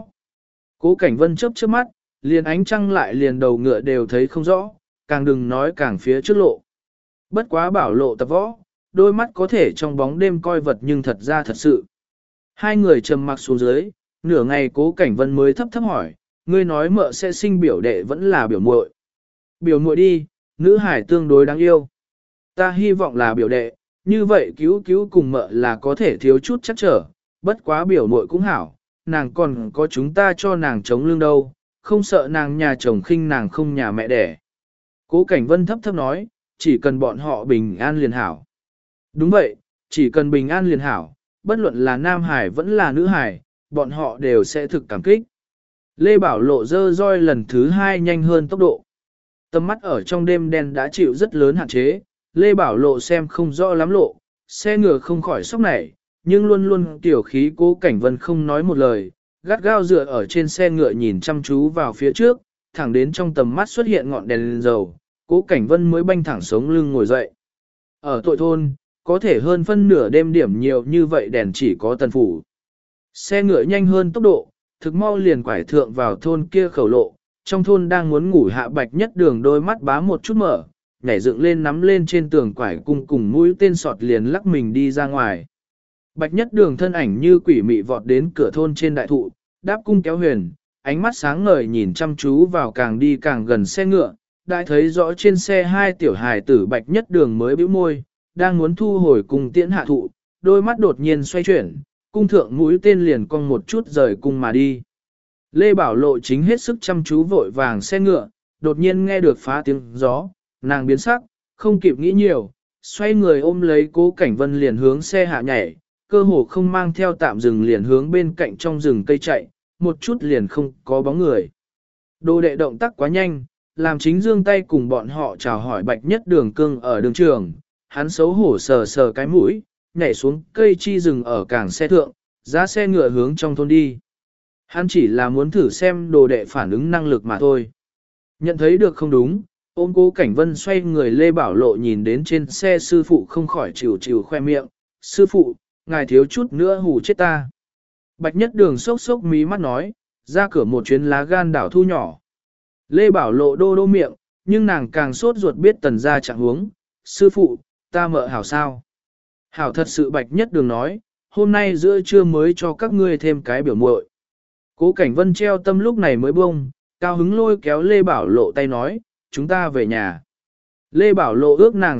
[SPEAKER 1] Cố Cảnh Vân chớp chớp mắt, liền ánh trăng lại liền đầu ngựa đều thấy không rõ, càng đừng nói càng phía trước lộ. Bất quá Bảo Lộ tập võ, đôi mắt có thể trong bóng đêm coi vật nhưng thật ra thật sự. Hai người trầm mặc xuống dưới, nửa ngày Cố Cảnh Vân mới thấp thấp hỏi, ngươi nói mợ sẽ sinh biểu đệ vẫn là biểu muội. Biểu muội đi, nữ hải tương đối đáng yêu. Ta hy vọng là biểu đệ, như vậy cứu cứu cùng mợ là có thể thiếu chút chắc trở, bất quá biểu muội cũng hảo, nàng còn có chúng ta cho nàng chống lưng đâu, không sợ nàng nhà chồng khinh nàng không nhà mẹ đẻ. Cố Cảnh Vân thấp thấp nói, chỉ cần bọn họ bình an liền hảo. Đúng vậy, chỉ cần bình an liền hảo, bất luận là nam hải vẫn là nữ hải, bọn họ đều sẽ thực cảm kích. Lê Bảo Lộ dơ roi lần thứ 2 nhanh hơn tốc độ. Tầm mắt ở trong đêm đen đã chịu rất lớn hạn chế, Lê Bảo Lộ xem không rõ lắm lộ, xe ngựa không khỏi sốc nảy, nhưng luôn luôn tiểu khí Cố Cảnh Vân không nói một lời, gắt gao dựa ở trên xe ngựa nhìn chăm chú vào phía trước, thẳng đến trong tầm mắt xuất hiện ngọn đèn lên dầu, Cố Cảnh Vân mới banh thẳng sống lưng ngồi dậy. Ở tội thôn, có thể hơn phân nửa đêm điểm nhiều như vậy đèn chỉ có Tần phủ. Xe ngựa nhanh hơn tốc độ, thực mau liền quải thượng vào thôn kia khẩu lộ, trong thôn đang muốn ngủ Hạ Bạch Nhất Đường đôi mắt bá một chút mở, nhảy dựng lên nắm lên trên tường quải cung cùng mũi tên sọt liền lắc mình đi ra ngoài. Bạch Nhất Đường thân ảnh như quỷ mị vọt đến cửa thôn trên đại thụ, đáp cung kéo huyền, ánh mắt sáng ngời nhìn chăm chú vào càng đi càng gần xe ngựa, đã thấy rõ trên xe hai tiểu hài tử Bạch Nhất Đường mới bĩu môi, đang muốn thu hồi cung tiễn hạ thụ, đôi mắt đột nhiên xoay chuyển, cung thượng mũi tên liền cong một chút rời cung mà đi. Lê Bảo Lộ chính hết sức chăm chú vội vàng xe ngựa, đột nhiên nghe được phá tiếng gió, nàng biến sắc, không kịp nghĩ nhiều, xoay người ôm lấy Cố Cảnh Vân liền hướng xe hạ nhảy, cơ hồ không mang theo tạm dừng liền hướng bên cạnh trong rừng cây chạy, một chút liền không có bóng người. Đồ đệ động tác quá nhanh, làm chính dương tay cùng bọn họ chào hỏi Bạch Nhất Đường cưng ở đường trường, hắn xấu hổ sờ sờ cái mũi, nhảy xuống cây chi rừng ở cảng xe thượng, ra xe ngựa hướng trong thôn đi. Hắn chỉ là muốn thử xem đồ đệ phản ứng năng lực mà thôi. Nhận thấy được không đúng, ôm Cố Cảnh Vân xoay người Lê Bảo Lộ nhìn đến trên xe sư phụ không khỏi chịu chịu khoe miệng. Sư phụ, ngài thiếu chút nữa hù chết ta. Bạch Nhất Đường sốc sốc mí mắt nói, ra cửa một chuyến lá gan đảo thu nhỏ. Lê Bảo Lộ đô đô miệng, nhưng nàng càng sốt ruột biết tần ra trạng huống. Sư phụ, ta mợ hảo sao? Hảo thật sự Bạch Nhất Đường nói, hôm nay giữa trưa mới cho các ngươi thêm cái biểu muội. Cố Cảnh Vân treo tâm lúc này mới bông, cao hứng lôi kéo Lê Bảo Lộ tay nói, chúng ta về nhà. Lê Bảo Lộ ước nàng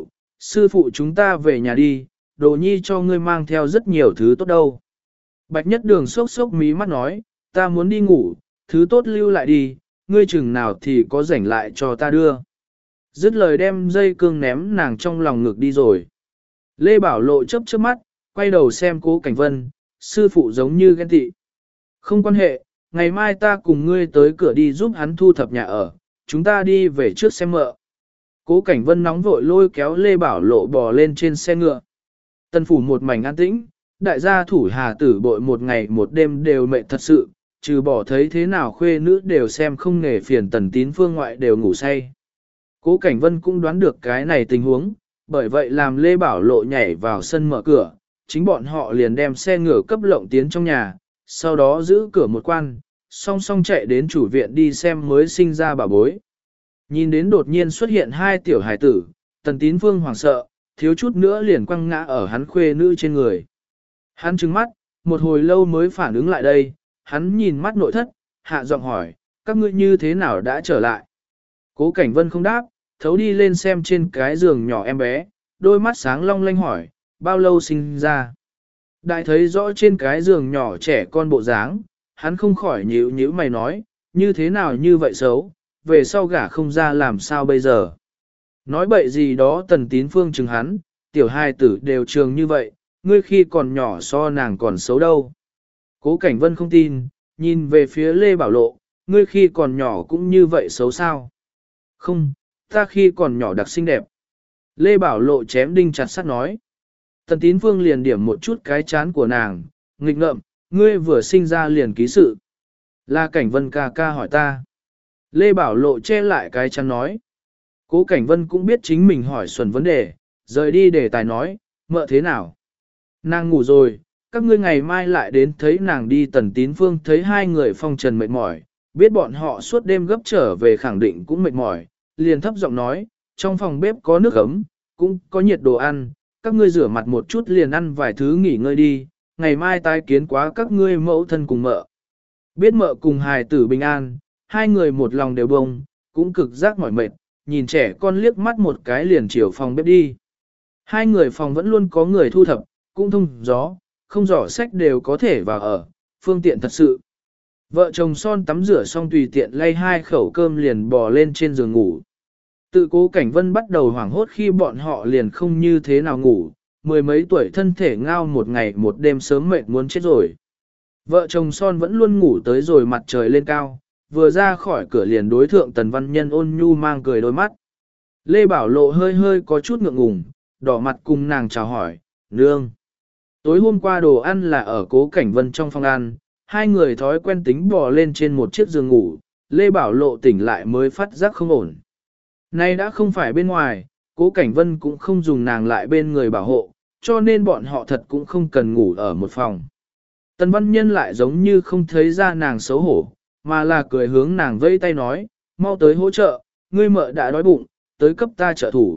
[SPEAKER 1] sư phụ chúng ta về nhà đi, đồ nhi cho ngươi mang theo rất nhiều thứ tốt đâu. Bạch Nhất Đường sốc sốc mí mắt nói, ta muốn đi ngủ, thứ tốt lưu lại đi, ngươi chừng nào thì có rảnh lại cho ta đưa. Dứt lời đem dây cương ném nàng trong lòng ngực đi rồi. Lê Bảo Lộ chớp chớp mắt, quay đầu xem Cố Cảnh Vân, sư phụ giống như ghen tị. Không quan hệ, ngày mai ta cùng ngươi tới cửa đi giúp hắn thu thập nhà ở, chúng ta đi về trước xem mợ. Cố Cảnh Vân nóng vội lôi kéo Lê Bảo Lộ bò lên trên xe ngựa. Tân phủ một mảnh an tĩnh, đại gia thủ hà tử bội một ngày một đêm đều mệt thật sự, trừ bỏ thấy thế nào khuê nữ đều xem không nghề phiền Tần Tín Phương ngoại đều ngủ say. Cố Cảnh Vân cũng đoán được cái này tình huống, bởi vậy làm Lê Bảo Lộ nhảy vào sân mở cửa, chính bọn họ liền đem xe ngựa cấp lộng tiến trong nhà, sau đó giữ cửa một quan, song song chạy đến chủ viện đi xem mới sinh ra bà bối. Nhìn đến đột nhiên xuất hiện hai tiểu hải tử, Tần Tín Phương hoảng sợ, thiếu chút nữa liền quăng ngã ở hắn khuê nữ trên người. Hắn trừng mắt, một hồi lâu mới phản ứng lại đây, hắn nhìn mắt nội thất, hạ giọng hỏi, các ngươi như thế nào đã trở lại? Cố Cảnh Vân không đáp, thấu đi lên xem trên cái giường nhỏ em bé, đôi mắt sáng long lanh hỏi, bao lâu sinh ra? Đại thấy rõ trên cái giường nhỏ trẻ con bộ dáng, hắn không khỏi nhíu nhíu mày nói, như thế nào như vậy xấu, về sau gả không ra làm sao bây giờ? Nói bậy gì đó Tần Tín Phương chừng hắn, tiểu hai tử đều trường như vậy, ngươi khi còn nhỏ so nàng còn xấu đâu. Cố Cảnh Vân không tin, nhìn về phía Lê Bảo Lộ, ngươi khi còn nhỏ cũng như vậy xấu sao? Không, ta khi còn nhỏ đặc xinh đẹp. Lê Bảo Lộ chém đinh chặt sắt nói. Tần Tín Phương liền điểm một chút cái chán của nàng, nghịch ngợm, ngươi vừa sinh ra liền ký sự. La Cảnh Vân ca ca hỏi ta. Lê Bảo Lộ che lại cái chán nói. Cố Cảnh Vân cũng biết chính mình hỏi xuẩn vấn đề, rời đi để tài nói, mợ thế nào? Nàng ngủ rồi, các ngươi ngày mai lại đến thấy nàng đi. Tần Tín Phương thấy hai người phong trần mệt mỏi, biết bọn họ suốt đêm gấp trở về khẳng định cũng mệt mỏi, liền thấp giọng nói, trong phòng bếp có nước ấm, cũng có nhiệt đồ ăn, các ngươi rửa mặt một chút liền ăn vài thứ nghỉ ngơi đi, ngày mai tái kiến quá các ngươi mẫu thân cùng mợ. Biết mợ cùng hài tử bình an, hai người một lòng đều bông, cũng cực giác mỏi mệt, nhìn trẻ con liếc mắt một cái liền chiều phòng bếp đi. Hai người phòng vẫn luôn có người thu thập, cũng thông gió, không giỏ sách đều có thể vào ở, phương tiện thật sự. Vợ chồng son tắm rửa xong tùy tiện lay hai khẩu cơm liền bò lên trên giường ngủ. Tự Cố Cảnh Vân bắt đầu hoảng hốt khi bọn họ liền không như thế nào ngủ, mười mấy tuổi thân thể ngao một ngày một đêm sớm mệt muốn chết rồi. Vợ chồng son vẫn luôn ngủ tới rồi mặt trời lên cao, vừa ra khỏi cửa liền đối thượng Tần Văn Nhân ôn nhu mang cười đôi mắt. Lê Bảo Lộ hơi hơi có chút ngượng ngùng, đỏ mặt cùng nàng chào hỏi, nương. Tối hôm qua đồ ăn là ở Cố Cảnh Vân trong phòng ăn, hai người thói quen tính bò lên trên một chiếc giường ngủ, Lê Bảo Lộ tỉnh lại mới phát giác không ổn. Nay đã không phải bên ngoài, Cố Cảnh Vân cũng không dùng nàng lại bên người bảo hộ, cho nên bọn họ thật cũng không cần ngủ ở một phòng. Tần Văn Nhân lại giống như không thấy ra nàng xấu hổ, mà là cười hướng nàng vẫy tay nói, mau tới hỗ trợ, ngươi mợ đã đói bụng, tới cấp ta trợ thủ.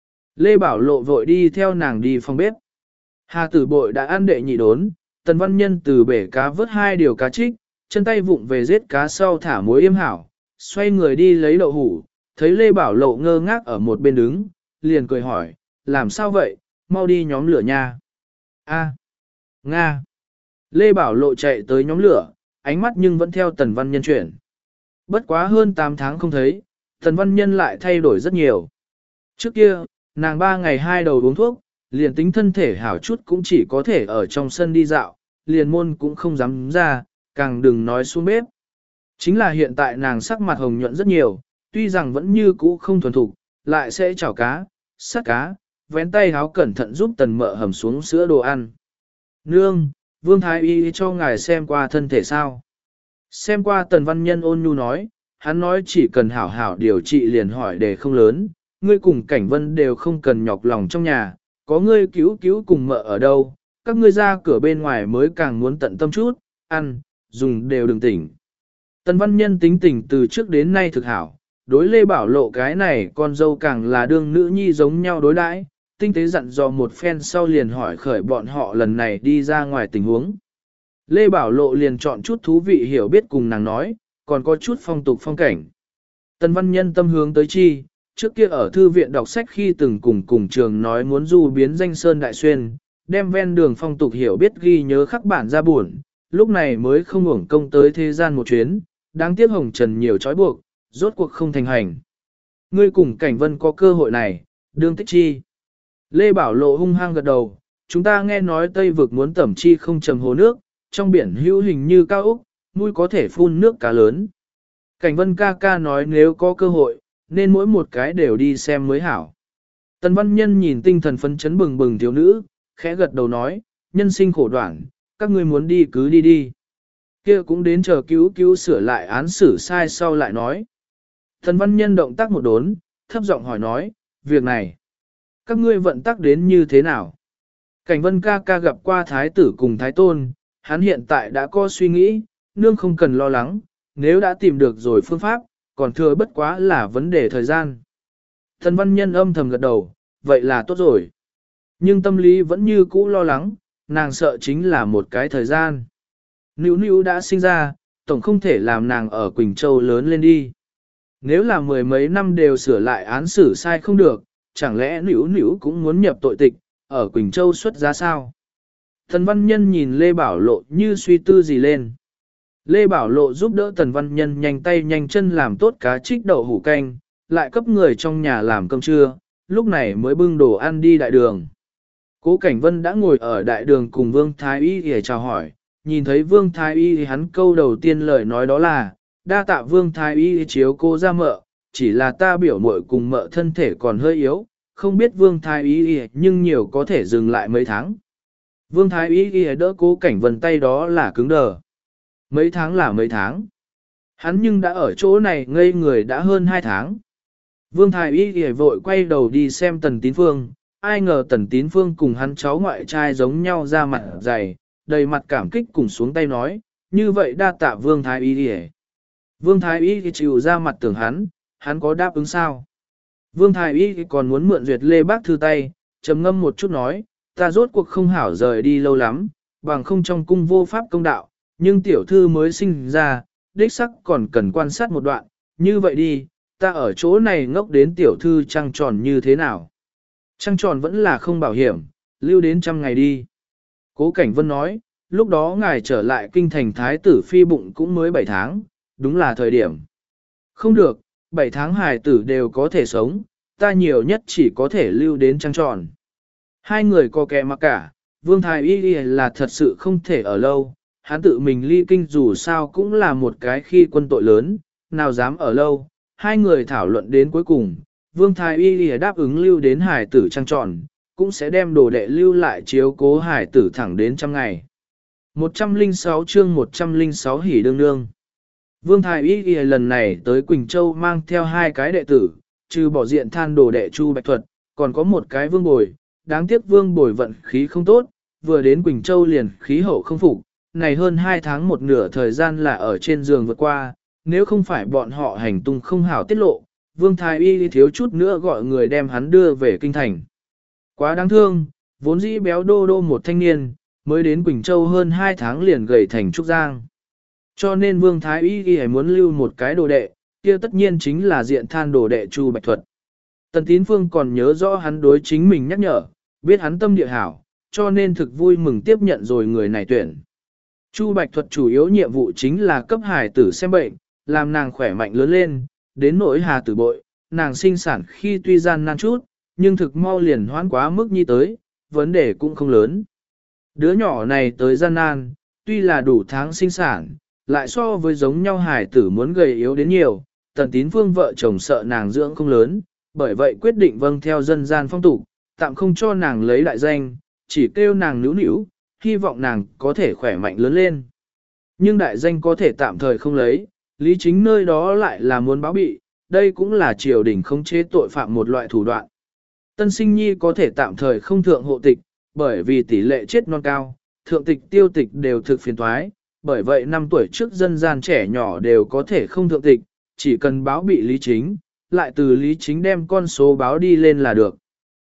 [SPEAKER 1] Lê Bảo Lộ vội đi theo nàng đi phòng bếp. Hà Tử Bội đã ăn đệ nhị đốn, Tần Văn Nhân từ bể cá vớt hai điều cá trích, chân tay vụng về giết cá sau thả muối yêm hảo, xoay người đi lấy đậu hủ, thấy Lê Bảo Lộ ngơ ngác ở một bên đứng, liền cười hỏi, làm sao vậy, mau đi nhóm lửa nha. A, Nga. Lê Bảo Lộ chạy tới nhóm lửa, ánh mắt nhưng vẫn theo Tần Văn Nhân chuyển. Bất quá hơn 8 tháng không thấy, Tần Văn Nhân lại thay đổi rất nhiều. Trước kia, nàng 3 ngày 2 đầu uống thuốc, liền tính thân thể hảo chút cũng chỉ có thể ở trong sân đi dạo, liền môn cũng không dám ra, càng đừng nói xuống bếp. Chính là hiện tại nàng sắc mặt hồng nhuận rất nhiều, tuy rằng vẫn như cũ không thuần thục, lại sẽ chảo cá, sát cá, vén tay háo cẩn thận giúp Tần Mợ hầm xuống sữa đồ ăn. Nương, Vương Thái Y cho ngài xem qua thân thể sao? Xem qua Tần Văn Nhân ôn nhu nói, hắn nói chỉ cần hảo hảo điều trị liền hỏi đề không lớn, ngươi cùng Cảnh Vân đều không cần nhọc lòng trong nhà, có ngươi cứu cứu cùng mợ ở đâu, các ngươi ra cửa bên ngoài mới càng muốn tận tâm chút, ăn, dùng đều đừng tỉnh. Tần Văn Nhân tính tình từ trước đến nay thực hảo, đối Lê Bảo Lộ cái này con dâu càng là đương nữ nhi giống nhau đối đãi, tinh tế dặn dò một phen sau liền hỏi khởi bọn họ lần này đi ra ngoài tình huống. Lê Bảo Lộ liền chọn chút thú vị hiểu biết cùng nàng nói, còn có chút phong tục phong cảnh. Tần Văn Nhân tâm hướng tới chi, trước kia ở thư viện đọc sách khi từng cùng trường nói muốn du biến danh sơn đại xuyên, đem ven đường phong tục hiểu biết ghi nhớ khắc bản ra buồn, lúc này mới không uổng công tới thế gian một chuyến, đáng tiếc hồng trần nhiều trói buộc, rốt cuộc không thành hành. Ngươi cùng Cảnh Vân có cơ hội này, đương tích chi. Lê Bảo Lộ hung hăng gật đầu, chúng ta nghe nói Tây vực muốn tẩm chi không trầm hồ nước, trong biển hữu hình như cao úc, mũi có thể phun nước cá lớn. Cảnh Vân ca ca nói nếu có cơ hội, nên mỗi một cái đều đi xem mới hảo. Tần Văn Nhân nhìn tinh thần phấn chấn bừng bừng thiếu nữ, khẽ gật đầu nói, nhân sinh khổ đoạn, các ngươi muốn đi cứ đi đi. Kia cũng đến chờ cứu sửa lại án xử sai sau lại nói. Tần Văn Nhân động tác một đốn, thấp giọng hỏi nói, việc này, các ngươi vận tác đến như thế nào? Cảnh Vân ca ca gặp qua thái tử cùng thái tôn, hắn hiện tại đã có suy nghĩ, nương không cần lo lắng, nếu đã tìm được rồi phương pháp, còn thừa bất quá là vấn đề thời gian. Tần Văn Nhân âm thầm gật đầu, vậy là tốt rồi. Nhưng tâm lý vẫn như cũ lo lắng, nàng sợ chính là một cái thời gian. Nữu Nữu đã sinh ra, tổng không thể làm nàng ở Quỳnh Châu lớn lên đi. Nếu là mười mấy năm đều sửa lại án xử sai không được, chẳng lẽ Nữu Nữu cũng muốn nhập tội tịch, ở Quỳnh Châu xuất ra sao? Tần Văn Nhân nhìn Lê Bảo Lộ như suy tư gì lên. Lê Bảo Lộ giúp đỡ Tần Văn Nhân nhanh tay nhanh chân làm tốt cá trích đậu hủ canh, lại cấp người trong nhà làm cơm trưa, lúc này mới bưng đồ ăn đi đại đường. Cố Cảnh Vân đã ngồi ở đại đường cùng Vương Thái Y để chào hỏi, nhìn thấy Vương Thái Y thì hắn câu đầu tiên lời nói đó là, đa tạ Vương Thái Y chiếu cô ra mợ, chỉ là ta biểu muội cùng mợ thân thể còn hơi yếu, không biết Vương Thái Y nhưng nhiều có thể dừng lại mấy tháng. Vương Thái Y đỡ Cố Cảnh Vân tay đó là cứng đờ. Mấy tháng là mấy tháng. Hắn nhưng đã ở chỗ này ngây người đã hơn 2 tháng. Vương Thái Y vội quay đầu đi xem Tần Tín Phương, ai ngờ Tần Tín Phương cùng hắn cháu ngoại trai giống nhau ra mặt dày, đầy mặt cảm kích cùng xuống tay nói, như vậy đa tạ Vương Thái Y. Vương Thái Y chịu ra mặt tưởng hắn có đáp ứng sao? Vương Thái Y còn muốn mượn duyệt Lê Bác Thư tay, trầm ngâm một chút nói, ta rốt cuộc không hảo rời đi lâu lắm, bằng không trong cung vô pháp công đạo, nhưng tiểu thư mới sinh ra, đích sắc còn cần quan sát một đoạn, như vậy đi, ta ở chỗ này ngốc đến tiểu thư trăng tròn như thế nào? Trăng tròn vẫn là không bảo hiểm, lưu đến 100 ngày đi. Cố Cảnh Vân nói, lúc đó ngài trở lại kinh thành thái tử phi bụng cũng mới 7 tháng, đúng là thời điểm. Không được, 7 tháng hài tử đều có thể sống, ta nhiều nhất chỉ có thể lưu đến trăng tròn. Hai người có kẻ mà cả, Vương Thái Y là thật sự không thể ở lâu, hắn tự mình ly kinh dù sao cũng là một cái khi quân tội lớn, nào dám ở lâu. Hai người thảo luận đến cuối cùng, Vương Thái Y đáp ứng lưu đến hải tử trăng tròn, cũng sẽ đem đồ đệ lưu lại chiếu cố hải tử thẳng đến 100 ngày. 106 chương 106 hỉ đương đương. Vương Thái Y lần này tới Quỳnh Châu mang theo 2 cái đệ tử, trừ bỏ diện than đồ đệ Chu Bạch Thuật, còn có một cái Vương Bồi, đáng tiếc Vương Bồi vận khí không tốt, vừa đến Quỳnh Châu liền khí hậu không phục, này hơn 2 tháng một nửa thời gian là ở trên giường vượt qua, nếu không phải bọn họ hành tung không hảo tiết lộ, Vương Thái Y thiếu chút nữa gọi người đem hắn đưa về kinh thành. Quá đáng thương, vốn dĩ béo đô đô một thanh niên, mới đến Quỳnh Châu hơn 2 tháng liền gầy thành trúc giang. Cho nên Vương Thái Y muốn lưu một cái đồ đệ, kia tất nhiên chính là diện than đồ đệ Chu Bạch Thuật. Tần Tín Phương còn nhớ rõ hắn đối chính mình nhắc nhở, biết hắn tâm địa hảo, cho nên thực vui mừng tiếp nhận rồi người này tuyển. Chu Bạch Thuật chủ yếu nhiệm vụ chính là cấp hài tử xem bệnh, làm nàng khỏe mạnh lớn lên, đến nỗi hà tử bội, nàng sinh sản khi tuy gian nan chút, nhưng thực mau liền hoãn quá mức nhi tới, vấn đề cũng không lớn. Đứa nhỏ này tới gian nan, tuy là đủ tháng sinh sản, lại so với giống nhau hài tử muốn gầy yếu đến nhiều, Tần Tín Phương vợ chồng sợ nàng dưỡng không lớn, bởi vậy quyết định vâng theo dân gian phong tục, tạm không cho nàng lấy đại danh, chỉ kêu nàng nữu nữu, hy vọng nàng có thể khỏe mạnh lớn lên. Nhưng đại danh có thể tạm thời không lấy, lý chính nơi đó lại là muốn báo bị, đây cũng là triều đình khống chế tội phạm một loại thủ đoạn. Tân sinh nhi có thể tạm thời không thượng hộ tịch, bởi vì tỷ lệ chết non cao, thượng tịch tiêu tịch đều thực phiền thoái, bởi vậy 5 tuổi trước dân gian trẻ nhỏ đều có thể không thượng tịch, chỉ cần báo bị lý chính, lại từ lý chính đem con số báo đi lên là được.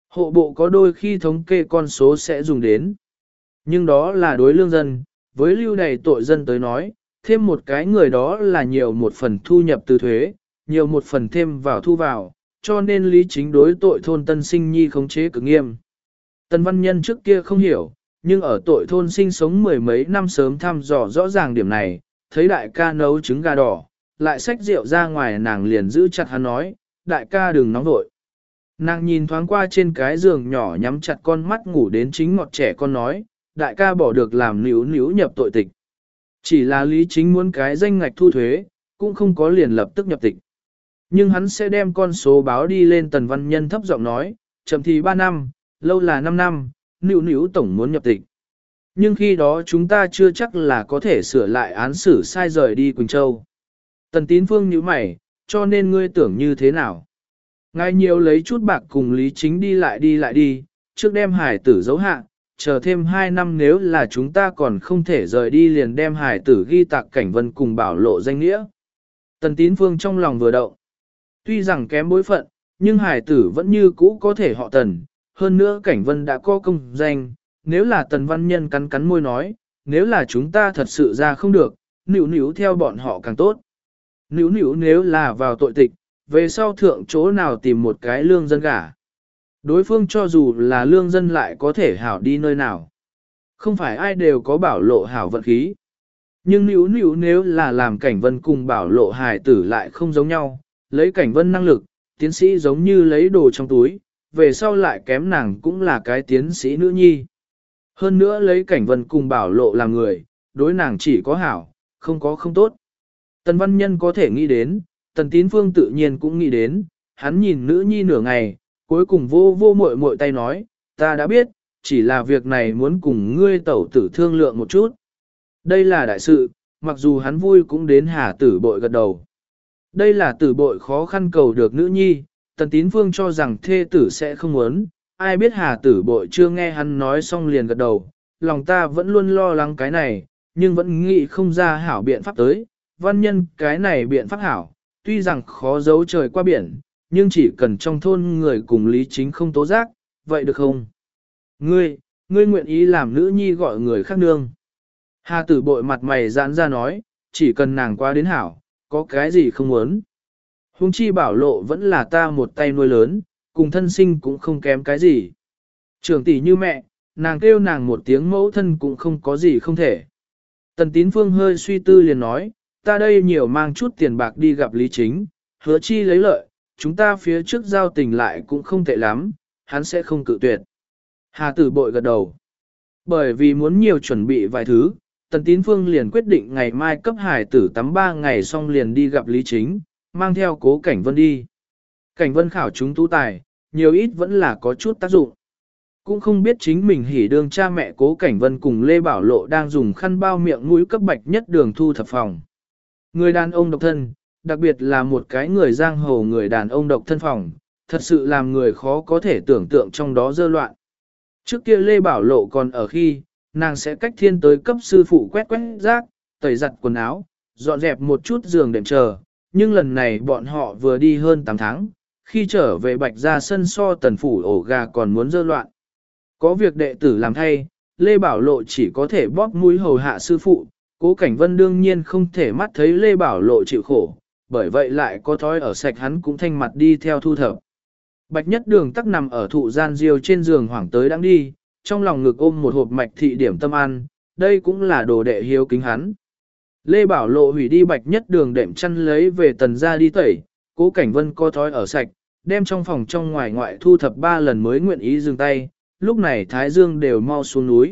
[SPEAKER 1] Hộ bộ có đôi khi thống kê con số sẽ dùng đến. Nhưng đó là đối lương dân, với lưu đầy tội dân tới nói, thêm một cái người đó là nhiều một phần thu nhập từ thuế, nhiều một phần thêm vào thu vào, cho nên lý chính đối tội thôn Tân Sinh Nhi khống chế cực nghiêm. Tần Văn Nhân trước kia không hiểu, nhưng ở tội thôn sinh sống mười mấy năm sớm thăm dò rõ ràng điểm này, thấy đại ca nấu trứng gà đỏ, lại xách rượu ra ngoài nàng liền giữ chặt hắn nói, đại ca đừng nóng vội. Nàng nhìn thoáng qua trên cái giường nhỏ nhắm chặt con mắt ngủ đến chính ngọt trẻ con nói, đại ca bỏ được làm níu níu nhập tội tịch. Chỉ là lý chính muốn cái danh ngạch thu thuế, cũng không có liền lập tức nhập tịch. Nhưng hắn sẽ đem con số báo đi lên. Tần Văn Nhân thấp giọng nói, chậm thì 3 năm, lâu là 5 năm, níu níu tổng muốn nhập tịch. Nhưng khi đó chúng ta chưa chắc là có thể sửa lại án xử sai rời đi Quỳnh Châu. Tần Tín Phương nhíu mày, cho nên ngươi tưởng như thế nào? Ngài nhiều lấy chút bạc cùng Lý Chính đi lại đi, trước đem hải tử giấu hạ, chờ thêm 2 năm nếu là chúng ta còn không thể rời đi liền đem hải tử ghi tạc Cảnh Vân cùng bảo lộ danh nghĩa. Tần Tín Phương trong lòng vừa động. Tuy rằng kém bối phận, nhưng hải tử vẫn như cũ có thể họ Tần, hơn nữa Cảnh Vân đã có công danh, nếu là Tần Văn Nhân cắn cắn môi nói, nếu là chúng ta thật sự ra không được, nữu nữu theo bọn họ càng tốt. Nữu nữu nếu là vào tội tịch, về sau thượng chỗ nào tìm một cái lương dân gả. Đối phương cho dù là lương dân lại có thể hảo đi nơi nào. Không phải ai đều có bảo lộ hảo vận khí. Nhưng nữu nữu nếu là làm Cảnh Vân cùng bảo lộ hài tử lại không giống nhau, lấy Cảnh Vân năng lực, tiến sĩ giống như lấy đồ trong túi, về sau lại kém nàng cũng là cái tiến sĩ nữ nhi. Hơn nữa lấy Cảnh Vân cùng bảo lộ làm người, đối nàng chỉ có hảo, không có không tốt. Tần Văn Nhân có thể nghĩ đến, Tần Tín Phương tự nhiên cũng nghĩ đến, hắn nhìn nữ nhi nửa ngày, cuối cùng vô muội muội tay nói, ta đã biết, chỉ là việc này muốn cùng ngươi tẩu tử thương lượng một chút. Đây là đại sự, mặc dù hắn vui cũng đến Hà Tử Bội gật đầu. Đây là Tử Bội khó khăn cầu được nữ nhi, Tần Tín Phương cho rằng thê tử sẽ không muốn, ai biết Hà Tử Bội chưa nghe hắn nói xong liền gật đầu, lòng ta vẫn luôn lo lắng cái này, nhưng vẫn nghĩ không ra hảo biện pháp tới, Văn Nhân cái này biện pháp hảo, tuy rằng khó giấu trời qua biển, nhưng chỉ cần trong thôn người cùng Lý Chính không tố giác, vậy được không? Ngươi nguyện ý làm nữ nhi gọi người khác nương. Hà Tử Bội mặt mày giãn ra nói, chỉ cần nàng qua đến hảo, có cái gì không muốn. Hùng chi bảo lộ vẫn là ta một tay nuôi lớn, cùng thân sinh cũng không kém cái gì. Trưởng tỷ như mẹ, nàng kêu nàng một tiếng mẫu thân cũng không có gì không thể. Tần Tín Phương hơi suy tư liền nói, ta đây nhiều mang chút tiền bạc đi gặp Lý Chính, hứa chi lấy lợi, chúng ta phía trước giao tình lại cũng không tệ lắm, hắn sẽ không cự tuyệt. Hà Tử Bội gật đầu. Bởi vì muốn nhiều chuẩn bị vài thứ, Tần Tín Phương liền quyết định ngày mai cấp hải tử tắm 3 ngày xong liền đi gặp Lý Chính, mang theo Cố Cảnh Vân đi. Cảnh Vân khảo chúng tú tài, nhiều ít vẫn là có chút tác dụng. Cũng không biết chính mình hỉ đương cha mẹ Cố Cảnh Vân cùng Lê Bảo Lộ đang dùng khăn bao miệng mũi cấp Bạch Nhất Đường thu thập phòng. Người đàn ông độc thân, đặc biệt là một cái người giang hồ người đàn ông độc thân phòng, thật sự làm người khó có thể tưởng tượng trong đó dơ loạn. Trước kia Lê Bảo Lộ còn ở khi, nàng sẽ cách thiên tới cấp sư phụ quét rác, tẩy giặt quần áo, dọn dẹp một chút giường đệm chờ, nhưng lần này bọn họ vừa đi hơn 8 tháng, khi trở về Bạch ra sân so tần phủ ổ gà còn muốn dơ loạn. Có việc đệ tử làm thay, Lê Bảo Lộ chỉ có thể bóp mũi hầu hạ sư phụ, Cố Cảnh Vân đương nhiên không thể mắt thấy Lê Bảo Lộ chịu khổ, bởi vậy lại có thói ở sạch hắn cũng thanh mặt đi theo thu thập. Bạch Nhất Đường tắc nằm ở thụ gian diêu trên giường hoảng tới đang đi, trong lòng ngực ôm một hộp mạch thị điểm tâm ăn, đây cũng là đồ đệ hiếu kính hắn. Lê Bảo Lộ hủy đi Bạch Nhất Đường đệm chăn lấy về tần ra đi tẩy, Cố Cảnh Vân co thói ở sạch, đem trong phòng trong ngoài ngoại thu thập 3 lần mới nguyện ý dừng tay, lúc này Thái Dương đều mau xuống núi.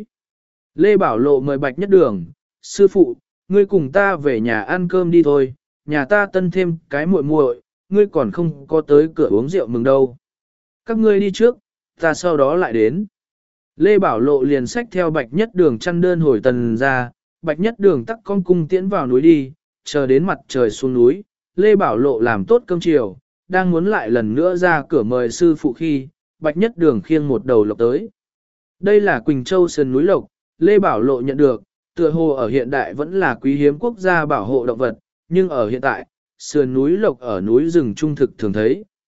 [SPEAKER 1] Lê Bảo Lộ mời Bạch Nhất Đường, sư phụ, ngươi cùng ta về nhà ăn cơm đi thôi, nhà ta tân thêm cái muội muội, ngươi còn không có tới cửa uống rượu mừng đâu. Các ngươi đi trước, ta sau đó lại đến. Lê Bảo Lộ liền xách theo Bạch Nhất Đường chăn đơn hồi tần ra, Bạch Nhất Đường tắc con cung tiễn vào núi đi, chờ đến mặt trời xuống núi, Lê Bảo Lộ làm tốt cơm chiều, đang muốn lại lần nữa ra cửa mời sư phụ khi, Bạch Nhất Đường khiêng một đầu lộc tới. Đây là Quỳnh Châu sườn núi lộc, Lê Bảo Lộ nhận được, tựa hồ ở hiện đại vẫn là quý hiếm quốc gia bảo hộ động vật, nhưng ở hiện tại, sườn núi lộc ở núi rừng trung thực thường thấy,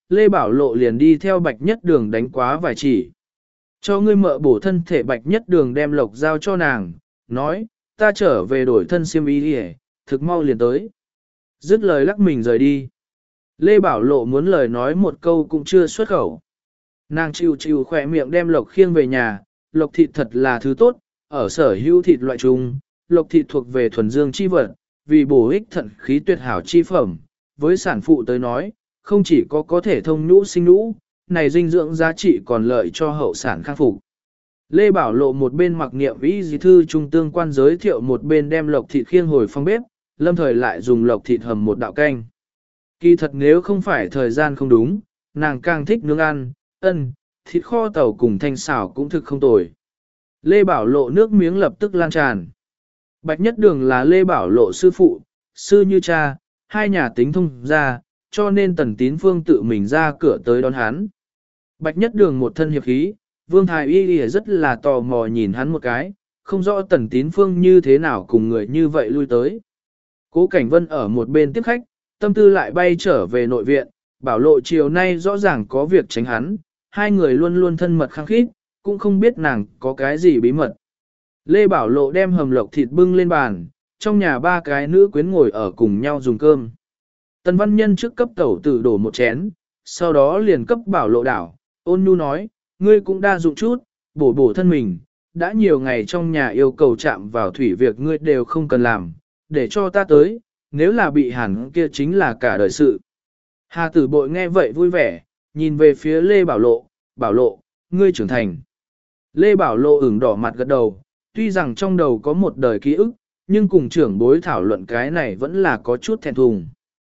[SPEAKER 1] Lê Bảo Lộ liền đi theo Bạch Nhất Đường đánh quá vài chỉ. Cho ngươi mợ bổ thân thể. Bạch Nhất Đường đem lộc giao cho nàng, nói, ta trở về đổi thân xiêm y đi, thực mau liền tới. Dứt lời lắc mình rời đi. Lê Bảo Lộ muốn lời nói một câu cũng chưa xuất khẩu. Nàng chịu chịu khỏe miệng đem lộc khiêng về nhà, lộc thịt thật là thứ tốt, ở sở hữu thịt loại chung, lộc thịt thuộc về thuần dương chi vật, vì bổ ích thận khí tuyệt hảo chi phẩm, với sản phụ tới nói, không chỉ có thể thông nhũ sinh nhũ, này dinh dưỡng giá trị còn lợi cho hậu sản khang phục. Lê Bảo Lộ một bên mặc niệm ý dì thư trung tương quan giới thiệu, một bên đem lộc thịt khiêng hồi phòng bếp, lâm thời lại dùng lộc thịt hầm một đạo canh. Kỳ thật nếu không phải thời gian không đúng, nàng càng thích nướng ăn, thịt kho tàu cùng thanh xào cũng thực không tồi. Lê Bảo Lộ nước miếng lập tức lan tràn. Bạch Nhất Đường là Lê Bảo Lộ sư phụ, sư như cha, hai nhà tính thông ra, cho nên Tần Tín Phương tự mình ra cửa tới đón hắn. Bạch Nhất Đường một thân hiệp khí, Vương Thái Y rất là tò mò nhìn hắn một cái, không rõ Tần Tín Phương như thế nào cùng người như vậy lui tới. Cố Cảnh Vân ở một bên tiếp khách, tâm tư lại bay trở về nội viện, Bảo Lộ chiều nay rõ ràng có việc tránh hắn, hai người luôn luôn thân mật khăng khít, cũng không biết nàng có cái gì bí mật. Lê Bảo Lộ đem hầm lộc thịt bưng lên bàn, trong nhà ba cái nữ quyến ngồi ở cùng nhau dùng cơm. Tần Văn Nhân trước cấp tẩu tử đổ một chén, sau đó liền cấp Bảo Lộ đảo, ôn nhu nói, ngươi cũng đa dụng chút, bổ thân mình, đã nhiều ngày trong nhà yêu cầu chạm vào thủy việc ngươi đều không cần làm, để cho ta tới, nếu là bị hẳn kia chính là cả đời sự. Hà Tử Bội nghe vậy vui vẻ, nhìn về phía Lê Bảo Lộ, ngươi trưởng thành. Lê Bảo Lộ ửng đỏ mặt gật đầu, tuy rằng trong đầu có một đời ký ức, nhưng cùng trưởng bối thảo luận cái này vẫn là có chút thẹn thùng.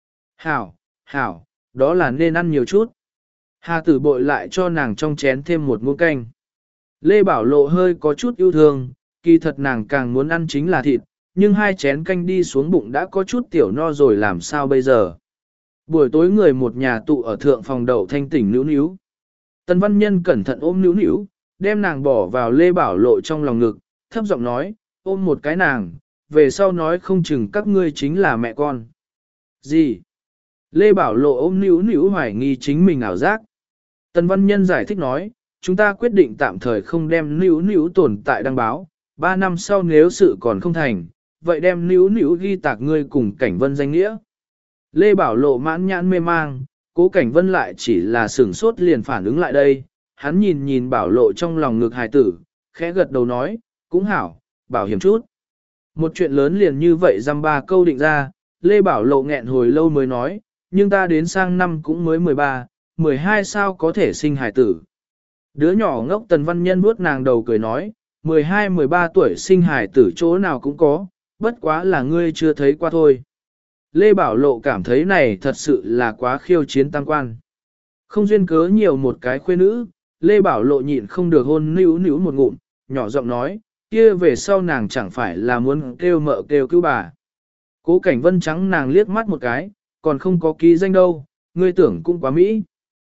[SPEAKER 1] Hảo, đó là nên ăn nhiều chút. Hà Tử Bội lại cho nàng trong chén thêm một muỗng canh. Lê Bảo Lộ hơi có chút yêu thương, kỳ thật nàng càng muốn ăn chính là thịt, nhưng hai chén canh đi xuống bụng đã có chút tiểu no rồi làm sao bây giờ. Buổi tối người một nhà tụ ở thượng phòng đậu thanh tỉnh nữu nữu. Tần Văn Nhân cẩn thận ôm nữu nữu, đem nàng bỏ vào Lê Bảo Lộ trong lòng ngực, thấp giọng nói, ôm một cái nàng, về sau nói không chừng các ngươi chính là mẹ con. Gì? Lê Bảo Lộ ôm nữu nữu hoài nghi chính mình ảo giác. Tần Văn Nhân giải thích nói, chúng ta quyết định tạm thời không đem nữu nữu tồn tại đăng báo, 3 năm sau nếu sự còn không thành, vậy đem nữu nữu ghi tạc ngươi cùng Cảnh Vân danh nghĩa. Lê Bảo Lộ mãn nhãn mê mang, Cố Cảnh Vân lại chỉ là sửng sốt liền phản ứng lại đây, hắn nhìn Bảo Lộ trong lòng ngực hài tử, khẽ gật đầu nói, cũng hảo, bảo hiểm chút. Một chuyện lớn liền như vậy dăm ba câu định ra, Lê Bảo Lộ nghẹn hồi lâu mới nói, nhưng ta đến sang năm cũng mới 13, 12 sao có thể sinh hài tử. Đứa nhỏ ngốc Tần Văn Nhân vuốt nàng đầu cười nói, 12-13 tuổi sinh hài tử chỗ nào cũng có, bất quá là ngươi chưa thấy qua thôi. Lê Bảo Lộ cảm thấy này thật sự là quá khiêu chiến tăng quan. Không duyên cớ nhiều một cái khuê nữ, Lê Bảo Lộ nhịn không được hôn níu níu một ngụm, nhỏ giọng nói, kia về sau nàng chẳng phải là muốn kêu mợ kêu cứu bà. Cố Cảnh Vân trắng nàng liếc mắt một cái, còn không có ký danh đâu, ngươi tưởng cũng quá mỹ.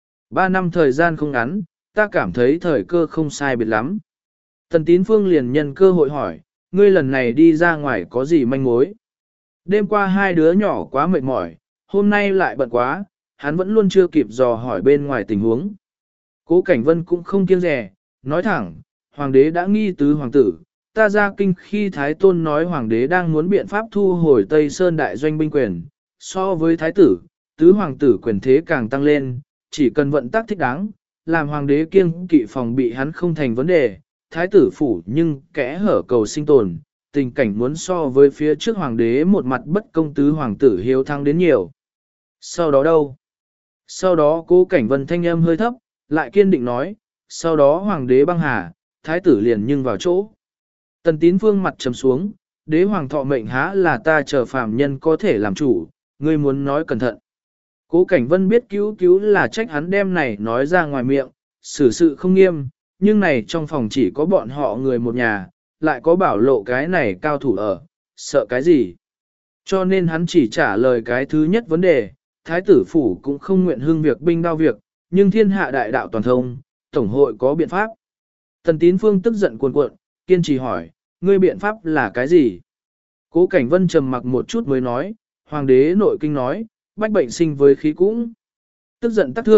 [SPEAKER 1] 3 năm thời gian không ngắn, ta cảm thấy thời cơ không sai biệt lắm. Tần Tín Phương liền nhân cơ hội hỏi, ngươi lần này đi ra ngoài có gì manh mối? Đêm qua hai đứa nhỏ quá mệt mỏi, hôm nay lại bận quá, hắn vẫn luôn chưa kịp dò hỏi bên ngoài tình huống. Cố Cảnh Vân cũng không kiêng rẻ, nói thẳng, hoàng đế đã nghi tứ hoàng tử, ta ra kinh khi Thái Tôn nói hoàng đế đang muốn biện pháp thu hồi Tây Sơn đại doanh binh quyền, so với Thái tử, tứ hoàng tử quyền thế càng tăng lên, chỉ cần vận tác thích đáng, làm hoàng đế kiêng kỵ phòng bị hắn không thành vấn đề, Thái tử phủ nhưng kẽ hở cầu sinh tồn, tình cảnh muốn so với phía trước hoàng đế một mặt bất công tứ hoàng tử hiếu thắng đến nhiều. Sau đó đâu? Sau đó Cố Cảnh Vân thanh âm hơi thấp, lại kiên định nói, sau đó hoàng đế băng hà, thái tử liền nhưng vào chỗ. Tần Tín Phương mặt trầm xuống, đế hoàng thọ mệnh há là ta chờ phàm nhân có thể làm chủ, ngươi muốn nói cẩn thận. Cố Cảnh Vân biết cứu là trách hắn đem này nói ra ngoài miệng, xử sự không nghiêm, nhưng này trong phòng chỉ có bọn họ người một nhà, lại có Bảo Lộ cái này cao thủ ở, sợ cái gì. Cho nên hắn chỉ trả lời cái thứ nhất vấn đề, thái tử phủ cũng không nguyện hưng việc binh đao việc, nhưng thiên hạ đại đạo toàn thông, tổng hội có biện pháp. Tần Tín Phương tức giận cuồn cuộn, kiên trì hỏi, ngươi biện pháp là cái gì? Cố Cảnh Vân trầm mặc một chút mới nói, hoàng đế nội kinh nói, bách bệnh sinh với khí cũng. Tức giận tác thượng,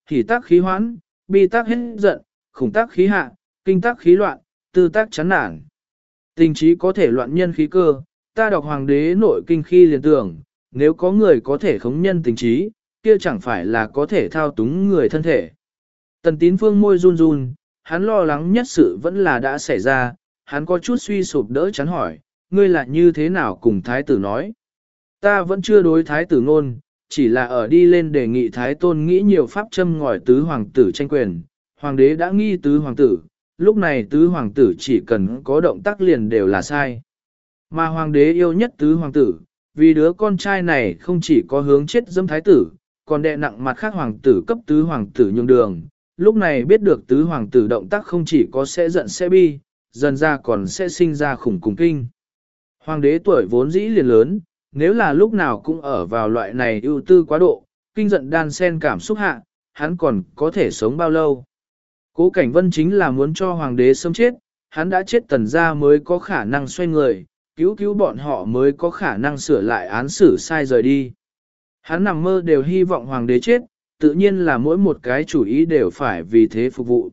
[SPEAKER 1] hỉ tác khí hoãn, bi tác hết giận, khủng tác khí hạ, kinh tác khí loạn, tư tác chán nản. Tình trí có thể loạn nhân khí cơ, ta đọc hoàng đế nội kinh khi liền tưởng, nếu có người có thể khống nhân tình trí, kia chẳng phải là có thể thao túng người thân thể. Tần Tín Phương môi run run, hắn lo lắng nhất sự vẫn là đã xảy ra, hắn có chút suy sụp đỡ chán hỏi, ngươi là như thế nào cùng thái tử nói. Ta vẫn chưa đối thái tử ngôn, chỉ là ở đi lên đề nghị thái tôn nghĩ nhiều pháp châm ngòi tứ hoàng tử tranh quyền, hoàng đế đã nghi tứ hoàng tử, lúc này tứ hoàng tử chỉ cần có động tác liền đều là sai. Mà hoàng đế yêu nhất tứ hoàng tử, vì đứa con trai này không chỉ có hướng chết dâm thái tử, còn đè nặng mặt khác hoàng tử cấp tứ hoàng tử nhường đường. Lúc này biết được tứ hoàng tử động tác không chỉ có sẽ giận sẽ bi, dần ra còn sẽ sinh ra khủng cùng kinh. Hoàng đế tuổi vốn dĩ liền lớn, nếu là lúc nào cũng ở vào loại này ưu tư quá độ, kinh giận đan sen cảm xúc hạ, hắn còn có thể sống bao lâu. Cố Cảnh Vân chính là muốn cho hoàng đế sớm chết, hắn đã chết Tần gia mới có khả năng xoay người, cứu bọn họ mới có khả năng sửa lại án xử sai rời đi. Hắn nằm mơ đều hy vọng hoàng đế chết, tự nhiên là mỗi một cái chủ ý đều phải vì thế phục vụ.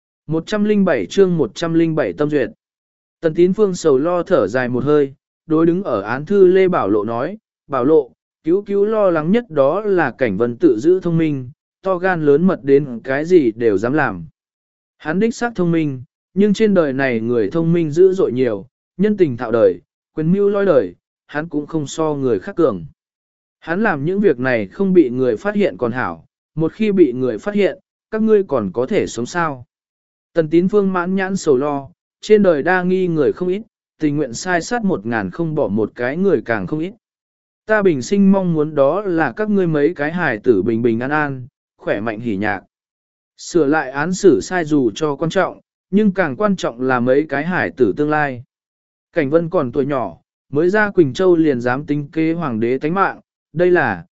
[SPEAKER 1] 107 chương 107 tâm duyệt. Tần Tín Phương sầu lo thở dài một hơi, đối đứng ở án thư Lê Bảo Lộ nói, Bảo Lộ, cứu lo lắng nhất đó là Cảnh Vân tự giữ thông minh, to gan lớn mật đến cái gì đều dám làm. Hắn đích xác thông minh, nhưng trên đời này người thông minh dữ dội nhiều, nhân tình thạo đời, quyền mưu loi đời, hắn cũng không so người khác cường. Hắn làm những việc này không bị người phát hiện còn hảo, một khi bị người phát hiện, các ngươi còn có thể sống sao. Tần Tín Phương mãn nhãn sầu lo, trên đời đa nghi người không ít, tình nguyện sai sát 1000 không bỏ một cái người càng không ít. Ta bình sinh mong muốn đó là các ngươi mấy cái hài tử bình bình an an, khỏe mạnh hỉ nhạc. Sửa lại án xử sai dù cho quan trọng, nhưng càng quan trọng là mấy cái hài tử tương lai. Cảnh Vân còn tuổi nhỏ, mới ra Quỳnh Châu liền dám tính kế hoàng đế tánh mạng, đây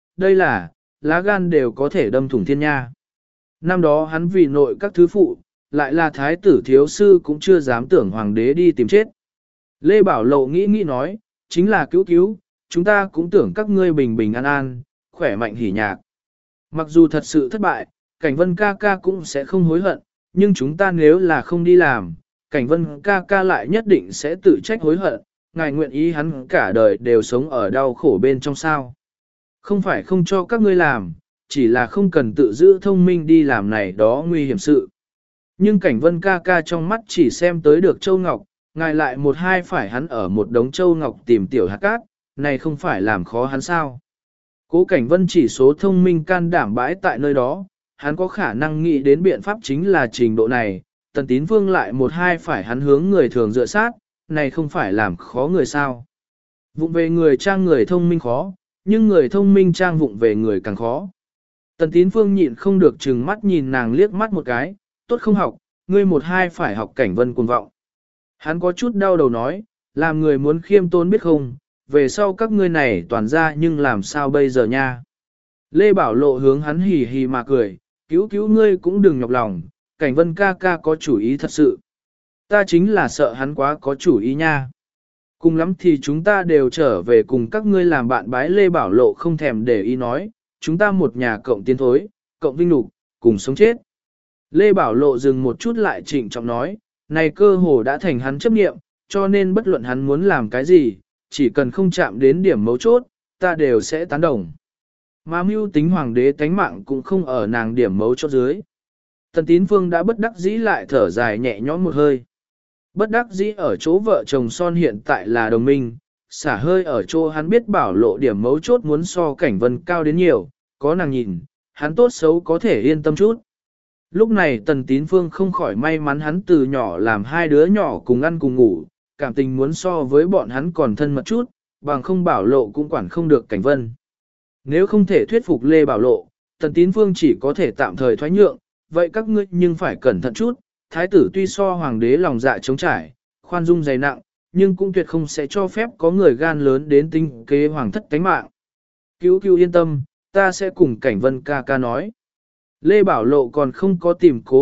[SPEAKER 1] là, lá gan đều có thể đâm thủng thiên nha. Năm đó hắn vì nội các thứ phụ, lại là thái tử thiếu sư cũng chưa dám tưởng hoàng đế đi tìm chết. Lê Bảo Lộ nghĩ nói, chính là cứu, chúng ta cũng tưởng các ngươi bình bình an an, khỏe mạnh hỉ nhạc. Mặc dù thật sự thất bại, Cảnh Vân ca ca cũng sẽ không hối hận, nhưng chúng ta nếu là không đi làm, Cảnh Vân ca ca lại nhất định sẽ tự trách hối hận, ngài nguyện ý hắn cả đời đều sống ở đau khổ bên trong sao. Không phải không cho các ngươi làm, chỉ là không cần tự giữ thông minh đi làm này đó nguy hiểm sự. Nhưng Cảnh Vân ca ca trong mắt chỉ xem tới được Châu Ngọc, ngài lại một hai phải hắn ở một đống Châu Ngọc tìm tiểu hạt cát, này không phải làm khó hắn sao. Cố Cảnh Vân chỉ số thông minh can đảm bãi tại nơi đó, hắn có khả năng nghĩ đến biện pháp chính là trình độ này, Tần Tín Phương lại một hai phải hắn hướng người thường dựa sát, này không phải làm khó người sao. Vụng về người trang người thông minh khó, nhưng người thông minh trang vụng về người càng khó. Tần Tín Phương nhịn không được chừng mắt nhìn nàng liếc mắt một cái, tốt không học, ngươi một hai phải học Cảnh Vân cuồng vọng. Hắn có chút đau đầu nói, làm người muốn khiêm tốn biết không, về sau các ngươi này toàn ra nhưng làm sao bây giờ nha. Lê Bảo Lộ hướng hắn hì hì mà cười, cứu ngươi cũng đừng nhọc lòng, Cảnh Vân ca ca có chủ ý thật sự. Ta chính là sợ hắn quá có chủ ý nha. Cùng lắm thì chúng ta đều trở về cùng các ngươi làm bạn bái. Lê Bảo Lộ không thèm để ý nói, chúng ta một nhà cộng tiến thối, cộng vinh lục, cùng sống chết. Lê Bảo Lộ dừng một chút lại trịnh trọng nói, này cơ hồ đã thành hắn chấp nghiệm, cho nên bất luận hắn muốn làm cái gì, chỉ cần không chạm đến điểm mấu chốt, ta đều sẽ tán đồng. Mà mưu tính hoàng đế tánh mạng cũng không ở nàng điểm mấu chốt dưới. Tần Tín Phương đã bất đắc dĩ lại thở dài nhẹ nhõm một hơi. Bất đắc dĩ ở chỗ vợ chồng son hiện tại là đồng minh, xả hơi ở chỗ hắn biết Bảo Lộ điểm mấu chốt muốn so Cảnh Vân cao đến nhiều, có nàng nhìn, hắn tốt xấu có thể yên tâm chút. Lúc này Tần Tín Phương không khỏi may mắn hắn từ nhỏ làm hai đứa nhỏ cùng ăn cùng ngủ, cảm tình muốn so với bọn hắn còn thân mật chút, bằng không Bảo Lộ cũng quản không được Cảnh Vân. Nếu không thể thuyết phục Lê Bảo Lộ, Tần Tín Phương chỉ có thể tạm thời thoái nhượng, vậy các ngươi nhưng phải cẩn thận chút, thái tử tuy so hoàng đế lòng dạ chống trải, khoan dung dày nặng, nhưng cũng tuyệt không sẽ cho phép có người gan lớn đến tinh kế hoàng thất tánh mạng. Cứu yên tâm, ta sẽ cùng Cảnh Vân ca ca nói. Lê Bảo Lộ còn không có tìm Cố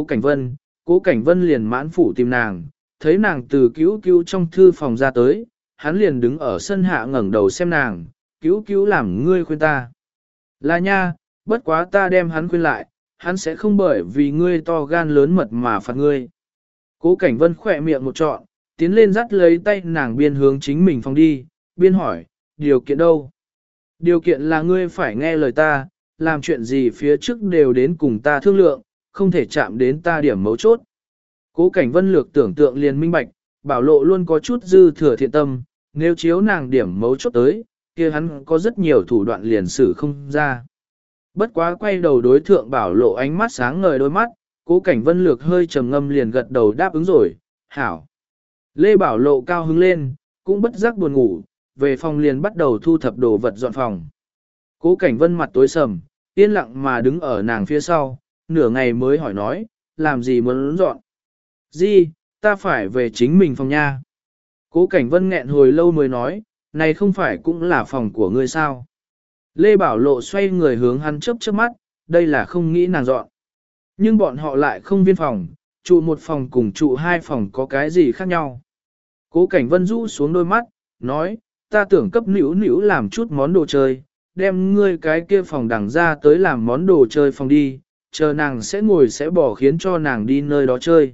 [SPEAKER 1] Cảnh Vân liền mãn phủ tìm nàng, thấy nàng từ cứu trong thư phòng ra tới, hắn liền đứng ở sân hạ ngẩng đầu xem nàng, cứu làm ngươi khuyên ta. Là nha, bất quá ta đem hắn khuyên lại, hắn sẽ không bởi vì ngươi to gan lớn mật mà phạt ngươi. Cố Cảnh Vân khỏe miệng một trọn, tiến lên dắt lấy tay nàng biên hướng chính mình phòng đi, biên hỏi, điều kiện đâu? Điều kiện là ngươi phải nghe lời ta, làm chuyện gì phía trước đều đến cùng ta thương lượng, không thể chạm đến ta điểm mấu chốt. Cố Cảnh Vân lược tưởng tượng liền minh bạch, Bảo Lộ luôn có chút dư thừa thiện tâm, nếu chiếu nàng điểm mấu chốt tới, kia hắn có rất nhiều thủ đoạn liền xử không ra. Bất quá quay đầu đối thượng Bảo Lộ ánh mắt sáng ngời đôi mắt, Cố Cảnh Vân lược hơi trầm ngâm liền gật đầu đáp ứng rồi, hảo. Lê Bảo Lộ cao hứng lên, cũng bất giác buồn ngủ, về phòng liền bắt đầu thu thập đồ vật dọn phòng. Cố Cảnh Vân mặt tối sầm, yên lặng mà đứng ở nàng phía sau, nửa ngày mới hỏi nói, làm gì muốn dọn? Gì, ta phải về chính mình phòng nha. Cố Cảnh Vân nghẹn hồi lâu mới nói, này không phải cũng là phòng của ngươi sao? Lê Bảo Lộ xoay người hướng hắn chớp chớp mắt, đây là không nghĩ nàng dọn. Nhưng bọn họ lại không viên phòng, trụ một phòng cùng trụ hai phòng có cái gì khác nhau. Cố Cảnh Vân rũ xuống đôi mắt, nói, ta tưởng cấp nữu nữu làm chút món đồ chơi, đem ngươi cái kia phòng đằng ra tới làm món đồ chơi phòng đi, chờ nàng sẽ ngồi sẽ bỏ khiến cho nàng đi nơi đó chơi.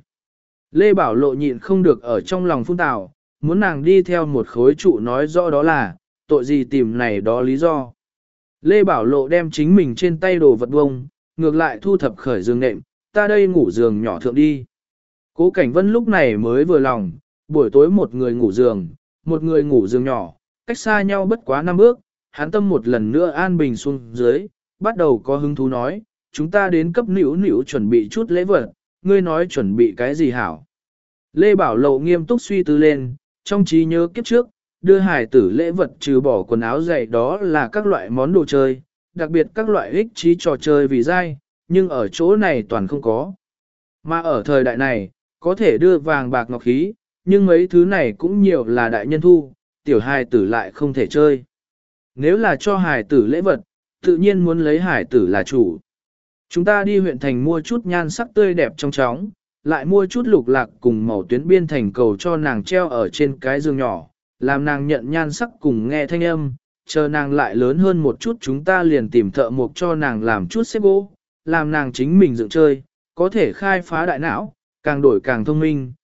[SPEAKER 1] Lê Bảo Lộ nhịn không được ở trong lòng phun tào, muốn nàng đi theo một khối trụ nói rõ đó là, tội gì tìm này đó lý do. Lê Bảo Lộ đem chính mình trên tay đồ vật bông, ngược lại thu thập khởi giường nệm, ta đây ngủ giường nhỏ thượng đi. Cố Cảnh Vân lúc này mới vừa lòng, buổi tối một người ngủ giường, một người ngủ giường nhỏ, cách xa nhau bất quá 5 bước, hắn tâm một lần nữa an bình xuống dưới, bắt đầu có hứng thú nói, chúng ta đến cấp nữu nữu chuẩn bị chút lễ vật, ngươi nói chuẩn bị cái gì hảo. Lê Bảo Lộ nghiêm túc suy tư lên, trong trí nhớ kiếp trước, đưa hài tử lễ vật trừ bỏ quần áo dày đó là các loại món đồ chơi, đặc biệt các loại ích trí trò chơi vì dai, nhưng ở chỗ này toàn không có. Mà ở thời đại này, có thể đưa vàng bạc ngọc khí, nhưng mấy thứ này cũng nhiều là đại nhân thu, tiểu hài tử lại không thể chơi. Nếu là cho hài tử lễ vật, tự nhiên muốn lấy hài tử là chủ. Chúng ta đi huyện thành mua chút nhan sắc tươi đẹp trong chóng, lại mua chút lục lạc cùng màu tuyến biên thành cầu cho nàng treo ở trên cái giường nhỏ, làm nàng nhận nhan sắc cùng nghe thanh âm, chờ nàng lại lớn hơn một chút chúng ta liền tìm thợ mộc cho nàng làm chút xếp gỗ, làm nàng chính mình dựng chơi, có thể khai phá đại não, càng đổi càng thông minh,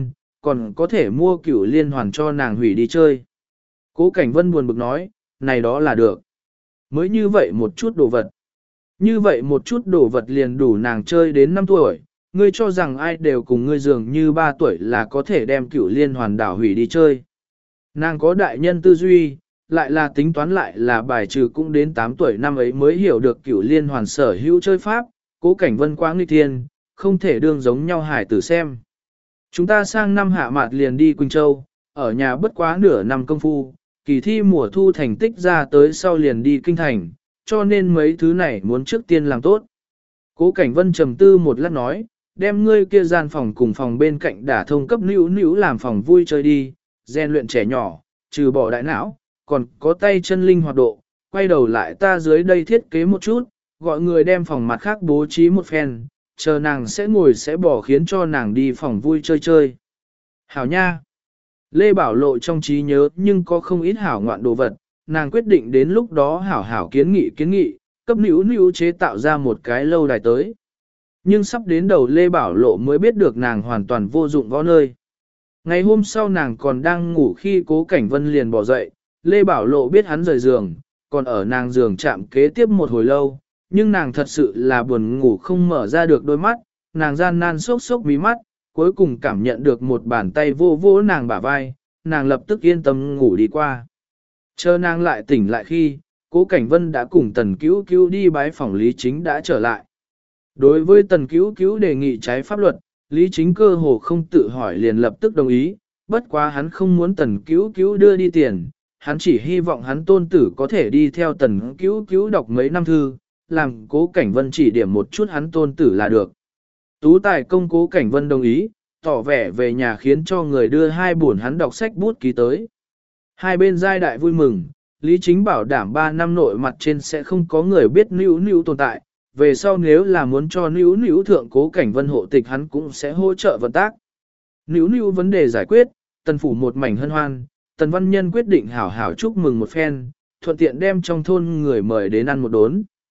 [SPEAKER 1] còn có thể mua cửu liên hoàn cho nàng hủy đi chơi. Cố Cảnh Vân buồn bực nói, này đó là được. Mới như vậy một chút đồ vật. Như vậy một chút đồ vật liền đủ nàng chơi đến 5 tuổi, ngươi cho rằng ai đều cùng ngươi dường như 3 tuổi là có thể đem cửu liên hoàn đảo hủy đi chơi. Nàng có đại nhân tư duy, lại là tính toán lại là bài trừ cũng đến 8 tuổi năm ấy mới hiểu được cửu liên hoàn sở hữu chơi pháp, Cố Cảnh Vân quá nghịch thiên, không thể đương giống nhau hải tử xem. Chúng ta sang năm hạ mạt liền đi Quỳnh Châu, ở nhà bất quá nửa năm công phu, kỳ thi mùa thu thành tích ra tới sau liền đi kinh thành, cho nên mấy thứ này muốn trước tiên làm tốt. Cố Cảnh Vân trầm tư một lát nói, đem ngươi kia gian phòng cùng phòng bên cạnh đả thông cấp nữu nữu làm phòng vui chơi đi, rèn luyện trẻ nhỏ, trừ bỏ đại não, còn có tay chân linh hoạt độ, quay đầu lại ta dưới đây thiết kế một chút, gọi người đem phòng mặt khác bố trí một phen, chờ nàng sẽ ngồi sẽ bỏ khiến cho nàng đi phòng vui chơi chơi. Hảo nha! Lê Bảo Lộ trong trí nhớ nhưng có không ít hảo ngoạn đồ vật, nàng quyết định đến lúc đó hảo hảo kiến nghị, cấp nữu nữu chế tạo ra một cái lâu đài tới. Nhưng sắp đến đầu Lê Bảo Lộ mới biết được nàng hoàn toàn vô dụng võ nơi. Ngày hôm sau nàng còn đang ngủ khi Cố Cảnh Vân liền bỏ dậy, Lê Bảo Lộ biết hắn rời giường, còn ở nàng giường chạm kế tiếp một hồi lâu, nhưng nàng thật sự là buồn ngủ không mở ra được đôi mắt, nàng gian nan sốc sốc mí mắt, cuối cùng cảm nhận được một bàn tay vô vô nàng bả vai, nàng lập tức yên tâm ngủ đi qua. Chờ nàng lại tỉnh lại khi, Cố Cảnh Vân đã cùng Tần Cứu Cứu đi bái phỏng Lý Chính đã trở lại. Đối với Tần Cứu Cứu đề nghị trái pháp luật, Lý Chính cơ hồ không tự hỏi liền lập tức đồng ý, bất quá hắn không muốn Tần Cứu Cứu đưa đi tiền, hắn chỉ hy vọng hắn tôn tử có thể đi theo Tần Cứu Cứu đọc mấy năm thư, làm Cố Cảnh Vân chỉ điểm một chút hắn tôn tử là được. Tú tài công Cố Cảnh Vân đồng ý, tỏ vẻ về nhà khiến cho người đưa 2 buồn hắn đọc sách bút ký tới. Hai bên giai đại vui mừng, Lý Chính bảo đảm 3 năm nội mặt trên sẽ không có người biết nữu nữu tồn tại, về sau nếu là muốn cho nữu nữu thượng Cố Cảnh Vân hộ tịch hắn cũng sẽ hỗ trợ vận tác. Nữu nữu vấn đề giải quyết, Tần phủ một mảnh hân hoan, Tần Văn Nhân quyết định hảo hảo chúc mừng một phen, thuận tiện đem trong thôn người mời đến ăn một đốn.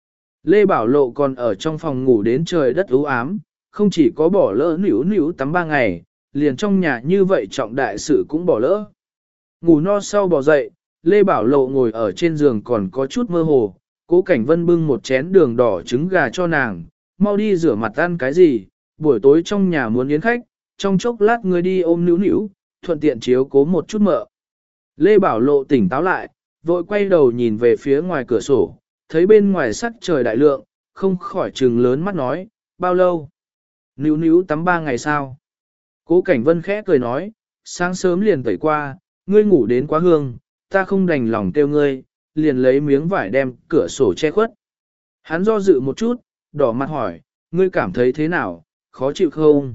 [SPEAKER 1] Lê Bảo Lộ còn ở trong phòng ngủ đến trời đất u ám, không chỉ có bỏ lỡ nỉu nỉu tắm 3 ngày, liền trong nhà như vậy trọng đại sự cũng bỏ lỡ. Ngủ no sau bò dậy, Lê Bảo Lộ ngồi ở trên giường còn có chút mơ hồ, Cố Cảnh Vân bưng một chén đường đỏ trứng gà cho nàng, mau đi rửa mặt ăn cái gì, buổi tối trong nhà muốn yến khách, trong chốc lát ngươi đi ôm nỉu nỉu, thuận tiện chiếu cố một chút mợ. Lê Bảo Lộ tỉnh táo lại, vội quay đầu nhìn về phía ngoài cửa sổ, thấy bên ngoài sắc trời đại lượng, không khỏi trừng lớn mắt nói, bao lâu? Níu níu tắm 3 ngày sao? Cố Cảnh Vân khẽ cười nói, sáng sớm liền tẩy qua, ngươi ngủ đến quá hương, ta không đành lòng kêu ngươi, liền lấy miếng vải đem cửa sổ che khuất. Hắn do dự một chút, đỏ mặt hỏi, ngươi cảm thấy thế nào, khó chịu không?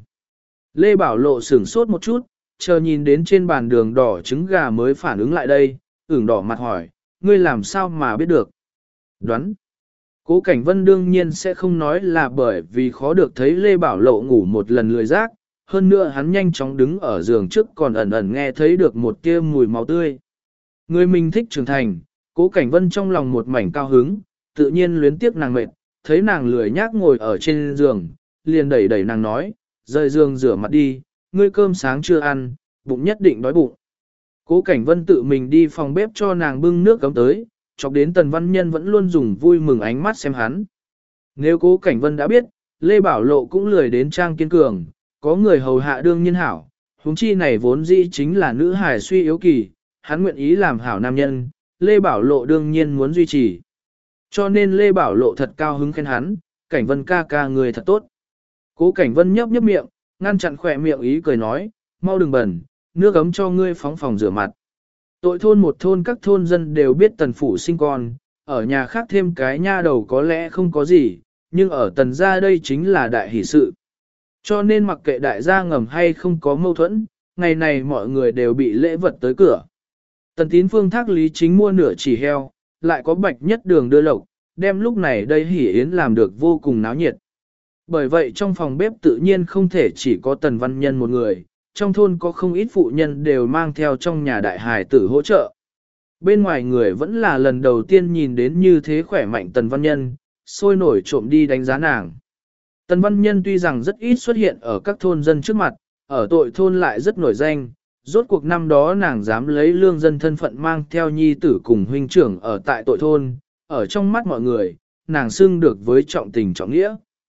[SPEAKER 1] Lê Bảo Lộ sửng sốt một chút, chờ nhìn đến trên bàn đường đỏ trứng gà mới phản ứng lại đây, ửng đỏ mặt hỏi, ngươi làm sao mà biết được? Đoán. Cố Cảnh Vân đương nhiên sẽ không nói là bởi vì khó được thấy Lê Bảo Lộ ngủ một lần lười giác, hơn nữa hắn nhanh chóng đứng ở giường trước còn ẩn ẩn nghe thấy được một tia mùi máu tươi. Người mình thích trưởng thành, Cố Cảnh Vân trong lòng một mảnh cao hứng, tự nhiên luyến tiếc nàng mệt, thấy nàng lười nhác ngồi ở trên giường, liền đẩy đẩy nàng nói, rời giường rửa mặt đi, ngươi cơm sáng chưa ăn, bụng nhất định đói bụng. Cố Cảnh Vân tự mình đi phòng bếp cho nàng bưng nước cấm tới, chọc đến Tần Văn Nhân vẫn luôn dùng vui mừng ánh mắt xem hắn. Nếu Cố Cảnh Vân đã biết, Lê Bảo Lộ cũng lười đến trang kiên cường, có người hầu hạ đương nhiên hảo, huống chi này vốn dĩ chính là nữ hài suy yếu kỳ, hắn nguyện ý làm hảo nam nhân, Lê Bảo Lộ đương nhiên muốn duy trì. Cho nên Lê Bảo Lộ thật cao hứng khen hắn, Cảnh Vân ca ca người thật tốt. Cố Cảnh Vân nhấp nhấp miệng, ngăn chặn khỏe miệng ý cười nói, mau đừng bẩn, nước ấm cho ngươi phóng phòng rửa mặt. Tội thôn một thôn các thôn dân đều biết Tần phủ sinh con, ở nhà khác thêm cái nha đầu có lẽ không có gì, nhưng ở Tần gia đây chính là đại hỷ sự. Cho nên mặc kệ đại gia ngầm hay không có mâu thuẫn, ngày này mọi người đều bị lễ vật tới cửa. Tần Tín Phương thác Lý Chính mua nửa chỉ heo, lại có Bạch Nhất Đường đưa lộc, đem lúc này đây hỉ yến làm được vô cùng náo nhiệt. Bởi vậy trong phòng bếp tự nhiên không thể chỉ có Tần Văn Nhân một người, trong thôn có không ít phụ nhân đều mang theo trong nhà đại hài tử hỗ trợ. Bên ngoài người vẫn là lần đầu tiên nhìn đến như thế khỏe mạnh Tần Văn Nhân, sôi nổi trộm đi đánh giá nàng. Tần Văn Nhân tuy rằng rất ít xuất hiện ở các thôn dân trước mặt, ở tội thôn lại rất nổi danh, rốt cuộc năm đó nàng dám lấy lương dân thân phận mang theo nhi tử cùng huynh trưởng ở tại tội thôn, ở trong mắt mọi người, nàng xưng được với trọng tình trọng nghĩa.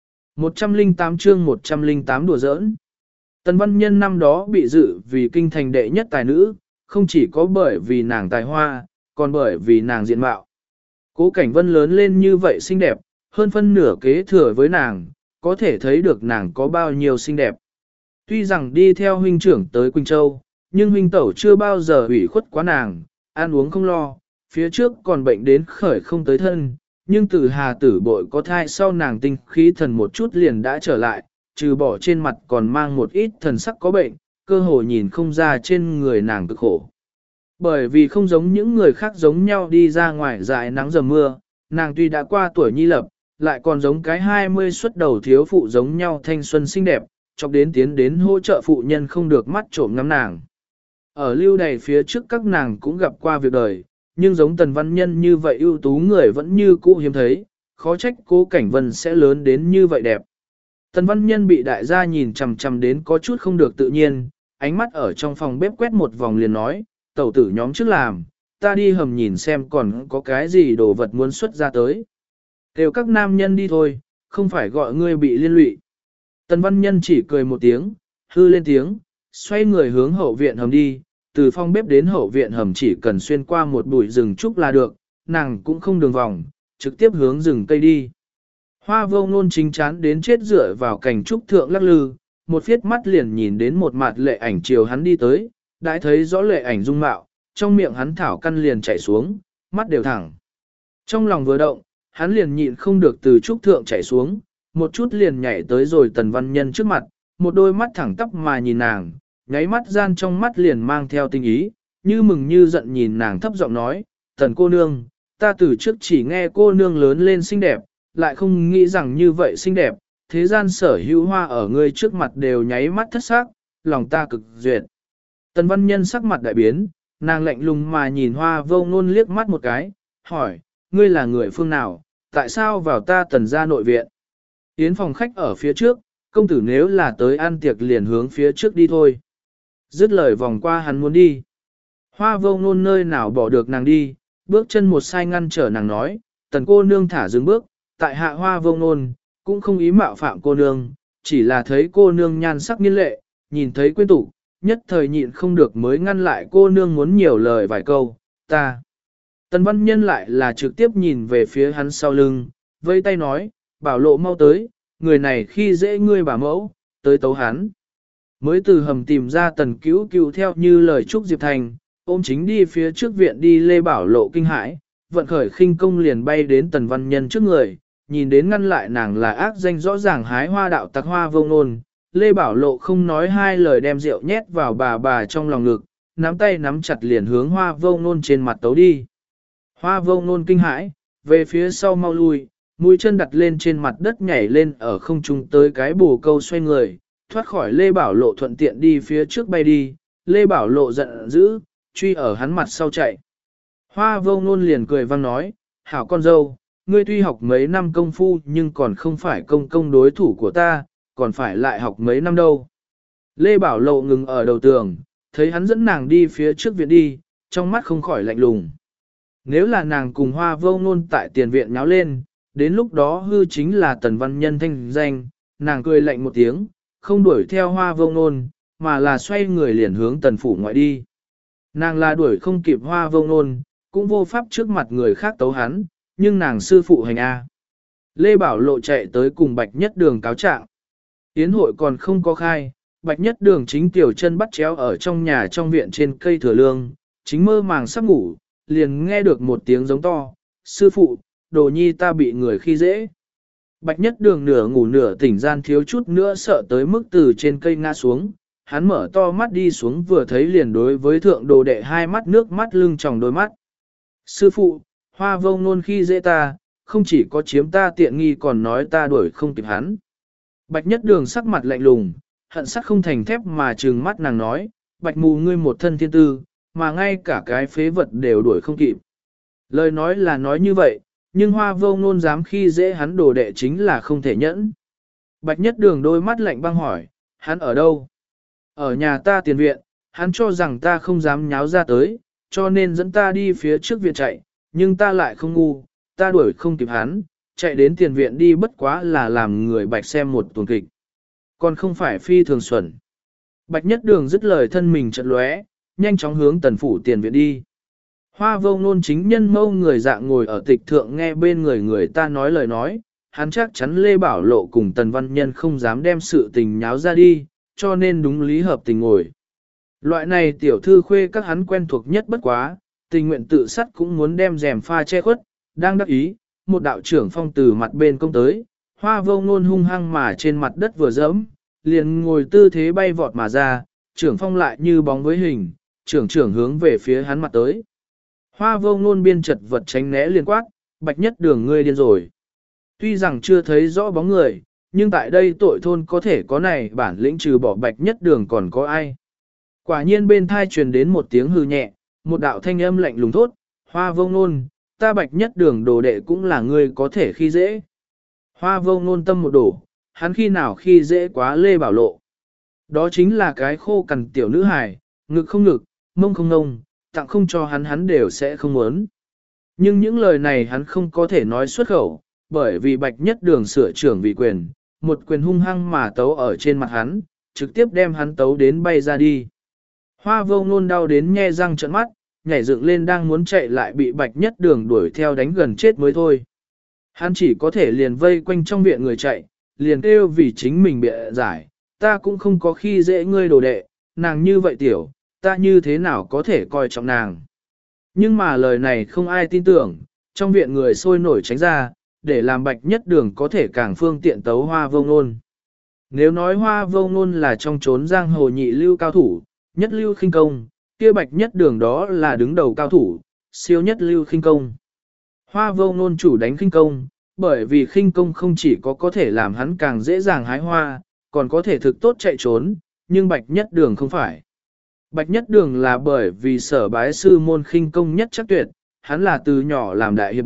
[SPEAKER 1] 108 chương 108 đùa giỡn. Tần Văn Nhân năm đó bị dự vì kinh thành đệ nhất tài nữ, không chỉ có bởi vì nàng tài hoa, còn bởi vì nàng diện mạo. Cố Cảnh Vân lớn lên như vậy xinh đẹp, hơn phân nửa kế thừa với nàng, có thể thấy được nàng có bao nhiêu xinh đẹp. Tuy rằng đi theo huynh trưởng tới Quỳnh Châu, nhưng huynh tẩu chưa bao giờ ủy khuất quá nàng, ăn uống không lo, phía trước còn bệnh đến khởi không tới thân, nhưng từ hà tử bội có thai sau nàng tinh khí thần một chút liền đã trở lại, trừ bỏ trên mặt còn mang một ít thần sắc có bệnh, cơ hồ nhìn không ra trên người nàng cực khổ. Bởi vì không giống những người khác giống nhau đi ra ngoài dại nắng dầm mưa, nàng tuy đã qua tuổi nhi lập, lại còn giống cái 20 xuất đầu thiếu phụ giống nhau thanh xuân xinh đẹp, chọc đến tiến đến hỗ trợ phụ nhân không được mắt trộm ngắm nàng. Ở lưu đày phía trước các nàng cũng gặp qua việc đời, nhưng giống Tần Văn Nhân như vậy ưu tú người vẫn như cũ hiếm thấy, khó trách Cố Cảnh Vân sẽ lớn đến như vậy đẹp. Tần Văn Nhân bị đại gia nhìn chằm chằm đến có chút không được tự nhiên, ánh mắt ở trong phòng bếp quét một vòng liền nói, tẩu tử nhóm trước làm, ta đi hầm nhìn xem còn có cái gì đồ vật muốn xuất ra tới. Kêu các nam nhân đi thôi, không phải gọi ngươi bị liên lụy. Tần Văn Nhân chỉ cười một tiếng, hư lên tiếng, xoay người hướng hậu viện hầm đi, từ phòng bếp đến hậu viện hầm chỉ cần xuyên qua một bụi rừng trúc là được, nàng cũng không đường vòng, trực tiếp hướng rừng cây đi. Hoa Vô Ngôn chính chán đến chết dựa vào cành trúc thượng lắc lư, một phiết mắt liền nhìn đến một mặt lệ ảnh chiều hắn đi tới, đã thấy rõ lệ ảnh dung mạo, trong miệng hắn thảo căn liền chảy xuống, mắt đều thẳng. Trong lòng vừa động, hắn liền nhịn không được từ trúc thượng chảy xuống, một chút liền nhảy tới rồi Tần Văn Nhân trước mặt, một đôi mắt thẳng tắp mà nhìn nàng, nháy mắt gian trong mắt liền mang theo tình ý, như mừng như giận nhìn nàng thấp giọng nói, Tần cô nương, ta từ trước chỉ nghe cô nương lớn lên xinh đẹp, lại không nghĩ rằng như vậy xinh đẹp, thế gian sở hữu hoa ở ngươi trước mặt đều nháy mắt thất sắc, lòng ta cực duyệt. Tần Văn Nhân sắc mặt đại biến, nàng lạnh lùng mà nhìn Hoa Vô Ngôn liếc mắt một cái, hỏi, ngươi là người phương nào, tại sao vào ta tần gia nội viện? Yến phòng khách ở phía trước, công tử nếu là tới ăn tiệc liền hướng phía trước đi thôi. Dứt lời vòng qua hắn muốn đi. Hoa vô ngôn nơi nào bỏ được nàng đi, bước chân một sai ngăn trở nàng nói, tần cô nương thả dừng bước, tại hạ hoa vô ngôn, cũng không ý mạo phạm cô nương, chỉ là thấy cô nương nhan sắc nghiên lệ, nhìn thấy quyến tủ, nhất thời nhịn không được mới ngăn lại cô nương muốn nhiều lời vài câu, ta. Tần văn nhân lại là trực tiếp nhìn về phía hắn sau lưng, vây tay nói, bảo lộ mau tới, người này khi dễ ngươi bà mẫu, tới tấu hắn. Mới từ hầm tìm ra tần cứu cứu theo như lời Trúc Diệp Thành, ôm chính đi phía trước viện đi Lê Bảo Lộ kinh hãi, vận khởi khinh công liền bay đến tần văn nhân trước người, nhìn đến ngăn lại nàng là ác danh rõ ràng hái hoa đạo tặc Hoa vô ngôn. Lê Bảo Lộ không nói hai lời đem rượu nhét vào bà trong lòng ngực, nắm tay nắm chặt liền hướng Hoa vô ngôn trên mặt tấu đi. Hoa vô ngôn kinh hãi, về phía sau mau lui, mũi chân đặt lên trên mặt đất nhảy lên ở không trung tới cái bồ câu xoay người, thoát khỏi Lê Bảo Lộ thuận tiện đi phía trước bay đi, Lê Bảo Lộ giận dữ, truy ở hắn mặt sau chạy. Hoa vô ngôn liền cười vang nói, hảo con dâu, ngươi tuy học mấy năm công phu nhưng còn không phải công đối thủ của ta, còn phải lại học mấy năm đâu. Lê Bảo Lộ ngừng ở đầu tường, thấy hắn dẫn nàng đi phía trước viện đi, trong mắt không khỏi lạnh lùng. Nếu là nàng cùng Hoa vô ngôn tại tiền viện nháo lên, đến lúc đó hư chính là tần văn nhân thanh danh, nàng cười lạnh một tiếng, không đuổi theo Hoa vô ngôn, mà là xoay người liền hướng tần phủ ngoại đi. Nàng là đuổi không kịp Hoa vô ngôn, cũng vô pháp trước mặt người khác tấu hắn, nhưng nàng sư phụ hành A. Lê Bảo Lộ chạy tới cùng Bạch Nhất Đường cáo trạng. Yến hội còn không có khai, Bạch Nhất Đường chính tiểu chân bắt chéo ở trong nhà trong viện trên cây thừa lương, chính mơ màng sắp ngủ, liền nghe được một tiếng giống to, sư phụ, đồ nhi ta bị người khi dễ. Bạch Nhất Đường nửa ngủ nửa tỉnh gian thiếu chút nữa sợ tới mức từ trên cây ngã xuống, hắn mở to mắt đi xuống vừa thấy liền đối với thượng đồ đệ hai mắt nước mắt lưng tròng đôi mắt. Sư phụ, Hoa vô ngôn khi dễ ta, không chỉ có chiếm ta tiện nghi còn nói ta đuổi không kịp hắn. Bạch Nhất Đường sắc mặt lạnh lùng, hận sắt không thành thép mà trừng mắt nàng nói, bạch mù ngươi một thân thiên tư, mà ngay cả cái phế vật đều đuổi không kịp. Lời nói là nói như vậy, nhưng Hoa vô ngôn dám khi dễ hắn đồ đệ chính là không thể nhẫn. Bạch Nhất Đường đôi mắt lạnh băng hỏi, hắn ở đâu? Ở nhà ta tiền viện, hắn cho rằng ta không dám nháo ra tới, cho nên dẫn ta đi phía trước viện chạy, nhưng ta lại không ngu, ta đuổi không kịp hắn, chạy đến tiền viện đi bất quá là làm người Bạch xem một tuần kịch. Còn không phải phi thường xuẩn. Bạch Nhất Đường dứt lời thân mình chợt lóe, nhanh chóng hướng tần phủ tiền viện đi. Hoa vô ngôn chính nhân mâu người dạng ngồi ở tịch thượng nghe bên người ta nói lời nói, hắn chắc chắn Lê Bảo Lộ cùng tần văn nhân không dám đem sự tình nháo ra đi, cho nên đúng lý hợp tình ngồi. Loại này tiểu thư khuê các hắn quen thuộc nhất bất quá, tình nguyện tự sát cũng muốn đem rèm pha che khuất, đang đắc ý, một đạo trưởng phong từ mặt bên công tới, Hoa vô ngôn hung hăng mà trên mặt đất vừa dẫm, liền ngồi tư thế bay vọt mà ra, trưởng phong lại như bóng với hình, trưởng hướng về phía hắn mặt tới. Hoa vô ngôn biên chật vật tránh né liền quát, Bạch Nhất Đường ngươi điên rồi. Tuy rằng chưa thấy rõ bóng người, nhưng tại đây tội thôn có thể có này bản lĩnh trừ bỏ Bạch Nhất Đường còn có ai. Quả nhiên bên thai truyền đến một tiếng hư nhẹ, một đạo thanh âm lạnh lùng thốt, Hoa vô ngôn, ta Bạch Nhất Đường đồ đệ cũng là ngươi có thể khi dễ. Hoa vô ngôn tâm một đổ, hắn khi nào khi dễ quá Lê Bảo Lộ. Đó chính là cái khô cằn tiểu nữ hài, ngực không ngực, mông không ngông, tặng không cho hắn đều sẽ không muốn. Nhưng những lời này hắn không có thể nói xuất khẩu, bởi vì Bạch Nhất Đường sửa trưởng vị quyền, một quyền hung hăng mà tấu ở trên mặt hắn, trực tiếp đem hắn tấu đến bay ra đi. Hoa vô ngôn đau đến nhe răng trợn mắt, nhảy dựng lên đang muốn chạy lại bị Bạch Nhất Đường đuổi theo đánh gần chết mới thôi. Hắn chỉ có thể liền vây quanh trong viện người chạy, liền kêu vì chính mình bịa giải, ta cũng không có khi dễ ngươi đồ đệ, nàng như vậy tiểu, ta như thế nào có thể coi trọng nàng. Nhưng mà lời này không ai tin tưởng, trong viện người sôi nổi tránh ra, để làm Bạch Nhất Đường có thể càng phương tiện tấu Hoa vô ngôn. Nếu nói Hoa vô ngôn là trong chốn giang hồ nhị lưu cao thủ, nhất lưu khinh công, kia Bạch Nhất Đường đó là đứng đầu cao thủ, siêu nhất lưu khinh công. Hoa vô ngôn chủ đánh khinh công, bởi vì khinh công không chỉ có thể làm hắn càng dễ dàng hái hoa, còn có thể thực tốt chạy trốn, nhưng Bạch Nhất Đường không phải. Bạch Nhất Đường là bởi vì sở bái sư môn khinh công nhất chắc tuyệt, hắn là từ nhỏ làm đại hiệp ngộng,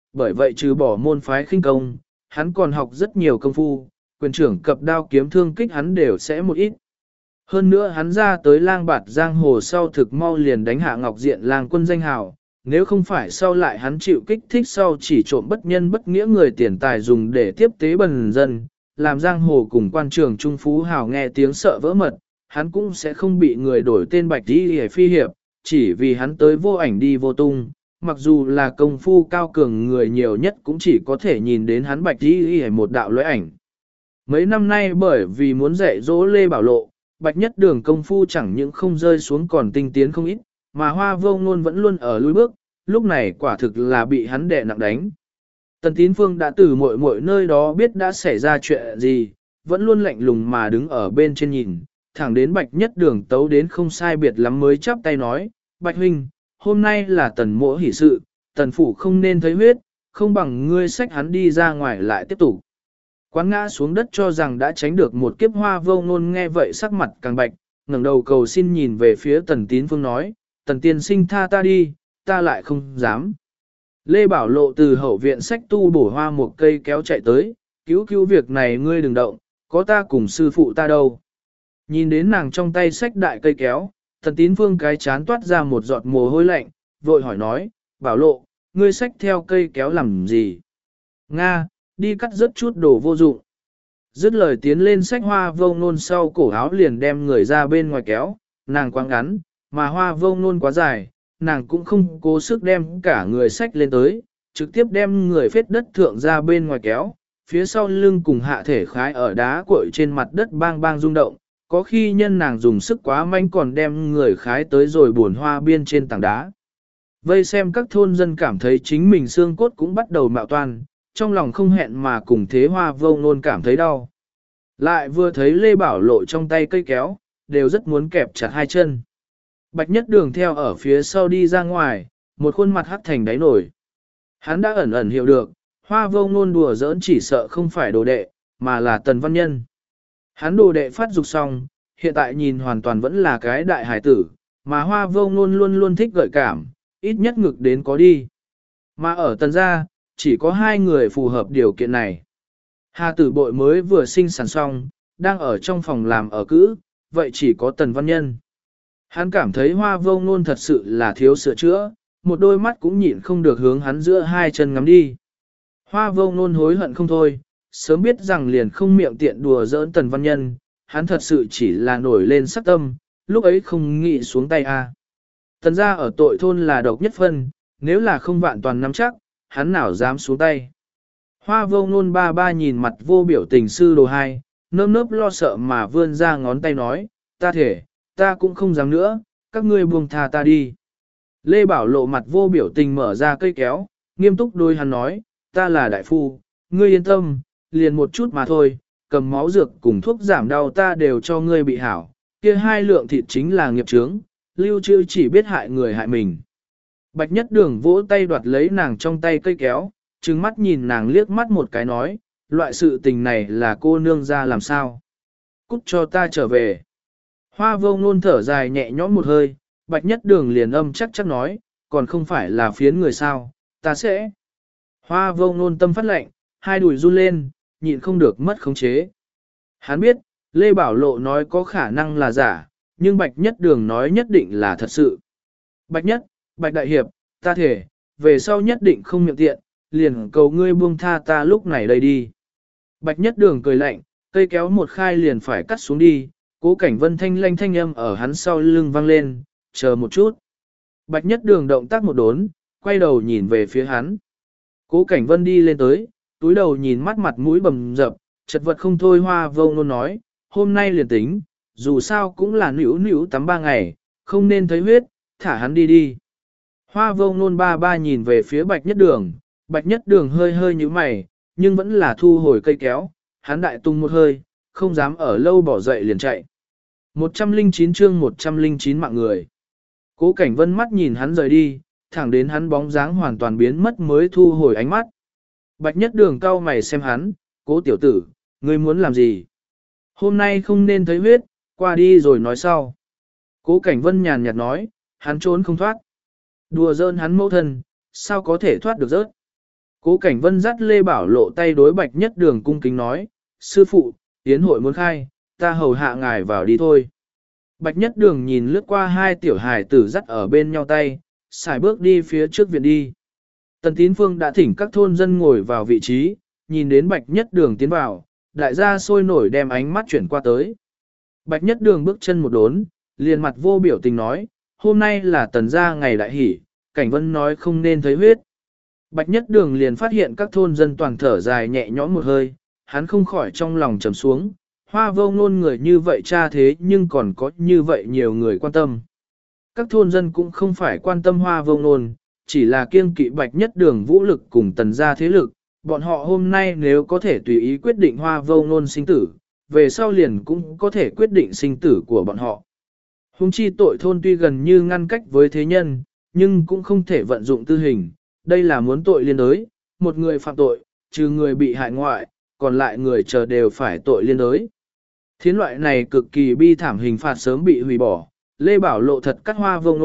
[SPEAKER 1] bởi vậy trừ bỏ môn phái khinh công, hắn còn học rất nhiều công phu, quyền trưởng cập đao kiếm thương kích hắn đều sẽ một ít. Hơn nữa hắn ra tới lang bạt giang hồ sau thực mau liền đánh hạ Ngọc Diện lang quân danh hào, nếu không phải sau lại hắn chịu kích thích sau chỉ trộm bất nhân bất nghĩa người tiền tài dùng để tiếp tế bần dân, làm giang hồ cùng quan trường trung phú hào nghe tiếng sợ vỡ mật, hắn cũng sẽ không bị người đổi tên Bạch Đi Hề phi hiệp, chỉ vì hắn tới vô ảnh đi vô tung, mặc dù là công phu cao cường người nhiều nhất cũng chỉ có thể nhìn đến hắn Bạch Đi Hề một đạo lưỡi ảnh. Mấy năm nay bởi vì muốn dạy dỗ Lê Bảo Lộ, Bạch Nhất Đường công phu chẳng những không rơi xuống còn tinh tiến không ít, mà Hoa Vô Ngôn vẫn luôn ở lùi bước, lúc này quả thực là bị hắn đè nặng đánh. Tần Tín Phương đã từ mọi nơi đó biết đã xảy ra chuyện gì, vẫn luôn lạnh lùng mà đứng ở bên trên nhìn, thẳng đến Bạch Nhất Đường tấu đến không sai biệt lắm mới chắp tay nói, Bạch Huynh, hôm nay là Tần mỗ hỷ sự, Tần Phủ không nên thấy huyết, không bằng ngươi xách hắn đi ra ngoài lại tiếp tục. Quán ngã xuống đất cho rằng đã tránh được một kiếp. Hoa Vô Ngôn nghe vậy sắc mặt càng bạch, ngẩng đầu cầu xin nhìn về phía Tần Tín Phương nói, Tần tiên sinh tha ta đi, ta lại không dám. Lê Bảo Lộ từ hậu viện sách tu bổ hoa một cây kéo chạy tới, cứu việc này ngươi đừng động, có ta cùng sư phụ ta đâu. Nhìn đến nàng trong tay sách đại cây kéo, Tần Tín Phương cái chán toát ra một giọt mồ hôi lạnh, vội hỏi nói, Bảo Lộ, ngươi sách theo cây kéo làm gì? Nga, đi cắt rớt chút đồ vô dụng. Dứt lời tiến lên sách Hoa Vô Ngôn sau cổ áo liền đem người ra bên ngoài kéo, nàng quá ngắn, mà Hoa Vô Ngôn quá dài, nàng cũng không cố sức đem cả người sách lên tới, trực tiếp đem người phết đất thượng ra bên ngoài kéo, phía sau lưng cùng hạ thể khái ở đá cội trên mặt đất bang bang rung động, có khi nhân nàng dùng sức quá mạnh còn đem người khái tới rồi buồn hoa biên trên tảng đá. Vây xem các thôn dân cảm thấy chính mình xương cốt cũng bắt đầu mạo toan, trong lòng không hẹn mà cùng thế Hoa Vô Ngôn cảm thấy đau. Lại vừa thấy Lê Bảo Lộ trong tay cây kéo, đều rất muốn kẹp chặt hai chân. Bạch Nhất Đường theo ở phía sau đi ra ngoài, một khuôn mặt hắt thành đáy nổi. Hắn đã ẩn ẩn hiểu được, Hoa Vô Ngôn đùa giỡn chỉ sợ không phải đồ đệ, mà là Tần Văn Nhân. Hắn đồ đệ phát dục xong, hiện tại nhìn hoàn toàn vẫn là cái đại hải tử, mà Hoa Vô Ngôn luôn luôn thích gợi cảm, ít nhất ngực đến có đi. Mà ở Tần gia, chỉ có hai người phù hợp điều kiện này. Hà Tử Bội mới vừa sinh sản xong, đang ở trong phòng làm ở cữ, vậy chỉ có Tần Văn Nhân. Hắn cảm thấy Hoa Vô Ngôn thật sự là thiếu sửa chữa, một đôi mắt cũng nhịn không được hướng hắn giữa hai chân ngắm đi. Hoa Vô Ngôn hối hận không thôi, sớm biết rằng liền không miệng tiện đùa giỡn Tần Văn Nhân, hắn thật sự chỉ là nổi lên sắc tâm, lúc ấy không nghĩ xuống tay a. Tần gia ở tội thôn là độc nhất phân, nếu là không vạn toàn nắm chắc, hắn nào dám xuống tay. Hoa Vô Ngôn ba ba nhìn mặt vô biểu tình sư đồ hai, nơm nớp lo sợ mà vươn ra ngón tay nói, ta thể, ta cũng không dám nữa, các ngươi buông tha ta đi. Lê Bảo Lộ mặt vô biểu tình mở ra cây kéo, nghiêm túc đôi hắn nói, ta là đại phu, ngươi yên tâm, liền một chút mà thôi, cầm máu dược cùng thuốc giảm đau ta đều cho ngươi bị hảo, kia hai lượng thịt chính là nghiệp chướng, lưu trữ chỉ biết hại người hại mình. Bạch Nhất Đường vỗ tay đoạt lấy nàng trong tay cây kéo, trừng mắt nhìn nàng liếc mắt một cái nói, loại sự tình này là cô nương ra làm sao? Cút cho ta trở về. Hoa Vô Ngôn thở dài nhẹ nhõm một hơi, Bạch Nhất Đường liền âm chắc nói, còn không phải là phiến người sao, ta sẽ. Hoa Vô Ngôn tâm phát lạnh, hai đùi run lên, nhịn không được mất khống chế. Hắn biết, Lê Bảo Lộ nói có khả năng là giả, nhưng Bạch Nhất Đường nói nhất định là thật sự. Bạch Nhất, Bạch Đại Hiệp, ta thể, về sau nhất định không miệng tiện, liền cầu ngươi buông tha ta lúc này đây đi. Bạch Nhất Đường cười lạnh, cây kéo một khai liền phải cắt xuống đi, Cố Cảnh Vân thanh lanh thanh âm ở hắn sau lưng vang lên, chờ một chút. Bạch Nhất Đường động tác một đốn, quay đầu nhìn về phía hắn. Cố Cảnh Vân đi lên tới, túi đầu nhìn mắt mặt mũi bầm dập, chật vật không thôi. Hoa Vô Ngôn nói, hôm nay liền tính, dù sao cũng là nữu tắm 3 ngày, không nên thấy huyết, thả hắn đi đi. Hoa Vô Ngôn ba ba nhìn về phía Bạch Nhất Đường, Bạch Nhất Đường hơi hơi nhíu mày, nhưng vẫn là thu hồi cây kéo, hắn đại tung một hơi, không dám ở lâu bỏ dậy liền chạy. 109 chương 109 mạng người. Cố Cảnh Vân mắt nhìn hắn rời đi, thẳng đến hắn bóng dáng hoàn toàn biến mất mới thu hồi ánh mắt. Bạch Nhất Đường cau mày xem hắn, Cố tiểu tử, ngươi muốn làm gì? Hôm nay không nên thấy huyết, qua đi rồi nói sau. Cố Cảnh Vân nhàn nhạt nói, hắn trốn không thoát. Đùa giỡn hắn mẫu thân, sao có thể thoát được rớt? Cố Cảnh Vân dắt Lê Bảo Lộ tay đối Bạch Nhất Đường cung kính nói, sư phụ, tiến hội muốn khai, ta hầu hạ ngài vào đi thôi. Bạch Nhất Đường nhìn lướt qua hai tiểu hài tử dắt ở bên nhau tay, xài bước đi phía trước viện đi. Tần Tín Phương đã thỉnh các thôn dân ngồi vào vị trí, nhìn đến Bạch Nhất Đường tiến vào, đại gia sôi nổi đem ánh mắt chuyển qua tới. Bạch Nhất Đường bước chân một đốn, liền mặt vô biểu tình nói, hôm nay là Tần gia ngày đại hỷ, Cảnh Vân nói không nên thấy huyết. Bạch Nhất Đường liền phát hiện các thôn dân toàn thở dài nhẹ nhõm một hơi, hắn không khỏi trong lòng trầm xuống, Hoa Vô Ngôn người như vậy cha thế nhưng còn có như vậy nhiều người quan tâm. Các thôn dân cũng không phải quan tâm Hoa Vô Ngôn, chỉ là kiêng kỵ Bạch Nhất Đường vũ lực cùng Tần gia thế lực, bọn họ hôm nay nếu có thể tùy ý quyết định Hoa Vô Ngôn sinh tử, về sau liền cũng có thể quyết định sinh tử của bọn họ. Hùng chi tội thôn tuy gần như ngăn cách với thế nhân, nhưng cũng không thể vận dụng tư hình, đây là muốn tội liên đới, một người phạm tội, trừ người bị hại ngoại, còn lại người chờ đều phải tội liên đới. Thiến loại này cực kỳ bi thảm hình phạt sớm bị hủy bỏ, Lê Bảo Lộ thật cắt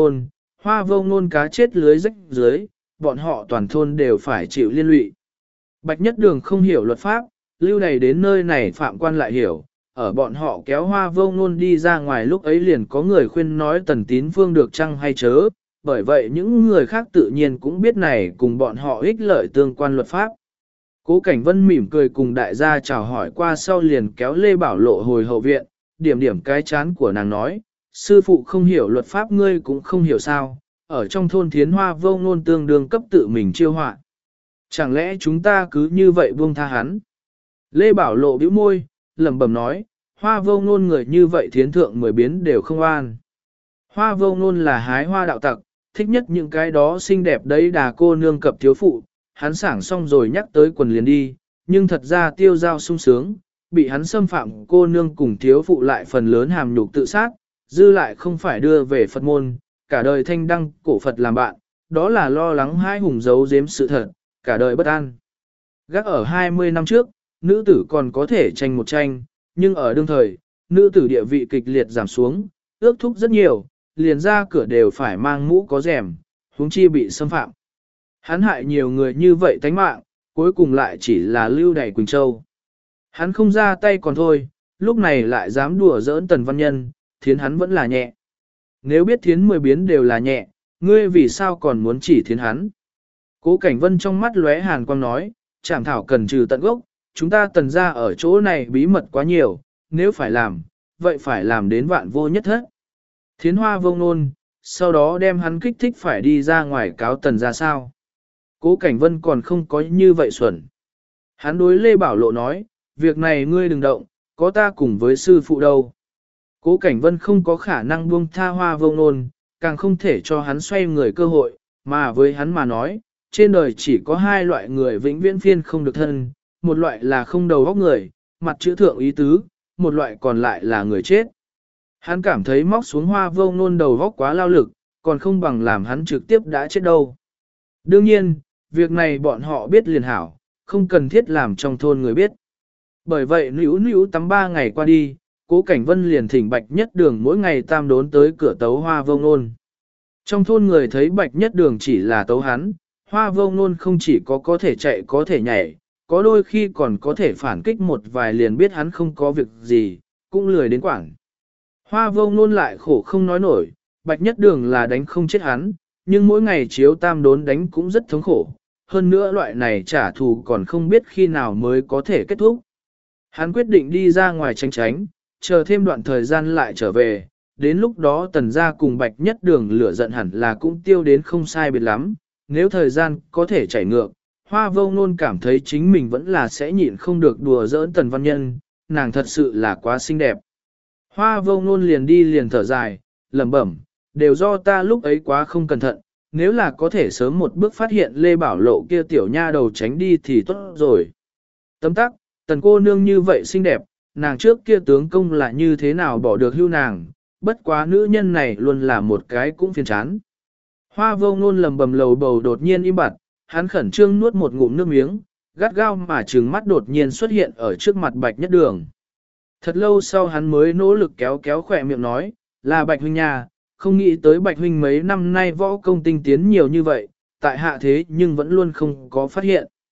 [SPEAKER 1] Hoa Vô Ngôn cá chết lưới rách dưới, bọn họ toàn thôn đều phải chịu liên lụy. Bạch Nhất Đường không hiểu luật pháp, lưu này đến nơi này phạm quan lại hiểu, ở bọn họ kéo Hoa Vô Ngôn đi ra ngoài lúc ấy liền có người khuyên nói Tần Tín Phương được chăng hay chớ, bởi vậy những người khác tự nhiên cũng biết này cùng bọn họ ích lợi tương quan luật pháp. Cố Cảnh Vân mỉm cười cùng đại gia chào hỏi qua sau liền kéo Lê Bảo Lộ hồi hậu viện, điểm điểm cái chán của nàng nói, sư phụ không hiểu luật pháp ngươi cũng không hiểu sao, ở trong thôn Thiến Hoa Vô Ngôn tương đương cấp tự mình chiêu họa. Chẳng lẽ chúng ta cứ như vậy buông tha hắn? Lê Bảo Lộ bĩu môi, lẩm bẩm nói, Hoa Vô Ngôn người như vậy thiến thượng 10 biến đều không an. Hoa Vô Ngôn là hái hoa đạo tặc, thích nhất những cái đó xinh đẹp đấy đà cô nương cập thiếu phụ, hắn sảng xong rồi nhắc tới quần liền đi, nhưng thật ra tiêu giao sung sướng, bị hắn xâm phạm cô nương cùng thiếu phụ lại phần lớn hàm nhục tự sát, dư lại không phải đưa về Phật môn, cả đời thanh đăng cổ Phật làm bạn, đó là lo lắng hai hùng giấu giếm sự thật, cả đời bất an. Gác ở 20 năm trước, nữ tử còn có thể tranh một tranh, nhưng ở đương thời, nữ tử địa vị kịch liệt giảm xuống, ước thúc rất nhiều, liền ra cửa đều phải mang mũ có rèm, huống chi bị xâm phạm. Hắn hại nhiều người như vậy tánh mạng, cuối cùng lại chỉ là lưu đày Quỳnh Châu. Hắn không ra tay còn thôi, lúc này lại dám đùa giỡn Tần Văn Nhân, thiến hắn vẫn là nhẹ. Nếu biết thiến 10 biến đều là nhẹ, ngươi vì sao còn muốn chỉ thiến hắn? Cố Cảnh Vân trong mắt lóe hàn quang nói, Trảm thảo cần trừ tận gốc, chúng ta Tần gia ở chỗ này bí mật quá nhiều, nếu phải làm, vậy phải làm đến vạn vô nhất hết. Thiến Hoa Vô Ngôn, sau đó đem hắn kích thích phải đi ra ngoài cáo Tần gia sao? Cố Cảnh Vân còn không có như vậy xuẩn. Hắn đối Lê Bảo Lộ nói, việc này ngươi đừng động, có ta cùng với sư phụ đâu. Cố Cảnh Vân không có khả năng buông tha Hoa Vô Ngôn, càng không thể cho hắn xoay người cơ hội, mà với hắn mà nói, trên đời chỉ có hai loại người vĩnh viễn phiên không được thân, một loại là không đầu óc người, mặt chữ thượng ý tứ, một loại còn lại là người chết. Hắn cảm thấy móc xuống Hoa Vô Ngôn đầu óc quá lao lực, còn không bằng làm hắn trực tiếp đã chết đâu. Đương nhiên, việc này bọn họ biết liền hảo, không cần thiết làm trong thôn người biết. Bởi vậy níu tắm 3 ngày qua đi, Cố Cảnh Vân liền thỉnh Bạch Nhất Đường mỗi ngày tam đốn tới cửa tấu Hoa Vô Ngôn. Trong thôn người thấy Bạch Nhất Đường chỉ là tấu hắn, Hoa Vô Ngôn không chỉ có thể chạy có thể nhảy, có đôi khi còn có thể phản kích một vài liền biết hắn không có việc gì, cũng lười đến quảng. Hoa Vô Ngôn lại khổ không nói nổi, Bạch Nhất Đường là đánh không chết hắn, nhưng mỗi ngày chiếu tam đốn đánh cũng rất thống khổ, hơn nữa loại này trả thù còn không biết khi nào mới có thể kết thúc. Hắn quyết định đi ra ngoài tránh, chờ thêm đoạn thời gian lại trở về, đến lúc đó Tần gia cùng Bạch Nhất Đường lửa giận hẳn là cũng tiêu đến không sai biệt lắm, nếu thời gian có thể chảy ngược, Hoa Vô Ngôn cảm thấy chính mình vẫn là sẽ nhịn không được đùa giỡn Tần Văn Nhân, nàng thật sự là quá xinh đẹp. Hoa Vô Ngôn liền đi liền thở dài, lẩm bẩm, đều do ta lúc ấy quá không cẩn thận, nếu là có thể sớm một bước phát hiện Lê Bảo Lộ kia tiểu nha đầu tránh đi thì tốt rồi. Tấm tắc, Tần cô nương như vậy xinh đẹp, nàng trước kia tướng công là như thế nào bỏ được hưu nàng, bất quá nữ nhân này luôn là một cái cũng phiền chán. Hoa Vô Ngôn lầm bầm lầu bầu đột nhiên im bặt, hắn khẩn trương nuốt một ngụm nước miếng, gắt gao mà trừng mắt đột nhiên xuất hiện ở trước mặt Bạch Nhất Đường. Thật lâu sau hắn mới nỗ lực kéo khỏe miệng nói, là Bạch huynh nhà, không nghĩ tới Bạch huynh mấy năm nay võ công tinh tiến nhiều như vậy, tại hạ thế nhưng vẫn luôn không có phát hiện.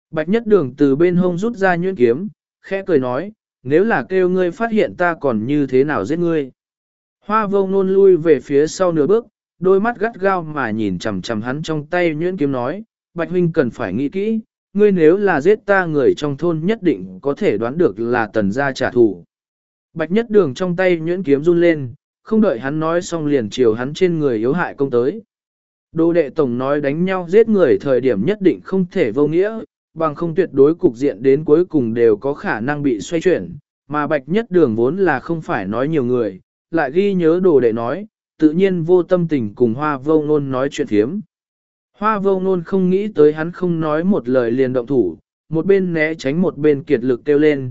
[SPEAKER 1] Bạch Nhất Đường từ bên hông rút ra nhuyễn kiếm, khẽ cười nói, nếu là kêu ngươi phát hiện ta còn như thế nào giết ngươi. Hoa Vô Ngôn lui về phía sau nửa bước, đôi mắt gắt gao mà nhìn chằm chằm hắn trong tay nhuyễn kiếm nói, Bạch huynh cần phải nghĩ kỹ, ngươi nếu là giết ta người trong thôn nhất định có thể đoán được là Tần gia trả thù. Bạch Nhất Đường trong tay nhuyễn kiếm run lên, không đợi hắn nói xong liền chiều hắn trên người yếu hại công tới. Đồ đệ tổng nói đánh nhau giết người thời điểm nhất định không thể vô nghĩa, bằng không tuyệt đối cục diện đến cuối cùng đều có khả năng bị xoay chuyển, mà Bạch Nhất Đường vốn là không phải nói nhiều người, lại ghi nhớ đồ đệ nói, tự nhiên vô tâm tình cùng Hoa Vô Ngôn nói chuyện thiếm. Hoa Vô Ngôn không nghĩ tới hắn không nói một lời liền động thủ, một bên né tránh một bên kiệt lực kêu lên,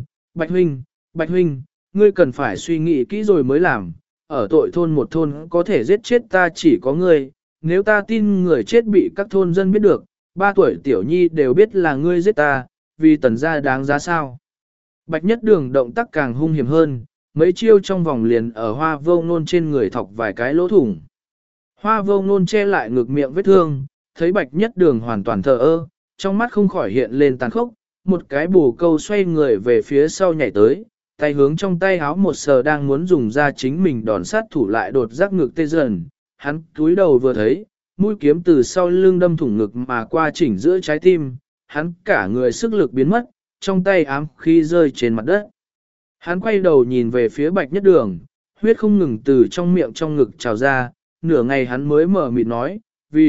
[SPEAKER 1] Bạch huynh, ngươi cần phải suy nghĩ kỹ rồi mới làm, ở tội thôn một thôn có thể giết chết ta chỉ có ngươi, nếu ta tin người chết bị các thôn dân biết được, 3 tuổi tiểu nhi đều biết là ngươi giết ta, vì Tần gia đáng giá sao. Bạch Nhất Đường động tác càng hung hiểm hơn, mấy chiêu trong vòng liền ở Hoa Vô Ngôn trên người thọc vài cái lỗ thủng. Hoa Vô Ngôn che lại ngực miệng vết thương, thấy Bạch Nhất Đường hoàn toàn thờ ơ, trong mắt không khỏi hiện lên tàn khốc, một cái bù câu xoay người về phía sau nhảy tới, tay hướng trong tay háo một sờ đang muốn dùng ra chính mình đòn sát thủ lại đột giác ngực tê dần, hắn cúi đầu vừa thấy, mũi kiếm từ sau lưng đâm thủng ngực mà qua chỉnh giữa trái tim, hắn cả người sức lực biến mất, trong tay ám khí rơi trên mặt đất. Hắn quay đầu nhìn về phía Bạch Nhất Đường, huyết không ngừng từ trong miệng trong ngực trào ra, nửa ngày hắn mới mở mịt nói,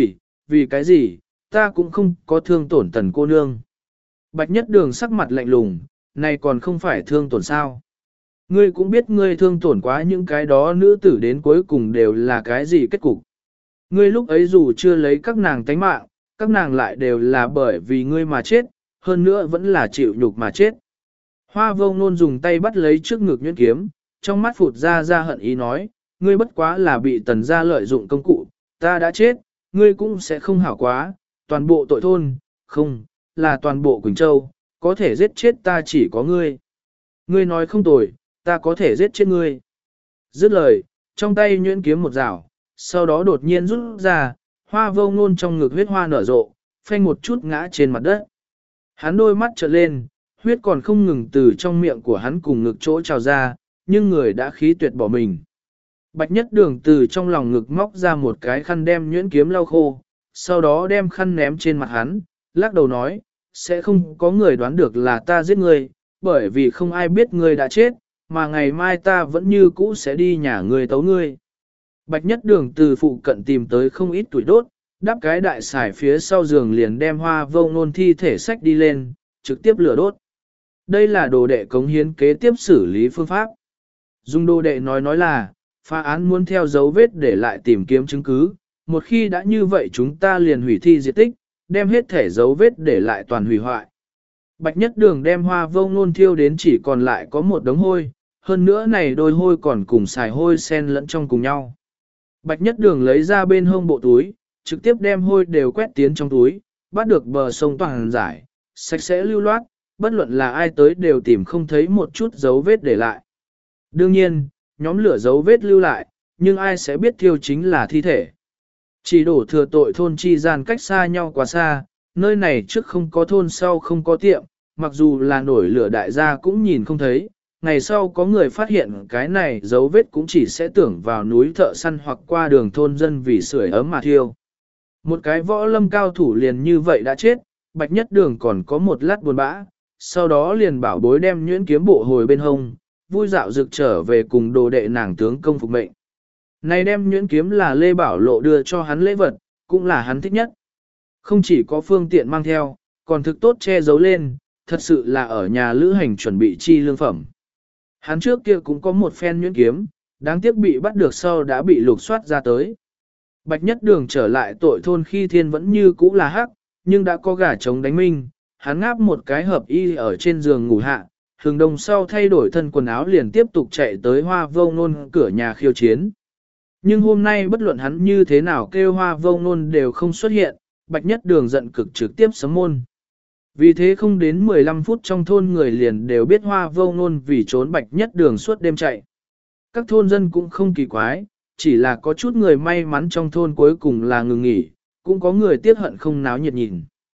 [SPEAKER 1] vì cái gì, ta cũng không có thương tổn Tần cô nương. Bạch Nhất Đường sắc mặt lạnh lùng, này còn không phải thương tổn sao. Ngươi cũng biết ngươi thương tổn quá những cái đó nữ tử đến cuối cùng đều là cái gì kết cục. Ngươi lúc ấy dù chưa lấy các nàng tánh mạng, các nàng lại đều là bởi vì ngươi mà chết, hơn nữa vẫn là chịu nhục mà chết. Hoa Vô Ngôn dùng tay bắt lấy trước ngực nhuyễn kiếm, trong mắt phụt ra hận ý nói, ngươi bất quá là bị Tần gia lợi dụng công cụ, ta đã chết, ngươi cũng sẽ không hảo quá, toàn bộ tội thôn, không, là toàn bộ Quỳnh Châu, có thể giết chết ta chỉ có ngươi. Ngươi nói không tồi, ta có thể giết chết ngươi. Dứt lời, trong tay nhuyễn kiếm một rảo, sau đó đột nhiên rút ra, Hoa Vô Ngôn trong ngực huyết hoa nở rộ, phanh một chút ngã trên mặt đất. Hắn đôi mắt trợn lên, huyết còn không ngừng từ trong miệng của hắn cùng ngực chỗ trào ra, nhưng người đã khí tuyệt bỏ mình. Bạch Nhất Đường từ trong lòng ngực móc ra một cái khăn đem nhuyễn kiếm lau khô, sau đó đem khăn ném trên mặt hắn, lắc đầu nói, sẽ không có người đoán được là ta giết ngươi, bởi vì không ai biết ngươi đã chết, mà ngày mai ta vẫn như cũ sẽ đi nhà ngươi tấu ngươi. Bạch Nhất Đường từ phụ cận tìm tới không ít tuổi đốt, đắp cái đại sải phía sau giường liền đem Hoa Vô Ngôn thi thể sách đi lên, trực tiếp lửa đốt. Đây là đồ đệ cống hiến kế tiếp xử lý phương pháp. Dung đồ đệ nói là, phá án muốn theo dấu vết để lại tìm kiếm chứng cứ, một khi đã như vậy chúng ta liền hủy thi diệt tích, đem hết thể dấu vết để lại toàn hủy hoại. Bạch Nhất Đường đem Hoa Vô Ngôn thiêu đến chỉ còn lại có một đống hôi, hơn nữa này đôi hôi còn cùng xài hôi xen lẫn trong cùng nhau. Bạch Nhất Đường lấy ra bên hông bộ túi, trực tiếp đem hôi đều quét tiến trong túi, bắt được bờ sông toàn giải, sạch sẽ lưu loát, bất luận là ai tới đều tìm không thấy một chút dấu vết để lại. Đương nhiên, nhóm lửa dấu vết lưu lại, nhưng ai sẽ biết thiêu chính là thi thể. Chỉ đổ thừa tội thôn chi gian cách xa nhau quá xa, nơi này trước không có thôn sau không có tiệm, mặc dù là nổi lửa đại gia cũng nhìn không thấy, ngày sau có người phát hiện cái này dấu vết cũng chỉ sẽ tưởng vào núi thợ săn hoặc qua đường thôn dân vì sưởi ấm mà thiêu. Một cái võ lâm cao thủ liền như vậy đã chết, Bạch Nhất Đường còn có một lát buồn bã, sau đó liền bảo bối đem nhuyễn kiếm bộ hồi bên hông, vui dạo rực trở về cùng đồ đệ nàng tướng công phục mệnh. Này đem nhuyễn kiếm là Lê Bảo Lộ đưa cho hắn lễ vật, cũng là hắn thích nhất. Không chỉ có phương tiện mang theo, còn thực tốt che giấu lên, thật sự là ở nhà lữ hành chuẩn bị chi lương phẩm. Hắn trước kia cũng có một phen nhuyễn kiếm, đáng tiếc bị bắt được sau đã bị lục soát ra tới. Bạch Nhất Đường trở lại tội thôn khi thiên vẫn như cũ là hắc, nhưng đã có gà trống đánh minh, hắn ngáp một cái hợp y ở trên giường ngủ hạ, hừng đông sau thay đổi thân quần áo liền tiếp tục chạy tới Hoa Vô Ngôn cửa nhà khiêu chiến. Nhưng hôm nay bất luận hắn như thế nào kêu Hoa Vô Ngôn đều không xuất hiện, Bạch Nhất Đường giận cực trực tiếp sấm môn. Vì thế không đến 15 phút trong thôn người liền đều biết Hoa Vô Ngôn vì trốn Bạch Nhất Đường suốt đêm chạy. Các thôn dân cũng không kỳ quái, chỉ là có chút người may mắn trong thôn cuối cùng là ngừng nghỉ, cũng có người tiếc hận không náo nhiệt nhìn.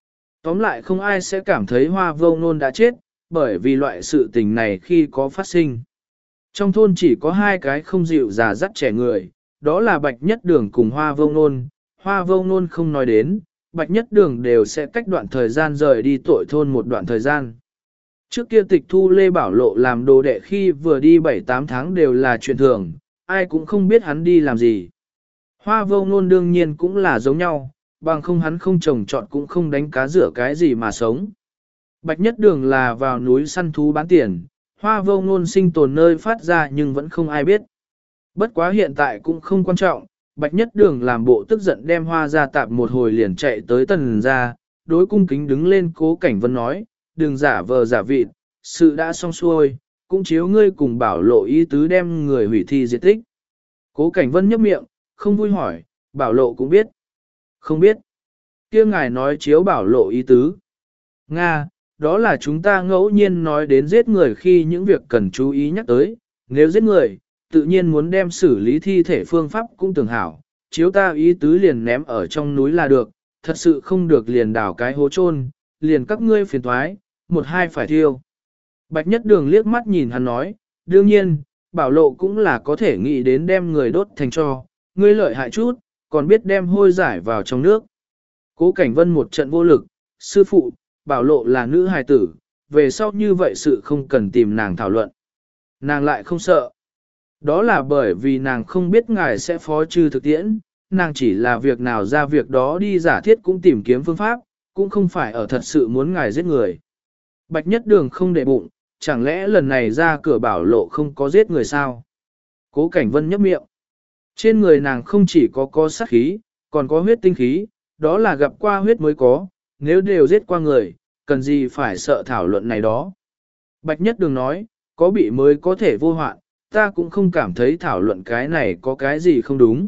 [SPEAKER 1] Tóm lại không ai sẽ cảm thấy Hoa Vô Ngôn đã chết, bởi vì loại sự tình này khi có phát sinh. Trong thôn chỉ có hai cái không dịu già dắt trẻ người, đó là Bạch Nhất Đường cùng Hoa Vô Ngôn. Hoa Vô Ngôn không nói đến, Bạch Nhất Đường đều sẽ cách đoạn thời gian rời đi tội thôn một đoạn thời gian. Trước kia tịch thu Lê Bảo Lộ làm đồ đệ khi vừa đi 7-8 tháng đều là chuyện thường, ai cũng không biết hắn đi làm gì. Hoa Vô Ngôn đương nhiên cũng là giống nhau, bằng không hắn không trồng trọt cũng không đánh cá rửa cái gì mà sống. Bạch Nhất Đường là vào núi săn thú bán tiền, Hoa Vô Ngôn sinh tồn nơi phát ra nhưng vẫn không ai biết. Bất quá hiện tại cũng không quan trọng, Bạch Nhất Đường làm bộ tức giận đem Hoa ra tạp một hồi liền chạy tới Tần ra, đối cung kính đứng lên Cố Cảnh Vân nói, đừng giả vờ giả vịt, sự đã xong xuôi, cũng chiếu ngươi cùng Bảo Lộ ý tứ đem người hủy thi diệt tích. Cố Cảnh Vân nhấp miệng, không vui hỏi, Bảo Lộ cũng biết. Không biết. Kia ngài nói chiếu Bảo Lộ ý tứ. Nga, đó là chúng ta ngẫu nhiên nói đến giết người khi những việc cần chú ý nhắc tới, nếu giết người, tự nhiên muốn đem xử lý thi thể phương pháp cũng tưởng hảo, chiếu ta ý tứ liền ném ở trong núi là được, thật sự không được liền đào cái hố chôn, liền các ngươi phiền toái, một hai phải thiêu. Bạch Nhất Đường liếc mắt nhìn hắn nói, đương nhiên, Bảo Lộ cũng là có thể nghĩ đến đem người đốt thành tro, ngươi lợi hại chút, còn biết đem hôi giải vào trong nước. Cố Cảnh Vân một trận vô lực, sư phụ, Bảo Lộ là nữ hài tử, về sau như vậy sự không cần tìm nàng thảo luận. Nàng lại không sợ. Đó là bởi vì nàng không biết ngài sẽ phó trừ thực tiễn, nàng chỉ là việc nào ra việc đó đi giả thiết cũng tìm kiếm phương pháp, cũng không phải ở thật sự muốn ngài giết người. Bạch Nhất Đường không để bụng, chẳng lẽ lần này ra cửa Bảo Lộ không có giết người sao? Cố Cảnh Vân nhấp miệng. Trên người nàng không chỉ có sát khí, còn có huyết tinh khí, đó là gặp qua huyết mới có, nếu đều giết qua người, cần gì phải sợ thảo luận này đó. Bạch Nhất Đường nói, có bị mới có thể vô hoạn, ta cũng không cảm thấy thảo luận cái này có cái gì không đúng.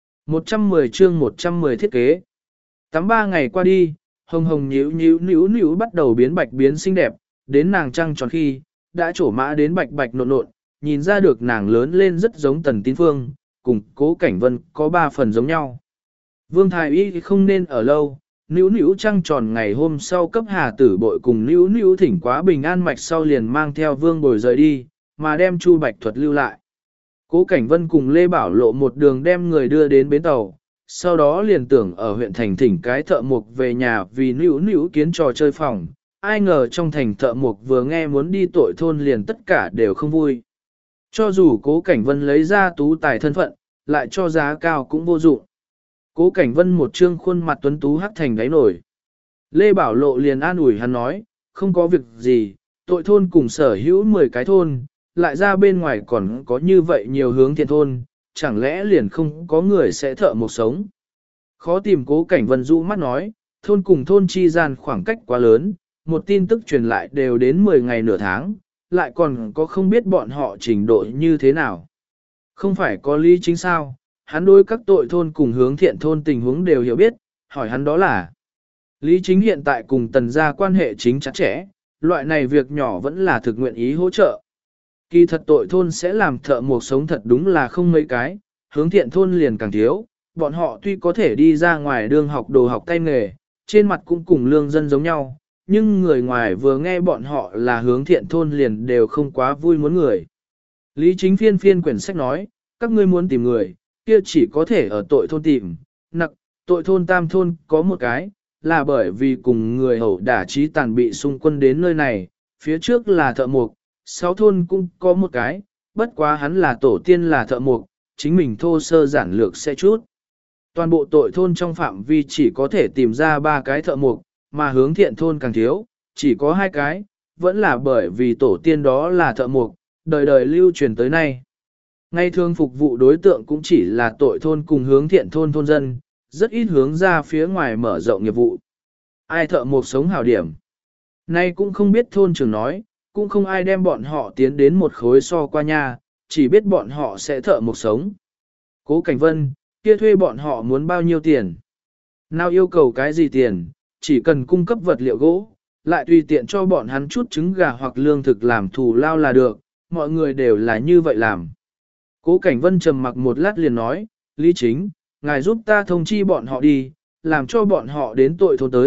[SPEAKER 1] 110 chương 110 thiết kế. Tắm 3 ngày qua đi, hồng hồng nhíu bắt đầu biến bạch biến xinh đẹp, đến nàng trăng tròn khi, đã trổ mã đến bạch bạch nộn nộn, nhìn ra được nàng lớn lên rất giống Tần Tín Phương, cùng Cố Cảnh Vân có 3 phần giống nhau. Vương Thái Y không nên ở lâu, níu trăng tròn ngày hôm sau cấp Hà Tử Bội cùng níu thỉnh quá bình an mạch sau liền mang theo Vương Bồi rời đi, mà đem Chu Bạch Thuật lưu lại. Cố Cảnh Vân cùng Lê Bảo Lộ một đường đem người đưa đến bến tàu, sau đó liền tưởng ở huyện thành thỉnh cái thợ mộc về nhà vì níu kiến trò chơi phòng. Ai ngờ trong thành thợ mộc vừa nghe muốn đi tội thôn liền tất cả đều không vui. Cho dù Cố Cảnh Vân lấy ra tú tài thân phận, lại cho giá cao cũng vô dụng. Cố Cảnh Vân một trương khuôn mặt tuấn tú hắc thành đáy nổi. Lê Bảo Lộ liền an ủi hắn nói, không có việc gì, tội thôn cùng sở hữu 10 cái thôn, lại ra bên ngoài còn có như vậy nhiều hướng thiện thôn, chẳng lẽ liền không có người sẽ thợ mộc sống. Khó tìm. Cố Cảnh Vân dụ mắt nói, thôn cùng thôn chi gian khoảng cách quá lớn, một tin tức truyền lại đều đến 10 ngày nửa tháng, lại còn có không biết bọn họ trình độ như thế nào. Không phải có lý chính sao, hắn đối các tội thôn cùng hướng thiện thôn tình huống đều hiểu biết, hỏi hắn đó là. Lý chính hiện tại cùng Tần gia quan hệ chính chặt chẽ, loại này việc nhỏ vẫn là thực nguyện ý hỗ trợ. Kỳ thật tội thôn sẽ làm thợ mộc sống thật đúng là không mấy cái, hướng thiện thôn liền càng thiếu, bọn họ tuy có thể đi ra ngoài đường học đồ học tay nghề, trên mặt cũng cùng lương dân giống nhau, nhưng người ngoài vừa nghe bọn họ là hướng thiện thôn liền đều không quá vui muốn người. Lý chính phiên quyển sách nói, các ngươi muốn tìm người, kia chỉ có thể ở tội thôn tìm, nặc, tội thôn tam thôn có một cái, là bởi vì cùng người hậu đả trí tàn bị xung quân đến nơi này, phía trước là thợ mộc, 6 thôn cũng có một cái, bất quá hắn là tổ tiên là thợ mộc, chính mình thô sơ giản lược sẽ chút. Toàn bộ tội thôn trong phạm vi chỉ có thể tìm ra 3 cái thợ mộc, mà hướng thiện thôn càng thiếu, chỉ có 2 cái, vẫn là bởi vì tổ tiên đó là thợ mộc, đời đời lưu truyền tới nay. Ngày thường phục vụ đối tượng cũng chỉ là tội thôn cùng hướng thiện thôn thôn dân, rất ít hướng ra phía ngoài mở rộng nghiệp vụ. Ai thợ mộc sống hảo điểm. Nay cũng không biết thôn trưởng nói, cũng không ai đem bọn họ tiến đến một khối so qua nha, chỉ biết bọn họ sẽ thợ mộc sống. Cố Cảnh Vân, kia thuê bọn họ muốn bao nhiêu tiền? Nào yêu cầu cái gì tiền, chỉ cần cung cấp vật liệu gỗ, lại tùy tiện cho bọn hắn chút trứng gà hoặc lương thực làm thù lao là được, mọi người đều là như vậy làm. Cố Cảnh Vân trầm mặc một lát liền nói, Lý Chính, ngài giúp ta thông chi bọn họ đi, làm cho bọn họ đến tội thôn tới,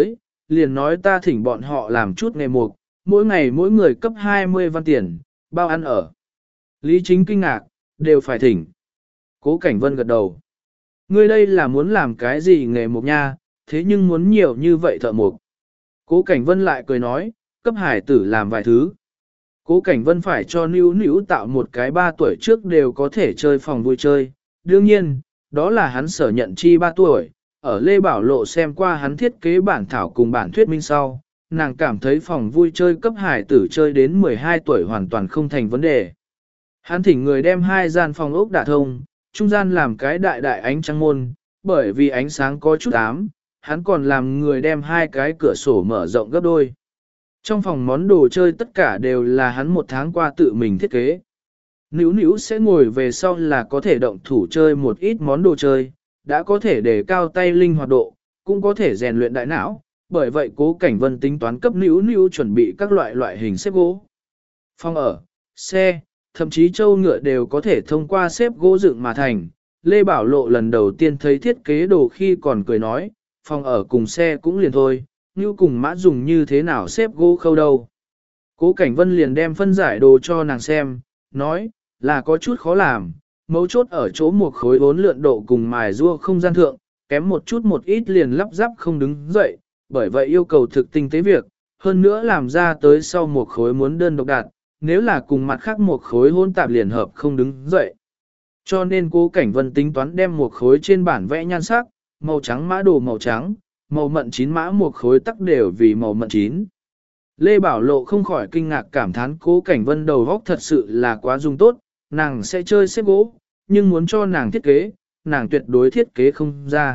[SPEAKER 1] liền nói ta thỉnh bọn họ làm chút nghề mục, mỗi ngày mỗi người cấp 20 văn tiền, bao ăn ở. Lý Chính kinh ngạc, đều phải thỉnh. Cố Cảnh Vân gật đầu. Ngươi đây là muốn làm cái gì nghề mục nha, thế nhưng muốn nhiều như vậy thợ mục. Cố Cảnh Vân lại cười nói, cấp hải tử làm vài thứ. Cố Cảnh Vân phải cho Nữu Nữu tạo một cái 3 tuổi trước đều có thể chơi phòng vui chơi. Đương nhiên, đó là hắn sở nhận chi 3 tuổi. Ở Lê Bảo Lộ xem qua hắn thiết kế bản thảo cùng bản thuyết minh sau, nàng cảm thấy phòng vui chơi cấp hải tử chơi đến 12 tuổi hoàn toàn không thành vấn đề. Hắn thỉnh người đem 2 gian phòng ốc đả thông, trung gian làm cái đại đại ánh trăng môn, bởi vì ánh sáng có chút ám, hắn còn làm người đem 2 cái cửa sổ mở rộng gấp đôi. Trong phòng món đồ chơi tất cả đều là hắn 1 tháng qua tự mình thiết kế. Nữu Nữu sẽ ngồi về sau là có thể động thủ chơi một ít món đồ chơi, đã có thể để cao tay linh hoạt độ, cũng có thể rèn luyện đại não, bởi vậy Cố Cảnh Vân tính toán cấp Nữu Nữu chuẩn bị các loại hình xếp gỗ. Phòng ở, xe, thậm chí châu ngựa đều có thể thông qua xếp gỗ dựng mà thành. Lê Bảo Lộ lần đầu tiên thấy thiết kế đồ khi còn cười nói, phòng ở cùng xe cũng liền thôi, như cùng mã dùng như thế nào xếp gỗ khâu đâu. Cố Cảnh Vân liền đem phân giải đồ cho nàng xem, nói, là có chút khó làm, mấu chốt ở chỗ một khối bốn lượn độ cùng mài rua không gian thượng, kém một chút một ít liền lắp ráp không đứng dậy, bởi vậy yêu cầu thực tinh tế việc, hơn nữa làm ra tới sau một khối muốn đơn độc đạt, nếu là cùng mặt khác một khối hôn tạp liền hợp không đứng dậy. Cho nên Cố Cảnh Vân tính toán đem một khối trên bản vẽ nhan sắc, màu trắng mã đồ màu trắng, màu mận chín mã một khối tắc đều vì màu mận chín. Lê Bảo Lộ không khỏi kinh ngạc cảm thán Cố Cảnh Vân đầu óc thật sự là quá dùng tốt, nàng sẽ chơi xếp gỗ, nhưng muốn cho nàng thiết kế, nàng tuyệt đối thiết kế không ra.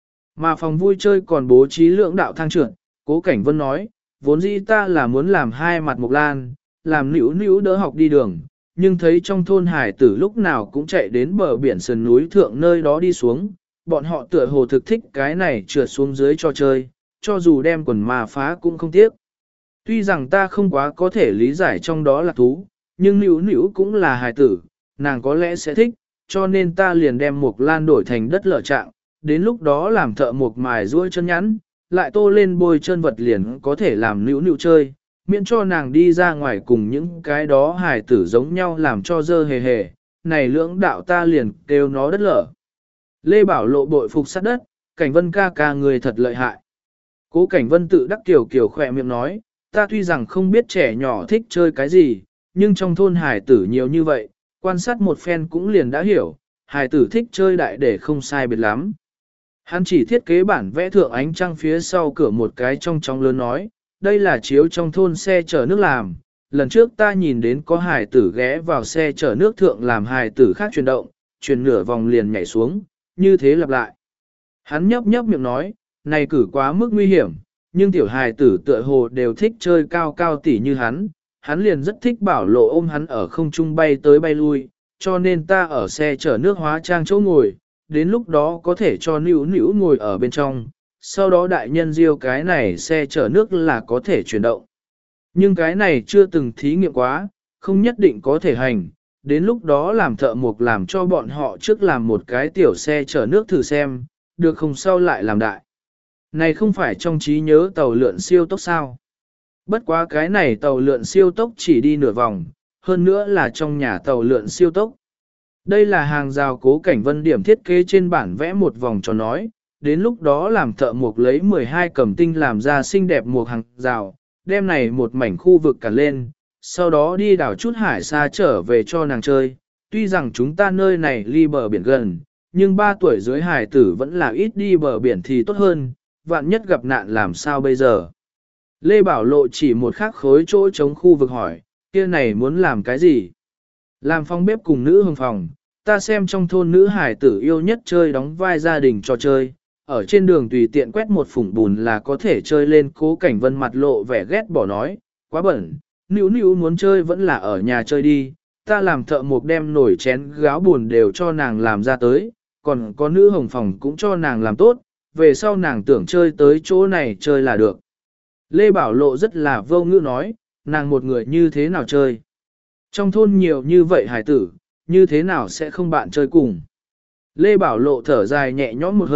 [SPEAKER 1] Mà phòng vui chơi còn bố trí lượng đạo thang trượt, Cố Cảnh Vân nói, vốn dĩ ta là muốn làm 2 mặt mộc lan, làm Nữu Nữu đỡ học đi đường, nhưng thấy trong thôn hải tử lúc nào cũng chạy đến bờ biển sườn núi thượng nơi đó đi xuống, bọn họ tựa hồ thực thích cái này trượt xuống dưới cho chơi, cho dù đem quần mà phá cũng không tiếc. Tuy rằng ta không quá có thể lý giải trong đó là thú, nhưng Nữu Nữu cũng là hài tử, nàng có lẽ sẽ thích, cho nên ta liền đem mộc lan đổi thành đất lở trạng, đến lúc đó làm thợ mộc mài ruôi chân nhắn, lại tô lên bôi chân vật liền có thể làm Nữu Nữu chơi, miễn cho nàng đi ra ngoài cùng những cái đó hài tử giống nhau làm cho dơ hề hề, này lưỡng đạo ta liền kêu nó đất lở. Lê Bảo Lộ bội phục sát đất, Cảnh Vân ca ca người thật lợi hại. Cố Cảnh Vân tự đắc kiểu khỏe miệng nói, ta tuy rằng không biết trẻ nhỏ thích chơi cái gì, nhưng trong thôn hài tử nhiều như vậy, quan sát một phen cũng liền đã hiểu, hài tử thích chơi đại để không sai biệt lắm. Hắn chỉ thiết kế bản vẽ thượng ánh trăng phía sau cửa một cái trong lớn nói, đây là chiếu trong thôn xe chở nước làm. Lần trước ta nhìn đến có hài tử ghé vào xe chở nước thượng làm hài tử khác chuyển động, chuyển nửa vòng liền nhảy xuống, như thế lặp lại. Hắn nhấp miệng nói, này cử quá mức nguy hiểm, nhưng tiểu hài tử tựa hồ đều thích chơi cao cao tỉ như hắn liền rất thích Bảo Lộ ôm hắn ở không trung bay tới bay lui, cho nên ta ở xe chở nước hóa trang chỗ ngồi, đến lúc đó có thể cho Nữu Nữu ngồi ở bên trong, sau đó đại nhân diêu cái này xe chở nước là có thể chuyển động. Nhưng cái này chưa từng thí nghiệm quá, không nhất định có thể hành, đến lúc đó làm thợ mộc làm cho bọn họ trước làm một cái tiểu xe chở nước thử xem, được không sau lại làm đại. Này không phải trong trí nhớ tàu lượn siêu tốc sao? Bất quá cái này tàu lượn siêu tốc chỉ đi nửa vòng, hơn nữa là trong nhà tàu lượn siêu tốc. Đây là hàng rào Cố Cảnh Vân điểm thiết kế trên bản vẽ một vòng cho nói, đến lúc đó làm thợ mộc lấy 12 cầm tinh làm ra xinh đẹp một hàng rào, đem này một mảnh khu vực cả lên, sau đó đi đảo chút hải xa trở về cho nàng chơi. Tuy rằng chúng ta nơi này ly bờ biển gần, nhưng 3 tuổi dưới hải tử vẫn là ít đi bờ biển thì tốt hơn, vạn nhất gặp nạn làm sao bây giờ. Lê Bảo Lộ chỉ một khắc khối chỗ trống khu vực hỏi, kia này muốn làm cái gì? Làm phòng bếp cùng nữ hương phòng, ta xem trong thôn nữ hải tử yêu nhất chơi đóng vai gia đình trò chơi, ở trên đường tùy tiện quét một phủng bùn là có thể chơi lên. Cố Cảnh Vân mặt lộ vẻ ghét bỏ nói, quá bẩn, Nữu Nữu muốn chơi vẫn là ở nhà chơi đi, ta làm thợ mộc đem nồi chén gáo buồn đều cho nàng làm ra tới, còn có nữ hồng phòng cũng cho nàng làm tốt, về sau nàng tưởng chơi tới chỗ này chơi là được. Lê Bảo Lộ rất là vô ngữ nói, nàng một người như thế nào chơi. Trong thôn nhiều như vậy hải tử, như thế nào sẽ không bạn chơi cùng. Lê Bảo Lộ thở dài nhẹ nhõm một hơi,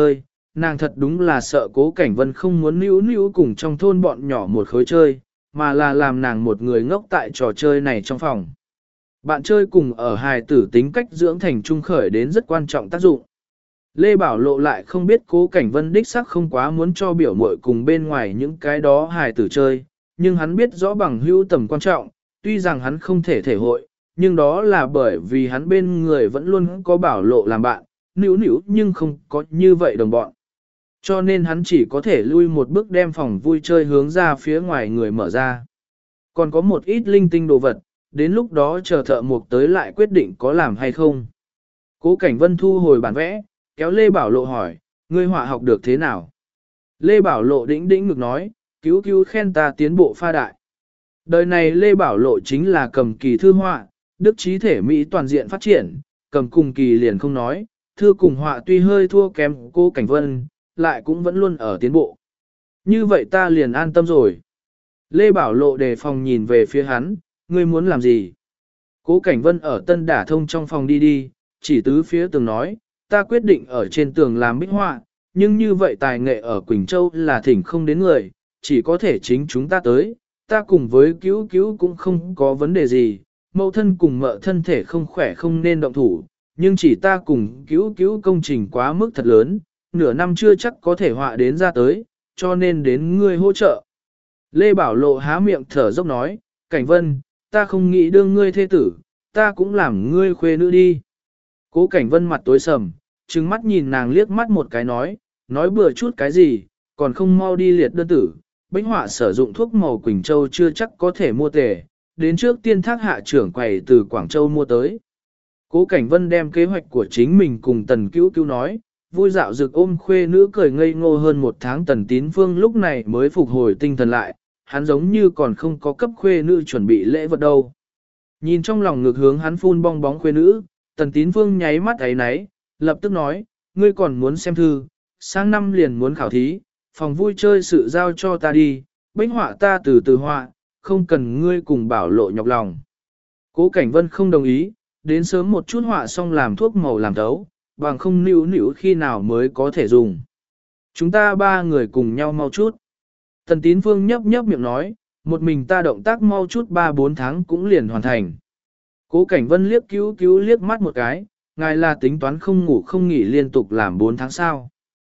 [SPEAKER 1] nàng thật đúng là sợ Cố Cảnh Vân không muốn níu níu cùng trong thôn bọn nhỏ một khối chơi, mà là làm nàng một người ngốc tại trò chơi này trong phòng. Bạn chơi cùng ở hài tử tính cách dưỡng thành trung khởi đến rất quan trọng tác dụng. Lê Bảo Lộ lại không biết Cố Cảnh Vân đích sắc không quá muốn cho biểu muội cùng bên ngoài những cái đó hài tử chơi, nhưng hắn biết rõ bằng hữu tầm quan trọng, tuy rằng hắn không thể thể hội, nhưng đó là bởi vì hắn bên người vẫn luôn có Bảo Lộ làm bạn, níu níu nhưng không có như vậy đồng bọn. Cho nên hắn chỉ có thể lui một bước đem phòng vui chơi hướng ra phía ngoài người mở ra. Còn có một ít linh tinh đồ vật, đến lúc đó chờ thợ mộc tới lại quyết định có làm hay không. Cố Cảnh Vân thu hồi bản vẽ, kéo Lê Bảo Lộ hỏi, ngươi họa học được thế nào? Lê Bảo Lộ đĩnh đĩnh ngực nói, cứu cứu khen ta tiến bộ pha đại. Đời này Lê Bảo Lộ chính là cầm kỳ thư họa, đức trí thể Mỹ toàn diện phát triển, cầm cùng kỳ liền không nói, thư cùng họa tuy hơi thua kém Cố Cảnh Vân, lại cũng vẫn luôn ở tiến bộ. Như vậy ta liền an tâm rồi. Lê Bảo Lộ đề phòng nhìn về phía hắn, ngươi muốn làm gì? Cố Cảnh Vân ở Tân Đả Thông trong phòng đi đi, chỉ tứ phía tường nói, ta quyết định ở trên tường làm bích họa, nhưng như vậy tài nghệ ở Quỳnh Châu là thỉnh không đến người, chỉ có thể chính chúng ta tới, ta cùng với cứu cứu cũng không có vấn đề gì, mẫu thân cùng mợ thân thể không khỏe không nên động thủ, nhưng chỉ ta cùng cứu cứu công trình quá mức thật lớn, nửa năm chưa chắc có thể họa đến ra tới, cho nên đến ngươi hỗ trợ. Lê Bảo Lộ há miệng thở dốc nói, Cảnh Vân, ta không nghĩ đương ngươi thê tử, ta cũng làm ngươi khuê nữ đi. Cố Cảnh Vân mặt tối sầm, trừng mắt nhìn nàng liếc mắt một cái nói bừa chút cái gì, còn không mau đi liệt đơn tử. Bích họa sử dụng thuốc màu Quỳnh Châu chưa chắc có thể mua tề, đến trước tiên thác hạ trưởng quầy từ Quảng Châu mua tới. Cố Cảnh Vân đem kế hoạch của chính mình cùng Tần Cứu Cứu nói, vui dạo rực ôm khuê nữ cười ngây ngô hơn một tháng. Tần Tín Phương lúc này mới phục hồi tinh thần lại, hắn giống như còn không có cấp khuê nữ chuẩn bị lễ vật đâu. Nhìn trong lòng ngực hướng hắn phun bong bóng khuê nữ, Tần Tín Phương nháy mắt ấy náy, lập tức nói, ngươi còn muốn xem thư, sang năm liền muốn khảo thí, phòng vui chơi sự giao cho ta đi, bích họa ta từ từ họa, không cần ngươi cùng Bảo Lộ nhọc lòng. Cố Cảnh Vân không đồng ý, đến sớm một chút họa xong làm thuốc màu làm thấu, bằng không níu níu khi nào mới có thể dùng. Chúng ta ba người cùng nhau mau chút. Tần Tín Phương nhấp nhấp miệng nói, một mình ta động tác mau chút 3-4 tháng cũng liền hoàn thành. Cố Cảnh Vân liếc cứu cứu liếc mắt một cái, ngài là tính toán không ngủ không nghỉ liên tục làm 4 tháng sao.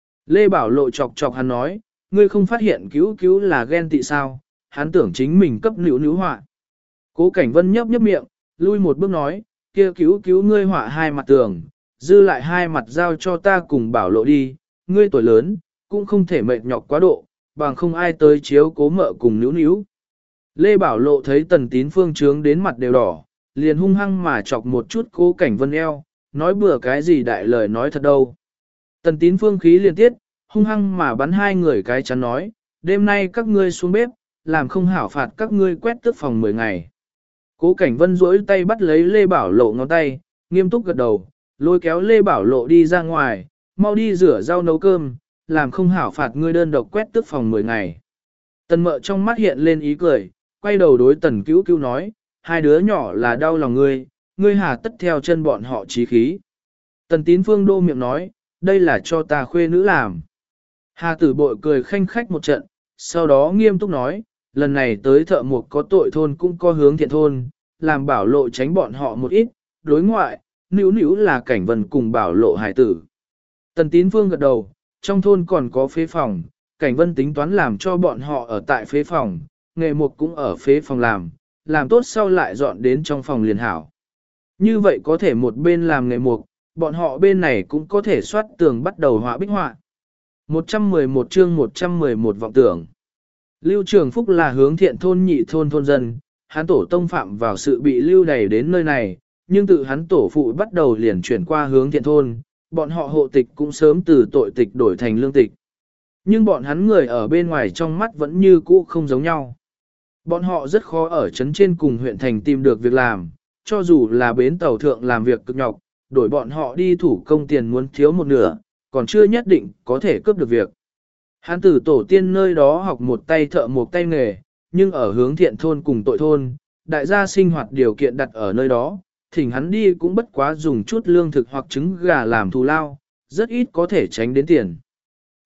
[SPEAKER 1] Lê Bảo Lộ chọc chọc hắn nói, ngươi không phát hiện cứu cứu là ghen tị sao, hắn tưởng chính mình cấp níu níu họa. Cố Cảnh Vân nhấp nhấp miệng, lui một bước nói, kia cứu cứu ngươi họa hai mặt tường, dư lại hai mặt giao cho ta cùng Bảo Lộ đi, ngươi tuổi lớn, cũng không thể mệt nhọc quá độ, bằng không ai tới chiếu cố mợ cùng níu níu. Lê Bảo Lộ thấy Tần Tín Phương trướng đến mặt đều đỏ, liền hung hăng mà chọc một chút Cố Cảnh Vân eo, nói bừa cái gì đại lời nói thật đâu. Tần Tín Phương khí liền tiết, hung hăng mà bắn hai người cái chắn nói, đêm nay các ngươi xuống bếp, làm không hảo phạt các ngươi quét tước phòng 10 ngày. Cố Cảnh Vân duỗi tay bắt lấy Lê Bảo Lộ ngón tay, nghiêm túc gật đầu, lôi kéo Lê Bảo Lộ đi ra ngoài, mau đi rửa rau nấu cơm, làm không hảo phạt ngươi đơn độc quét tước phòng 10 ngày. Tần Mợ trong mắt hiện lên ý cười, quay đầu đối Tần Cứu Cứu nói, hai đứa nhỏ là đau lòng ngươi hà tất theo chân bọn họ chí khí. Tần Tín Phương đô miệng nói, đây là cho ta khuê nữ làm. Hà Tử Bội cười khanh khách một trận, sau đó nghiêm túc nói, lần này tới thợ mộc có tội thôn cũng có hướng thiện thôn, làm Bảo Lộ tránh bọn họ một ít, đối ngoại, níu níu là Cảnh Vân cùng Bảo Lộ hài tử. Tần Tín Phương gật đầu, trong thôn còn có phế phòng, Cảnh Vân tính toán làm cho bọn họ ở tại phế phòng, nghề mộc cũng ở phế phòng làm tốt sau lại dọn đến trong phòng liền hảo. Như vậy có thể một bên làm nghề mộc, bọn họ bên này cũng có thể soát tường bắt đầu họa bích họa. 111 chương 111 vọng tưởng. Lưu Trường Phúc là hướng thiện thôn nhị thôn thôn dân, hắn tổ tông phạm vào sự bị lưu đày đến nơi này, nhưng tự hắn tổ phụ bắt đầu liền chuyển qua hướng thiện thôn, bọn họ hộ tịch cũng sớm từ tội tịch đổi thành lương tịch. Nhưng bọn hắn người ở bên ngoài trong mắt vẫn như cũ không giống nhau. Bọn họ rất khó ở trấn trên cùng huyện thành tìm được việc làm, cho dù là bến tàu thượng làm việc cực nhọc, đổi bọn họ đi thủ công tiền muốn thiếu một nửa, còn chưa nhất định có thể cướp được việc. Hắn từ tổ tiên nơi đó học một tay thợ một tay nghề, nhưng ở hướng thiện thôn cùng tội thôn, đại gia sinh hoạt điều kiện đặt ở nơi đó, thỉnh hắn đi cũng bất quá dùng chút lương thực hoặc trứng gà làm thù lao, rất ít có thể tránh đến tiền.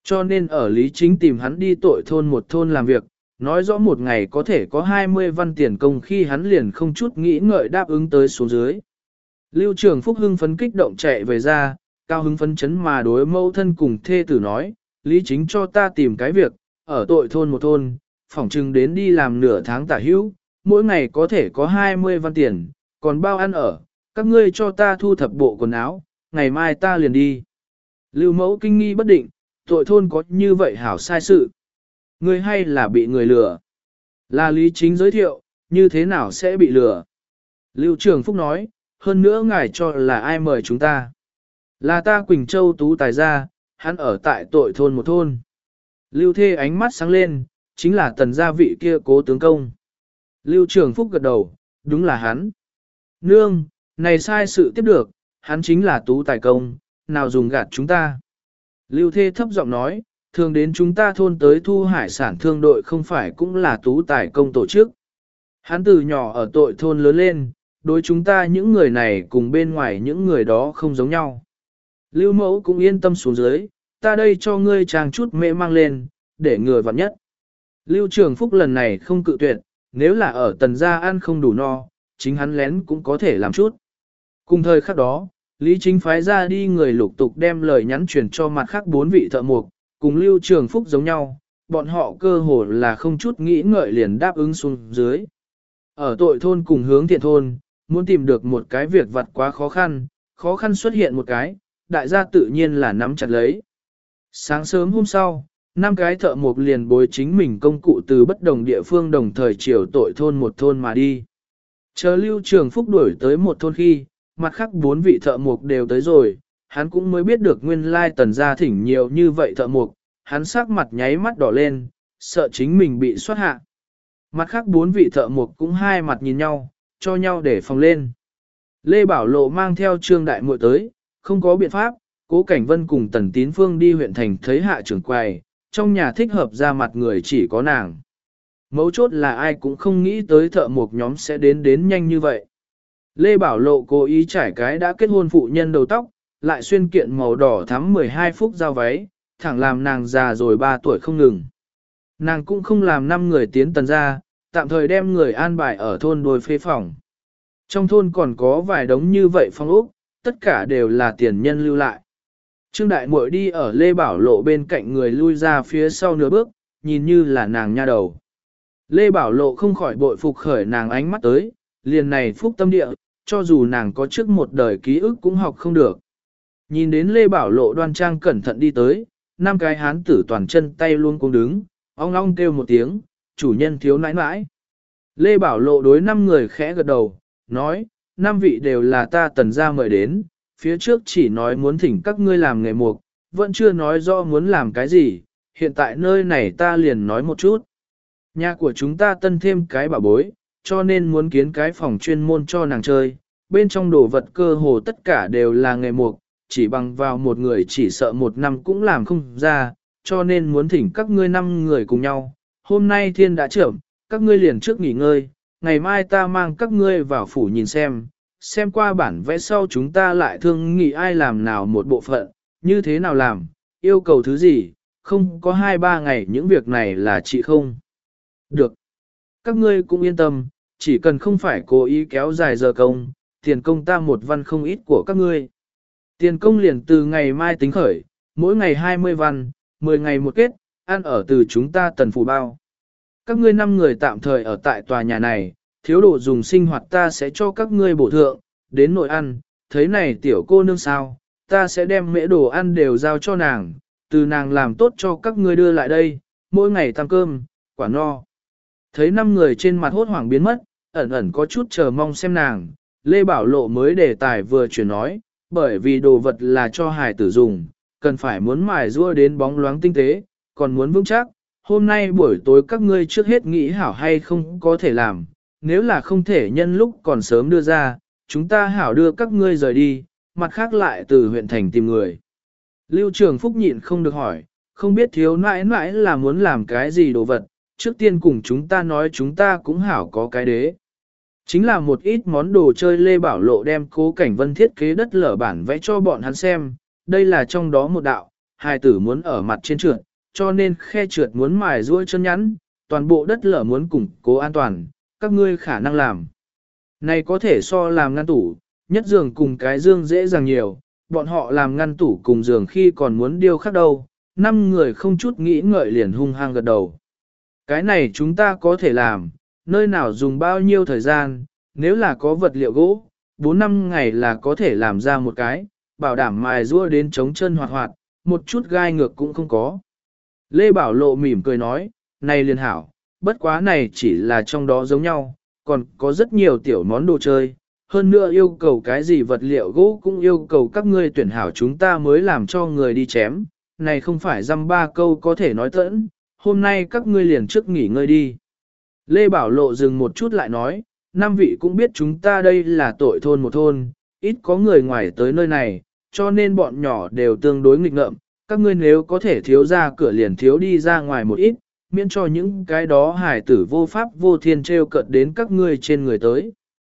[SPEAKER 1] Cho nên ở Lý Chính tìm hắn đi tội thôn một thôn làm việc, nói rõ một ngày có thể có 20 văn tiền công khi hắn liền không chút nghĩ ngợi đáp ứng tới số dưới. Lưu Trường Phúc hưng phấn kích động chạy về ra, cao hứng phấn chấn mà đối mẫu thân cùng thê tử nói, Lý Chính cho ta tìm cái việc, ở tội thôn một thôn, phỏng chừng đến đi làm nửa tháng tả hữu, mỗi ngày có thể có 20 văn tiền, còn bao ăn ở, các ngươi cho ta thu thập bộ quần áo, ngày mai ta liền đi. Lưu mẫu kinh nghi bất định, tội thôn có như vậy hảo sai sự. Ngươi hay là bị người lừa? Là Lý Chính giới thiệu, như thế nào sẽ bị lừa? Lưu Trường Phúc nói, hơn nữa ngài cho là ai mời chúng ta? Là ta Quỳnh Châu Tú Tài gia, hắn ở tại tội thôn một thôn. Lưu Thê ánh mắt sáng lên, chính là tần gia vị kia cố tướng công. Lưu Trường Phúc gật đầu, đúng là hắn. Nương, này sai sự tiếp được, hắn chính là Tú Tài công, nào dùng gạt chúng ta. Lưu Thê thấp giọng nói, thường đến chúng ta thôn tới thu hải sản thương đội không phải cũng là Tú Tài công tổ chức. Hắn từ nhỏ ở tội thôn lớn lên, đối chúng ta những người này cùng bên ngoài những người đó không giống nhau. Lưu mẫu cũng yên tâm xuống dưới, ta đây cho ngươi trang chút mẹ mang lên, để ngừa vặn nhất. Lưu Trường Phúc lần này không cự tuyệt, nếu là ở tần gia ăn không đủ no, chính hắn lén cũng có thể làm chút. Cùng thời khắc đó, Lý Chính phái ra đi người lục tục đem lời nhắn truyền cho mặt khác 4 vị thợ mộc, cùng Lưu Trường Phúc giống nhau, bọn họ cơ hồ là không chút nghĩ ngợi liền đáp ứng xuống dưới. Ở tội thôn cùng hướng thiện thôn, muốn tìm được một cái việc vặt quá khó khăn xuất hiện một cái, đại gia tự nhiên là nắm chặt lấy. Sáng sớm hôm sau, 5 cái thợ mộc liền bối chính mình công cụ từ bất đồng địa phương đồng thời chiều tội thôn một thôn mà đi. Chờ Lưu Trường Phúc đuổi tới một thôn khi, mặt khác 4 vị thợ mộc đều tới rồi, hắn cũng mới biết được nguyên lai tần gia thỉnh nhiều như vậy thợ mộc, hắn sắc mặt nháy mắt đỏ lên, sợ chính mình bị soát hạ. Mặt khác 4 vị thợ mộc cũng hai mặt nhìn nhau, cho nhau để phòng lên. Lê Bảo Lộ mang theo Trương Đại Muội tới, không có biện pháp, Cố Cảnh Vân cùng Tần Tín Phương đi huyện thành thấy hạ trưởng quầy, trong nhà thích hợp ra mặt người chỉ có nàng. Mấu chốt là ai cũng không nghĩ tới thợ mộc nhóm sẽ đến nhanh như vậy. Lê Bảo Lộ cố ý trải cái đã kết hôn phụ nhân đầu tóc, lại xuyên kiện màu đỏ thắm 12 phút giao váy, thẳng làm nàng già rồi 3 tuổi không ngừng. Nàng cũng không làm 5 người tiến tần ra, tạm thời đem người an bài ở thôn đôi phế phòng. Trong thôn còn có vài đống như vậy phong ốc, tất cả đều là tiền nhân lưu lại. Trương Đại Muội đi ở Lê Bảo Lộ bên cạnh người lui ra phía sau nửa bước, nhìn như là nàng nha đầu. Lê Bảo Lộ không khỏi bội phục khởi nàng ánh mắt tới, liền này phúc tâm địa, cho dù nàng có trước một đời ký ức cũng học không được. Nhìn đến Lê Bảo Lộ đoan trang cẩn thận đi tới, 5 cái hán tử toàn chân tay luôn cũng đứng, ong ong kêu một tiếng, chủ nhân thiếu nãi nãi. Lê Bảo Lộ đối 5 người khẽ gật đầu, nói, 5 vị đều là ta tần gia mời đến, phía trước chỉ nói muốn thỉnh các ngươi làm nghề mục, vẫn chưa nói rõ muốn làm cái gì, hiện tại nơi này ta liền nói một chút. Nhà của chúng ta tân thêm cái bảo bối, cho nên muốn kiến cái phòng chuyên môn cho nàng chơi, bên trong đồ vật cơ hồ tất cả đều là nghề mục, chỉ bằng vào một người chỉ sợ 1 năm cũng làm không ra, cho nên muốn thỉnh các ngươi 5 người cùng nhau. Hôm nay thiên đã trưởng, các ngươi liền trước nghỉ ngơi, ngày mai ta mang các ngươi vào phủ nhìn xem qua bản vẽ sau chúng ta lại thương nghị ai làm nào một bộ phận, như thế nào làm, yêu cầu thứ gì, không có 2-3 ngày những việc này là chị không. Được. Các ngươi cũng yên tâm, chỉ cần không phải cố ý kéo dài giờ công, tiền công ta một văn không ít của các ngươi. Tiền công liền từ ngày mai tính khởi, mỗi ngày 20 văn, 10 ngày một kết, ăn ở từ chúng ta tần phủ bao. Các ngươi 5 người tạm thời ở tại tòa nhà này, thiếu đồ dùng sinh hoạt ta sẽ cho các ngươi bổ thượng, đến nội ăn, thấy này tiểu cô nương sao, ta sẽ đem mễ đồ ăn đều giao cho nàng, từ nàng làm tốt cho các ngươi đưa lại đây, mỗi ngày tăng cơm, quả no. Thấy 5 người trên mặt hốt hoảng biến mất, ẩn ẩn có chút chờ mong xem nàng, Lê Bảo Lộ mới đề tài vừa chuyển nói, bởi vì đồ vật là cho hài tử dùng, cần phải muốn mài rua đến bóng loáng tinh tế, còn muốn vững chắc, hôm nay buổi tối các ngươi trước hết nghĩ hảo hay không có thể làm, nếu là không thể nhân lúc còn sớm đưa ra, chúng ta hảo đưa các ngươi rời đi, mặt khác lại từ huyện thành tìm người. Lưu Trường Phúc nhịn không được hỏi, không biết thiếu nãi nãi là muốn làm cái gì đồ vật, trước tiên cùng chúng ta nói chúng ta cũng hảo có cái đế. Chính là một ít món đồ chơi. Lê Bảo Lộ đem Cố Cảnh Vân thiết kế đất lở bản vẽ cho bọn hắn xem, đây là trong đó một đạo, hài tử muốn ở mặt trên trượt, cho nên khe trượt muốn mài ruôi chân nhắn, toàn bộ đất lở muốn củng cố an toàn, các ngươi khả năng làm. Này có thể so làm ngăn tủ, nhất giường cùng cái dương dễ dàng nhiều, bọn họ làm ngăn tủ cùng giường khi còn muốn điêu khắc đâu, 5 người không chút nghĩ ngợi liền hung hăng gật đầu. Cái này chúng ta có thể làm, nơi nào dùng bao nhiêu thời gian, nếu là có vật liệu gỗ, 4-5 ngày là có thể làm ra một cái, bảo đảm mài rua đến chống chân hoạt hoạt, một chút gai ngược cũng không có. Lê Bảo Lộ mỉm cười nói, này liền hảo, bất quá này chỉ là trong đó giống nhau, còn có rất nhiều tiểu món đồ chơi, hơn nữa yêu cầu cái gì vật liệu gỗ cũng yêu cầu các ngươi tuyển hảo chúng ta mới làm cho người đi chém, này không phải dăm ba câu có thể nói tẫn, hôm nay các ngươi liền trước nghỉ ngơi đi. Lê Bảo Lộ dừng một chút lại nói, 5 vị cũng biết chúng ta đây là tội thôn một thôn, ít có người ngoài tới nơi này, cho nên bọn nhỏ đều tương đối nghịch ngợm, các ngươi nếu có thể thiếu ra cửa liền thiếu đi ra ngoài một ít, miễn cho những cái đó hải tử vô pháp vô thiên treo cợt đến các ngươi trên người tới.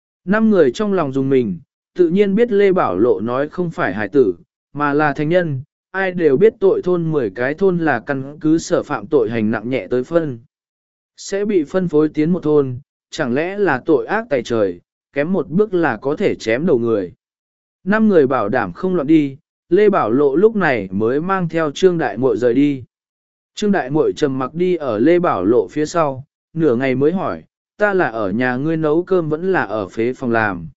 [SPEAKER 1] 5 người trong lòng dùng mình, tự nhiên biết Lê Bảo Lộ nói không phải hải tử, mà là thành nhân, ai đều biết tội thôn 10 cái thôn là căn cứ sở phạm tội hành nặng nhẹ tới phân. Sẽ bị phân phối tiến một thôn, chẳng lẽ là tội ác tày trời, kém một bước là có thể chém đầu người. 5 người bảo đảm không loạn đi, Lê Bảo Lộ lúc này mới mang theo Trương Đại Muội rời đi. Trương Đại Muội trầm mặc đi ở Lê Bảo Lộ phía sau, nửa ngày mới hỏi, ta là ở nhà ngươi nấu cơm vẫn là ở phế phòng làm.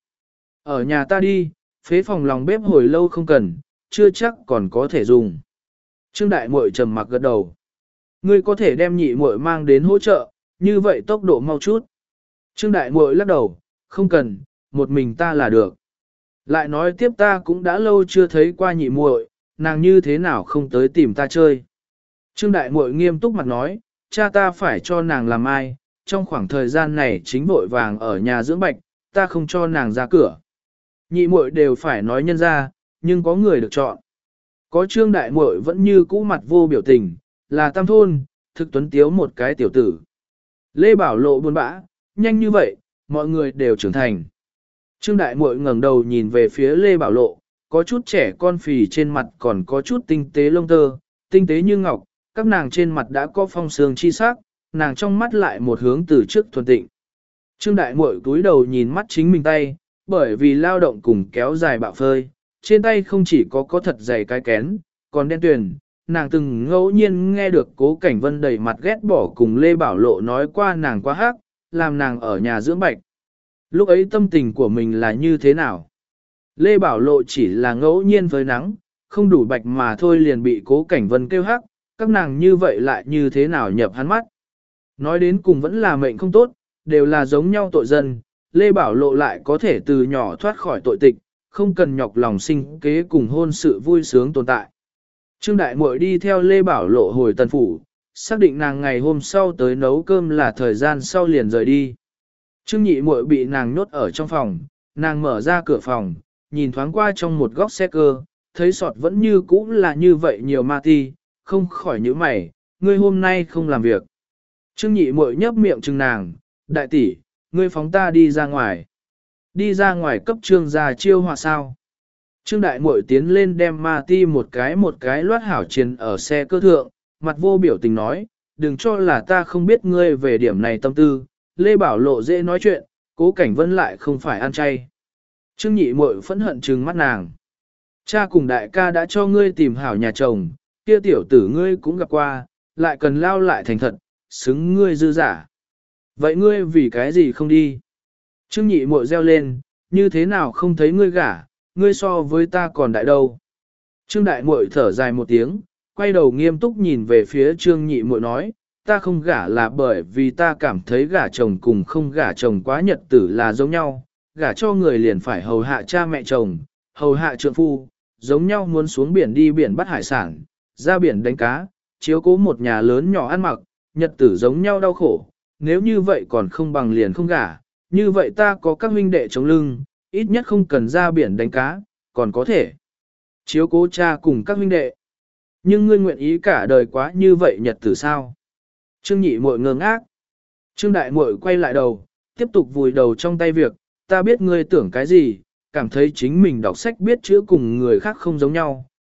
[SPEAKER 1] Ở nhà ta đi, phế phòng lòng bếp hồi lâu không cần, chưa chắc còn có thể dùng. Trương Đại Muội trầm mặc gật đầu. Ngươi có thể đem nhị muội mang đến hỗ trợ, như vậy tốc độ mau chút. Trương Đại Muội lắc đầu, không cần, một mình ta là được. Lại nói tiếp ta cũng đã lâu chưa thấy qua nhị muội, nàng như thế nào không tới tìm ta chơi. Trương Đại Muội nghiêm túc mặt nói, cha ta phải cho nàng làm ai, trong khoảng thời gian này chính vội vàng ở nhà dưỡng bệnh, ta không cho nàng ra cửa. Nhị muội đều phải nói nhân ra, nhưng có người được chọn. Có Trương Đại Muội vẫn như cũ mặt vô biểu tình, là tam thôn, thực tuấn tiếu một cái tiểu tử. Lê Bảo Lộ buồn bã, nhanh như vậy, mọi người đều trưởng thành. Trương Đại Muội ngẩng đầu nhìn về phía Lê Bảo Lộ, có chút trẻ con phì trên mặt còn có chút tinh tế lông tơ, tinh tế như ngọc, các nàng trên mặt đã có phong sương chi sắc, nàng trong mắt lại một hướng từ trước thuần tịnh. Trương Đại Muội cúi đầu nhìn mắt chính mình tay, bởi vì lao động cùng kéo dài bạo phơi, trên tay không chỉ có thật dày cái kén, còn đen tuyền. Nàng từng ngẫu nhiên nghe được Cố Cảnh Vân đầy mặt ghét bỏ cùng Lê Bảo Lộ nói qua nàng quá hắc, làm nàng ở nhà dưỡng bệnh. Lúc ấy tâm tình của mình là như thế nào? Lê Bảo Lộ chỉ là ngẫu nhiên với nắng, không đủ bạch mà thôi liền bị Cố Cảnh Vân kêu hắc, các nàng như vậy lại như thế nào nhập hắn mắt? Nói đến cùng vẫn là mệnh không tốt, đều là giống nhau tội dân, Lê Bảo Lộ lại có thể từ nhỏ thoát khỏi tội tịch, không cần nhọc lòng sinh kế cùng hôn sự vui sướng tồn tại. Trương Đại Muội đi theo Lê Bảo Lộ hồi Tân Phủ, xác định nàng ngày hôm sau tới nấu cơm là thời gian sau liền rời đi. Trương Nhị Muội bị nàng nhốt ở trong phòng, nàng mở ra cửa phòng, nhìn thoáng qua trong một góc xe cơ, thấy sọt vẫn như cũ là như vậy nhiều ma ti, không khỏi nhíu mày, ngươi hôm nay không làm việc. Trương Nhị Muội nhấp miệng chừng nàng, đại tỷ, ngươi phóng ta đi ra ngoài. Đi ra ngoài cấp trương gia chiêu họa sao. Trương Đại Muội tiến lên đem ma ti một cái loát hảo triền ở xe cơ thượng, mặt vô biểu tình nói, đừng cho là ta không biết ngươi về điểm này tâm tư, Lê Bảo Lộ dễ nói chuyện, Cố Cảnh Vân lại không phải ăn chay. Trương Nhị Muội phẫn hận trừng mắt nàng. Cha cùng đại ca đã cho ngươi tìm hảo nhà chồng, kia tiểu tử ngươi cũng gặp qua, lại cần lao lại thành thật, xứng ngươi dư giả. Vậy ngươi vì cái gì không đi? Trương Nhị Muội reo lên, như thế nào không thấy ngươi gả, ngươi so với ta còn đại đâu. Trương Đại Muội thở dài một tiếng, quay đầu nghiêm túc nhìn về phía Trương Nhị Muội nói, ta không gả là bởi vì ta cảm thấy gả chồng cùng không gả chồng quá nhật tử là giống nhau, gả cho người liền phải hầu hạ cha mẹ chồng, hầu hạ trượng phu, giống nhau muốn xuống biển đi biển bắt hải sản, ra biển đánh cá, chiếu cố một nhà lớn nhỏ ăn mặc, nhật tử giống nhau đau khổ, nếu như vậy còn không bằng liền không gả, như vậy ta có các huynh đệ chống lưng, ít nhất không cần ra biển đánh cá, còn có thể chiếu cố cha cùng các huynh đệ. Nhưng ngươi nguyện ý cả đời quá như vậy nhật tử sao? Trương Nhị Muội ngơ ngác. Trương Đại Muội quay lại đầu, tiếp tục vùi đầu trong tay việc, ta biết ngươi tưởng cái gì, cảm thấy chính mình đọc sách biết chữ cùng người khác không giống nhau,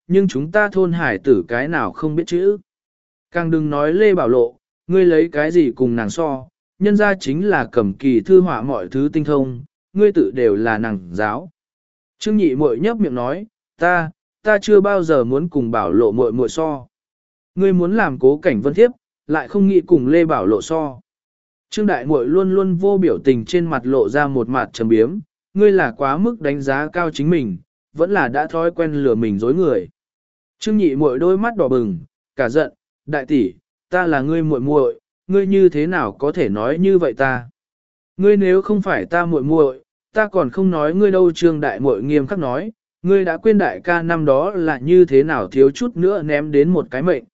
[SPEAKER 1] nhưng chúng ta thôn hải tử cái nào không biết chữ. Càng đừng nói Lê Bảo Lộ, ngươi lấy cái gì cùng nàng so, nhân ra chính là cầm kỳ thư họa mọi thứ tinh thông, ngươi tự đều là nàng giáo. Trương Nhị muội nhấp miệng nói, ta chưa bao giờ muốn cùng Bảo Lộ muội muội so. Ngươi muốn làm Cố Cảnh Vân thiếp, lại không nghĩ cùng Lê Bảo Lộ so. Trương Đại muội luôn luôn vô biểu tình trên mặt lộ ra một mặt trầm biếm, ngươi là quá mức đánh giá cao chính mình, vẫn là đã thói quen lừa mình dối người. Trương Nhị muội đôi mắt đỏ bừng, cả giận, đại tỷ, ta là ngươi muội muội, ngươi như thế nào có thể nói như vậy ta? Ngươi nếu không phải ta muội muội, ta còn không nói ngươi đâu. Trương Đại muội nghiêm khắc nói, ngươi đã quên đại ca năm đó là như thế nào thiếu chút nữa ném đến một cái mệnh.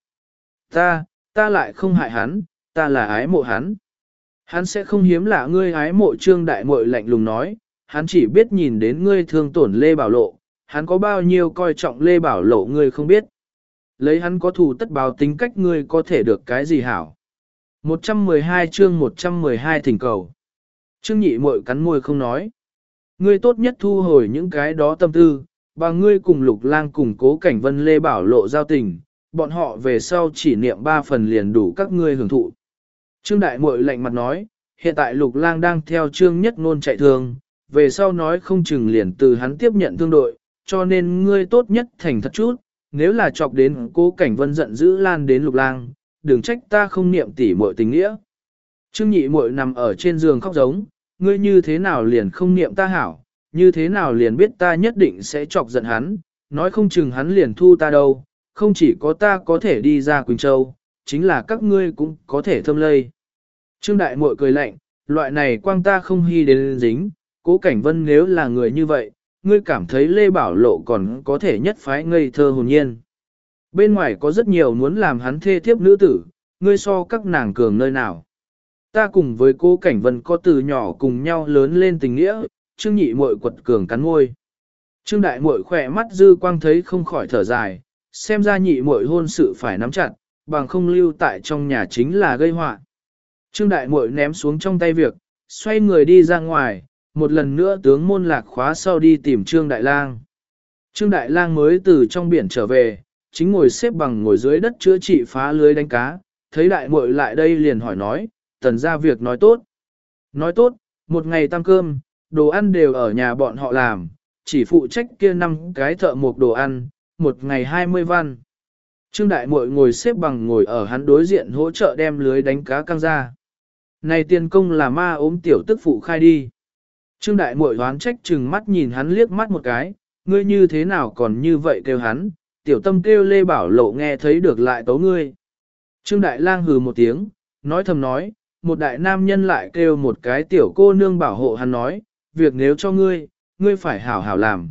[SPEAKER 1] Ta lại không hại hắn, ta là ái mộ hắn. Hắn sẽ không hiếm lạ ngươi ái mộ. Trương Đại muội lạnh lùng nói, hắn chỉ biết nhìn đến ngươi thương tổn Lê Bảo Lộ, hắn có bao nhiêu coi trọng Lê Bảo Lộ ngươi không biết. Lấy hắn có thù tất báo tính cách ngươi có thể được cái gì hảo. 112 chương 112 thỉnh cầu. Trương Nhị muội cắn môi không nói. Ngươi tốt nhất thu hồi những cái đó tâm tư, và ngươi cùng Lục Lang cùng Cố Cảnh Vân Lê Bảo Lộ giao tình, bọn họ về sau chỉ niệm 3 phần liền đủ các ngươi hưởng thụ. Trương Đại muội lạnh mặt nói, hiện tại Lục Lang đang theo Trương Nhất Nôn chạy thương, về sau nói không chừng liền từ hắn tiếp nhận thương đội, cho nên ngươi tốt nhất thành thật chút, nếu là chọc đến Cố Cảnh Vân giận dữ lan đến Lục Lang, đừng trách ta không niệm tỉ muội tình nghĩa. Trương Nhị muội nằm ở trên giường khóc giống, ngươi như thế nào liền không niệm ta hảo, như thế nào liền biết ta nhất định sẽ chọc giận hắn, nói không chừng hắn liền thu ta đâu, không chỉ có ta có thể đi ra Quỳnh Châu, chính là các ngươi cũng có thể thâm lây. Trương Đại muội cười lạnh, loại này quang ta không hy đến dính, Cố Cảnh Vân nếu là người như vậy, ngươi cảm thấy Lê Bảo Lộ còn có thể nhất phái ngây thơ hồn nhiên. Bên ngoài có rất nhiều muốn làm hắn thê thiếp nữ tử, ngươi so các nàng cường nơi nào. Ta cùng với Cố Cảnh Vân có từ nhỏ cùng nhau lớn lên tình nghĩa, Trương Nhị muội quật cường cắn môi. Trương Đại muội khỏe mắt dư quang thấy không khỏi thở dài, xem ra Nhị muội hôn sự phải nắm chặt, bằng không lưu tại trong nhà chính là gây họa. Trương Đại muội ném xuống trong tay việc, xoay người đi ra ngoài, một lần nữa tướng môn lạc khóa sau đi tìm Trương Đại Lang. Trương Đại Lang mới từ trong biển trở về, chính ngồi xếp bằng ngồi dưới đất chữa trị phá lưới đánh cá, thấy Đại muội lại đây liền hỏi nói, tần ra việc nói tốt. Nói tốt, một ngày tăng cơm, đồ ăn đều ở nhà bọn họ làm, chỉ phụ trách kia 5 cái thợ mộc đồ ăn, một ngày 20 văn. Trương Đại muội ngồi xếp bằng ngồi ở hắn đối diện hỗ trợ đem lưới đánh cá căng ra. Này tiền công là ma ốm tiểu tức phụ khai đi. Trương Đại muội đoán trách chừng mắt nhìn hắn liếc mắt một cái, ngươi như thế nào còn như vậy kêu hắn, tiểu tâm kêu Lê Bảo Lộ nghe thấy được lại tấu ngươi. Trương Đại Lang hừ một tiếng, nói thầm nói, một đại nam nhân lại kêu một cái tiểu cô nương bảo hộ hắn nói, việc nếu cho ngươi, ngươi phải hảo hảo làm.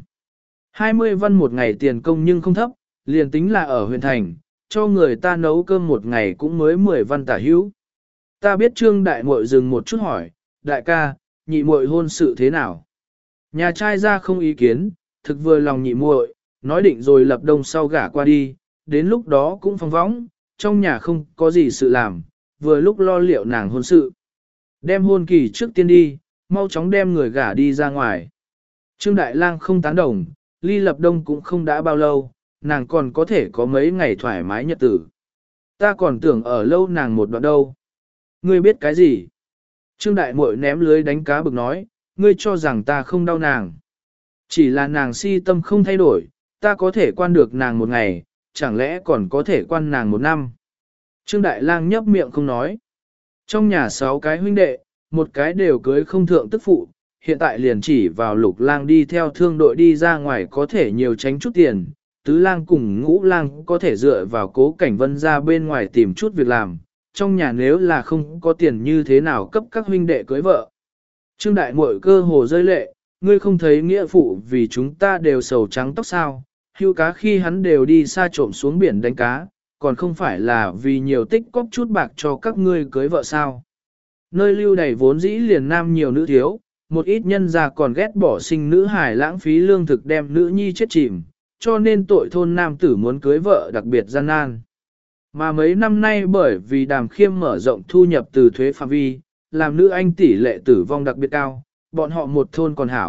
[SPEAKER 1] 20 văn một ngày tiền công nhưng không thấp, liền tính là ở huyện thành, cho người ta nấu cơm một ngày cũng mới 10 văn tả hữu. Ta biết Trương Đại muội dừng một chút hỏi, đại ca, Nhị muội hôn sự thế nào? Nhà trai ra không ý kiến, thực vừa lòng Nhị muội, nói định rồi lập đông sau gả qua đi, đến lúc đó cũng phong võng, trong nhà không có gì sự làm, vừa lúc lo liệu nàng hôn sự. Đem hôn kỳ trước tiên đi, mau chóng đem người gả đi ra ngoài. Trương Đại Lang không tán đồng, ly lập đông cũng không đã bao lâu, nàng còn có thể có mấy ngày thoải mái nhật tử. Ta còn tưởng ở lâu nàng một đoạn đâu. Ngươi biết cái gì? Trương Đại muội ném lưới đánh cá bực nói, ngươi cho rằng ta không đau nàng. Chỉ là nàng si tâm không thay đổi, ta có thể quan được nàng một ngày, chẳng lẽ còn có thể quan nàng một năm. Trương Đại Lang nhấp miệng không nói. Trong nhà 6 cái huynh đệ, một cái đều cưới không thượng tức phụ, hiện tại liền chỉ vào Lục Lang đi theo thương đội đi ra ngoài có thể nhiều tránh chút tiền, Tứ Lang cùng Ngũ Lang có thể dựa vào Cố Cảnh Vân ra bên ngoài tìm chút việc làm, trong nhà nếu là không có tiền như thế nào cấp các huynh đệ cưới vợ. Trương Đại muội cơ hồ rơi lệ, ngươi không thấy nghĩa phụ vì chúng ta đều sầu trắng tóc sao, hưu cá khi hắn đều đi xa trộm xuống biển đánh cá, còn không phải là vì nhiều tích cóp chút bạc cho các ngươi cưới vợ sao. Nơi lưu đầy vốn dĩ liền nam nhiều nữ thiếu, một ít nhân gia còn ghét bỏ sinh nữ hài lãng phí lương thực đem nữ nhi chết chìm, cho nên tội thôn nam tử muốn cưới vợ đặc biệt gian nan. Mà mấy năm nay bởi vì Đàm Khiêm mở rộng thu nhập từ thuế phạm vi, làm nữ anh tỷ lệ tử vong đặc biệt cao, bọn họ một thôn còn hảo,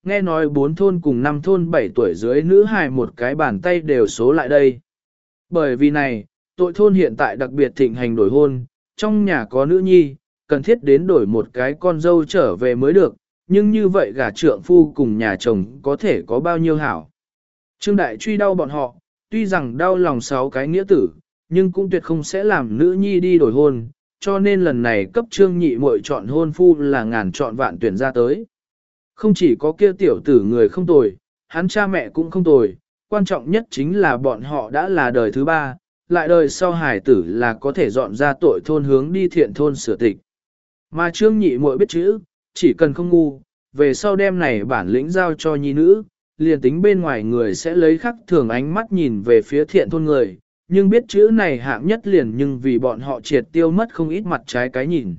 [SPEAKER 1] nghe nói 4 thôn cùng 5 thôn 7 tuổi dưới nữ hài một cái bàn tay đều số lại đây. Bởi vì này, tội thôn hiện tại đặc biệt thịnh hành đổi hôn, trong nhà có nữ nhi, cần thiết đến đổi một cái con dâu trở về mới được, nhưng như vậy gả trượng phu cùng nhà chồng có thể có bao nhiêu hảo. Trương Đại truy đau bọn họ, tuy rằng đau lòng 6 cái nghĩa tử, nhưng cũng tuyệt không sẽ làm nữ nhi đi đổi hôn, cho nên lần này cấp Trương Nhị muội chọn hôn phu là ngàn chọn vạn tuyển ra tới. Không chỉ có kia tiểu tử người không tồi, hắn cha mẹ cũng không tồi, quan trọng nhất chính là bọn họ đã là đời thứ 3, lại đời sau hải tử là có thể dọn ra tội thôn hướng đi thiện thôn sửa tịch. Mà Trương Nhị muội biết chữ, chỉ cần không ngu, về sau đêm này bản lĩnh giao cho nhi nữ, liền tính bên ngoài người sẽ lấy khắc thường ánh mắt nhìn về phía thiện thôn người, nhưng biết chữ này hạng nhất liền nhưng vì bọn họ triệt tiêu mất không ít mặt trái cái nhìn.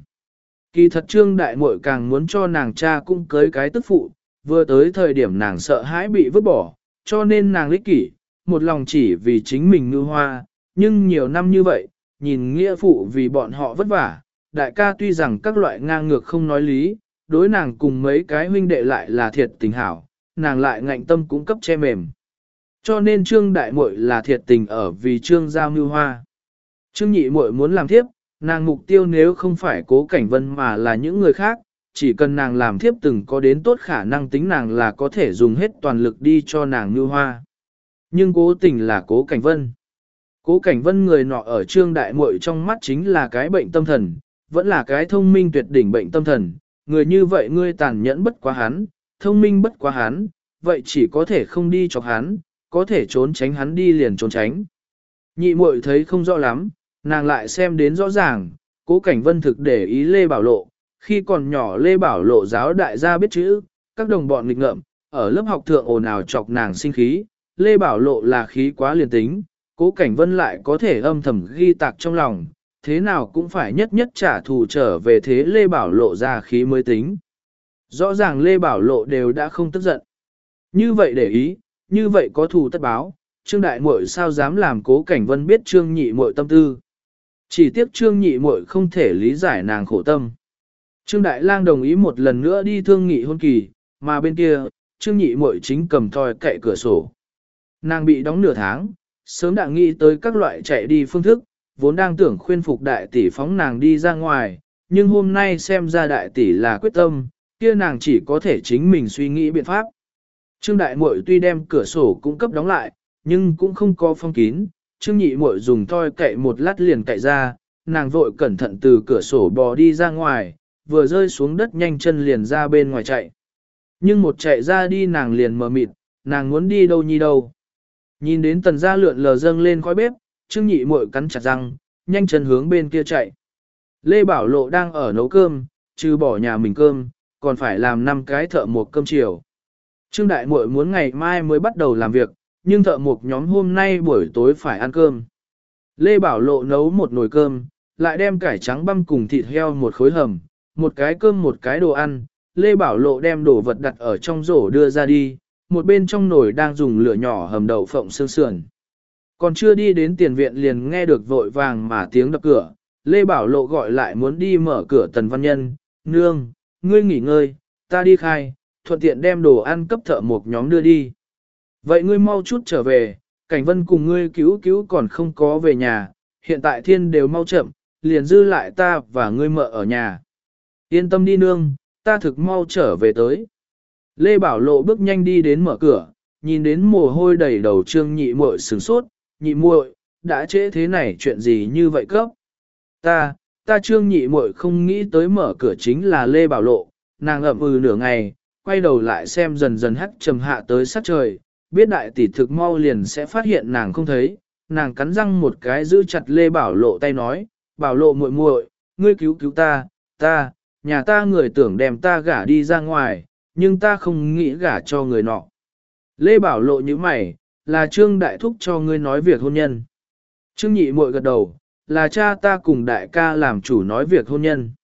[SPEAKER 1] Kỳ thật Trương Đại muội càng muốn cho nàng cha cũng cưới cái tức phụ, vừa tới thời điểm nàng sợ hãi bị vứt bỏ, cho nên nàng lích kỷ, một lòng chỉ vì chính mình ngư hoa, nhưng nhiều năm như vậy, nhìn nghĩa phụ vì bọn họ vất vả, đại ca tuy rằng các loại ngang ngược không nói lý, đối nàng cùng mấy cái huynh đệ lại là thiệt tình hảo, nàng lại ngạnh tâm cũng cấp che mềm. Cho nên Trương Đại muội là thiệt tình ở vì Trương gia mưu hoa. Trương Nhị muội muốn làm thiếp, nàng mục tiêu nếu không phải Cố Cảnh Vân mà là những người khác, chỉ cần nàng làm thiếp từng có đến tốt khả năng tính nàng là có thể dùng hết toàn lực đi cho nàng mưu hoa. Nhưng cố tình là Cố Cảnh Vân. Cố Cảnh Vân người nọ ở Trương Đại muội trong mắt chính là cái bệnh tâm thần, vẫn là cái thông minh tuyệt đỉnh bệnh tâm thần, người như vậy ngươi tàn nhẫn bất quá hắn, thông minh bất quá hắn, vậy chỉ có thể không đi chọc hắn, có thể trốn tránh hắn đi liền trốn tránh. Nhị muội thấy không rõ lắm, nàng lại xem đến rõ ràng, Cố Cảnh Vân thực để ý Lê Bảo Lộ, khi còn nhỏ Lê Bảo Lộ giáo đại gia biết chữ, các đồng bọn nghịch ngợm, ở lớp học thượng ồn ào chọc nàng sinh khí, Lê Bảo Lộ là khí quá liền tính, Cố Cảnh Vân lại có thể âm thầm ghi tạc trong lòng, thế nào cũng phải nhất nhất trả thù trở về thế Lê Bảo Lộ ra khí mới tính. Rõ ràng Lê Bảo Lộ đều đã không tức giận. Như vậy để ý, như vậy có thù tất báo, Trương Đại muội sao dám làm Cố Cảnh Vân biết Trương Nhị muội tâm tư. Chỉ tiếc Trương Nhị muội không thể lý giải nàng khổ tâm. Trương Đại Lang đồng ý một lần nữa đi thương nghị hôn kỳ, mà bên kia, Trương Nhị muội chính cầm thoi cậy cửa sổ. Nàng bị đóng nửa tháng, sớm đã nghĩ tới các loại chạy đi phương thức, vốn đang tưởng khuyên phục đại tỷ phóng nàng đi ra ngoài, nhưng hôm nay xem ra đại tỷ là quyết tâm, kia nàng chỉ có thể chính mình suy nghĩ biện pháp. Trương Đại muội tuy đem cửa sổ cũng cấp đóng lại, nhưng cũng không có phong kín, Trương Nhị muội dùng thoi cậy một lát liền cậy ra, nàng vội cẩn thận từ cửa sổ bò đi ra ngoài, vừa rơi xuống đất nhanh chân liền ra bên ngoài chạy. Nhưng một chạy ra đi nàng liền mờ mịt, nàng muốn đi đâu nhi đâu. Nhìn đến Tần gia lượn lờ dâng lên khói bếp, Trương Nhị muội cắn chặt răng, nhanh chân hướng bên kia chạy. Lê Bảo Lộ đang ở nấu cơm, trừ bỏ nhà mình cơm, còn phải làm 5 cái thợ mộc cơm chiều. Trương Đại muội muốn ngày mai mới bắt đầu làm việc, nhưng thợ mộc nhóm hôm nay buổi tối phải ăn cơm. Lê Bảo Lộ nấu một nồi cơm, lại đem cải trắng băm cùng thịt heo một khối hầm, một cái cơm một cái đồ ăn. Lê Bảo Lộ đem đồ vật đặt ở trong rổ đưa ra đi, một bên trong nồi đang dùng lửa nhỏ hầm đậu phộng xương sườn. Còn chưa đi đến tiền viện liền nghe được vội vàng mà tiếng đập cửa, Lê Bảo Lộ gọi lại muốn đi mở cửa Tần Văn Nhân, nương, ngươi nghỉ ngơi, ta đi khai, thuận tiện đem đồ ăn cấp thợ mộc nhóm đưa đi. Vậy ngươi mau chút trở về, Cảnh Vân cùng ngươi cứu cứu còn không có về nhà, hiện tại thiên đều mau chậm, liền dư lại ta và ngươi mợ ở nhà. Yên tâm đi nương, ta thực mau trở về tới. Lê Bảo Lộ bước nhanh đi đến mở cửa, nhìn đến mồ hôi đầy đầu Trương Nhị muội sửng sốt, Nhị muội, đã trễ thế này chuyện gì như vậy cấp? Ta Trương Nhị muội không nghĩ tới mở cửa chính là Lê Bảo Lộ, nàng ậm nửa ngày, quay đầu lại xem dần dần hắt trầm hạ tới sát trời, biết đại tỷ thực mau liền sẽ phát hiện nàng không thấy, nàng cắn răng một cái giữ chặt Lê Bảo Lộ tay nói, Bảo Lộ muội muội, ngươi cứu cứu ta, nhà ta người tưởng đem ta gả đi ra ngoài, nhưng ta không nghĩ gả cho người nọ. Lê Bảo Lộ như mày, là Trương Đại Thúc cho ngươi nói việc hôn nhân. Trương Nhị muội gật đầu, là cha ta cùng đại ca làm chủ nói việc hôn nhân.